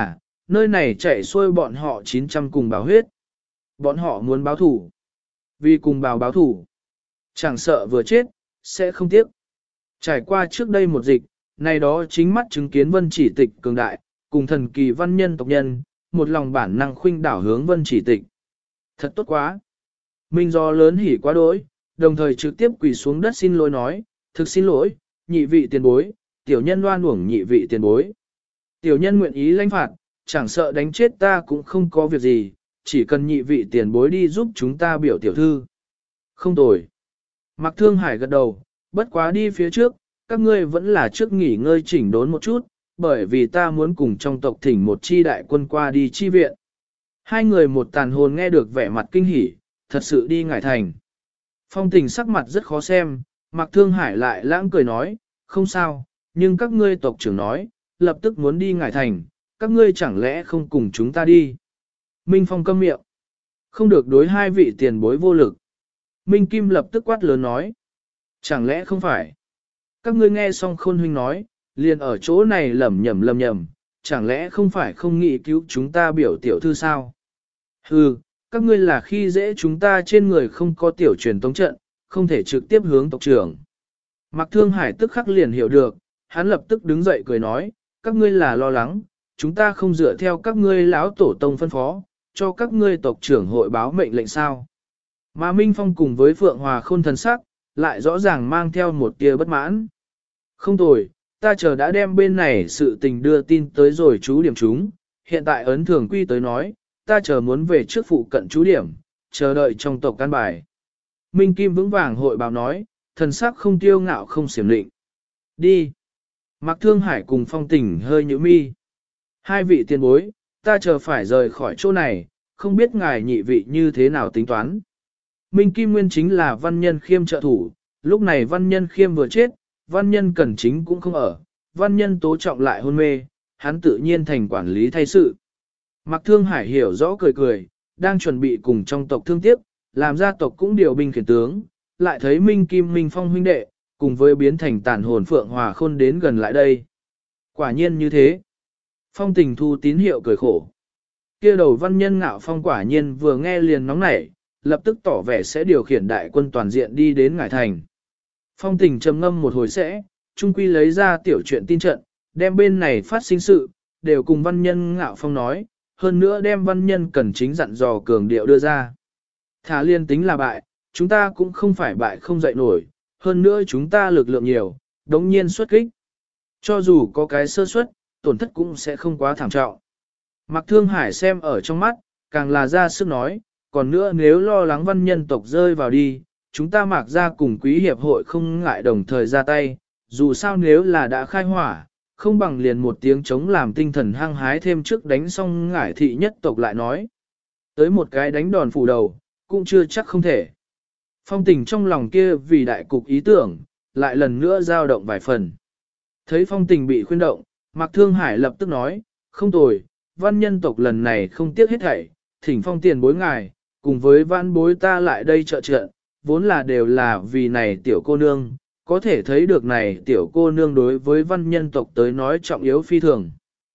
nơi này chạy xuôi bọn họ 900 cùng báo huyết. Bọn họ muốn báo thủ. Vì cùng báo thủ. Chẳng sợ vừa chết, sẽ không tiếc. Trải qua trước đây một dịch, này đó chính mắt chứng kiến Vân Chỉ Tịch cường đại, cùng thần kỳ văn nhân tộc nhân, một lòng bản năng khuynh đảo hướng Vân Chỉ Tịch. Thật tốt quá. Minh do lớn hỉ quá đỗi, đồng thời trực tiếp quỳ xuống đất xin lỗi nói, thực xin lỗi, nhị vị tiền bối, tiểu nhân loan uổng nhị vị tiền bối. Tiểu nhân nguyện ý lãnh phạt, chẳng sợ đánh chết ta cũng không có việc gì, chỉ cần nhị vị tiền bối đi giúp chúng ta biểu tiểu thư. Không tồi. Mạc Thương Hải gật đầu, bất quá đi phía trước, các ngươi vẫn là trước nghỉ ngơi chỉnh đốn một chút, bởi vì ta muốn cùng trong tộc thỉnh một chi đại quân qua đi chi viện. Hai người một tàn hồn nghe được vẻ mặt kinh hỉ, thật sự đi ngải thành. Phong Tình sắc mặt rất khó xem, Mạc Thương Hải lại lãng cười nói, không sao, nhưng các ngươi tộc trưởng nói, lập tức muốn đi ngải thành, các ngươi chẳng lẽ không cùng chúng ta đi. Minh Phong câm miệng, không được đối hai vị tiền bối vô lực. Minh Kim lập tức quát lớn nói, chẳng lẽ không phải. Các ngươi nghe xong Khôn huynh nói, liền ở chỗ này lẩm nhẩm, chẳng lẽ không phải không nghĩ cứu chúng ta biểu tiểu thư sao? Hừ, các ngươi là khi dễ chúng ta trên người không có tiểu truyền tống trận, không thể trực tiếp hướng tộc trưởng. Mạc Thương Hải tức khắc liền hiểu được, hắn lập tức đứng dậy cười nói, các ngươi là lo lắng, chúng ta không dựa theo các ngươi lão tổ tông phân phó, cho các ngươi tộc trưởng hội báo mệnh lệnh sao. Mà Minh Phong cùng với Phượng Hòa Khôn thần sắc, lại rõ ràng mang theo một tia bất mãn. Không tồi, ta chờ đã đem bên này sự tình đưa tin tới rồi chú điểm chúng, hiện tại ấn thường quy tới nói, ta chờ muốn về trước phụ cận chú điểm, chờ đợi trong tộc căn bài. Minh Kim vững vàng hội báo nói, thần sắc không tiêu ngạo không xiểm định. Đi. Mạc Thương Hải cùng Phong Tình hơi nhíu mi. Hai vị tiền bối, ta chờ phải rời khỏi chỗ này, không biết ngài nhị vị như thế nào tính toán. Minh Kim nguyên chính là văn nhân khiêm trợ thủ, lúc này văn nhân khiêm vừa chết, văn nhân cẩn chính cũng không ở, văn nhân tố trọng lại hôn mê, hắn tự nhiên thành quản lý thay sự. Mạc Thương Hải hiểu rõ cười cười, đang chuẩn bị cùng trong tộc thương tiếc, làm gia tộc cũng điều binh khiển tướng, lại thấy Minh Kim Minh Phong huynh đệ, cùng với biến thành tàn hồn Phượng Hòa Khôn đến gần lại đây. Quả nhiên như thế. Phong Tình thu tín hiệu cười khổ. Kia đầu văn nhân ngạo phong quả nhiên vừa nghe liền nóng nảy, lập tức tỏ vẻ sẽ điều khiển đại quân toàn diện đi đến Ngải Thành. Phong Tình trầm ngâm một hồi sẽ, trung quy lấy ra tiểu chuyện tin trận, đem bên này phát sinh sự, đều cùng văn nhân ngạo phong nói, hơn nữa đem văn nhân cần chính dặn dò cường điệu đưa ra. Thả liên tính là bại, chúng ta cũng không phải bại không dậy nổi, hơn nữa chúng ta lực lượng nhiều, đống nhiên xuất kích. Cho dù có cái sơ suất, tổn thất cũng sẽ không quá thảm trọng. Mạc Thương Hải xem ở trong mắt, càng là ra sức nói, còn nữa nếu lo lắng văn nhân tộc rơi vào đi, chúng ta Mạc ra cùng quý hiệp hội không ngại đồng thời ra tay, dù sao nếu là đã khai hỏa, không bằng liền một tiếng chống làm tinh thần hăng hái thêm trước đánh xong ngải thị nhất tộc lại nói. Tới một cái đánh đòn phủ đầu, cũng chưa chắc không thể. Phong Tình trong lòng kia vì đại cục ý tưởng, lại lần nữa dao động vài phần. Thấy Phong Tình bị khuyên động, Mạc Thương Hải lập tức nói, không tồi, văn nhân tộc lần này không tiếc hết thảy, thỉnh Phong tiền bối ngài, cùng với văn bối ta lại đây trợ trận, vốn là đều là vì này tiểu cô nương, có thể thấy được này tiểu cô nương đối với văn nhân tộc tới nói trọng yếu phi thường.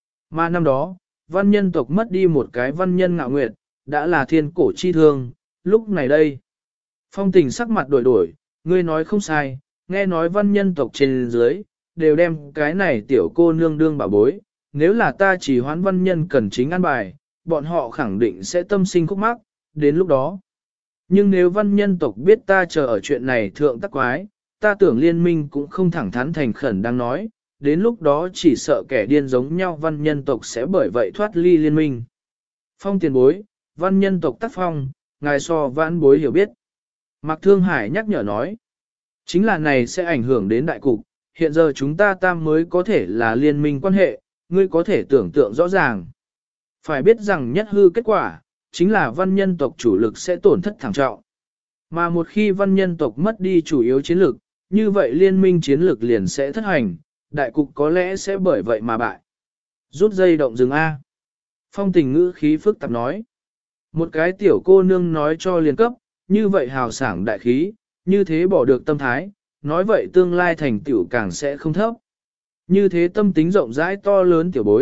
Mà năm đó, văn nhân tộc mất đi một cái văn nhân ngạo nguyệt, đã là thiên cổ chi thương, lúc này đây. Phong Tình sắc mặt đổi đổi, ngươi nói không sai, nghe nói văn nhân tộc trên dưới, đều đem cái này tiểu cô nương đương bảo bối, nếu là ta chỉ hoán văn nhân cần chính ăn bài, bọn họ khẳng định sẽ tâm sinh khúc mắc, đến lúc đó. Nhưng nếu văn nhân tộc biết ta chờ ở chuyện này thượng tắc quái, ta tưởng liên minh cũng không thẳng thắn thành khẩn đang nói, đến lúc đó chỉ sợ kẻ điên giống nhau văn nhân tộc sẽ bởi vậy thoát ly liên minh. Phong tiền bối, văn nhân tộc tác phong, ngài so vãn bối hiểu biết. Mạc Thương Hải nhắc nhở nói, chính là này sẽ ảnh hưởng đến đại cục, hiện giờ chúng ta tam mới có thể là liên minh quan hệ, ngươi có thể tưởng tượng rõ ràng. Phải biết rằng nhất hư kết quả, chính là văn nhân tộc chủ lực sẽ tổn thất thảm trọng. Mà một khi văn nhân tộc mất đi chủ yếu chiến lực, như vậy liên minh chiến lược liền sẽ thất hành, đại cục có lẽ sẽ bởi vậy mà bại. Rút dây động rừng A. Phong Tình ngữ khí phức tạp nói. Một cái tiểu cô nương nói cho liền cấp, như vậy hào sảng đại khí, như thế bỏ được tâm thái, nói vậy tương lai thành tiểu càng sẽ không thấp. Như thế tâm tính rộng rãi to lớn tiểu bối,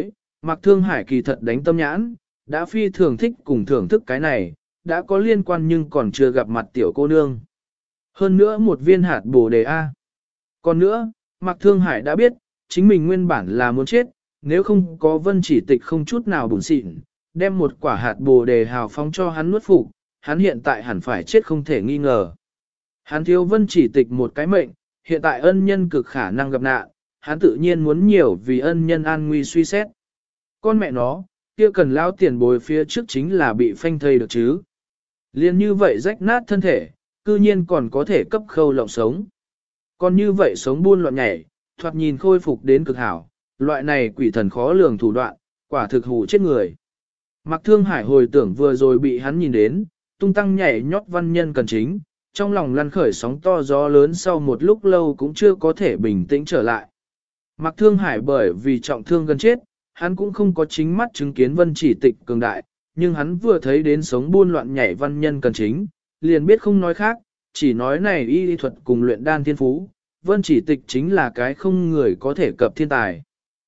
Mạc Thương Hải kỳ thật đánh tâm nhãn, đã phi thường thích cùng thưởng thức cái này, đã có liên quan nhưng còn chưa gặp mặt tiểu cô nương. Hơn nữa một viên hạt bồ đề A. Còn nữa, Mạc Thương Hải đã biết, chính mình nguyên bản là muốn chết, nếu không có Vân Chỉ Tịch không chút nào bùn xịn, đem một quả hạt bồ đề hào phóng cho hắn nuốt phục, hắn hiện tại hẳn phải chết không thể nghi ngờ. Hắn thiếu Vân Chỉ Tịch một cái mệnh, hiện tại ân nhân cực khả năng gặp nạn, hắn tự nhiên muốn nhiều vì ân nhân an nguy suy xét. Con mẹ nó, kia cần lao tiền bồi phía trước chính là bị phanh thây được chứ. Liên như vậy rách nát thân thể, cư nhiên còn có thể cấp khâu lộng sống. Còn như vậy sống buôn loạn nhảy, thoạt nhìn khôi phục đến cực hảo, loại này quỷ thần khó lường thủ đoạn, quả thực hù chết người. Mạc Thương Hải hồi tưởng vừa rồi bị hắn nhìn đến, tung tăng nhảy nhót văn nhân cần chính, trong lòng lăn khởi sóng to gió lớn sau một lúc lâu cũng chưa có thể bình tĩnh trở lại. Mạc Thương Hải bởi vì trọng thương gần chết, hắn cũng không có chính mắt chứng kiến Vân Chỉ Tịch cường đại, nhưng hắn vừa thấy đến sống buôn loạn nhảy văn nhân cần chính, liền biết không nói khác, chỉ nói này y thuật cùng luyện đan thiên phú, Vân Chỉ Tịch chính là cái không người có thể cập thiên tài.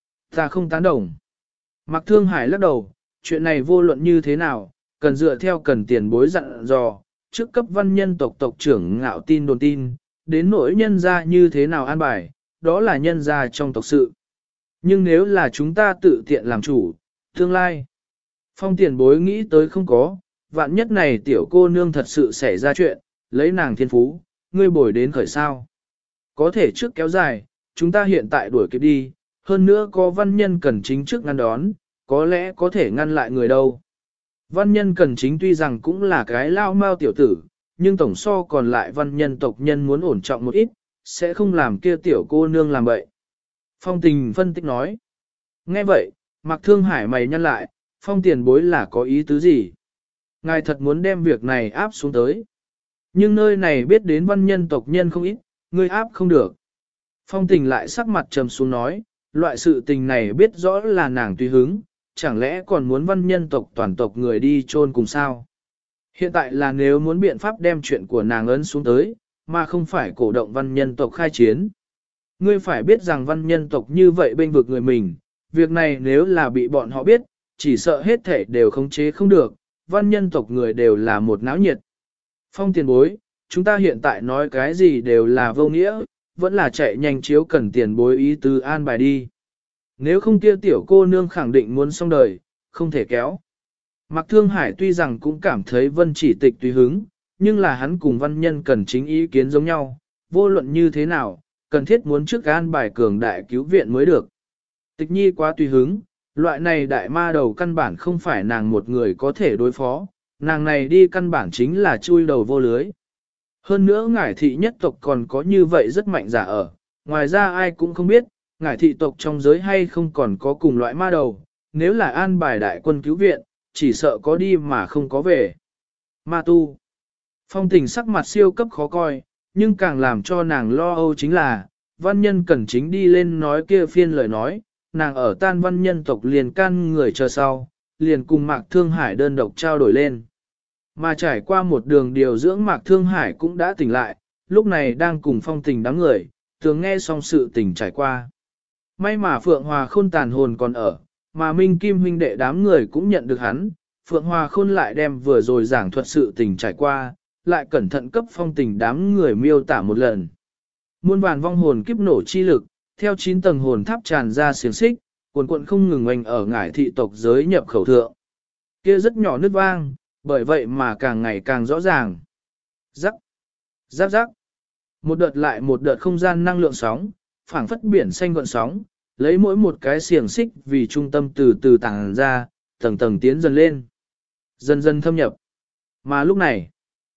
Ta không tán đồng. Mạc Thương Hải lắc đầu, chuyện này vô luận như thế nào, cần dựa theo cần tiền bối dặn dò, trước cấp văn nhân tộc tộc trưởng ngạo tin đồn tin, đến nỗi nhân ra như thế nào an bài, đó là nhân ra trong tộc sự. Nhưng nếu là chúng ta tự tiện làm chủ, tương lai, Phong tiền bối nghĩ tới không có, vạn nhất này tiểu cô nương thật sự xảy ra chuyện, lấy nàng thiên phú, ngươi bồi đến khởi sao. Có thể trước kéo dài, chúng ta hiện tại đuổi kịp đi, hơn nữa có văn nhân cần chính trước ngăn đón, có lẽ có thể ngăn lại người đâu. Văn nhân cần chính tuy rằng cũng là cái lao mao tiểu tử, nhưng tổng so còn lại văn nhân tộc nhân muốn ổn trọng một ít, sẽ không làm kia tiểu cô nương làm vậy. Phong tình phân tích nói. Nghe vậy, Mạc Thương Hải mày nhăn lại, Phong tiền bối là có ý tứ gì? Ngài thật muốn đem việc này áp xuống tới. Nhưng nơi này biết đến văn nhân tộc nhân không ít, ngươi áp không được. Phong tình lại sắc mặt trầm xuống nói, loại sự tình này biết rõ là nàng tùy hứng, chẳng lẽ còn muốn văn nhân tộc toàn tộc người đi chôn cùng sao? Hiện tại là nếu muốn biện pháp đem chuyện của nàng ấn xuống tới, mà không phải cổ động văn nhân tộc khai chiến. Ngươi phải biết rằng văn nhân tộc như vậy bên vực người mình, việc này nếu là bị bọn họ biết, chỉ sợ hết thể đều khống chế không được, văn nhân tộc người đều là một náo nhiệt. Phong tiền bối, chúng ta hiện tại nói cái gì đều là vô nghĩa, vẫn là chạy nhanh chiếu cần tiền bối ý tứ an bài đi. Nếu không kia tiểu cô nương khẳng định muốn xong đời, không thể kéo. Mạc Thương Hải tuy rằng cũng cảm thấy Vân Chỉ Tịch tùy hứng, nhưng là hắn cùng văn nhân cần chính ý kiến giống nhau, vô luận như thế nào, cần thiết muốn trước an bài cường đại cứu viện mới được. Tịch nhi quá tùy hứng, loại này đại ma đầu căn bản không phải nàng một người có thể đối phó, nàng này đi căn bản chính là chui đầu vô lưới. Hơn nữa ngải thị nhất tộc còn có như vậy rất mạnh giả ở, ngoài ra ai cũng không biết, ngải thị tộc trong giới hay không còn có cùng loại ma đầu, nếu là an bài đại quân cứu viện, chỉ sợ có đi mà không có về. Ma tu. Phong tình sắc mặt siêu cấp khó coi, nhưng càng làm cho nàng lo âu chính là, văn nhân cần chính đi lên nói kia phiên lời nói, nàng ở tan văn nhân tộc liền can người chờ sau, liền cùng Mạc Thương Hải đơn độc trao đổi lên. Mà trải qua một đường điều dưỡng Mạc Thương Hải cũng đã tỉnh lại, lúc này đang cùng phong tình đám người, thường nghe xong sự tình trải qua. May mà Phượng Hòa Khôn tàn hồn còn ở, mà Minh Kim huynh đệ đám người cũng nhận được hắn, Phượng Hòa Khôn lại đem vừa rồi giảng thuật sự tình trải qua, lại cẩn thận cấp phong tình đám người miêu tả một lần. Muôn vàn vong hồn kiếp nổ chi lực, theo 9 tầng hồn tháp tràn ra xiềng xích, cuồn cuộn không ngừng oanh ở ngải thị tộc giới nhập khẩu thượng. Kia rất nhỏ nứt vang, bởi vậy mà càng ngày càng rõ ràng. Rắc, rắc rắc. Một đợt lại một đợt không gian năng lượng sóng, phảng phất biển xanh gợn sóng, lấy mỗi một cái xiềng xích vì trung tâm từ từ tàng ra, tầng tầng tiến dần lên. Dần dần thâm nhập. Mà lúc này,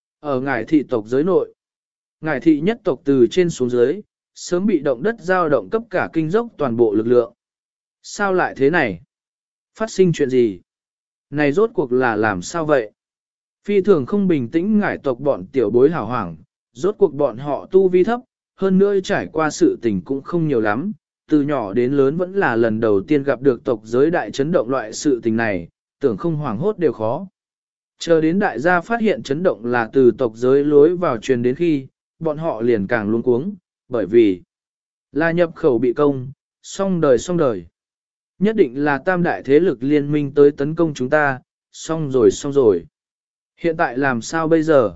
ở ngải thị tộc giới nội, ngải thị nhất tộc từ trên xuống dưới, sớm bị động đất dao động cấp cả kinh dốc toàn bộ lực lượng. Sao lại thế này? Phát sinh chuyện gì? Này rốt cuộc là làm sao vậy? Phi thường không bình tĩnh ngải tộc bọn tiểu bối hảo hoảng, rốt cuộc bọn họ tu vi thấp, hơn nữa trải qua sự tình cũng không nhiều lắm, từ nhỏ đến lớn vẫn là lần đầu tiên gặp được tộc giới đại chấn động loại sự tình này, tưởng không hoảng hốt đều khó. Chờ đến đại gia phát hiện chấn động là từ tộc giới lối vào truyền đến khi, bọn họ liền càng luống cuống, bởi vì là nhập khẩu bị công, xong đời xong đời. Nhất định là tam đại thế lực liên minh tới tấn công chúng ta, xong rồi xong rồi. Hiện tại làm sao bây giờ?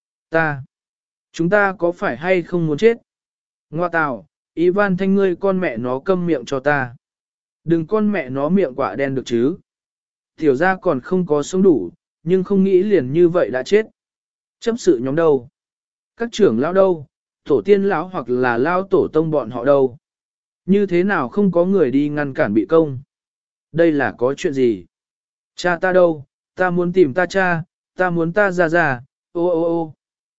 Chúng ta có phải hay không muốn chết? Ngoa tào, Ivan Thanh ngươi con mẹ nó câm miệng cho ta. Đừng con mẹ nó miệng quả đen được chứ. Tiểu ra còn không có sống đủ, nhưng không nghĩ liền như vậy đã chết. Chấp sự nhóm đâu? Các trưởng lão đâu? Tổ tiên lão hoặc là lao tổ tông bọn họ đâu? Như thế nào không có người đi ngăn cản bị công? Đây là có chuyện gì? Cha ta đâu? Ta muốn tìm ta cha, ta muốn ta ra, ô ô ô.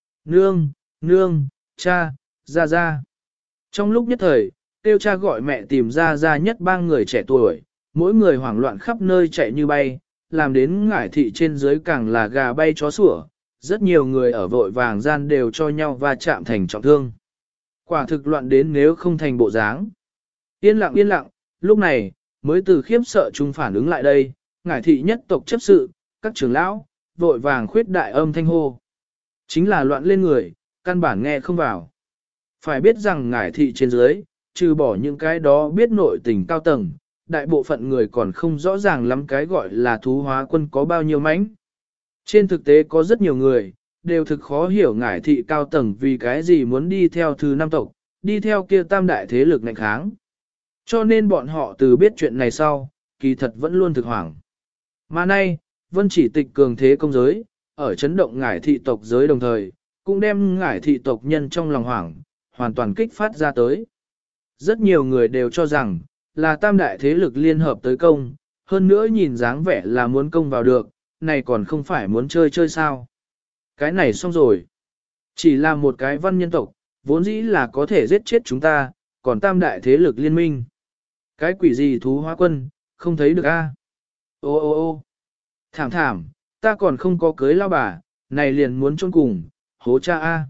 Nương, cha, ra. Trong lúc nhất thời, tiêu cha gọi mẹ tìm ra nhất ba người trẻ tuổi, mỗi người hoảng loạn khắp nơi chạy như bay, làm đến ngải thị trên dưới càng là gà bay chó sủa, rất nhiều người ở vội vàng gian đều cho nhau va chạm thành trọng thương. Quả thực loạn đến nếu không thành bộ dáng. Yên lặng, lúc này, mới từ khiếp sợ chung phản ứng lại đây, ngải thị nhất tộc chấp sự, các trưởng lão, vội vàng khuyết đại âm thanh hô. Chính là loạn lên người, căn bản nghe không vào. Phải biết rằng ngải thị trên dưới, trừ bỏ những cái đó biết nội tình cao tầng, đại bộ phận người còn không rõ ràng lắm cái gọi là thú hóa quân có bao nhiêu mánh. Trên thực tế có rất nhiều người, đều thực khó hiểu ngải thị cao tầng vì cái gì muốn đi theo thứ năm tộc, đi theo kia tam đại thế lực ngạnh kháng. Cho nên bọn họ từ biết chuyện này sau, kỳ thật vẫn luôn thực hoảng. Mà nay, Vân Chỉ Tịch cường thế công giới, ở chấn động ngải thị tộc giới đồng thời, cũng đem ngải thị tộc nhân trong lòng hoảng, hoàn toàn kích phát ra tới. Rất nhiều người đều cho rằng, là tam đại thế lực liên hợp tới công, hơn nữa nhìn dáng vẻ là muốn công vào được, này còn không phải muốn chơi sao. Cái này xong rồi. Chỉ là một cái văn nhân tộc, vốn dĩ là có thể giết chết chúng ta, còn tam đại thế lực liên minh. Cái quỷ gì thú hóa quân, không thấy được a? Ô, thảm, ta còn không có cưới lao bà, này liền muốn chôn cùng, hố cha a.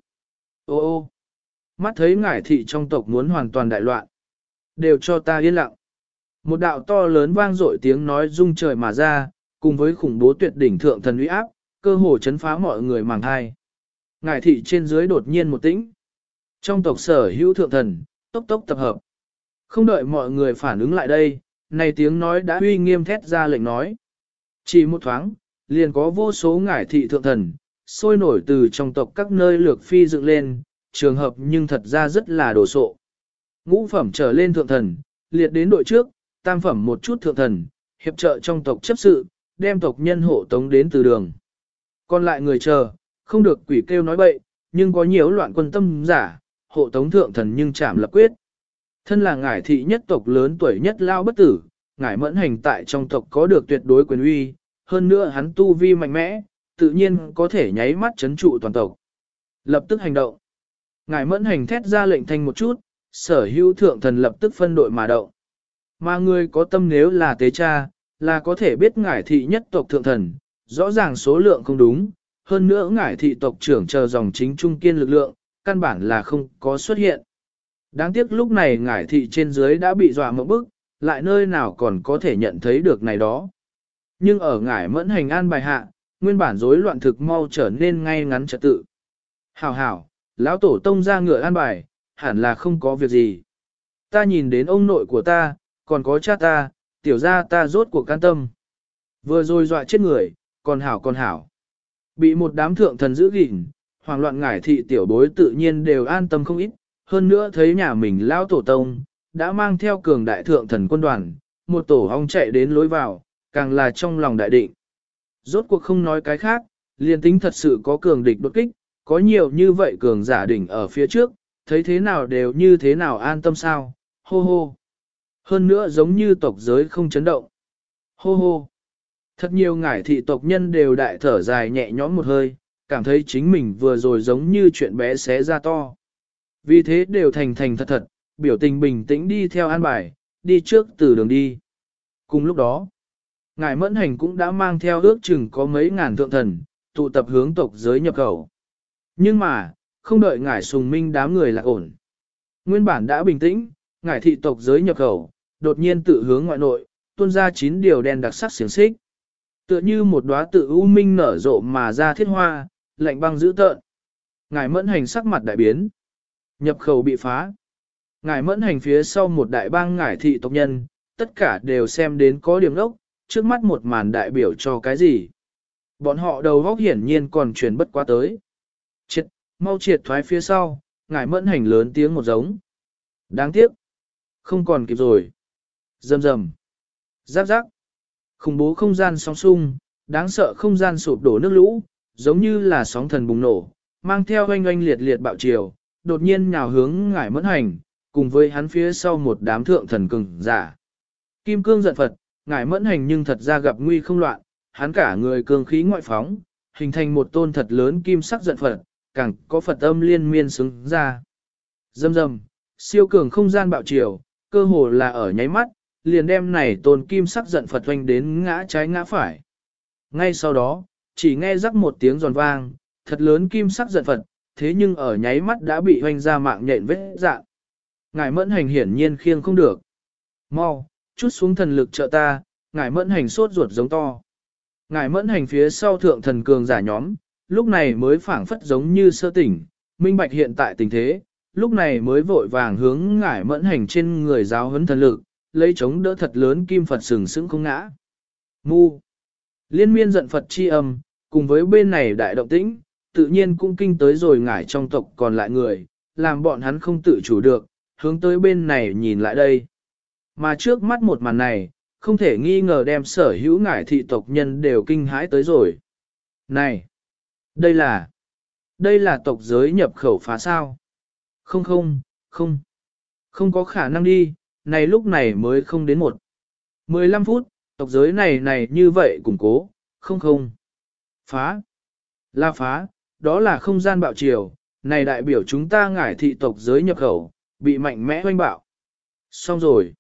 Ô, mắt thấy ngải thị trong tộc muốn hoàn toàn đại loạn. Đều cho ta yên lặng. Một đạo to lớn vang dội tiếng nói rung trời mà ra, cùng với khủng bố tuyệt đỉnh thượng thần uy áp, cơ hồ chấn phá mọi người màng hai. Ngải thị trên dưới đột nhiên một tĩnh. Trong tộc sở hữu thượng thần, tốc tập hợp. Không đợi mọi người phản ứng lại đây, này tiếng nói đã uy nghiêm thét ra lệnh nói. Chỉ một thoáng, liền có vô số ngải thị thượng thần, sôi nổi từ trong tộc các nơi lược phi dựng lên, trường hợp nhưng thật ra rất là đồ sộ. Ngũ phẩm trở lên thượng thần, liệt đến đội trước, tam phẩm một chút thượng thần, hiệp trợ trong tộc chấp sự, đem tộc nhân hộ tống đến từ đường. Còn lại người chờ, không được quỷ kêu nói bậy, nhưng có nhiều loạn quân tâm giả, hộ tống thượng thần nhưng chạm lập quyết. Thân là ngải thị nhất tộc lớn tuổi nhất lao bất tử, ngải mẫn hành tại trong tộc có được tuyệt đối quyền uy, hơn nữa hắn tu vi mạnh mẽ, tự nhiên có thể nháy mắt chấn trụ toàn tộc. Lập tức hành động. Ngải mẫn hành thét ra lệnh thanh một chút, sở hữu thượng thần lập tức phân đội mà động. Mà người có tâm nếu là tế cha, là có thể biết ngải thị nhất tộc thượng thần, rõ ràng số lượng không đúng, hơn nữa ngải thị tộc trưởng chờ dòng chính trung kiên lực lượng, căn bản là không có xuất hiện. Đáng tiếc lúc này ngải thị trên dưới đã bị dọa một bức, lại nơi nào còn có thể nhận thấy được này đó. Nhưng ở ngải mẫn hành an bài hạ, nguyên bản rối loạn thực mau trở nên ngay ngắn trật tự. Hảo, lão tổ tông ra ngựa an bài, hẳn là không có việc gì. Ta nhìn đến ông nội của ta, còn có cha ta, tiểu gia ta rốt cuộc can tâm. Vừa rồi dọa chết người, còn hảo. Bị một đám thượng thần giữ gìn, hoảng loạn ngải thị tiểu bối tự nhiên đều an tâm không ít, hơn nữa thấy nhà mình lão tổ tông, đã mang theo cường đại thượng thần quân đoàn, một tổ ong chạy đến lối vào, càng là trong lòng đại định. Rốt cuộc không nói cái khác, liền tính thật sự có cường địch đột kích, có nhiều như vậy cường giả đỉnh ở phía trước, thấy thế nào đều như thế nào an tâm sao, hô. Hơn nữa giống như tộc giới không chấn động. Hô. Thật nhiều ngải thị tộc nhân đều đại thở dài nhẹ nhõm một hơi, cảm thấy chính mình vừa rồi giống như chuyện bé xé ra to. Vì thế đều thành thật, biểu tình bình tĩnh đi theo an bài, đi trước từ đường đi. Cùng lúc đó, ngải mẫn hành cũng đã mang theo ước chừng có mấy ngàn thượng thần, tụ tập hướng tộc giới nhập khẩu. Nhưng mà, không đợi ngải sùng minh đám người lạc ổn. Nguyên bản đã bình tĩnh, ngải thị tộc giới nhập khẩu, đột nhiên tự hướng ngoại nội, tuôn ra 9 điều đen đặc sắc xiềng xích. Tựa như một đóa tự u minh nở rộ mà ra thiết hoa, lạnh băng dữ tợn. Ngải mẫn hành sắc mặt đại biến. Nhập khẩu bị phá. Ngải mẫn hành phía sau một đại bang ngải thị tộc nhân, tất cả đều xem đến có điểm đốc, trước mắt một màn đại biểu cho cái gì. Bọn họ đầu góc hiển nhiên còn chuyển bất quá tới. Mau triệt thoái phía sau, ngải mẫn hành lớn tiếng một giống. Đáng tiếc. Không còn kịp rồi. Rầm rầm. Giáp giáp. Khủng bố không gian sóng sung, đáng sợ không gian sụp đổ nước lũ, giống như là sóng thần bùng nổ, mang theo oanh oanh liệt liệt bạo chiều, đột nhiên nhào hướng ngải mẫn hành, cùng với hắn phía sau một đám thượng thần cường giả. Kim cương giận Phật, ngải mẫn hành nhưng thật ra gặp nguy không loạn, hắn cả người cương khí ngoại phóng, hình thành một tôn thật lớn kim sắc giận Phật, càng có Phật âm liên miên xứng ra. Rầm rầm, siêu cường không gian bạo chiều, cơ hồ là ở nháy mắt, liền đem này tôn kim sắc giận Phật oanh đến ngã trái ngã phải. Ngay sau đó, chỉ nghe rắc một tiếng giòn vang, thật lớn kim sắc giận Phật, thế nhưng ở nháy mắt đã bị hoanh ra mạng nhện vết dạng. Ngài mẫn hành hiển nhiên khiêng không được. Mau, chút xuống thần lực trợ ta, ngài mẫn hành sốt ruột giống to. Ngài mẫn hành phía sau thượng thần cường giả nhóm, lúc này mới phảng phất giống như sơ tỉnh, minh bạch hiện tại tình thế, lúc này mới vội vàng hướng ngải mẫn hành trên người giáo huấn thần lực, lấy chống đỡ thật lớn kim Phật sừng sững không ngã. Mu. Liên miên giận Phật chi âm, cùng với bên này đại động tĩnh, tự nhiên cũng kinh tới rồi ngải trong tộc còn lại người, làm bọn hắn không tự chủ được, hướng tới bên này nhìn lại đây. Mà trước mắt một màn này, không thể nghi ngờ đem sở hữu ngải thị tộc nhân đều kinh hãi tới rồi. Này! Đây là tộc giới nhập khẩu phá sao? Không có khả năng đi, này lúc này mới không đến 15 phút, tộc giới này như vậy củng cố, phá. Là phá, đó là không gian bạo chiều, này đại biểu chúng ta ngải thị tộc giới nhập khẩu, bị mạnh mẽ hoanh bạo. Xong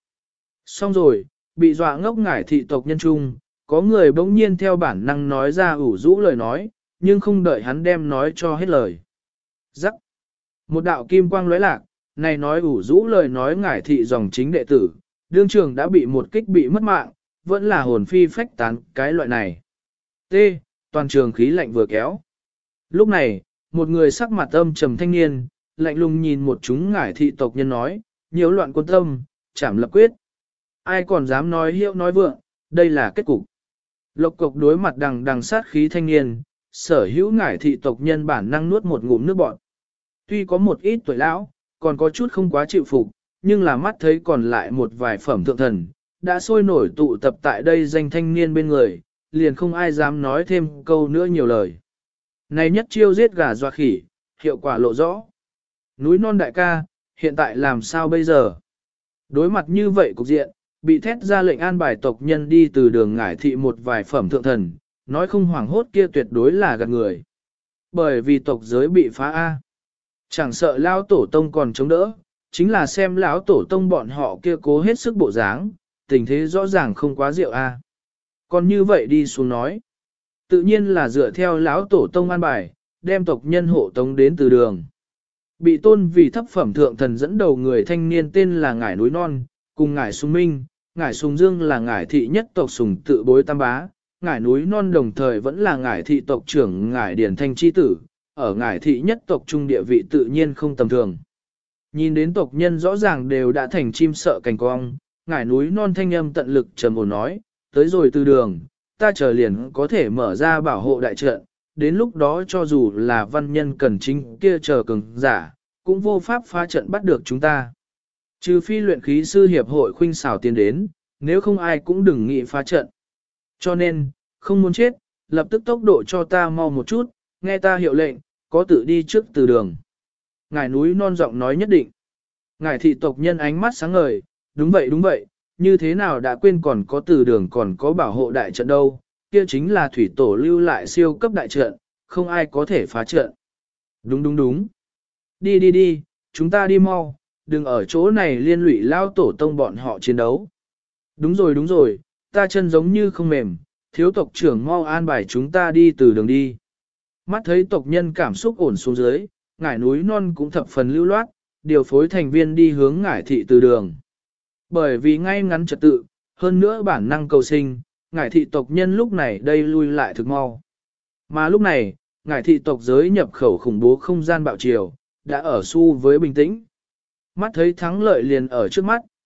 rồi, bị dọa ngốc ngải thị tộc nhân trung, có người bỗng nhiên theo bản năng nói ra ủ rũ lời nói, nhưng không đợi hắn đem nói cho hết lời. Rắc. Một đạo kim quang lóe lạc, này nói ủ rũ lời nói ngải thị dòng chính đệ tử, đương trường đã bị một kích bị mất mạng, vẫn là hồn phi phách tán cái loại này. T. Toàn trường khí lạnh vừa kéo. Lúc này, một người sắc mặt âm trầm thanh niên, lạnh lùng nhìn một chúng ngải thị tộc nhân nói, nhiễu loạn quân tâm, chảm lập quyết. Ai còn dám nói hiệu nói vượng, đây là kết cục. Lộc cộc đối mặt đằng sát khí thanh niên, sở hữu ngải thị tộc nhân bản năng nuốt một ngụm nước bọt. Tuy có một ít tuổi lão, còn có chút không quá chịu phục, nhưng là mắt thấy còn lại một vài phẩm thượng thần, đã sôi nổi tụ tập tại đây danh thanh niên bên người, liền không ai dám nói thêm câu nữa nhiều lời. Này nhất chiêu giết gà doa khỉ, hiệu quả lộ rõ. Núi non đại ca, hiện tại làm sao bây giờ? Đối mặt như vậy cục diện, bị thét ra lệnh an bài tộc nhân đi từ đường ngải thị một vài phẩm thượng thần, nói không hoảng hốt kia tuyệt đối là gạt người. Bởi vì tộc giới bị phá A. Chẳng sợ lão tổ tông còn chống đỡ, chính là xem lão tổ tông bọn họ kia cố hết sức bộ dáng, tình thế rõ ràng không quá rượu A. Còn như vậy đi xuống nói. Tự nhiên là dựa theo lão tổ tông an bài, đem tộc nhân hộ tống đến từ đường. Bị tôn vì thấp phẩm thượng thần dẫn đầu người thanh niên tên là Ngải Núi Non, cùng Ngải Sùng Minh, Ngải Sùng Dương là Ngải thị nhất tộc Sùng tự bối tam bá, Ngải Núi Non đồng thời vẫn là Ngải thị tộc trưởng Ngải Điển Thanh chi tử, ở Ngải thị nhất tộc trung địa vị tự nhiên không tầm thường. Nhìn đến tộc nhân rõ ràng đều đã thành chim sợ cành cong, Ngải Núi Non thanh âm tận lực trầm ổn nói, tới rồi từ đường, ta chờ liền có thể mở ra bảo hộ đại trận, đến lúc đó cho dù là văn nhân cần chính kia chờ cường giả, cũng vô pháp phá trận bắt được chúng ta. Trừ phi luyện khí sư hiệp hội khuynh xảo tiến đến, nếu không ai cũng đừng nghĩ phá trận. Cho nên, không muốn chết, lập tức tốc độ cho ta mau một chút, nghe ta hiệu lệnh, có tự đi trước từ đường. Ngải Núi Non giọng nói nhất định. Ngải thị tộc nhân ánh mắt sáng ngời, đúng vậy, như thế nào đã quên còn có từ đường còn có bảo hộ đại trận đâu, kia chính là thủy tổ lưu lại siêu cấp đại trận, không ai có thể phá trận. Đúng. Đi, chúng ta đi mau, đừng ở chỗ này liên lụy lao tổ tông bọn họ chiến đấu. Đúng rồi, ta chân giống như không mềm, thiếu tộc trưởng mau an bài chúng ta đi từ đường đi. Mắt thấy tộc nhân cảm xúc ổn xuống dưới, Ngải Núi Non cũng thập phần lưu loát, điều phối thành viên đi hướng Ngải thị từ đường. Bởi vì ngay ngắn trật tự, hơn nữa bản năng cầu sinh, Ngải thị tộc nhân lúc này đây lui lại thực mau. Mà lúc này, Ngải thị tộc giới nhập khẩu khủng bố không gian bạo chiều, đã ở xu với bình tĩnh. Mắt thấy thắng lợi liền ở trước mắt,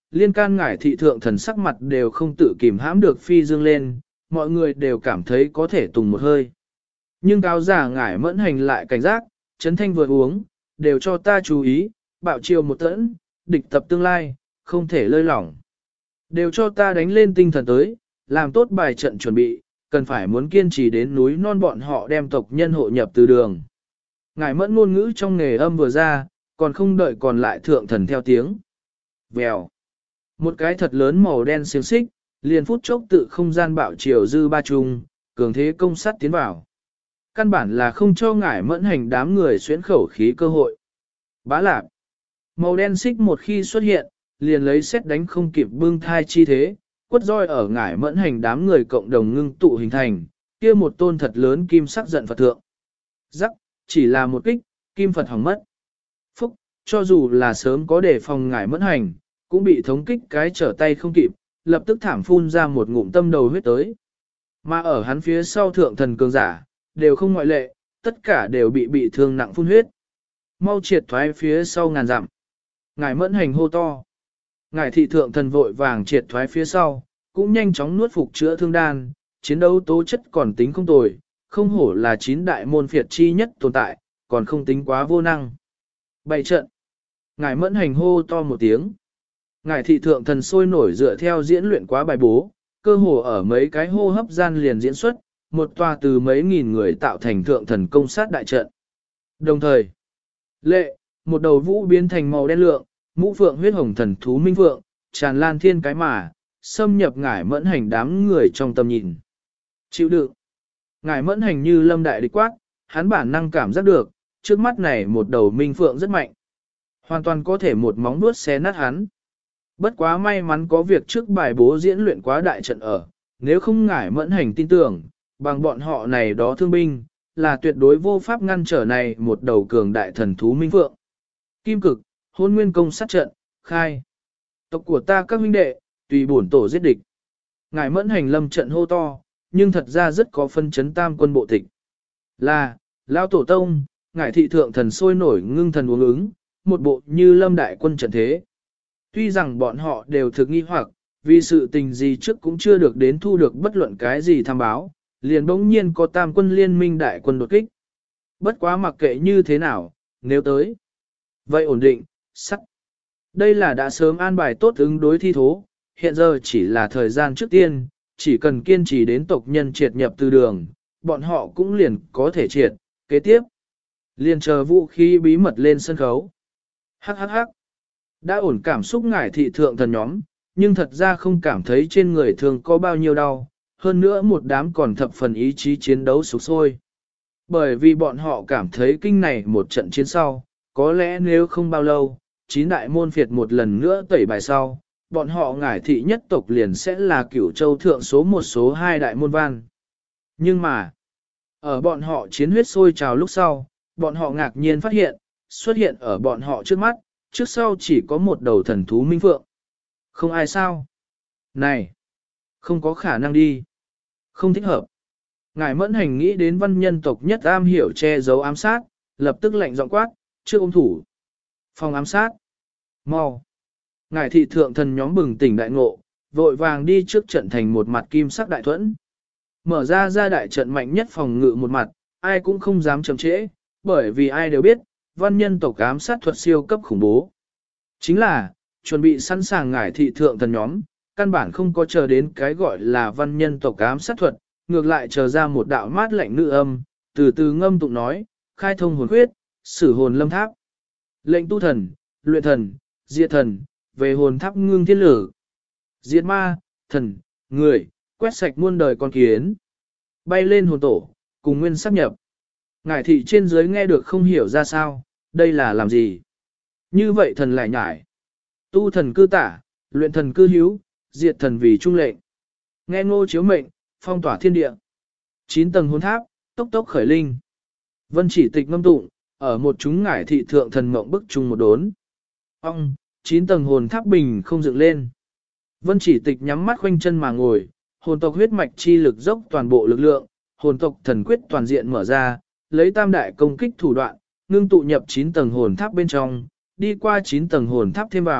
liên can ngải thị thượng thần sắc mặt đều không tự kìm hãm được phi dương lên, mọi người đều cảm thấy có thể tùng một hơi. Nhưng cáo giả ngải mẫn hành lại cảnh giác, chấn thanh vừa uống, đều cho ta chú ý, bạo chiều một tẫn, địch tập tương lai, không thể lơi lỏng. Đều cho ta đánh lên tinh thần tới, làm tốt bài trận chuẩn bị, cần phải muốn kiên trì đến núi non bọn họ đem tộc nhân hộ nhập từ đường. Ngải mẫn ngôn ngữ trong nghề âm vừa ra, còn không đợi còn lại thượng thần theo tiếng. Vèo. Một cái thật lớn màu đen xiềng xích, liền phút chốc tự không gian bạo chiều dư ba trung, cường thế công sát tiến vào. Căn bản là không cho ngải mẫn hành đám người xuyến khẩu khí cơ hội. Bá lạp. Màu đen xích một khi xuất hiện, liền lấy xét đánh không kịp bưng thai chi thế, quất roi ở ngải mẫn hành đám người cộng đồng ngưng tụ hình thành, kia một tôn thật lớn kim sắc giận Phật thượng. Rắc, chỉ là một kích, kim Phật hỏng mất. Phúc, cho dù là sớm có đề phòng ngải mẫn hành, cũng bị thống kích cái trở tay không kịp, lập tức thảm phun ra một ngụm tâm đầu huyết tới. Mà ở hắn phía sau thượng thần cường giả, đều không ngoại lệ, tất cả đều bị thương nặng phun huyết. Mau triệt thoái phía sau ngàn dặm. Ngải mẫn hành hô to. Ngải thị thượng thần vội vàng triệt thoái phía sau, cũng nhanh chóng nuốt phục chữa thương đan, chiến đấu tố chất còn tính không tồi, không hổ là 9 đại môn phiệt chi nhất tồn tại, còn không tính quá vô năng. Bày trận. Ngải mẫn hành hô to một tiếng. Ngải thị thượng thần sôi nổi dựa theo diễn luyện quá bài bố, cơ hồ ở mấy cái hô hấp gian liền diễn xuất, một tòa từ mấy nghìn người tạo thành thượng thần công sát đại trận. Đồng thời, lệ, một đầu vũ biến thành màu đen lượng, mũ phượng huyết hồng thần thú minh phượng, tràn lan thiên cái mà, xâm nhập ngải mẫn hành đám người trong tầm nhìn. Chịu đựng. Ngải mẫn hành như lâm đại địch quát, hắn bản năng cảm giác được, trước mắt này một đầu minh phượng rất mạnh. Hoàn toàn có thể một móng vuốt xé nát hắn. Bất quá may mắn có việc trước bài bố diễn luyện quá đại trận ở, nếu không ngải mẫn hành tin tưởng, bằng bọn họ này đó thương binh, là tuyệt đối vô pháp ngăn trở này một đầu cường đại thần thú minh phượng. Kim cực, hôn nguyên công sát trận, khai. Tộc của ta các huynh đệ, tùy bổn tổ giết địch. Ngải mẫn hành lâm trận hô to, nhưng thật ra rất có phân chấn tam quân bộ tịch. Là, lao tổ tông, ngải thị thượng thần sôi nổi ngưng thần uống ứng, một bộ như lâm đại quân trận thế. Tuy rằng bọn họ đều thực nghi hoặc, vì sự tình gì trước cũng chưa được đến thu được bất luận cái gì tham báo, liền bỗng nhiên có tam quân liên minh đại quân đột kích. Bất quá mặc kệ như thế nào, nếu tới. Vậy ổn định, sắc. Đây là đã sớm an bài tốt ứng đối thi thố, hiện giờ chỉ là thời gian trước tiên, chỉ cần kiên trì đến tộc nhân triệt nhập từ đường, bọn họ cũng liền có thể triệt, kế tiếp. Liền chờ vũ khí bí mật lên sân khấu. Hắc hắc hắc. Đã ổn cảm xúc ngải thị thượng thần nhóm, nhưng thật ra không cảm thấy trên người thường có bao nhiêu đau, hơn nữa một đám còn thập phần ý chí chiến đấu sục sôi. Bởi vì bọn họ cảm thấy kinh này một trận chiến sau, có lẽ nếu không bao lâu, 9 đại môn phiệt một lần nữa tẩy bài sau, bọn họ ngải thị nhất tộc liền sẽ là cửu châu thượng số 1 số 2 đại môn văn. Nhưng mà, ở bọn họ chiến huyết sôi trào lúc sau, bọn họ ngạc nhiên phát hiện, xuất hiện ở bọn họ trước mắt, trước sau chỉ có một đầu thần thú minh phượng. Không ai sao? Này! Không có khả năng đi. Không thích hợp. Ngài mẫn hành nghĩ đến văn nhân tộc nhất am hiểu che giấu ám sát, lập tức lệnh giọng quát, trước ôm thủ. Phòng ám sát. Mau. Ngài thị thượng thần nhóm bừng tỉnh đại ngộ, vội vàng đi trước trận thành một mặt kim sắc đại thuẫn. Mở ra đại trận mạnh nhất phòng ngự một mặt, ai cũng không dám chậm trễ, bởi vì ai đều biết, văn nhân tộc ám sát thuật siêu cấp khủng bố. Chính là, chuẩn bị sẵn sàng ngải thị thượng thần nhóm, căn bản không có chờ đến cái gọi là văn nhân tộc ám sát thuật, ngược lại chờ ra một đạo mát lạnh nữ âm, từ từ ngâm tụng nói, khai thông hồn khuyết, sử hồn lâm tháp. Lệnh tu thần, luyện thần, diệt thần, về hồn tháp ngưng thiên lử. Diệt ma, thần, người, quét sạch muôn đời con kiến. Bay lên hồn tổ, cùng nguyên sắp nhập. Ngải thị trên dưới nghe được không hiểu ra sao, đây là làm gì. Như vậy thần lại nhải. Tu thần cư tả, luyện thần cư hiếu, diệt thần vì trung lệnh. Nghe ngô chiếu mệnh, phong tỏa thiên địa. 9 tầng hồn tháp, tốc tốc khởi linh. Vân chỉ tịch ngâm tụng, ở một chúng ngải thị thượng thần mộng bức chung một đốn. 9 tầng hồn tháp bình không dựng lên. Vân chỉ tịch nhắm mắt khoanh chân mà ngồi, hồn tộc huyết mạch chi lực dốc toàn bộ lực lượng, hồn tộc thần quyết toàn diện mở ra, lấy tam đại công kích thủ đoạn, ngưng tụ nhập 9 tầng hồn tháp bên trong, đi qua 9 tầng hồn tháp thêm vào,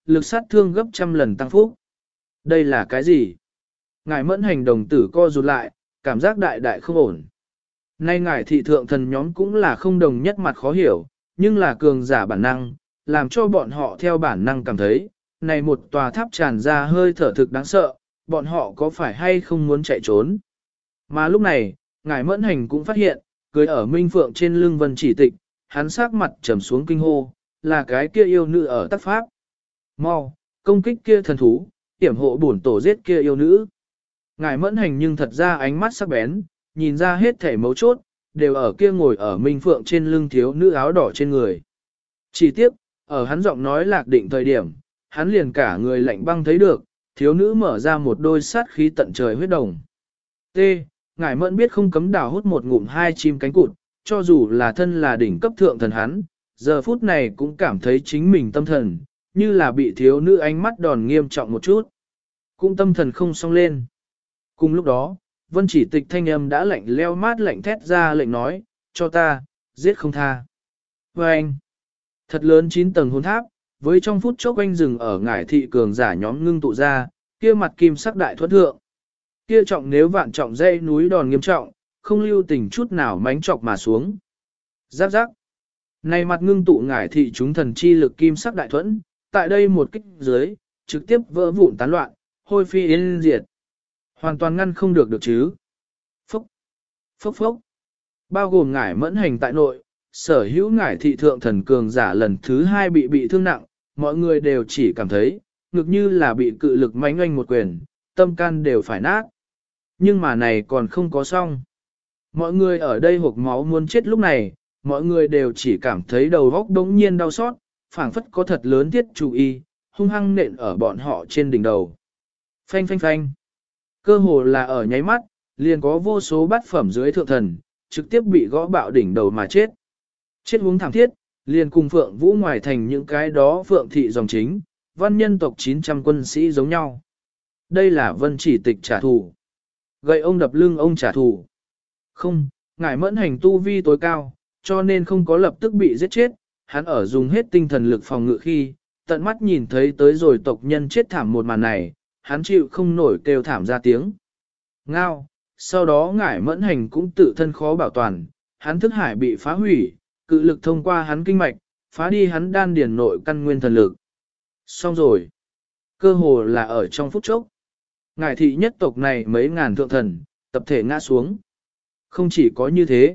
lực sát thương gấp trăm lần tăng phúc. Đây là cái gì? Ngài Mẫn Hành đồng tử co rụt lại, cảm giác đại đại không ổn. Nay ngài thị thượng thần nhóm cũng là không đồng nhất mặt khó hiểu, nhưng là cường giả bản năng, làm cho bọn họ theo bản năng cảm thấy, này một tòa tháp tràn ra hơi thở thực đáng sợ, bọn họ có phải hay không muốn chạy trốn. Mà lúc này, ngài Mẫn Hành cũng phát hiện, cưới ở Minh Phượng trên lưng Vân Chỉ Tịch, hắn sắc mặt trầm xuống kinh hô, là cái kia yêu nữ ở tác pháp. Mau, công kích kia thần thú, tiểm hộ bổn tổ giết kia yêu nữ. Ngài Mẫn Hành nhưng thật ra ánh mắt sắc bén, nhìn ra hết thể mấu chốt, đều ở kia ngồi ở Minh Phượng trên lưng thiếu nữ áo đỏ trên người. Chỉ tiếc, ở hắn giọng nói lạc định thời điểm, hắn liền cả người lạnh băng thấy được, thiếu nữ mở ra một đôi sát khí tận trời huyết đồng. T. Ngải Mẫn biết không cấm đào hút một ngụm hai chim cánh cụt, cho dù là thân là đỉnh cấp thượng thần hắn, giờ phút này cũng cảm thấy chính mình tâm thần, như là bị thiếu nữ ánh mắt đòn nghiêm trọng một chút. Cũng tâm thần không song lên. Cùng lúc đó, Vân Chỉ Tịch thanh âm đã lạnh leo mát lạnh thét ra lệnh nói, cho ta, giết không tha. Và anh, thật lớn 9 tầng hôn tháp, với trong phút chốc quanh rừng ở ngải thị cường giả nhóm ngưng tụ ra, kia mặt kim sắc đại thuẫn thượng. Kia trọng nếu vạn trọng dây núi đòn nghiêm trọng, không lưu tình chút nào mánh chọc mà xuống. Giáp giáp. Này mặt ngưng tụ ngải thị chúng thần chi lực kim sắc đại thuẫn, tại đây một kích dưới, trực tiếp vỡ vụn tán loạn, hôi phi yên diệt. Hoàn toàn ngăn không được chứ. Phốc, phốc phốc. Bao gồm ngải Mẫn Hành tại nội, sở hữu ngải thị thượng thần cường giả lần thứ 2 bị thương nặng, mọi người đều chỉ cảm thấy, ngực như là bị cự lực mánh oanh một quyền, tâm can đều phải nát. Nhưng mà này còn không có xong. Mọi người ở đây hộc máu muốn chết lúc này, mọi người đều chỉ cảm thấy đầu óc đống nhiên đau xót, phảng phất có thật lớn thiết chú ý, hung hăng nện ở bọn họ trên đỉnh đầu. Phanh phanh phanh. Cơ hồ là ở nháy mắt, liền có vô số bát phẩm dưới thượng thần, trực tiếp bị gõ bạo đỉnh đầu mà chết. Chết huống thảm thiết, liền cùng Phượng Vũ ngoài thành những cái đó Phượng thị dòng chính, văn nhân tộc 900 quân sĩ giống nhau. Đây là Vân Chỉ Tịch trả thù. Gậy ông đập lưng ông trả thù. Không, ngải Mẫn Hành tu vi tối cao, cho nên không có lập tức bị giết chết, hắn ở dùng hết tinh thần lực phòng ngự khi, tận mắt nhìn thấy tới rồi tộc nhân chết thảm một màn này, hắn chịu không nổi kêu thảm ra tiếng. Ngao, sau đó ngải Mẫn Hành cũng tự thân khó bảo toàn, hắn thức hải bị phá hủy, cự lực thông qua hắn kinh mạch, phá đi hắn đan điền nội căn nguyên thần lực. Xong rồi. Cơ hồ là ở trong phút chốc. Ngải thị nhất tộc này mấy ngàn thượng thần, tập thể ngã xuống. Không chỉ có như thế.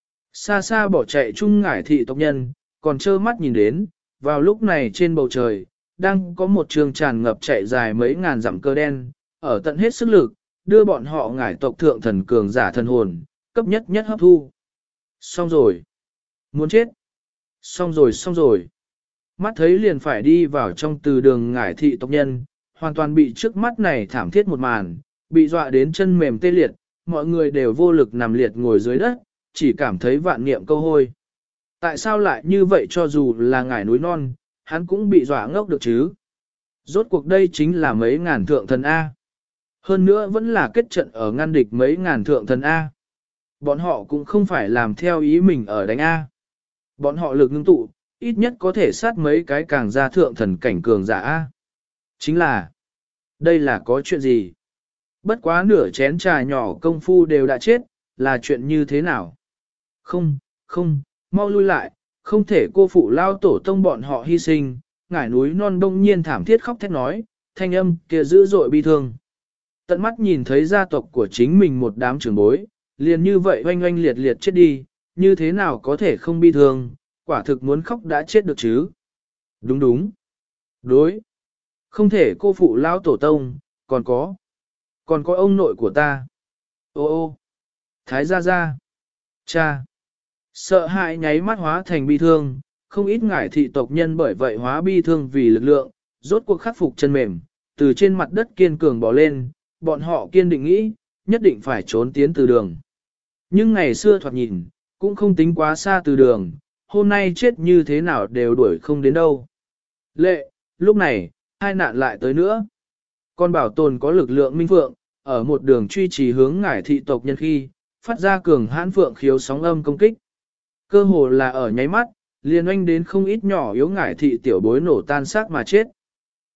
Xa xa bỏ chạy chung ngải thị tộc nhân, còn trơ mắt nhìn đến, vào lúc này trên bầu trời, đang có một trường tràn ngập chạy dài mấy ngàn dặm cơ đen, ở tận hết sức lực, đưa bọn họ ngải tộc thượng thần cường giả thần hồn, cấp nhất nhất hấp thu. Xong rồi. Muốn chết. Xong rồi xong rồi. Mắt thấy liền phải đi vào trong từ đường ngải thị tộc nhân, hoàn toàn bị trước mắt này thảm thiết một màn, bị dọa đến chân mềm tê liệt, mọi người đều vô lực nằm liệt ngồi dưới đất, chỉ cảm thấy vạn niệm câu hôi. Tại sao lại như vậy cho dù là ngải núi non, hắn cũng bị dọa ngốc được chứ? Rốt cuộc đây chính là mấy ngàn thượng thần A. Hơn nữa vẫn là kết trận ở ngăn địch mấy ngàn thượng thần A. Bọn họ cũng không phải làm theo ý mình ở đánh A. Bọn họ lực ngưng tụ, ít nhất có thể sát mấy cái càng ra thượng thần cảnh cường giả A. Chính là, đây là có chuyện gì? Bất quá nửa chén trà nhỏ công phu đều đã chết, là chuyện như thế nào? Không, không, mau lui lại, không thể cô phụ lao tổ tông bọn họ hy sinh, ngải núi non đông nhiên thảm thiết khóc thét nói, thanh âm kia dữ dội bi thương. Tận mắt nhìn thấy gia tộc của chính mình một đám trưởng bối, liền như vậy oanh oanh liệt liệt chết đi, như thế nào có thể không bi thương, quả thực muốn khóc đã chết được chứ. Đúng đúng. Đối. Không thể cô phụ lao tổ tông, còn có ông nội của ta. Ô ô. Thái gia gia. Cha. Sợ hãi nháy mắt hóa thành bi thương, không ít ngải thị tộc nhân bởi vậy hóa bi thương vì lực lượng, rốt cuộc khắc phục chân mềm, từ trên mặt đất kiên cường bỏ lên, bọn họ kiên định nghĩ, nhất định phải trốn tiến từ đường. Nhưng ngày xưa thoạt nhìn, cũng không tính quá xa từ đường, hôm nay chết như thế nào đều đuổi không đến đâu. Lệ, lúc này, hai nạn lại tới nữa. Con bảo tồn có lực lượng minh phượng, ở một đường truy trì hướng ngải thị tộc nhân khi, phát ra cường hãn phượng khiếu sóng âm công kích. Cơ hồ là ở nháy mắt, liền oanh đến không ít nhỏ yếu ngải thị tiểu bối nổ tan xác mà chết.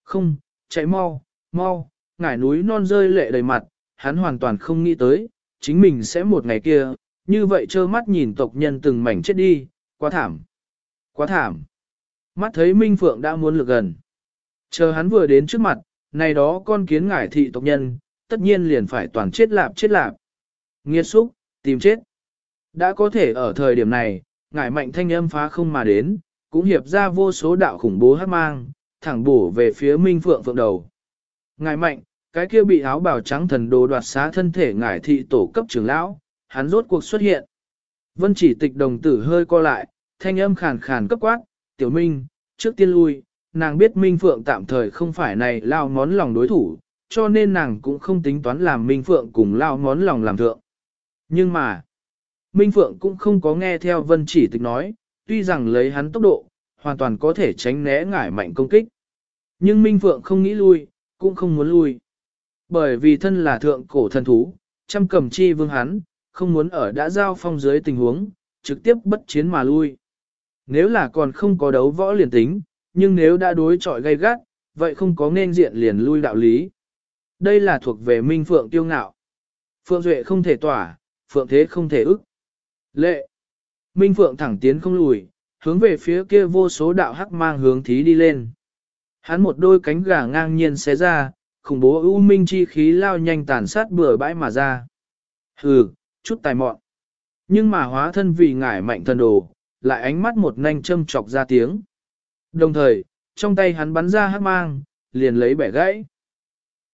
Không, chạy mau, mau, ngải núi non rơi lệ đầy mặt, hắn hoàn toàn không nghĩ tới, chính mình sẽ một ngày kia, như vậy trơ mắt nhìn tộc nhân từng mảnh chết đi, quá thảm, quá thảm. Mắt thấy Minh Phượng đã muốn lược gần. Chờ hắn vừa đến trước mặt, này đó con kiến ngải thị tộc nhân, tất nhiên liền phải toàn chết lạp chết lạp. Nghiệt xúc, tìm chết. Đã có thể ở thời điểm này, ngải mạnh thanh âm phá không mà đến, cũng hiệp ra vô số đạo khủng bố hát mang, thẳng bổ về phía Minh Phượng Phượng đầu. Ngải mạnh, cái kia bị áo bào trắng thần đồ đoạt xá thân thể ngải thị tổ cấp trưởng lão, hắn rốt cuộc xuất hiện. Vân Chỉ Tịch đồng tử hơi co lại, thanh âm khàn khàn cấp quát, "Tiểu Minh, trước tiên lui." Nàng biết Minh Phượng tạm thời không phải này lao món lòng đối thủ, cho nên nàng cũng không tính toán làm Minh Phượng cùng lao món lòng làm thượng. Nhưng mà, Minh Phượng cũng không có nghe theo Vân Chỉ Tịch nói, tuy rằng lấy hắn tốc độ, hoàn toàn có thể tránh né ngải mạnh công kích. Nhưng Minh Phượng không nghĩ lui, cũng không muốn lui. Bởi vì thân là thượng cổ thần thú, trăm cầm chi vương hắn, không muốn ở đã giao phong dưới tình huống, trực tiếp bất chiến mà lui. Nếu là còn không có đấu võ liền tính, nhưng nếu đã đối chọi gay gắt, vậy không có nên diện liền lui đạo lý. Đây là thuộc về Minh Phượng tiêu ngạo. Phượng Duệ không thể tỏa, Phượng Thế không thể ức. Lệ. Minh Phượng thẳng tiến không lùi, hướng về phía kia vô số đạo hắc mang hướng thí đi lên. Hắn một đôi cánh gà ngang nhiên xé ra, khủng bố u minh chi khí lao nhanh tàn sát bừa bãi mà ra. Hừ, chút tài mọn. Nhưng mà hóa thân vì ngải mạnh thần đồ, lại ánh mắt một nanh châm chọc ra tiếng. Đồng thời, trong tay hắn bắn ra hắc mang, liền lấy bẻ gãy.